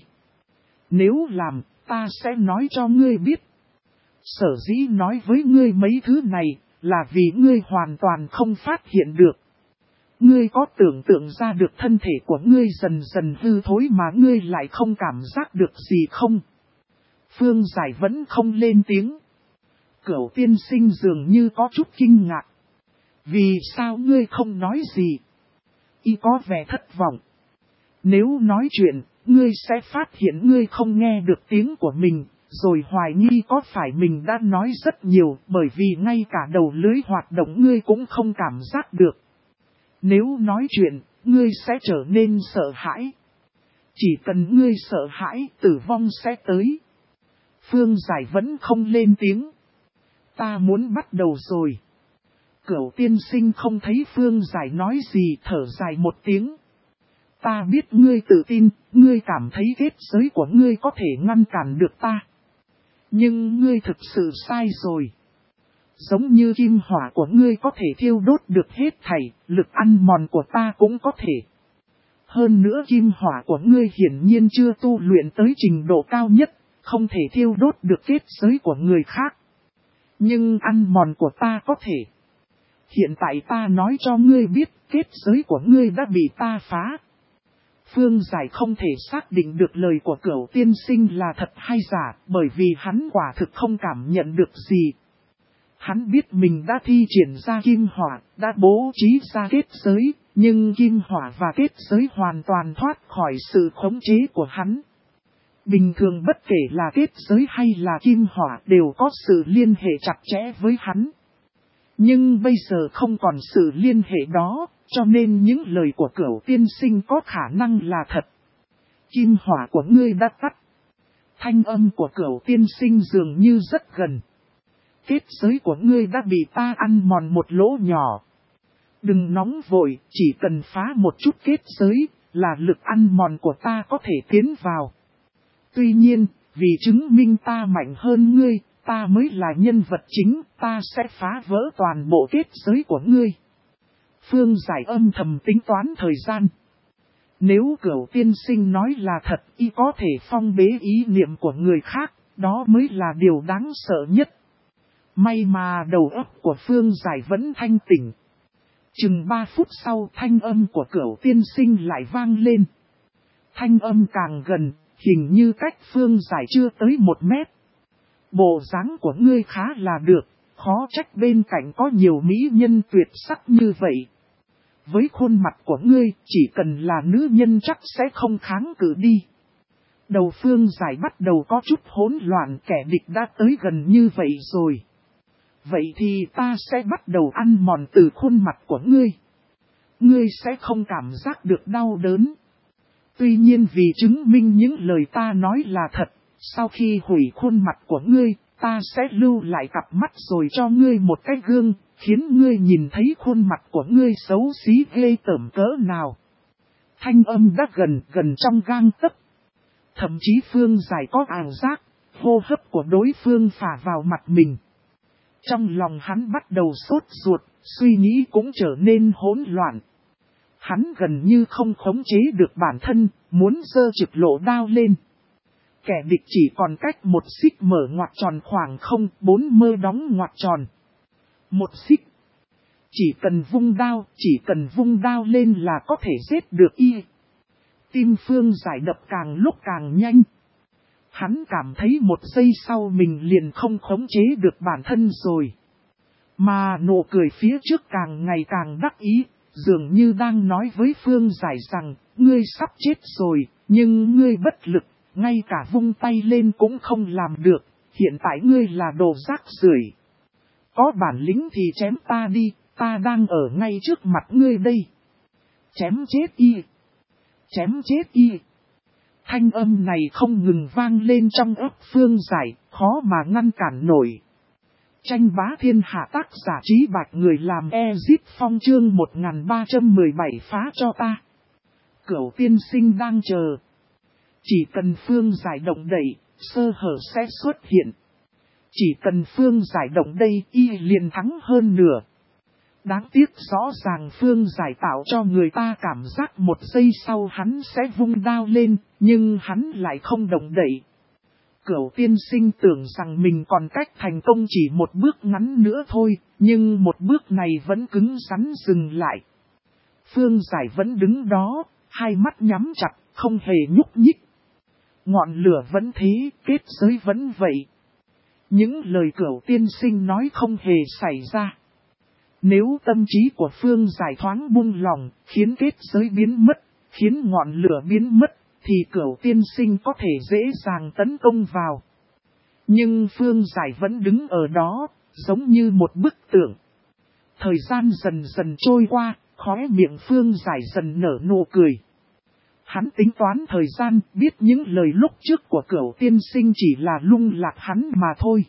Nếu làm, ta sẽ nói cho ngươi biết. Sở dĩ nói với ngươi mấy thứ này, là vì ngươi hoàn toàn không phát hiện được. Ngươi có tưởng tượng ra được thân thể của ngươi dần dần hư thối mà ngươi lại không cảm giác được gì không? Phương Giải vẫn không lên tiếng. Cửu tiên sinh dường như có chút kinh ngạc. Vì sao ngươi không nói gì? Y có vẻ thất vọng. Nếu nói chuyện, ngươi sẽ phát hiện ngươi không nghe được tiếng của mình, rồi hoài nghi có phải mình đã nói rất nhiều, bởi vì ngay cả đầu lưới hoạt động ngươi cũng không cảm giác được. Nếu nói chuyện, ngươi sẽ trở nên sợ hãi. Chỉ cần ngươi sợ hãi, tử vong sẽ tới. Phương Giải vẫn không lên tiếng. Ta muốn bắt đầu rồi. Cửu tiên sinh không thấy Phương Giải nói gì, thở dài một tiếng. Ta biết ngươi tự tin, ngươi cảm thấy kết giới của ngươi có thể ngăn cản được ta. Nhưng ngươi thực sự sai rồi. Giống như kim hỏa của ngươi có thể thiêu đốt được hết thảy, lực ăn mòn của ta cũng có thể. Hơn nữa kim hỏa của ngươi hiển nhiên chưa tu luyện tới trình độ cao nhất, không thể thiêu đốt được kết giới của người khác. Nhưng ăn mòn của ta có thể. Hiện tại ta nói cho ngươi biết kết giới của ngươi đã bị ta phá. Phương Giải không thể xác định được lời của Cửu tiên sinh là thật hay giả, bởi vì hắn quả thực không cảm nhận được gì. Hắn biết mình đã thi triển ra kim hỏa, đã bố trí ra kết giới, nhưng kim hỏa và kết giới hoàn toàn thoát khỏi sự khống chế của hắn. Bình thường bất kể là kết giới hay là kim hỏa đều có sự liên hệ chặt chẽ với hắn. Nhưng bây giờ không còn sự liên hệ đó, cho nên những lời của Cửu tiên sinh có khả năng là thật. Kim hỏa của ngươi đã tắt. Thanh âm của Cửu tiên sinh dường như rất gần. Kết giới của ngươi đã bị ta ăn mòn một lỗ nhỏ. Đừng nóng vội, chỉ cần phá một chút kết giới, là lực ăn mòn của ta có thể tiến vào. Tuy nhiên, vì chứng minh ta mạnh hơn ngươi, ta mới là nhân vật chính, ta sẽ phá vỡ toàn bộ kết giới của ngươi. Phương Giải âm thầm tính toán thời gian. Nếu Cửu tiên sinh nói là thật, y có thể phong bế ý niệm của người khác, đó mới là điều đáng sợ nhất. May mà đầu óc của Phương Giải vẫn thanh tỉnh. Chừng 3 phút sau thanh âm của Cửu tiên sinh lại vang lên. Thanh âm càng gần, hình như cách Phương Giải chưa tới 1 mét. Bộ dáng của ngươi khá là được, khó trách bên cạnh có nhiều mỹ nhân tuyệt sắc như vậy. Với khuôn mặt của ngươi, chỉ cần là nữ nhân chắc sẽ không kháng cự đi. Đầu Phương Giải bắt đầu có chút hỗn loạn, kẻ địch đã tới gần như vậy rồi. Vậy thì ta sẽ bắt đầu ăn mòn từ khuôn mặt của ngươi. Ngươi sẽ không cảm giác được đau đớn. Tuy nhiên vì chứng minh những lời ta nói là thật, sau khi hủy khuôn mặt của ngươi, ta sẽ lưu lại cặp mắt rồi cho ngươi một cái gương, khiến ngươi nhìn thấy khuôn mặt của ngươi xấu xí ghê tởm cỡ nào. Thanh âm đã gần trong gang tấc. Thậm chí Phương Giải có ảo giác, hô hấp của đối phương phả vào mặt mình. Trong lòng hắn bắt đầu sốt ruột, suy nghĩ cũng trở nên hỗn loạn. Hắn gần như không khống chế được bản thân, muốn giơ trực lộ đao lên. Kẻ địch chỉ còn cách một xích mở ngoặc tròn khoảng 0,4 đóng ngoặc tròn. Một xích. Chỉ cần vung đao lên là có thể giết được y. Tim Phương Giải đập càng lúc càng nhanh. Hắn cảm thấy một giây sau mình liền không khống chế được bản thân rồi. Mà nụ cười phía trước càng ngày càng đắc ý, dường như đang nói với Phương Giải rằng, ngươi sắp chết rồi, nhưng ngươi bất lực, ngay cả vung tay lên cũng không làm được, hiện tại ngươi là đồ rác rưởi. Có bản lĩnh thì chém ta đi, ta đang ở ngay trước mặt ngươi đây. Chém chết y. Chém chết y. Thanh âm này không ngừng vang lên trong óc Phương Giải, khó mà ngăn cản nổi. Tranh bá thiên hạ tác giả Trí Bạch người làm Ezip Phong chương 1317 phá cho ta. Cửu tiên sinh đang chờ. Chỉ cần Phương Giải động đậy, sơ hở sẽ xuất hiện. Chỉ cần Phương Giải động đây, y liền thắng hơn nửa. Đáng tiếc rõ ràng Phương Giải tạo cho người ta cảm giác một giây sau hắn sẽ vung đao lên, nhưng hắn lại không động đậy. Cửu tiên sinh tưởng rằng mình còn cách thành công chỉ một bước ngắn nữa thôi, nhưng một bước này vẫn cứng rắn dừng lại. Phương Giải vẫn đứng đó, hai mắt nhắm chặt, không hề nhúc nhích. Ngọn lửa vẫn thế, kết giới vẫn vậy. Những lời Cửu tiên sinh nói không hề xảy ra. Nếu tâm trí của Phương Giải thoáng buông lòng, khiến kết giới biến mất, khiến ngọn lửa biến mất, thì Cửu tiên sinh có thể dễ dàng tấn công vào. Nhưng Phương Giải vẫn đứng ở đó, giống như một bức tượng. Thời gian dần dần trôi qua, khóe miệng Phương Giải dần nở nụ cười. Hắn tính toán thời gian, biết những lời lúc trước của Cửu tiên sinh chỉ là lung lạc hắn mà thôi.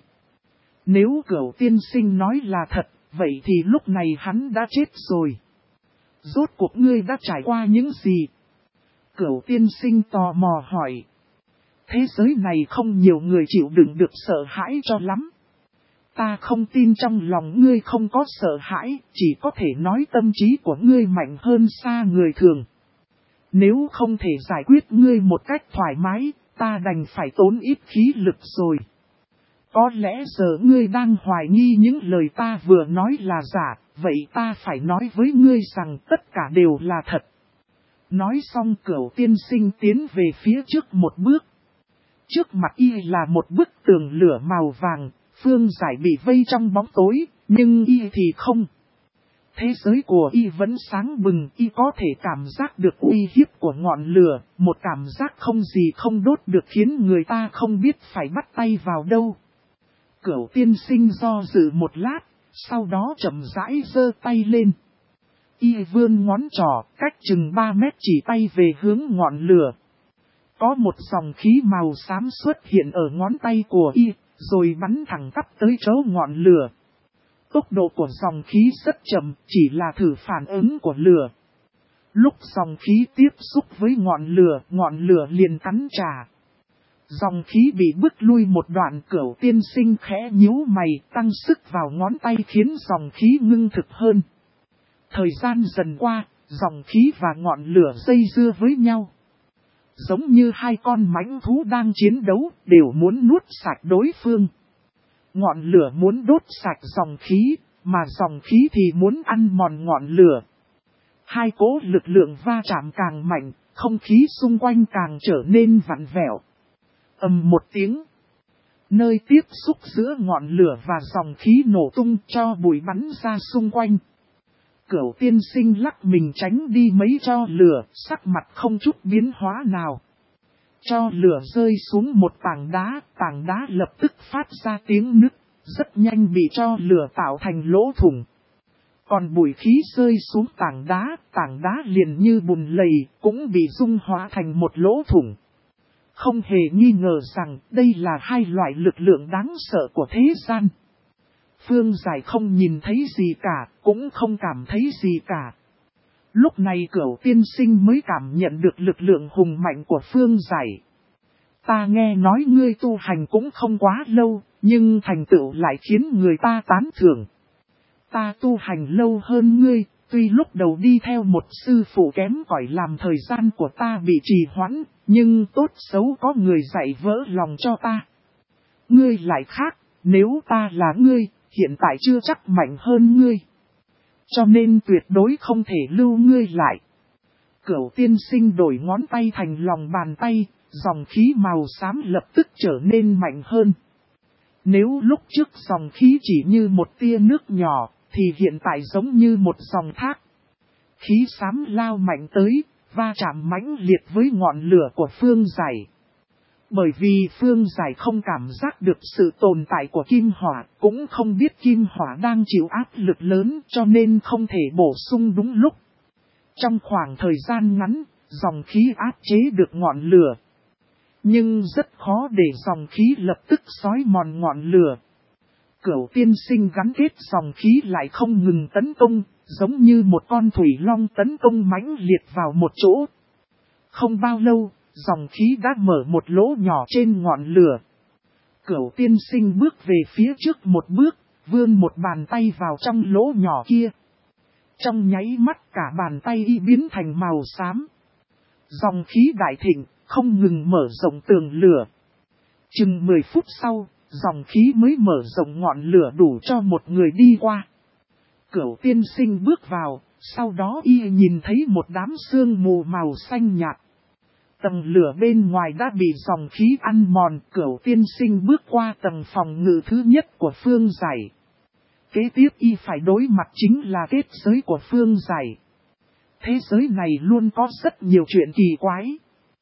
Nếu Cửu tiên sinh nói là thật, vậy thì lúc này hắn đã chết rồi. Rốt cuộc ngươi đã trải qua những gì? Cửu tiên sinh tò mò hỏi. Thế giới này không nhiều người chịu đựng được sợ hãi cho lắm. Ta không tin trong lòng ngươi không có sợ hãi, chỉ có thể nói tâm trí của ngươi mạnh hơn xa người thường. Nếu không thể giải quyết ngươi một cách thoải mái, ta đành phải tốn ít khí lực rồi. Có lẽ giờ ngươi đang hoài nghi những lời ta vừa nói là giả, vậy ta phải nói với ngươi rằng tất cả đều là thật. Nói xong Cửu tiên sinh tiến về phía trước một bước. Trước mặt y là một bức tường lửa màu vàng, Phương Giải bị vây trong bóng tối, nhưng y thì không. Thế giới của y vẫn sáng bừng, y có thể cảm giác được uy hiếp của ngọn lửa, một cảm giác không gì không đốt được khiến người ta không biết phải bắt tay vào đâu. Cửu tiên sinh do dự một lát, sau đó chậm rãi giơ tay lên. Y vươn ngón trỏ, cách chừng 3 mét chỉ tay về hướng ngọn lửa. Có một dòng khí màu xám xuất hiện ở ngón tay của y, rồi bắn thẳng tắp tới chỗ ngọn lửa. Tốc độ của dòng khí rất chậm, chỉ là thử phản ứng của lửa. Lúc dòng khí tiếp xúc với ngọn lửa liền cắn trả. Dòng khí bị bước lui một đoạn, Cửu tiên sinh khẽ nhíu mày, tăng sức vào ngón tay khiến dòng khí ngưng thực hơn. Thời gian dần qua, dòng khí và ngọn lửa dây dưa với nhau. Giống như hai con mãnh thú đang chiến đấu, đều muốn nuốt sạch đối phương. Ngọn lửa muốn đốt sạch dòng khí, mà dòng khí thì muốn ăn mòn ngọn lửa. Hai cỗ lực lượng va chạm càng mạnh, không khí xung quanh càng trở nên vặn vẹo. Ầm một tiếng. Nơi tiếp xúc giữa ngọn lửa và dòng khí nổ tung cho bụi bắn ra xung quanh. Cửu tiên sinh lắc mình tránh đi mấy tro lửa, sắc mặt không chút biến hóa nào. Tro lửa rơi xuống một tảng đá lập tức phát ra tiếng nứt, rất nhanh bị tro lửa tạo thành lỗ thủng. Còn bụi khí rơi xuống tảng đá liền như bùn lầy, cũng bị dung hóa thành một lỗ thủng. Không hề nghi ngờ rằng đây là hai loại lực lượng đáng sợ của thế gian. Phương Giải không nhìn thấy gì cả, cũng không cảm thấy gì cả. Lúc này Cửu tiên sinh mới cảm nhận được lực lượng hùng mạnh của Phương Giải. Ta nghe nói ngươi tu hành cũng không quá lâu, nhưng thành tựu lại khiến người ta tán thưởng. Ta tu hành lâu hơn ngươi, tuy lúc đầu đi theo một sư phụ kém cỏi làm thời gian của ta bị trì hoãn, nhưng tốt xấu có người dạy vỡ lòng cho ta. Ngươi lại khác, nếu ta là ngươi, hiện tại chưa chắc mạnh hơn ngươi. Cho nên tuyệt đối không thể lưu ngươi lại. Cửu tiên sinh đổi ngón tay thành lòng bàn tay, dòng khí màu xám lập tức trở nên mạnh hơn. Nếu lúc trước dòng khí chỉ như một tia nước nhỏ, thì hiện tại giống như một dòng thác. Khí xám lao mạnh tới, va chạm mãnh liệt với ngọn lửa của Phương Giải. Bởi vì Phương Giải không cảm giác được sự tồn tại của kim hỏa, cũng không biết kim hỏa đang chịu áp lực lớn cho nên không thể bổ sung đúng lúc. Trong khoảng thời gian ngắn, dòng khí áp chế được ngọn lửa. Nhưng rất khó để dòng khí lập tức xói mòn ngọn lửa. Cửu tiên sinh gắn kết dòng khí lại không ngừng tấn công, giống như một con thủy long tấn công mãnh liệt vào một chỗ. Không bao lâu, dòng khí đã mở một lỗ nhỏ trên ngọn lửa. Cửu tiên sinh bước về phía trước một bước, vươn một bàn tay vào trong lỗ nhỏ kia. Trong nháy mắt cả bàn tay y biến thành màu xám. Dòng khí đại thịnh, không ngừng mở rộng tường lửa. Chừng 10 phút sau, dòng khí mới mở rộng ngọn lửa đủ cho một người đi qua. Cửu tiên sinh bước vào, sau đó y nhìn thấy một đám sương mù màu xanh nhạt. Tầng lửa bên ngoài đã bị dòng khí ăn mòn, Cửu tiên sinh bước qua tầng phòng ngự thứ nhất của Phương Giải. Kế tiếp y phải đối mặt chính là kết giới của Phương Giải. Thế giới này luôn có rất nhiều chuyện kỳ quái.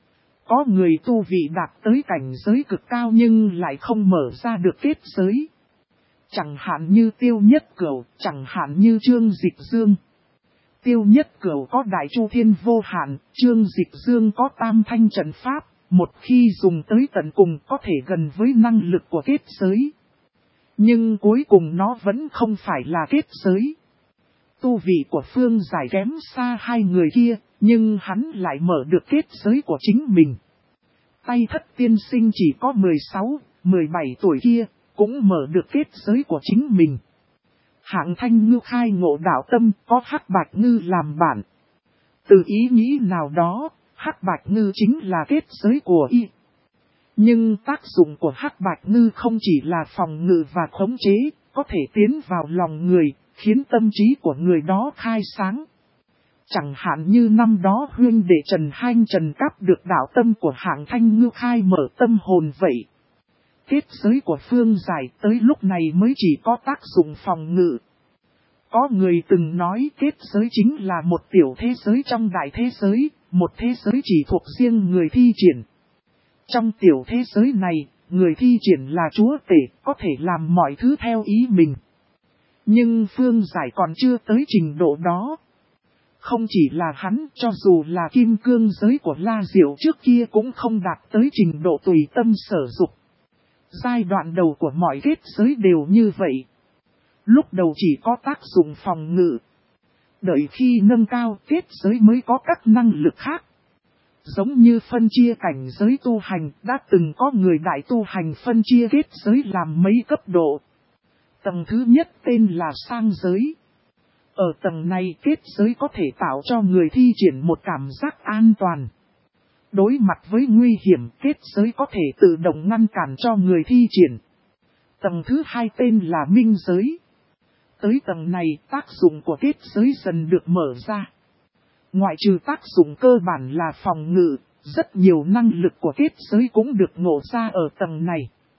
Có người tu vị đạt tới cảnh giới cực cao nhưng lại không mở ra được kết giới. Chẳng hạn như Tiêu Nhất Cửu, chẳng hạn như Trương Dịch Dương. Tiêu Nhất Cửu có Đại Chu Thiên vô hạn, Trương Dịch Dương có Tam Thanh trận pháp, một khi dùng tới tận cùng có thể gần với năng lực của kết giới. Nhưng cuối cùng nó vẫn không phải là kết giới. Tu vị của Phương Giải kém xa hai người kia, nhưng hắn lại mở được kết giới của chính mình. Tay Thất tiên sinh chỉ có 16, 17 tuổi kia, cũng mở được kết giới của chính mình. Hạng Thanh Ngư khai ngộ đạo tâm, có Hắc Bạch Ngư làm bạn. Từ ý nghĩ nào đó, Hắc Bạch Ngư chính là kết giới của y. Nhưng tác dụng của Hắc Bạch Ngư không chỉ là phòng ngự và khống chế, có thể tiến vào lòng người, khiến tâm trí của người đó khai sáng. Chẳng hạn như năm đó huynh đệ Trần Hanh Trần cắp được đạo tâm của Hạng Thanh Ngư khai mở tâm hồn vậy. Kết giới của Phương Giải tới lúc này mới chỉ có tác dụng phòng ngự. Có người từng nói kết giới chính là một tiểu thế giới trong đại thế giới, một thế giới chỉ thuộc riêng người thi triển. Trong tiểu thế giới này, người thi triển là chúa tể, có thể làm mọi thứ theo ý mình. Nhưng Phương Giải còn chưa tới trình độ đó. Không chỉ là hắn, cho dù là kim cương giới của La Diệu trước kia cũng không đạt tới trình độ tùy tâm sở dục. Giai đoạn đầu của mọi kết giới đều như vậy. Lúc đầu chỉ có tác dụng phòng ngự. Đợi khi nâng cao kết giới mới có các năng lực khác. Giống như phân chia cảnh giới tu hành, đã từng có người đại tu hành phân chia kết giới làm mấy cấp độ. Tầng thứ nhất tên là sang giới. Ở tầng này kết giới có thể tạo cho người thi triển một cảm giác an toàn. Đối mặt với nguy hiểm, kết giới có thể tự động ngăn cản cho người thi triển. Tầng thứ hai tên là minh giới. Tới tầng này, tác dụng của kết giới dần được mở ra. Ngoại trừ tác dụng cơ bản là phòng ngự, rất nhiều năng lực của kết giới cũng được ngộ ra ở tầng này.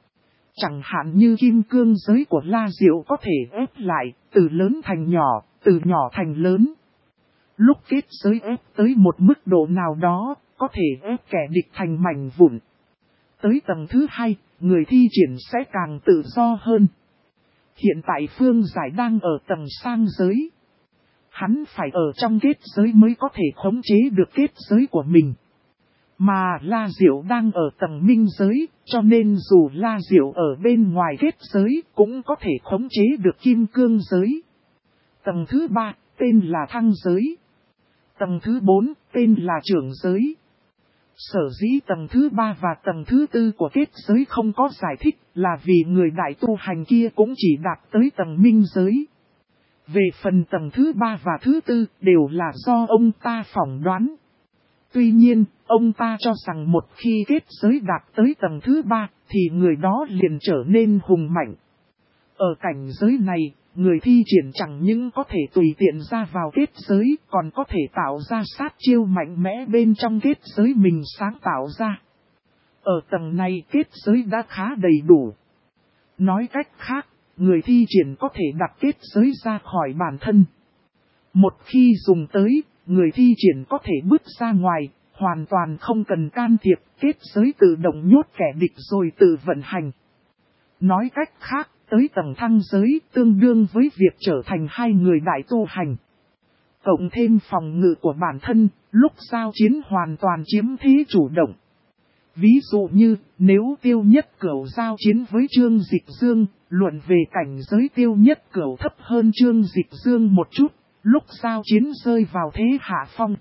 Chẳng hạn như kim cương giới của La Diệu có thể ép lại, từ lớn thành nhỏ, từ nhỏ thành lớn. Lúc kết giới ép tới một mức độ nào đó, có thể ép kẻ địch thành mảnh vụn. Tới tầng thứ 2, người thi triển sẽ càng tự do hơn. Hiện tại Phương Giải đang ở tầng sang giới. Hắn phải ở trong kết giới mới có thể khống chế được kết giới của mình. Mà La Diệu đang ở tầng minh giới, cho nên dù La Diệu ở bên ngoài kết giới cũng có thể khống chế được kim cương giới. Tầng thứ 3, tên là thăng giới. Tầng thứ 4, tên là trưởng giới. Sở dĩ tầng thứ 3 và tầng thứ 4 của kết giới không có giải thích là vì người đại tu hành kia cũng chỉ đạt tới tầng minh giới. Về phần tầng thứ 3 và thứ 4 đều là do ông ta phỏng đoán. Tuy nhiên, ông ta cho rằng một khi kết giới đạt tới tầng thứ 3 thì người đó liền trở nên hùng mạnh. Ở cảnh giới này, người thi triển chẳng những có thể tùy tiện ra vào kết giới, còn có thể tạo ra sát chiêu mạnh mẽ bên trong kết giới mình sáng tạo ra. Ở tầng này kết giới đã khá đầy đủ. Nói cách khác, người thi triển có thể đặt kết giới ra khỏi bản thân. Một khi dùng tới, người thi triển có thể bước ra ngoài, hoàn toàn không cần can thiệp, kết giới tự động nhốt kẻ địch rồi tự vận hành. Nói cách khác, tới tầng thăng giới tương đương với việc trở thành hai người đại tu hành. Cộng thêm phòng ngự của bản thân, lúc giao chiến hoàn toàn chiếm thế chủ động. Ví dụ như, nếu Tiêu Nhất Cửu giao chiến với Trương Dịch Dương, luận về cảnh giới Tiêu Nhất Cửu thấp hơn Trương Dịch Dương một chút, lúc giao chiến rơi vào thế hạ phong.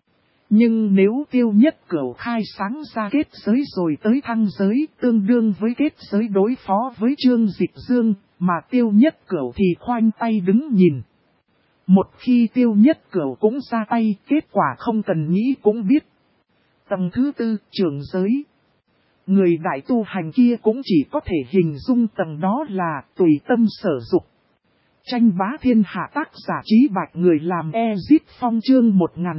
Nhưng nếu Tiêu Nhất Cửu khai sáng ra kết giới rồi tới thăng giới, tương đương với kết giới đối phó với Trương Dịch Dương, mà Tiêu Nhất Cửu thì khoanh tay đứng nhìn. Một khi Tiêu Nhất Cửu cũng ra tay, kết quả không cần nghĩ cũng biết. Tầng thứ 4, trưởng giới. Người đại tu hành kia cũng chỉ có thể hình dung tầng đó là tùy tâm sở dục. Tranh bá thiên hạ tác giả Trí Bạch người làm Ezit Phong chương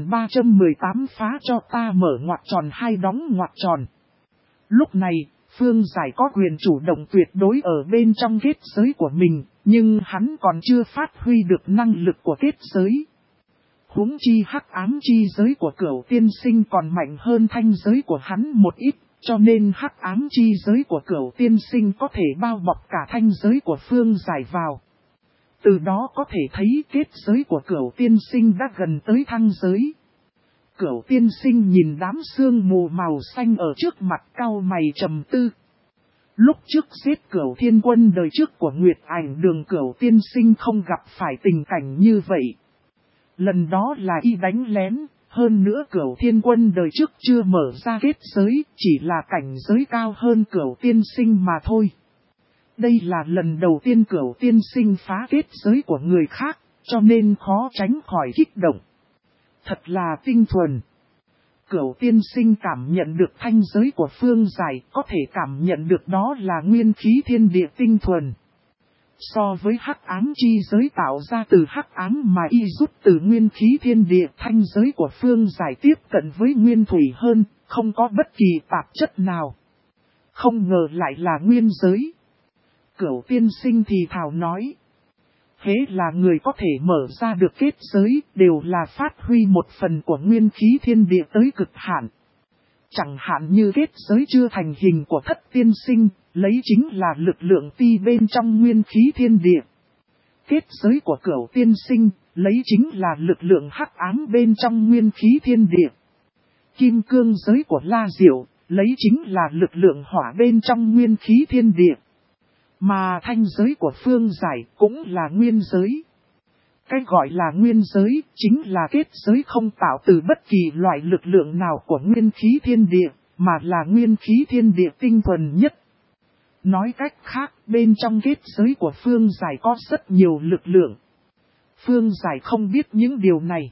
1318 phá cho ta mở ngoặc tròn hay đóng ngoặc tròn. Lúc này, Phương Giải có quyền chủ động tuyệt đối ở bên trong kết giới của mình, nhưng hắn còn chưa phát huy được năng lực của kết giới. Huống chi hắc ám chi giới của Cửu Tiên Sinh còn mạnh hơn thanh giới của hắn một ít, cho nên hắc ám chi giới của Cửu Tiên Sinh có thể bao bọc cả thanh giới của Phương Giải vào. Từ đó có thể thấy kết giới của Cửu Tiên Sinh đã gần tới thăng giới. Cửu Tiên Sinh nhìn đám sương mù màu xanh ở trước mặt cau mày trầm tư. Lúc trước giết Cửu Thiên Quân đời trước của Nguyệt Ảnh Đường, Cửu Tiên Sinh không gặp phải tình cảnh như vậy. Lần đó là y đánh lén, hơn nữa Cửu Thiên Quân đời trước chưa mở ra kết giới, chỉ là cảnh giới cao hơn Cửu Tiên Sinh mà thôi. Đây là lần đầu tiên Cửu Tiên Sinh phá kết giới của người khác, cho nên khó tránh khỏi kích động. Thật là tinh thuần. Cửu Tiên Sinh cảm nhận được thanh giới của Phương Giải, có thể cảm nhận được đó là nguyên khí thiên địa tinh thuần. So với hắc ám chi giới tạo ra từ hắc ám mà y rút từ nguyên khí thiên địa, thanh giới của Phương Giải tiếp cận với nguyên thủy hơn, không có bất kỳ tạp chất nào. Không ngờ lại là nguyên giới. Cửu Tiên Sinh thì thào nói. Hễ là người có thể mở ra được kết giới, đều là phát huy một phần của nguyên khí thiên địa tới cực hạn. Chẳng hạn như kết giới chưa thành hình của Thất Tiên Sinh, lấy chính là lực lượng ti bên trong nguyên khí thiên địa. Kết giới của Cửu Tiên Sinh, lấy chính là lực lượng hắc ám bên trong nguyên khí thiên địa. Kim cương giới của La Diệu, lấy chính là lực lượng hỏa bên trong nguyên khí thiên địa. Mà thanh giới của Phương Giải cũng là nguyên giới. Cái gọi là nguyên giới chính là kết giới không tạo từ bất kỳ loại lực lượng nào của nguyên khí thiên địa, mà là nguyên khí thiên địa tinh thuần nhất. Nói cách khác, bên trong kết giới của Phương Giải có rất nhiều lực lượng. Phương Giải không biết những điều này.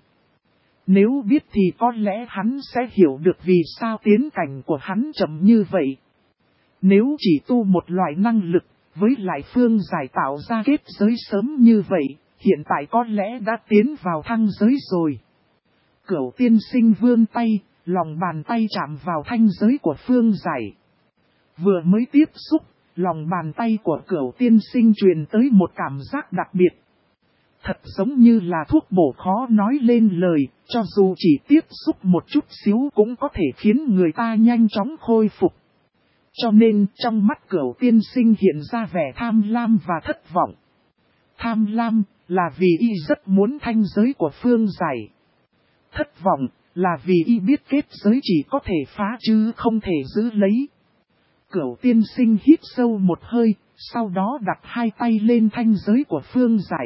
Nếu biết thì có lẽ hắn sẽ hiểu được vì sao tiến cảnh của hắn chậm như vậy. Nếu chỉ tu một loại năng lực, với lại Phương Giải tạo ra kết giới sớm như vậy, hiện tại có lẽ đã tiến vào thăng giới rồi. Cửu Tiên Sinh vươn tay, lòng bàn tay chạm vào thanh giới của Phương Giải. Vừa mới tiếp xúc, lòng bàn tay của Cửu tiên sinh truyền tới một cảm giác đặc biệt. Thật giống như là thuốc bổ khó nói lên lời, cho dù chỉ tiếp xúc một chút xíu cũng có thể khiến người ta nhanh chóng khôi phục. Cho nên trong mắt Cửu tiên sinh hiện ra vẻ tham lam và thất vọng. Tham lam là vì y rất muốn thanh giới của Phương Giải. Thất vọng là vì y biết kết giới chỉ có thể phá chứ không thể giữ lấy. Cửu tiên sinh hít sâu một hơi, sau đó đặt hai tay lên thanh giới của Phương Giải.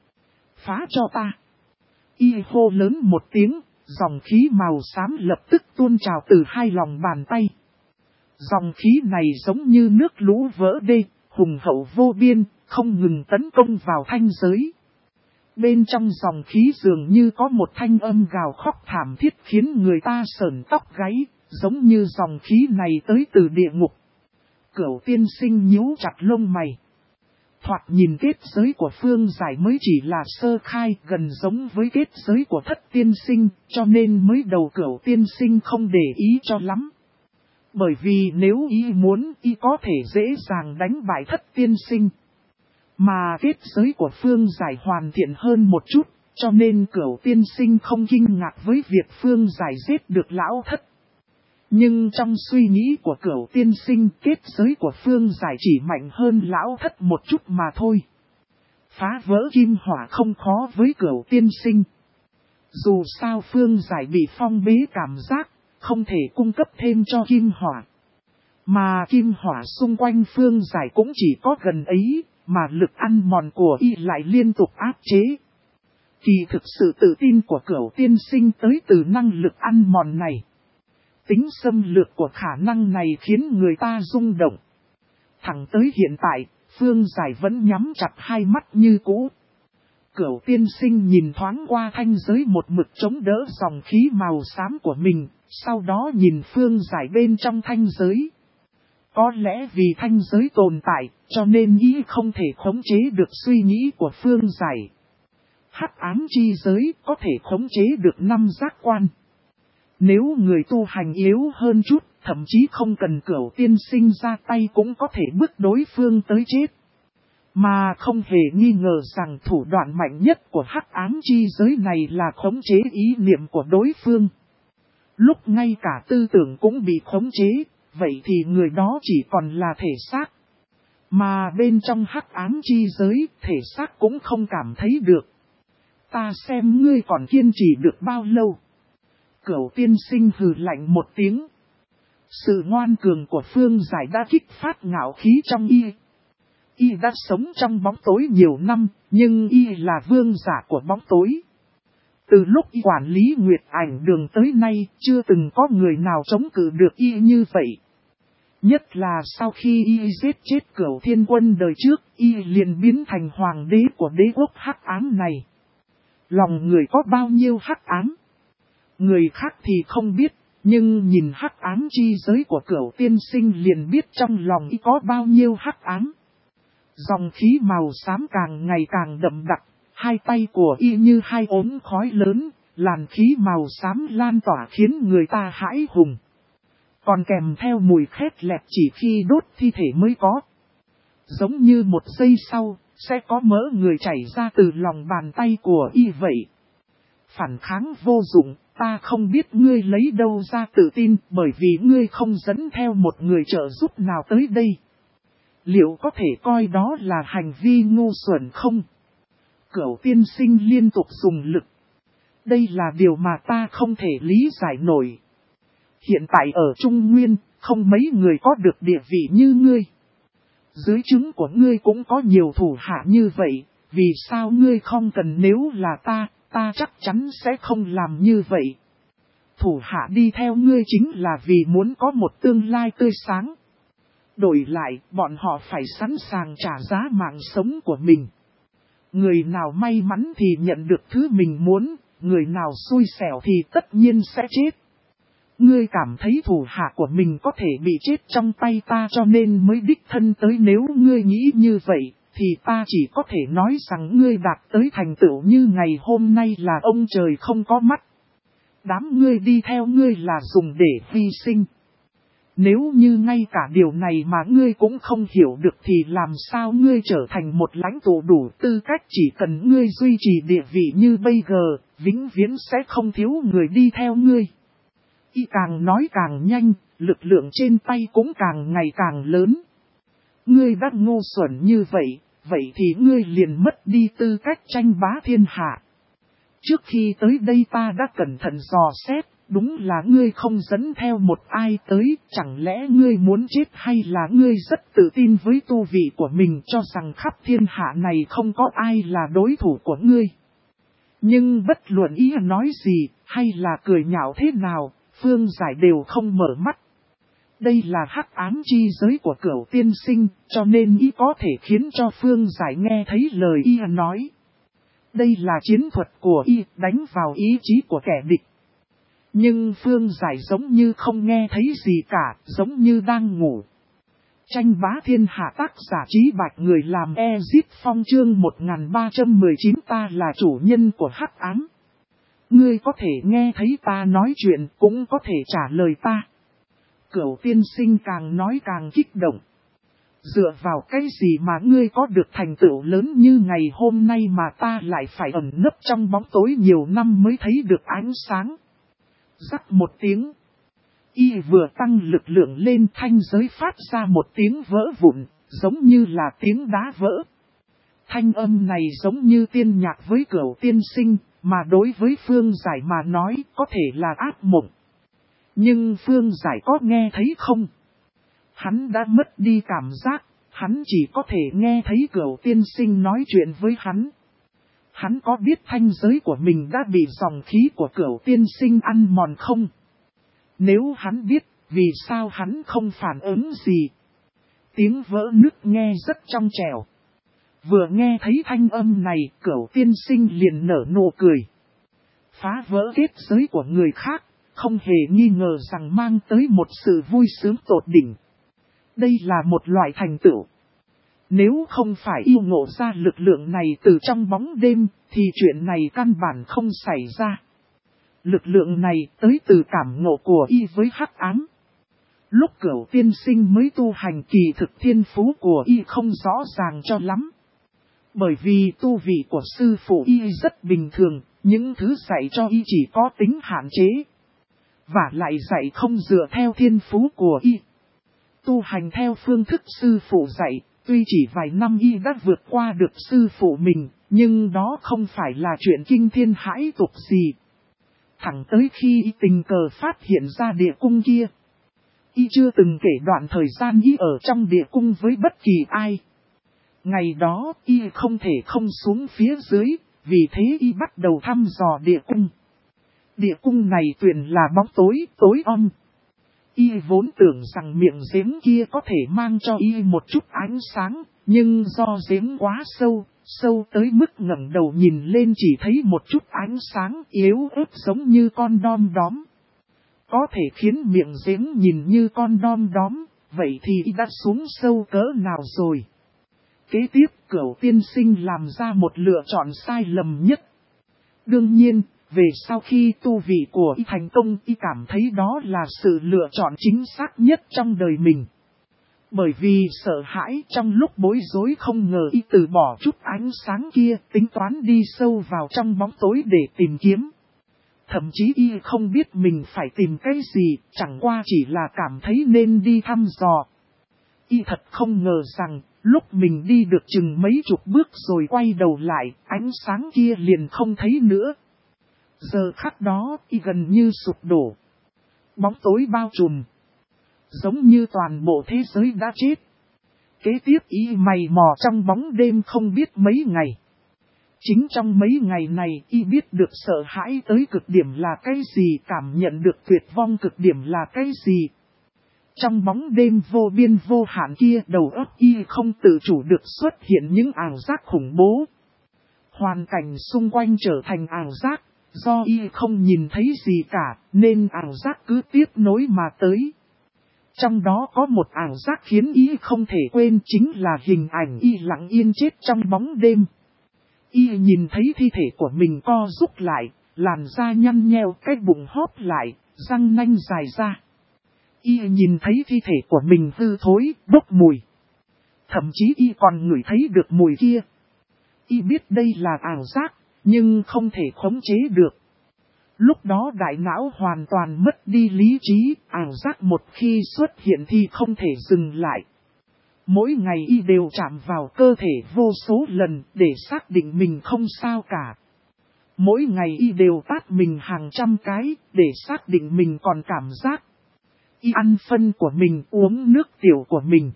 Phá cho ta. Y hô lớn một tiếng, dòng khí màu xám lập tức tuôn trào từ hai lòng bàn tay. Dòng khí này giống như nước lũ vỡ đê, hùng hậu vô biên, không ngừng tấn công vào thanh giới. Bên trong dòng khí dường như có một thanh âm gào khóc thảm thiết khiến người ta sởn tóc gáy, giống như dòng khí này tới từ địa ngục. Cửu tiên sinh nhíu chặt lông mày. Thoạt nhìn kết giới của Phương Giải mới chỉ là sơ khai, gần giống với kết giới của Thất tiên sinh, cho nên mới đầu Cửu tiên sinh không để ý cho lắm. Bởi vì nếu y muốn, y có thể dễ dàng đánh bại Thất tiên sinh. Mà kết giới của Phương Giải hoàn thiện hơn một chút, cho nên Cửu tiên sinh không kinh ngạc với việc Phương Giải giết được lão Thất. Nhưng trong suy nghĩ của Cửu tiên sinh, kết giới của Phương Giải chỉ mạnh hơn lão Thất một chút mà thôi. Phá vỡ kim hỏa không khó với Cửu tiên sinh. Dù sao Phương Giải bị phong bế cảm giác, không thể cung cấp thêm cho kim hỏa. Mà kim hỏa xung quanh Phương Giải cũng chỉ có gần ấy, mà lực ăn mòn của y lại liên tục áp chế. Kỳ thực sự tự tin của Cửu tiên sinh tới từ năng lực ăn mòn này. Tính xâm lược của khả năng này khiến người ta rung động. Thẳng tới hiện tại, Phương Giải vẫn nhắm chặt hai mắt như cũ. Cửu tiên sinh nhìn thoáng qua thanh giới một mực chống đỡ dòng khí màu xám của mình, sau đó nhìn Phương Giải bên trong thanh giới. Có lẽ vì thanh giới tồn tại, cho nên y không thể khống chế được suy nghĩ của Phương Giải. Hắc ám chi giới có thể khống chế được 5 giác quan. Nếu người tu hành yếu hơn chút, thậm chí không cần Cửu tiên sinh ra tay cũng có thể bức đối phương tới chết. Mà không hề nghi ngờ rằng thủ đoạn mạnh nhất của hắc ám chi giới này là khống chế ý niệm của đối phương. Lúc ngay cả tư tưởng cũng bị khống chế, vậy thì người đó chỉ còn là thể xác. Mà bên trong hắc ám chi giới, thể xác cũng không cảm thấy được. Ta xem ngươi còn kiên trì được bao lâu. Cửu tiên sinh hừ lạnh một tiếng. Sự ngoan cường của Phương Giải đã kích phát ngạo khí trong y. Y đã sống trong bóng tối nhiều năm, nhưng y là vương giả của bóng tối. Từ lúc y quản lý Nguyệt Ảnh Đường tới nay, chưa từng có người nào chống cự được y như vậy. Nhất là sau khi y giết chết Cửu Thiên Quân đời trước, y liền biến thành hoàng đế của đế quốc hắc ám này. Lòng người có bao nhiêu hắc ám? Người khác thì không biết, nhưng nhìn hắc ám chi giới của Cửu tiên sinh liền biết trong lòng y có bao nhiêu hắc ám. Dòng khí màu xám càng ngày càng đậm đặc, hai tay của y như hai ốm khói lớn, làn khí màu xám lan tỏa khiến người ta hãi hùng. Còn kèm theo mùi khét lẹt chỉ khi đốt thi thể mới có. Giống như một giây sau, sẽ có mỡ người chảy ra từ lòng bàn tay của y vậy. Phản kháng vô dụng, ta không biết ngươi lấy đâu ra tự tin bởi vì ngươi không dẫn theo một người trợ giúp nào tới đây. Liệu có thể coi đó là hành vi ngu xuẩn không? Cửu tiên sinh liên tục dùng lực. Đây là điều mà ta không thể lý giải nổi. Hiện tại ở Trung Nguyên, không mấy người có được địa vị như ngươi. Dưới trướng của ngươi cũng có nhiều thủ hạ như vậy, vì sao ngươi không cần? Nếu là ta chắc chắn sẽ không làm như vậy. Thủ hạ đi theo ngươi chính là vì muốn có một tương lai tươi sáng. Đổi lại, bọn họ phải sẵn sàng trả giá mạng sống của mình. Người nào may mắn thì nhận được thứ mình muốn, người nào xui xẻo thì tất nhiên sẽ chết. Ngươi cảm thấy thủ hạ của mình có thể bị chết trong tay ta cho nên mới đích thân tới. Nếu ngươi nghĩ như vậy, thì ta chỉ có thể nói rằng ngươi đạt tới thành tựu như ngày hôm nay là ông trời không có mắt. Đám ngươi đi theo ngươi là dùng để hy sinh. Nếu như ngay cả điều này mà ngươi cũng không hiểu được thì làm sao ngươi trở thành một lãnh tụ đủ tư cách, chỉ cần ngươi duy trì địa vị như bây giờ, vĩnh viễn sẽ không thiếu người đi theo ngươi. Y càng nói càng nhanh, lực lượng trên tay cũng càng ngày càng lớn. Ngươi đã ngu xuẩn như vậy, vậy thì ngươi liền mất đi tư cách tranh bá thiên hạ. Trước khi tới đây ta đã cẩn thận dò xét, đúng là ngươi không dẫn theo một ai tới, chẳng lẽ ngươi muốn chết hay là ngươi rất tự tin với tu vị của mình cho rằng khắp thiên hạ này không có ai là đối thủ của ngươi. Nhưng bất luận ý nói gì, hay là cười nhạo thế nào, Phương Giải đều không mở mắt. Đây là hắc ám chi giới của Cửu tiên sinh, cho nên ý có thể khiến cho Phương Giải nghe thấy lời y nói. Đây là chiến thuật của y, đánh vào ý chí của kẻ địch. Nhưng Phương Giải giống như không nghe thấy gì cả, giống như đang ngủ. Tranh bá thiên hạ tác giả Trí Bạch người làm Ezip Phong chương 1319 ta là chủ nhân của hắc ám. Ngươi có thể nghe thấy ta nói chuyện, cũng có thể trả lời ta. Cửu tiên sinh càng nói càng kích động. Dựa vào cái gì mà ngươi có được thành tựu lớn như ngày hôm nay mà ta lại phải ẩn nấp trong bóng tối nhiều năm mới thấy được ánh sáng. Rắc một tiếng. Y vừa tăng lực lượng lên, thanh giới phát ra một tiếng vỡ vụn, giống như là tiếng đá vỡ. Thanh âm này giống như tiên nhạc với Cửu tiên sinh, mà đối với Phương Giải mà nói có thể là ác mộng. Nhưng Phương Giải có nghe thấy không? Hắn đã mất đi cảm giác, hắn chỉ có thể nghe thấy Cửu tiên sinh nói chuyện với hắn. Hắn có biết thanh giới của mình đã bị dòng khí của Cửu tiên sinh ăn mòn không? Nếu hắn biết, vì sao hắn không phản ứng gì? Tiếng vỡ nứt nghe rất trong trẻo. Vừa nghe thấy thanh âm này, Cửu tiên sinh liền nở nụ cười. Phá vỡ kết giới của người khác, không hề nghi ngờ rằng mang tới một sự vui sướng tột đỉnh. Đây là một loại thành tựu. Nếu không phải yêu ngộ ra lực lượng này từ trong bóng đêm, thì chuyện này căn bản không xảy ra. Lực lượng này tới từ cảm ngộ của y với hắc ám. Lúc Cửu tiên sinh mới tu hành, kỳ thực thiên phú của y không rõ ràng cho lắm. Bởi vì tu vị của sư phụ y rất bình thường, những thứ dạy cho y chỉ có tính hạn chế. Và lại dạy không dựa theo thiên phú của y. Tu hành theo phương thức sư phụ dạy, tuy chỉ vài năm y đã vượt qua được sư phụ mình, nhưng đó không phải là chuyện kinh thiên hãi tục gì. Thẳng tới khi y tình cờ phát hiện ra địa cung kia. Y chưa từng kể đoạn thời gian y ở trong địa cung với bất kỳ ai. Ngày đó y không thể không xuống phía dưới, vì thế y bắt đầu thăm dò địa cung. Địa cung này tuyệt là bóng tối, tối om. Y vốn tưởng rằng miệng giếng kia có thể mang cho y một chút ánh sáng, nhưng do giếng quá sâu, sâu tới mức ngẩng đầu nhìn lên chỉ thấy một chút ánh sáng yếu ớt giống như con đom đóm. Có thể khiến miệng giếng nhìn như con đom đóm, vậy thì y đã xuống sâu cỡ nào rồi? Kế tiếp, Cửu tiên sinh làm ra một lựa chọn sai lầm nhất. Đương nhiên, về sau khi tu vị của y thành công, y cảm thấy đó là sự lựa chọn chính xác nhất trong đời mình. Bởi vì sợ hãi trong lúc bối rối không ngờ y từ bỏ chút ánh sáng kia, tính toán đi sâu vào trong bóng tối để tìm kiếm. Thậm chí y không biết mình phải tìm cái gì, chẳng qua chỉ là cảm thấy nên đi thăm dò. Y thật không ngờ rằng, lúc mình đi được chừng mấy chục bước rồi quay đầu lại, ánh sáng kia liền không thấy nữa. Giờ khắc đó, y gần như sụp đổ. Bóng tối bao trùm. Giống như toàn bộ thế giới đã chết. Kế tiếp y mày mò trong bóng đêm không biết mấy ngày. Chính trong mấy ngày này y biết được sợ hãi tới cực điểm là cái gì, cảm nhận được tuyệt vong cực điểm là cái gì. Trong bóng đêm vô biên vô hạn kia, đầu óc y không tự chủ được xuất hiện những ảo giác khủng bố. Hoàn cảnh xung quanh trở thành ảo giác, do y không nhìn thấy gì cả, nên ảo giác cứ tiếp nối mà tới. Trong đó có một ảo giác khiến y không thể quên, chính là hình ảnh y lặng yên chết trong bóng đêm. Y nhìn thấy thi thể của mình co rút lại, làn da nhăn nheo, cái bụng hóp lại, răng nanh dài ra. Y nhìn thấy thi thể của mình hư thối, bốc mùi. Thậm chí y còn ngửi thấy được mùi kia. Y biết đây là ảo giác, nhưng không thể khống chế được. Lúc đó đại não hoàn toàn mất đi lý trí, ảo giác một khi xuất hiện thì không thể dừng lại. Mỗi ngày y đều chạm vào cơ thể vô số lần để xác định mình không sao cả. Mỗi ngày y đều tát mình hàng trăm cái để xác định mình còn cảm giác. Y ăn phân của mình, uống nước tiểu của mình.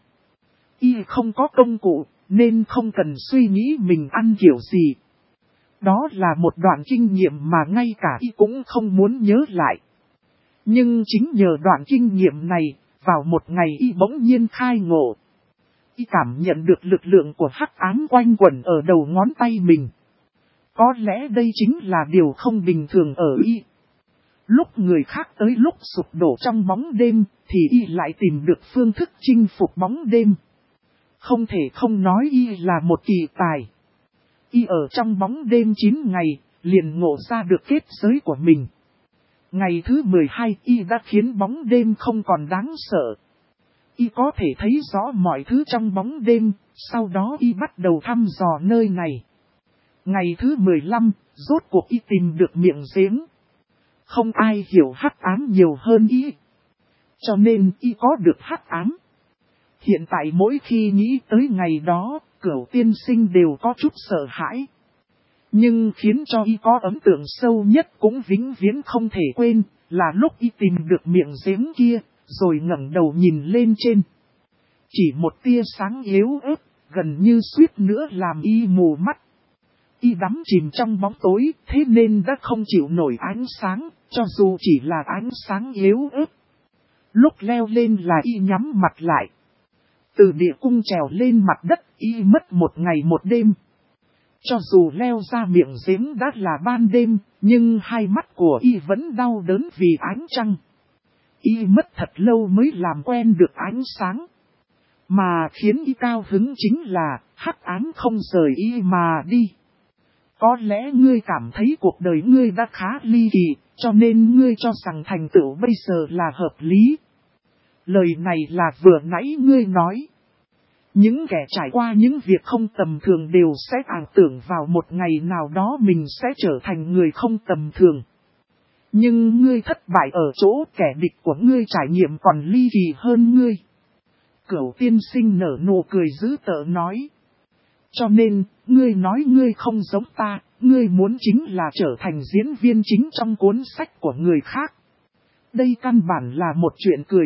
Y không có công cụ nên không cần suy nghĩ mình ăn kiểu gì. Đó là một đoạn kinh nghiệm mà ngay cả y cũng không muốn nhớ lại. Nhưng chính nhờ đoạn kinh nghiệm này, vào một ngày y bỗng nhiên khai ngộ. Y cảm nhận được lực lượng của hắc ám quanh quẩn ở đầu ngón tay mình. Có lẽ đây chính là điều không bình thường ở y. Lúc người khác tới lúc sụp đổ trong bóng đêm, thì y lại tìm được phương thức chinh phục bóng đêm. Không thể không nói y là một kỳ tài. Y ở trong bóng đêm 9 ngày, liền ngộ ra được kết giới của mình. Ngày thứ 12 y đã khiến bóng đêm không còn đáng sợ. Y có thể thấy rõ mọi thứ trong bóng đêm, sau đó y bắt đầu thăm dò nơi này. Ngày thứ 15, rốt cuộc y tìm được miệng giếng. Không ai hiểu hắc ám nhiều hơn y. Cho nên y có được hắc ám. Hiện tại mỗi khi nghĩ tới ngày đó, Cửu tiên sinh đều có chút sợ hãi. Nhưng khiến cho y có ấn tượng sâu nhất cũng vĩnh viễn không thể quên, là lúc y tìm được miệng giếng kia, rồi ngẩng đầu nhìn lên trên. Chỉ một tia sáng yếu ớt, gần như suýt nữa làm y mù mắt. Y đắm chìm trong bóng tối, thế nên đã không chịu nổi ánh sáng, cho dù chỉ là ánh sáng yếu ớt. Lúc leo lên là y nhắm mặt lại. Từ địa cung trèo lên mặt đất, y mất một ngày một đêm. Cho dù leo ra miệng giếng đã là ban đêm, nhưng hai mắt của y vẫn đau đớn vì ánh trăng. Y mất thật lâu mới làm quen được ánh sáng. Mà khiến y cao hứng chính là, hắc ám không rời y mà đi. Có lẽ ngươi cảm thấy cuộc đời ngươi đã khá ly kỳ, cho nên ngươi cho rằng thành tựu bây giờ là hợp lý. Lời này là vừa nãy ngươi nói. Những kẻ trải qua những việc không tầm thường đều sẽ ảo tưởng vào một ngày nào đó mình sẽ trở thành người không tầm thường. Nhưng ngươi thất bại ở chỗ kẻ địch của ngươi trải nghiệm còn ly kỳ hơn ngươi. Cửu tiên sinh nở nụ cười dữ tợn nói. Cho nên, ngươi nói ngươi không giống ta, ngươi muốn chính là trở thành diễn viên chính trong cuốn sách của người khác. Đây căn bản là một chuyện cười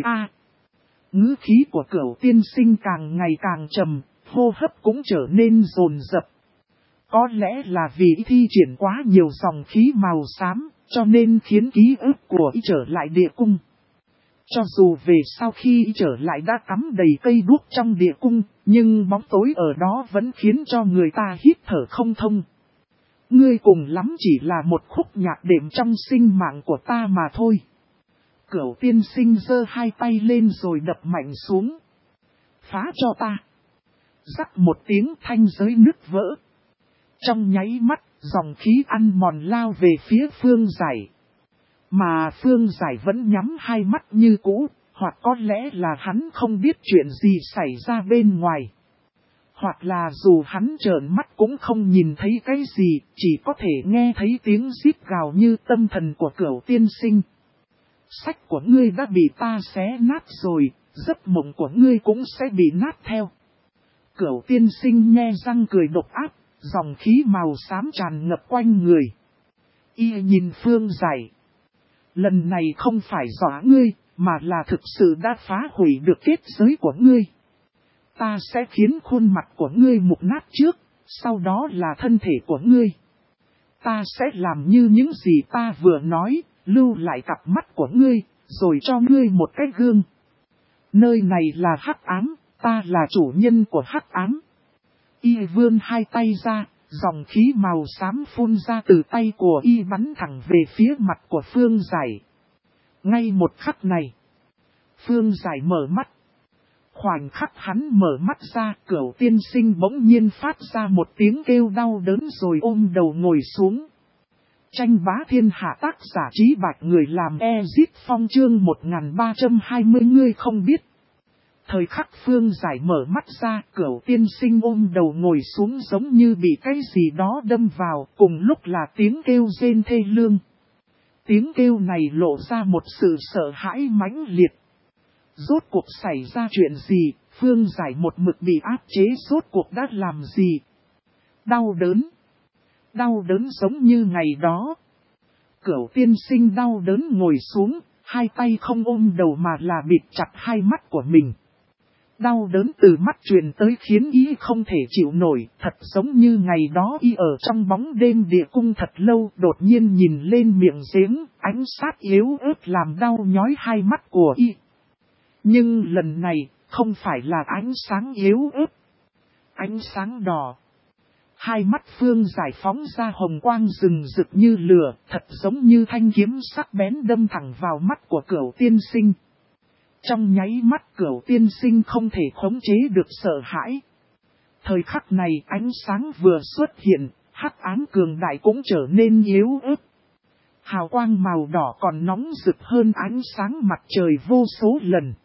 ngữ khí của Cửu tiên sinh càng ngày càng trầm, hô hấp cũng trở nên dồn dập. Có lẽ là vì thi triển quá nhiều dòng khí màu xám, cho nên khiến ký ức của y trở lại địa cung. Cho dù về sau khi y trở lại đã cắm đầy cây đuốc trong địa cung, nhưng bóng tối ở đó vẫn khiến cho người ta hít thở không thông. Ngươi cùng lắm chỉ là một khúc nhạc đệm trong sinh mạng của ta mà thôi. Cửu tiên sinh giơ hai tay lên rồi đập mạnh xuống. Phá cho ta. Rắc một tiếng thanh giới nứt vỡ. Trong nháy mắt, dòng khí ăn mòn lao về phía Phương Giải. Mà Phương Giải vẫn nhắm hai mắt như cũ, hoặc có lẽ là hắn không biết chuyện gì xảy ra bên ngoài. Hoặc là dù hắn trợn mắt cũng không nhìn thấy cái gì, chỉ có thể nghe thấy tiếng rít gào như tâm thần của Cửu tiên sinh. Sách của ngươi đã bị ta xé nát rồi, giấc mộng của ngươi cũng sẽ bị nát theo. Cửu tiên sinh nhe răng cười độc ác, dòng khí màu xám tràn ngập quanh người. Y nhìn Phương Giải. Lần này không phải dọa ngươi, mà là thực sự đã phá hủy được kết giới của ngươi. Ta sẽ khiến khuôn mặt của ngươi mục nát trước, sau đó là thân thể của ngươi. Ta sẽ làm như những gì ta vừa nói, lưu lại cặp mắt của ngươi, rồi cho ngươi một cái gương. Nơi này là hắc ám, ta là chủ nhân của hắc ám. Y vươn hai tay ra, dòng khí màu xám phun ra từ tay của y bắn thẳng về phía mặt của Phương Giải. Ngay một khắc này, Phương Giải mở mắt. Khoảnh khắc hắn mở mắt ra, Cửu tiên sinh bỗng nhiên phát ra một tiếng kêu đau đớn rồi ôm đầu ngồi xuống. Tranh bá thiên hạ tác giả Trí Bạch người làm Ezit Phong chương 1320 ngươi không biết. Thời khắc Phương Giải mở mắt ra, Cửu tiên sinh ôm đầu ngồi xuống giống như bị cái gì đó đâm vào, cùng lúc là tiếng kêu rên thê lương. Tiếng kêu này lộ ra một sự sợ hãi mãnh liệt. Rốt cuộc xảy ra chuyện gì, Phương Giải một mực bị áp chế rốt cuộc đã làm gì? Đau đớn giống như ngày đó. Cửu tiên sinh đau đớn ngồi xuống, hai tay không ôm đầu mà là bịt chặt hai mắt của mình. Đau đớn từ mắt truyền tới khiến y không thể chịu nổi, thật giống như ngày đó y ở trong bóng đêm địa cung thật lâu, đột nhiên nhìn lên miệng giếng, ánh sát yếu ớt làm đau nhói hai mắt của y. Nhưng lần này, không phải là ánh sáng yếu ớt, ánh sáng đỏ. Hai mắt Phương Giải phóng ra hồng quang rừng rực như lửa, thật giống như thanh kiếm sắc bén đâm thẳng vào mắt của Cửu tiên sinh. Trong nháy mắt Cửu tiên sinh không thể khống chế được sợ hãi. Thời khắc này ánh sáng vừa xuất hiện, hắc ám cường đại cũng trở nên yếu ớt. Hào quang màu đỏ còn nóng rực hơn ánh sáng mặt trời vô số lần.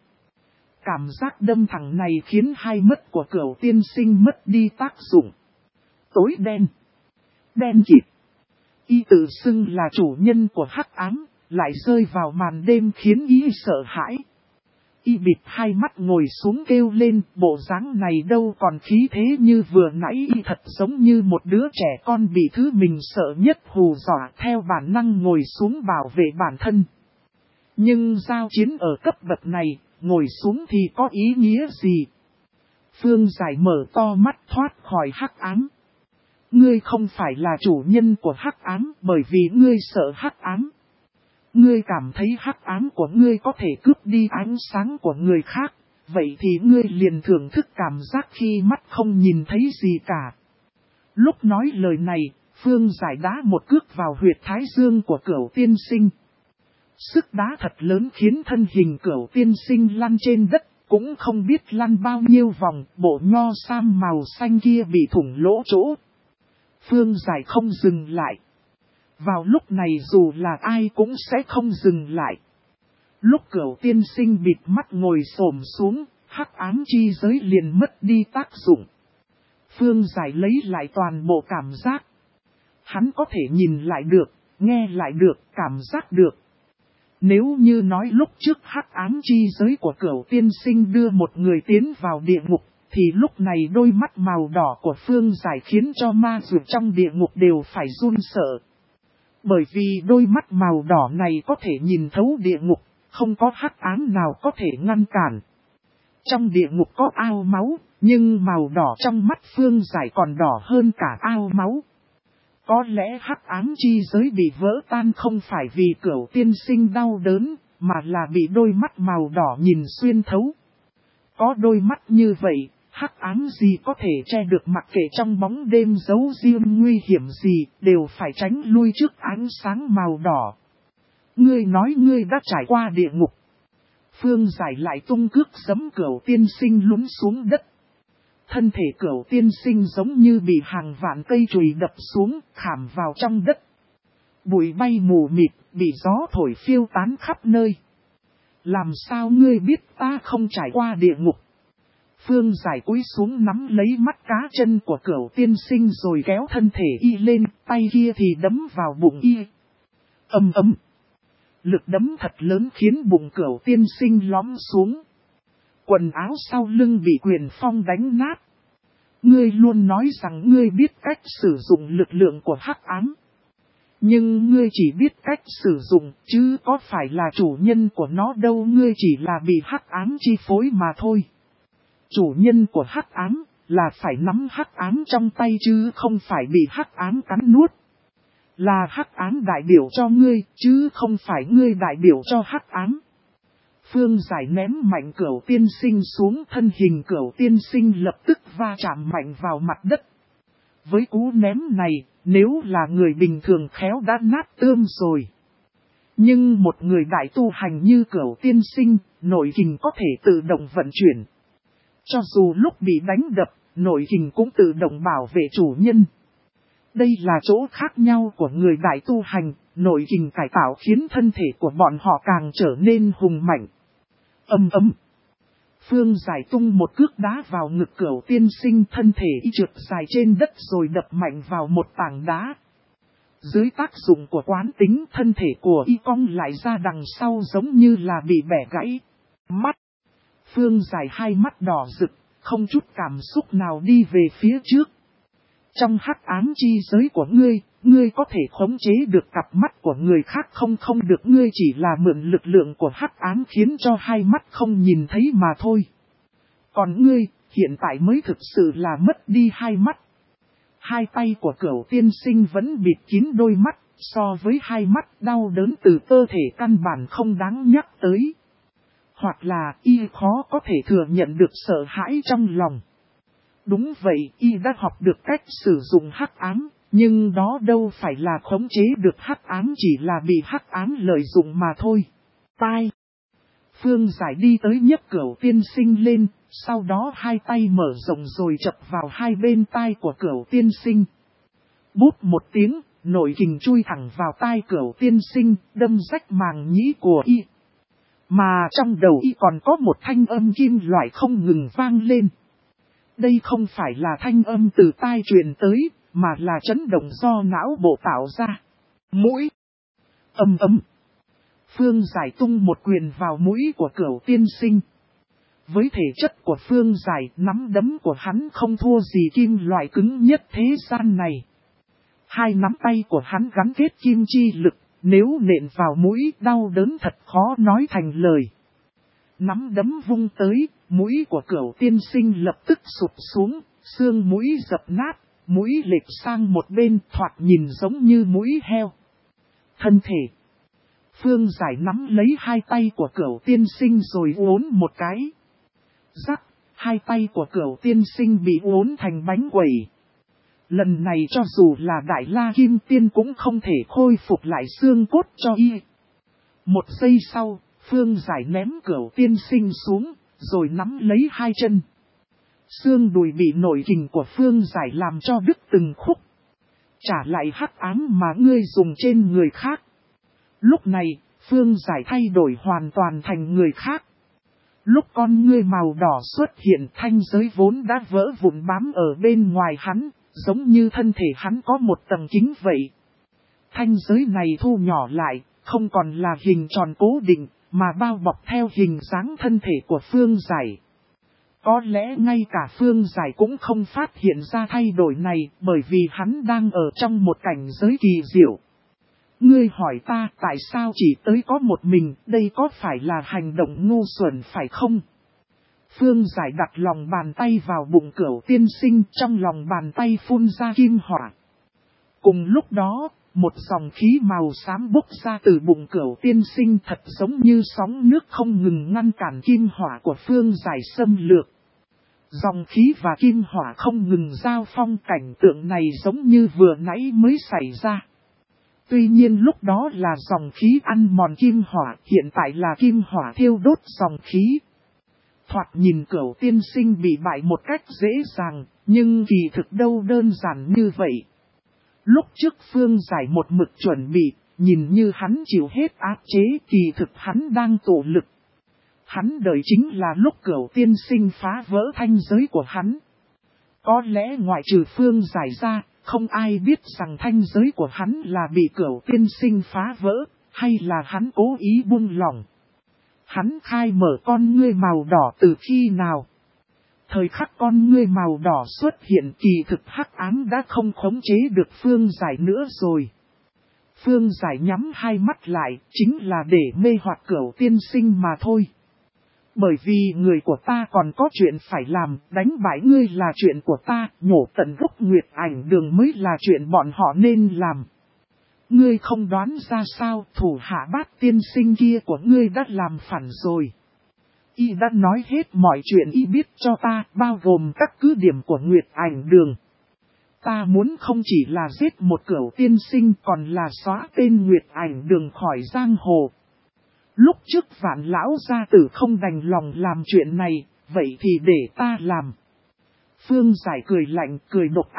Cảm giác đâm thẳng này khiến hai mắt của Cửu tiên sinh mất đi tác dụng. Tối đen, đen kịt. Y tự xưng là chủ nhân của hắc ám, lại rơi vào màn đêm khiến y sợ hãi. Y bịt hai mắt ngồi xuống kêu lên, bộ dáng này đâu còn khí thế như vừa nãy, y thật giống như một đứa trẻ con bị thứ mình sợ nhất hù dọa, theo bản năng ngồi xuống bảo vệ bản thân. Nhưng giao chiến ở cấp bậc này, ngồi xuống thì có ý nghĩa gì? Phương Giải mở to mắt thoát khỏi hắc ám. Ngươi không phải là chủ nhân của hắc ám bởi vì ngươi sợ hắc ám. Ngươi cảm thấy hắc ám của ngươi có thể cướp đi ánh sáng của người khác, vậy thì ngươi liền thưởng thức cảm giác khi mắt không nhìn thấy gì cả. Lúc nói lời này, Phương Giải đá một cước vào huyệt thái dương của Cửu tiên sinh. Sức đá thật lớn khiến thân hình Cửu tiên sinh lăn trên đất, cũng không biết lăn bao nhiêu vòng, bộ nho sam màu xanh kia bị thủng lỗ chỗ. Phương Giải không dừng lại. Vào lúc này dù là ai cũng sẽ không dừng lại. Lúc Cửu tiên sinh bịt mắt ngồi xổm xuống, hắc ám chi giới liền mất đi tác dụng. Phương Giải lấy lại toàn bộ cảm giác. Hắn có thể nhìn lại được, nghe lại được, cảm giác được. Nếu như nói lúc trước hắc ám chi giới của Cửu tiên sinh đưa một người tiến vào địa ngục, thì lúc này đôi mắt màu đỏ của Phương Giải khiến cho ma dược trong địa ngục đều phải run sợ. Bởi vì đôi mắt màu đỏ này có thể nhìn thấu địa ngục, không có hắc ám nào có thể ngăn cản. Trong địa ngục có ao máu, nhưng màu đỏ trong mắt Phương Giải còn đỏ hơn cả ao máu. Có lẽ hắc ám chi giới bị vỡ tan không phải vì Cửu tiên sinh đau đớn, mà là bị đôi mắt màu đỏ nhìn xuyên thấu. Có đôi mắt như vậy, hắc ám gì có thể che được, mặc kệ trong bóng đêm giấu riêng nguy hiểm gì, đều phải tránh lui trước ánh sáng màu đỏ. Ngươi nói ngươi đã trải qua địa ngục. Phương Giải lại tung cước giẫm Cửu tiên sinh lún xuống đất. Thân thể Cửu tiên sinh giống như bị hàng vạn cây chùy đập xuống, khảm vào trong đất. Bụi bay mù mịt, bị gió thổi phiêu tán khắp nơi. Làm sao ngươi biết ta không trải qua địa ngục? Phương Giải cúi xuống nắm lấy mắt cá chân của Cửu tiên sinh rồi kéo thân thể y lên, tay kia thì đấm vào bụng y. Ầm ầm. Lực đấm thật lớn khiến bụng Cửu tiên sinh lõm xuống. Quần áo sau lưng bị Quyền Phong đánh nát. Ngươi luôn nói rằng ngươi biết cách sử dụng lực lượng của hắc ám. Nhưng ngươi chỉ biết cách sử dụng, chứ có phải là chủ nhân của nó đâu, ngươi chỉ là bị hắc ám chi phối mà thôi. Chủ nhân của hắc ám là phải nắm hắc ám trong tay chứ không phải bị hắc ám cắn nuốt. Là hắc ám đại biểu cho ngươi, chứ không phải ngươi đại biểu cho hắc ám. Phương Giải ném mạnh Cửu tiên sinh xuống, thân hình Cửu tiên sinh lập tức va chạm mạnh vào mặt đất. Với cú ném này, nếu là người bình thường khéo đã nát tươm rồi. Nhưng một người đại tu hành như Cửu tiên sinh, nội kình có thể tự động vận chuyển. Cho dù lúc bị đánh đập, nội kình cũng tự động bảo vệ chủ nhân. Đây là chỗ khác nhau của người đại tu hành, nội kình cải tạo khiến thân thể của bọn họ càng trở nên hùng mạnh. Ầm ầm. Phương Giải tung một cước đá vào ngực Cửu Tiên Sinh, thân thể y trượt dài trên đất rồi đập mạnh vào một tảng đá. Dưới tác dụng của quán tính, thân thể của y cong lại ra đằng sau giống như là bị bẻ gãy. Mắt. Phương Giải hai mắt đỏ rực, không chút cảm xúc nào đi về phía trước. Trong hắc ám chi giới của ngươi có thể khống chế được cặp mắt của người khác không được, ngươi chỉ là mượn lực lượng của hắc ám khiến cho hai mắt không nhìn thấy mà thôi. Còn ngươi, hiện tại mới thực sự là mất đi hai mắt. Hai tay của Cửu Tiên Sinh vẫn bịt kín đôi mắt, so với hai mắt đau đớn từ cơ thể căn bản không đáng nhắc tới. Hoặc là y khó có thể thừa nhận được sợ hãi trong lòng. Đúng vậy, y đã học được cách sử dụng hắc ám, nhưng đó đâu phải là khống chế được hắc ám, chỉ là bị hắc ám lợi dụng mà thôi. Tai. Phương Giải đi tới nhấc Cửu Tiên Sinh lên, sau đó hai tay mở rộng rồi chập vào hai bên tai của Cửu Tiên Sinh. Bút một tiếng, nội kình chui thẳng vào tai Cửu Tiên Sinh, đâm rách màng nhĩ của y. Mà trong đầu y còn có một thanh âm kim loại không ngừng vang lên. Đây không phải là thanh âm từ tai truyền tới, mà là chấn động do não bộ tạo ra. Mũi. Ầm ầm. Phương Giải tung một quyền vào mũi của Cửu Tiên Sinh. Với thể chất của Phương Giải, nắm đấm của hắn không thua gì kim loại cứng nhất thế gian này. Hai nắm tay của hắn gắn kết kim chi lực, nếu nện vào mũi đau đớn thật khó nói thành lời. Nắm đấm vung tới, mũi của Cửu Tiên Sinh lập tức sụp xuống, xương mũi dập nát, mũi lệch sang một bên, thoạt nhìn giống như mũi heo. Thân thể. Phương Giải nắm lấy hai tay của Cửu Tiên Sinh rồi uốn một cái. Rắc, hai tay của Cửu Tiên Sinh bị uốn thành bánh quẩy. Lần này cho dù là Đại La Kim Tiên cũng không thể khôi phục lại xương cốt cho y. Một giây sau, Phương Giải ném Cửu Tiên Sinh xuống, rồi nắm lấy hai chân. Xương đùi bị nội kình của Phương Giải làm cho đứt từng khúc. Trả lại hắc ám mà ngươi dùng trên người khác. Lúc này, Phương Giải thay đổi hoàn toàn thành người khác. Lúc con ngươi màu đỏ xuất hiện, thanh giới vốn đã vỡ vụn bám ở bên ngoài hắn, giống như thân thể hắn có một tầng kính vậy. Thanh giới này thu nhỏ lại, không còn là hình tròn cố định, mà bao bọc theo hình dáng thân thể của Phương Giải. Có lẽ ngay cả Phương Giải cũng không phát hiện ra thay đổi này, bởi vì hắn đang ở trong một cảnh giới kỳ diệu. Ngươi hỏi ta tại sao chỉ tới có một mình, đây có phải là hành động ngu xuẩn phải không? Phương Giải đặt lòng bàn tay vào bụng Cửu Tiên Sinh, trong lòng bàn tay phun ra kim hỏa. Cùng lúc đó, một dòng khí màu xám bốc ra từ bụng Cửu Tiên Sinh thật giống như sóng nước không ngừng ngăn cản kim hỏa của Phương Giải xâm lược. Dòng khí và kim hỏa không ngừng giao phong, cảnh tượng này giống như vừa nãy mới xảy ra. Tuy nhiên lúc đó là dòng khí ăn mòn kim hỏa, hiện tại là kim hỏa thiêu đốt dòng khí. Thoạt nhìn Cửu Tiên Sinh bị bại một cách dễ dàng, nhưng kỳ thực đâu đơn giản như vậy. Lúc trước Phương Giải một mực chuẩn bị, nhìn như hắn chịu hết áp chế, kỳ thực hắn đang tụ lực. Hắn đợi chính là lúc Cửu Tiên Sinh phá vỡ thanh giới của hắn. Có lẽ ngoại trừ Phương Giải ra, không ai biết rằng thanh giới của hắn là bị Cửu Tiên Sinh phá vỡ, hay là hắn cố ý buông lỏng. Hắn khai mở con ngươi màu đỏ từ khi nào? Thời khắc con ngươi màu đỏ xuất hiện, kỳ thực hắc ám đã không khống chế được Phương Giải nữa rồi. Phương Giải nhắm hai mắt lại, chính là để mê hoặc Cửu Tiên Sinh mà thôi. Bởi vì người của ta còn có chuyện phải làm, đánh bại ngươi là chuyện của ta, nhổ tận gốc Nguyệt Ảnh Đường mới là chuyện bọn họ nên làm. Ngươi không đoán ra sao, thủ hạ Bát Tiên Sinh kia của ngươi đã làm phản rồi. Y đã nói hết mọi chuyện y biết cho ta, bao gồm các cứ điểm của Nguyệt Ảnh Đường. Ta muốn không chỉ là giết một Cửu Tiên Sinh còn là xóa tên Nguyệt Ảnh Đường khỏi giang hồ. Lúc trước Vạn lão gia tử không đành lòng làm chuyện này, vậy thì để ta làm. Phương Giải cười lạnh, cười độc ác,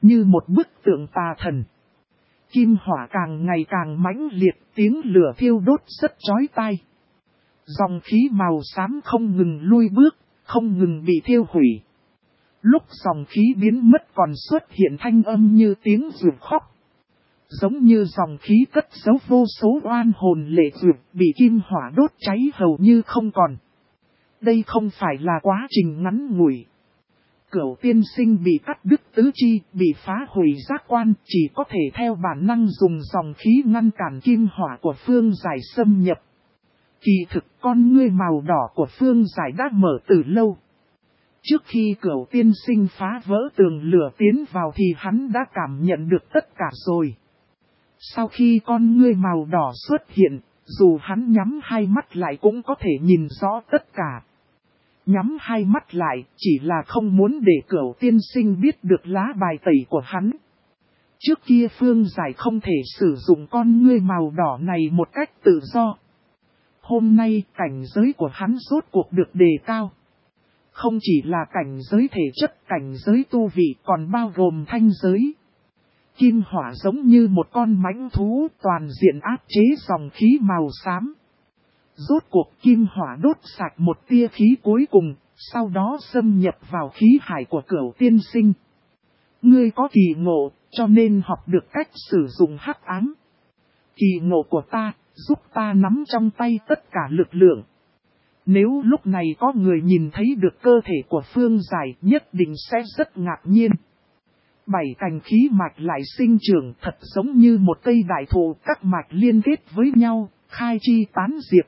như một bức tượng tà thần. Kim hỏa càng ngày càng mãnh liệt, tiếng lửa thiêu đốt rất chói tai. Dòng khí màu xám không ngừng lui bước, không ngừng bị thiêu hủy. Lúc dòng khí biến mất còn xuất hiện thanh âm như tiếng ruột khóc. Giống như dòng khí cất giấu vô số oan hồn lệ ruột bị kim hỏa đốt cháy hầu như không còn. Đây không phải là quá trình ngắn ngủi. Cửu tiên sinh bị cắt đứt tứ chi, bị phá hủy giác quan, chỉ có thể theo bản năng dùng dòng khí ngăn cản kim hỏa của Phương Giải xâm nhập. Kỳ thực con ngươi màu đỏ của Phương Giải đã mở từ lâu. Trước khi Cửu tiên sinh phá vỡ tường lửa tiến vào thì hắn đã cảm nhận được tất cả rồi. Sau khi con ngươi màu đỏ xuất hiện, dù hắn nhắm hai mắt lại cũng có thể nhìn rõ tất cả. Nhắm hai mắt lại chỉ là không muốn để Cửu tiên sinh biết được lá bài tẩy của hắn. Trước kia Phương Giải không thể sử dụng con ngươi màu đỏ này một cách tự do. Hôm nay cảnh giới của hắn rốt cuộc được đề cao. Không chỉ là cảnh giới thể chất, cảnh giới tu vị còn bao gồm thanh giới. Kim hỏa giống như một con mãnh thú toàn diện áp chế dòng khí màu xám. Rốt cuộc kim hỏa đốt sạch một tia khí cuối cùng, sau đó xâm nhập vào khí hải của Cửu tiên sinh. Ngươi có kỳ ngộ, cho nên học được cách sử dụng hắc ám. Kỳ ngộ của ta, giúp ta nắm trong tay tất cả lực lượng. Nếu lúc này có người nhìn thấy được cơ thể của Phương Giải nhất định sẽ rất ngạc nhiên. Bảy cành khí mạch lại sinh trưởng thật giống như một cây đại thụ, các mạch liên kết với nhau, khai chi tán diệp.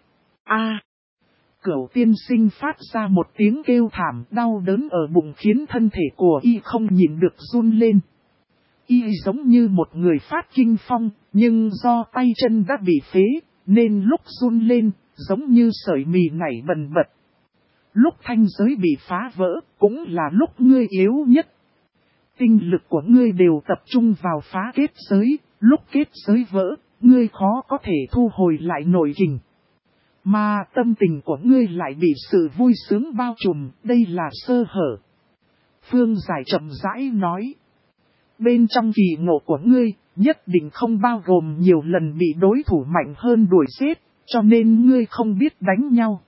Cửu tiên sinh phát ra một tiếng kêu thảm đau đớn ở bụng khiến thân thể của y không nhịn được run lên. Y giống như một người phát kinh phong, nhưng do tay chân đã bị phế, nên lúc run lên, giống như sợi mì nảy bần bật. Lúc thanh giới bị phá vỡ, cũng là lúc ngươi yếu nhất. Tinh lực của ngươi đều tập trung vào phá kết giới, lúc kết giới vỡ, ngươi khó có thể thu hồi lại nội kình. Mà tâm tình của ngươi lại bị sự vui sướng bao trùm, đây là sơ hở. Phương Giải chậm rãi nói. Bên trong kỳ ngộ của ngươi, nhất định không bao gồm nhiều lần bị đối thủ mạnh hơn đuổi giết, cho nên ngươi không biết đánh nhau.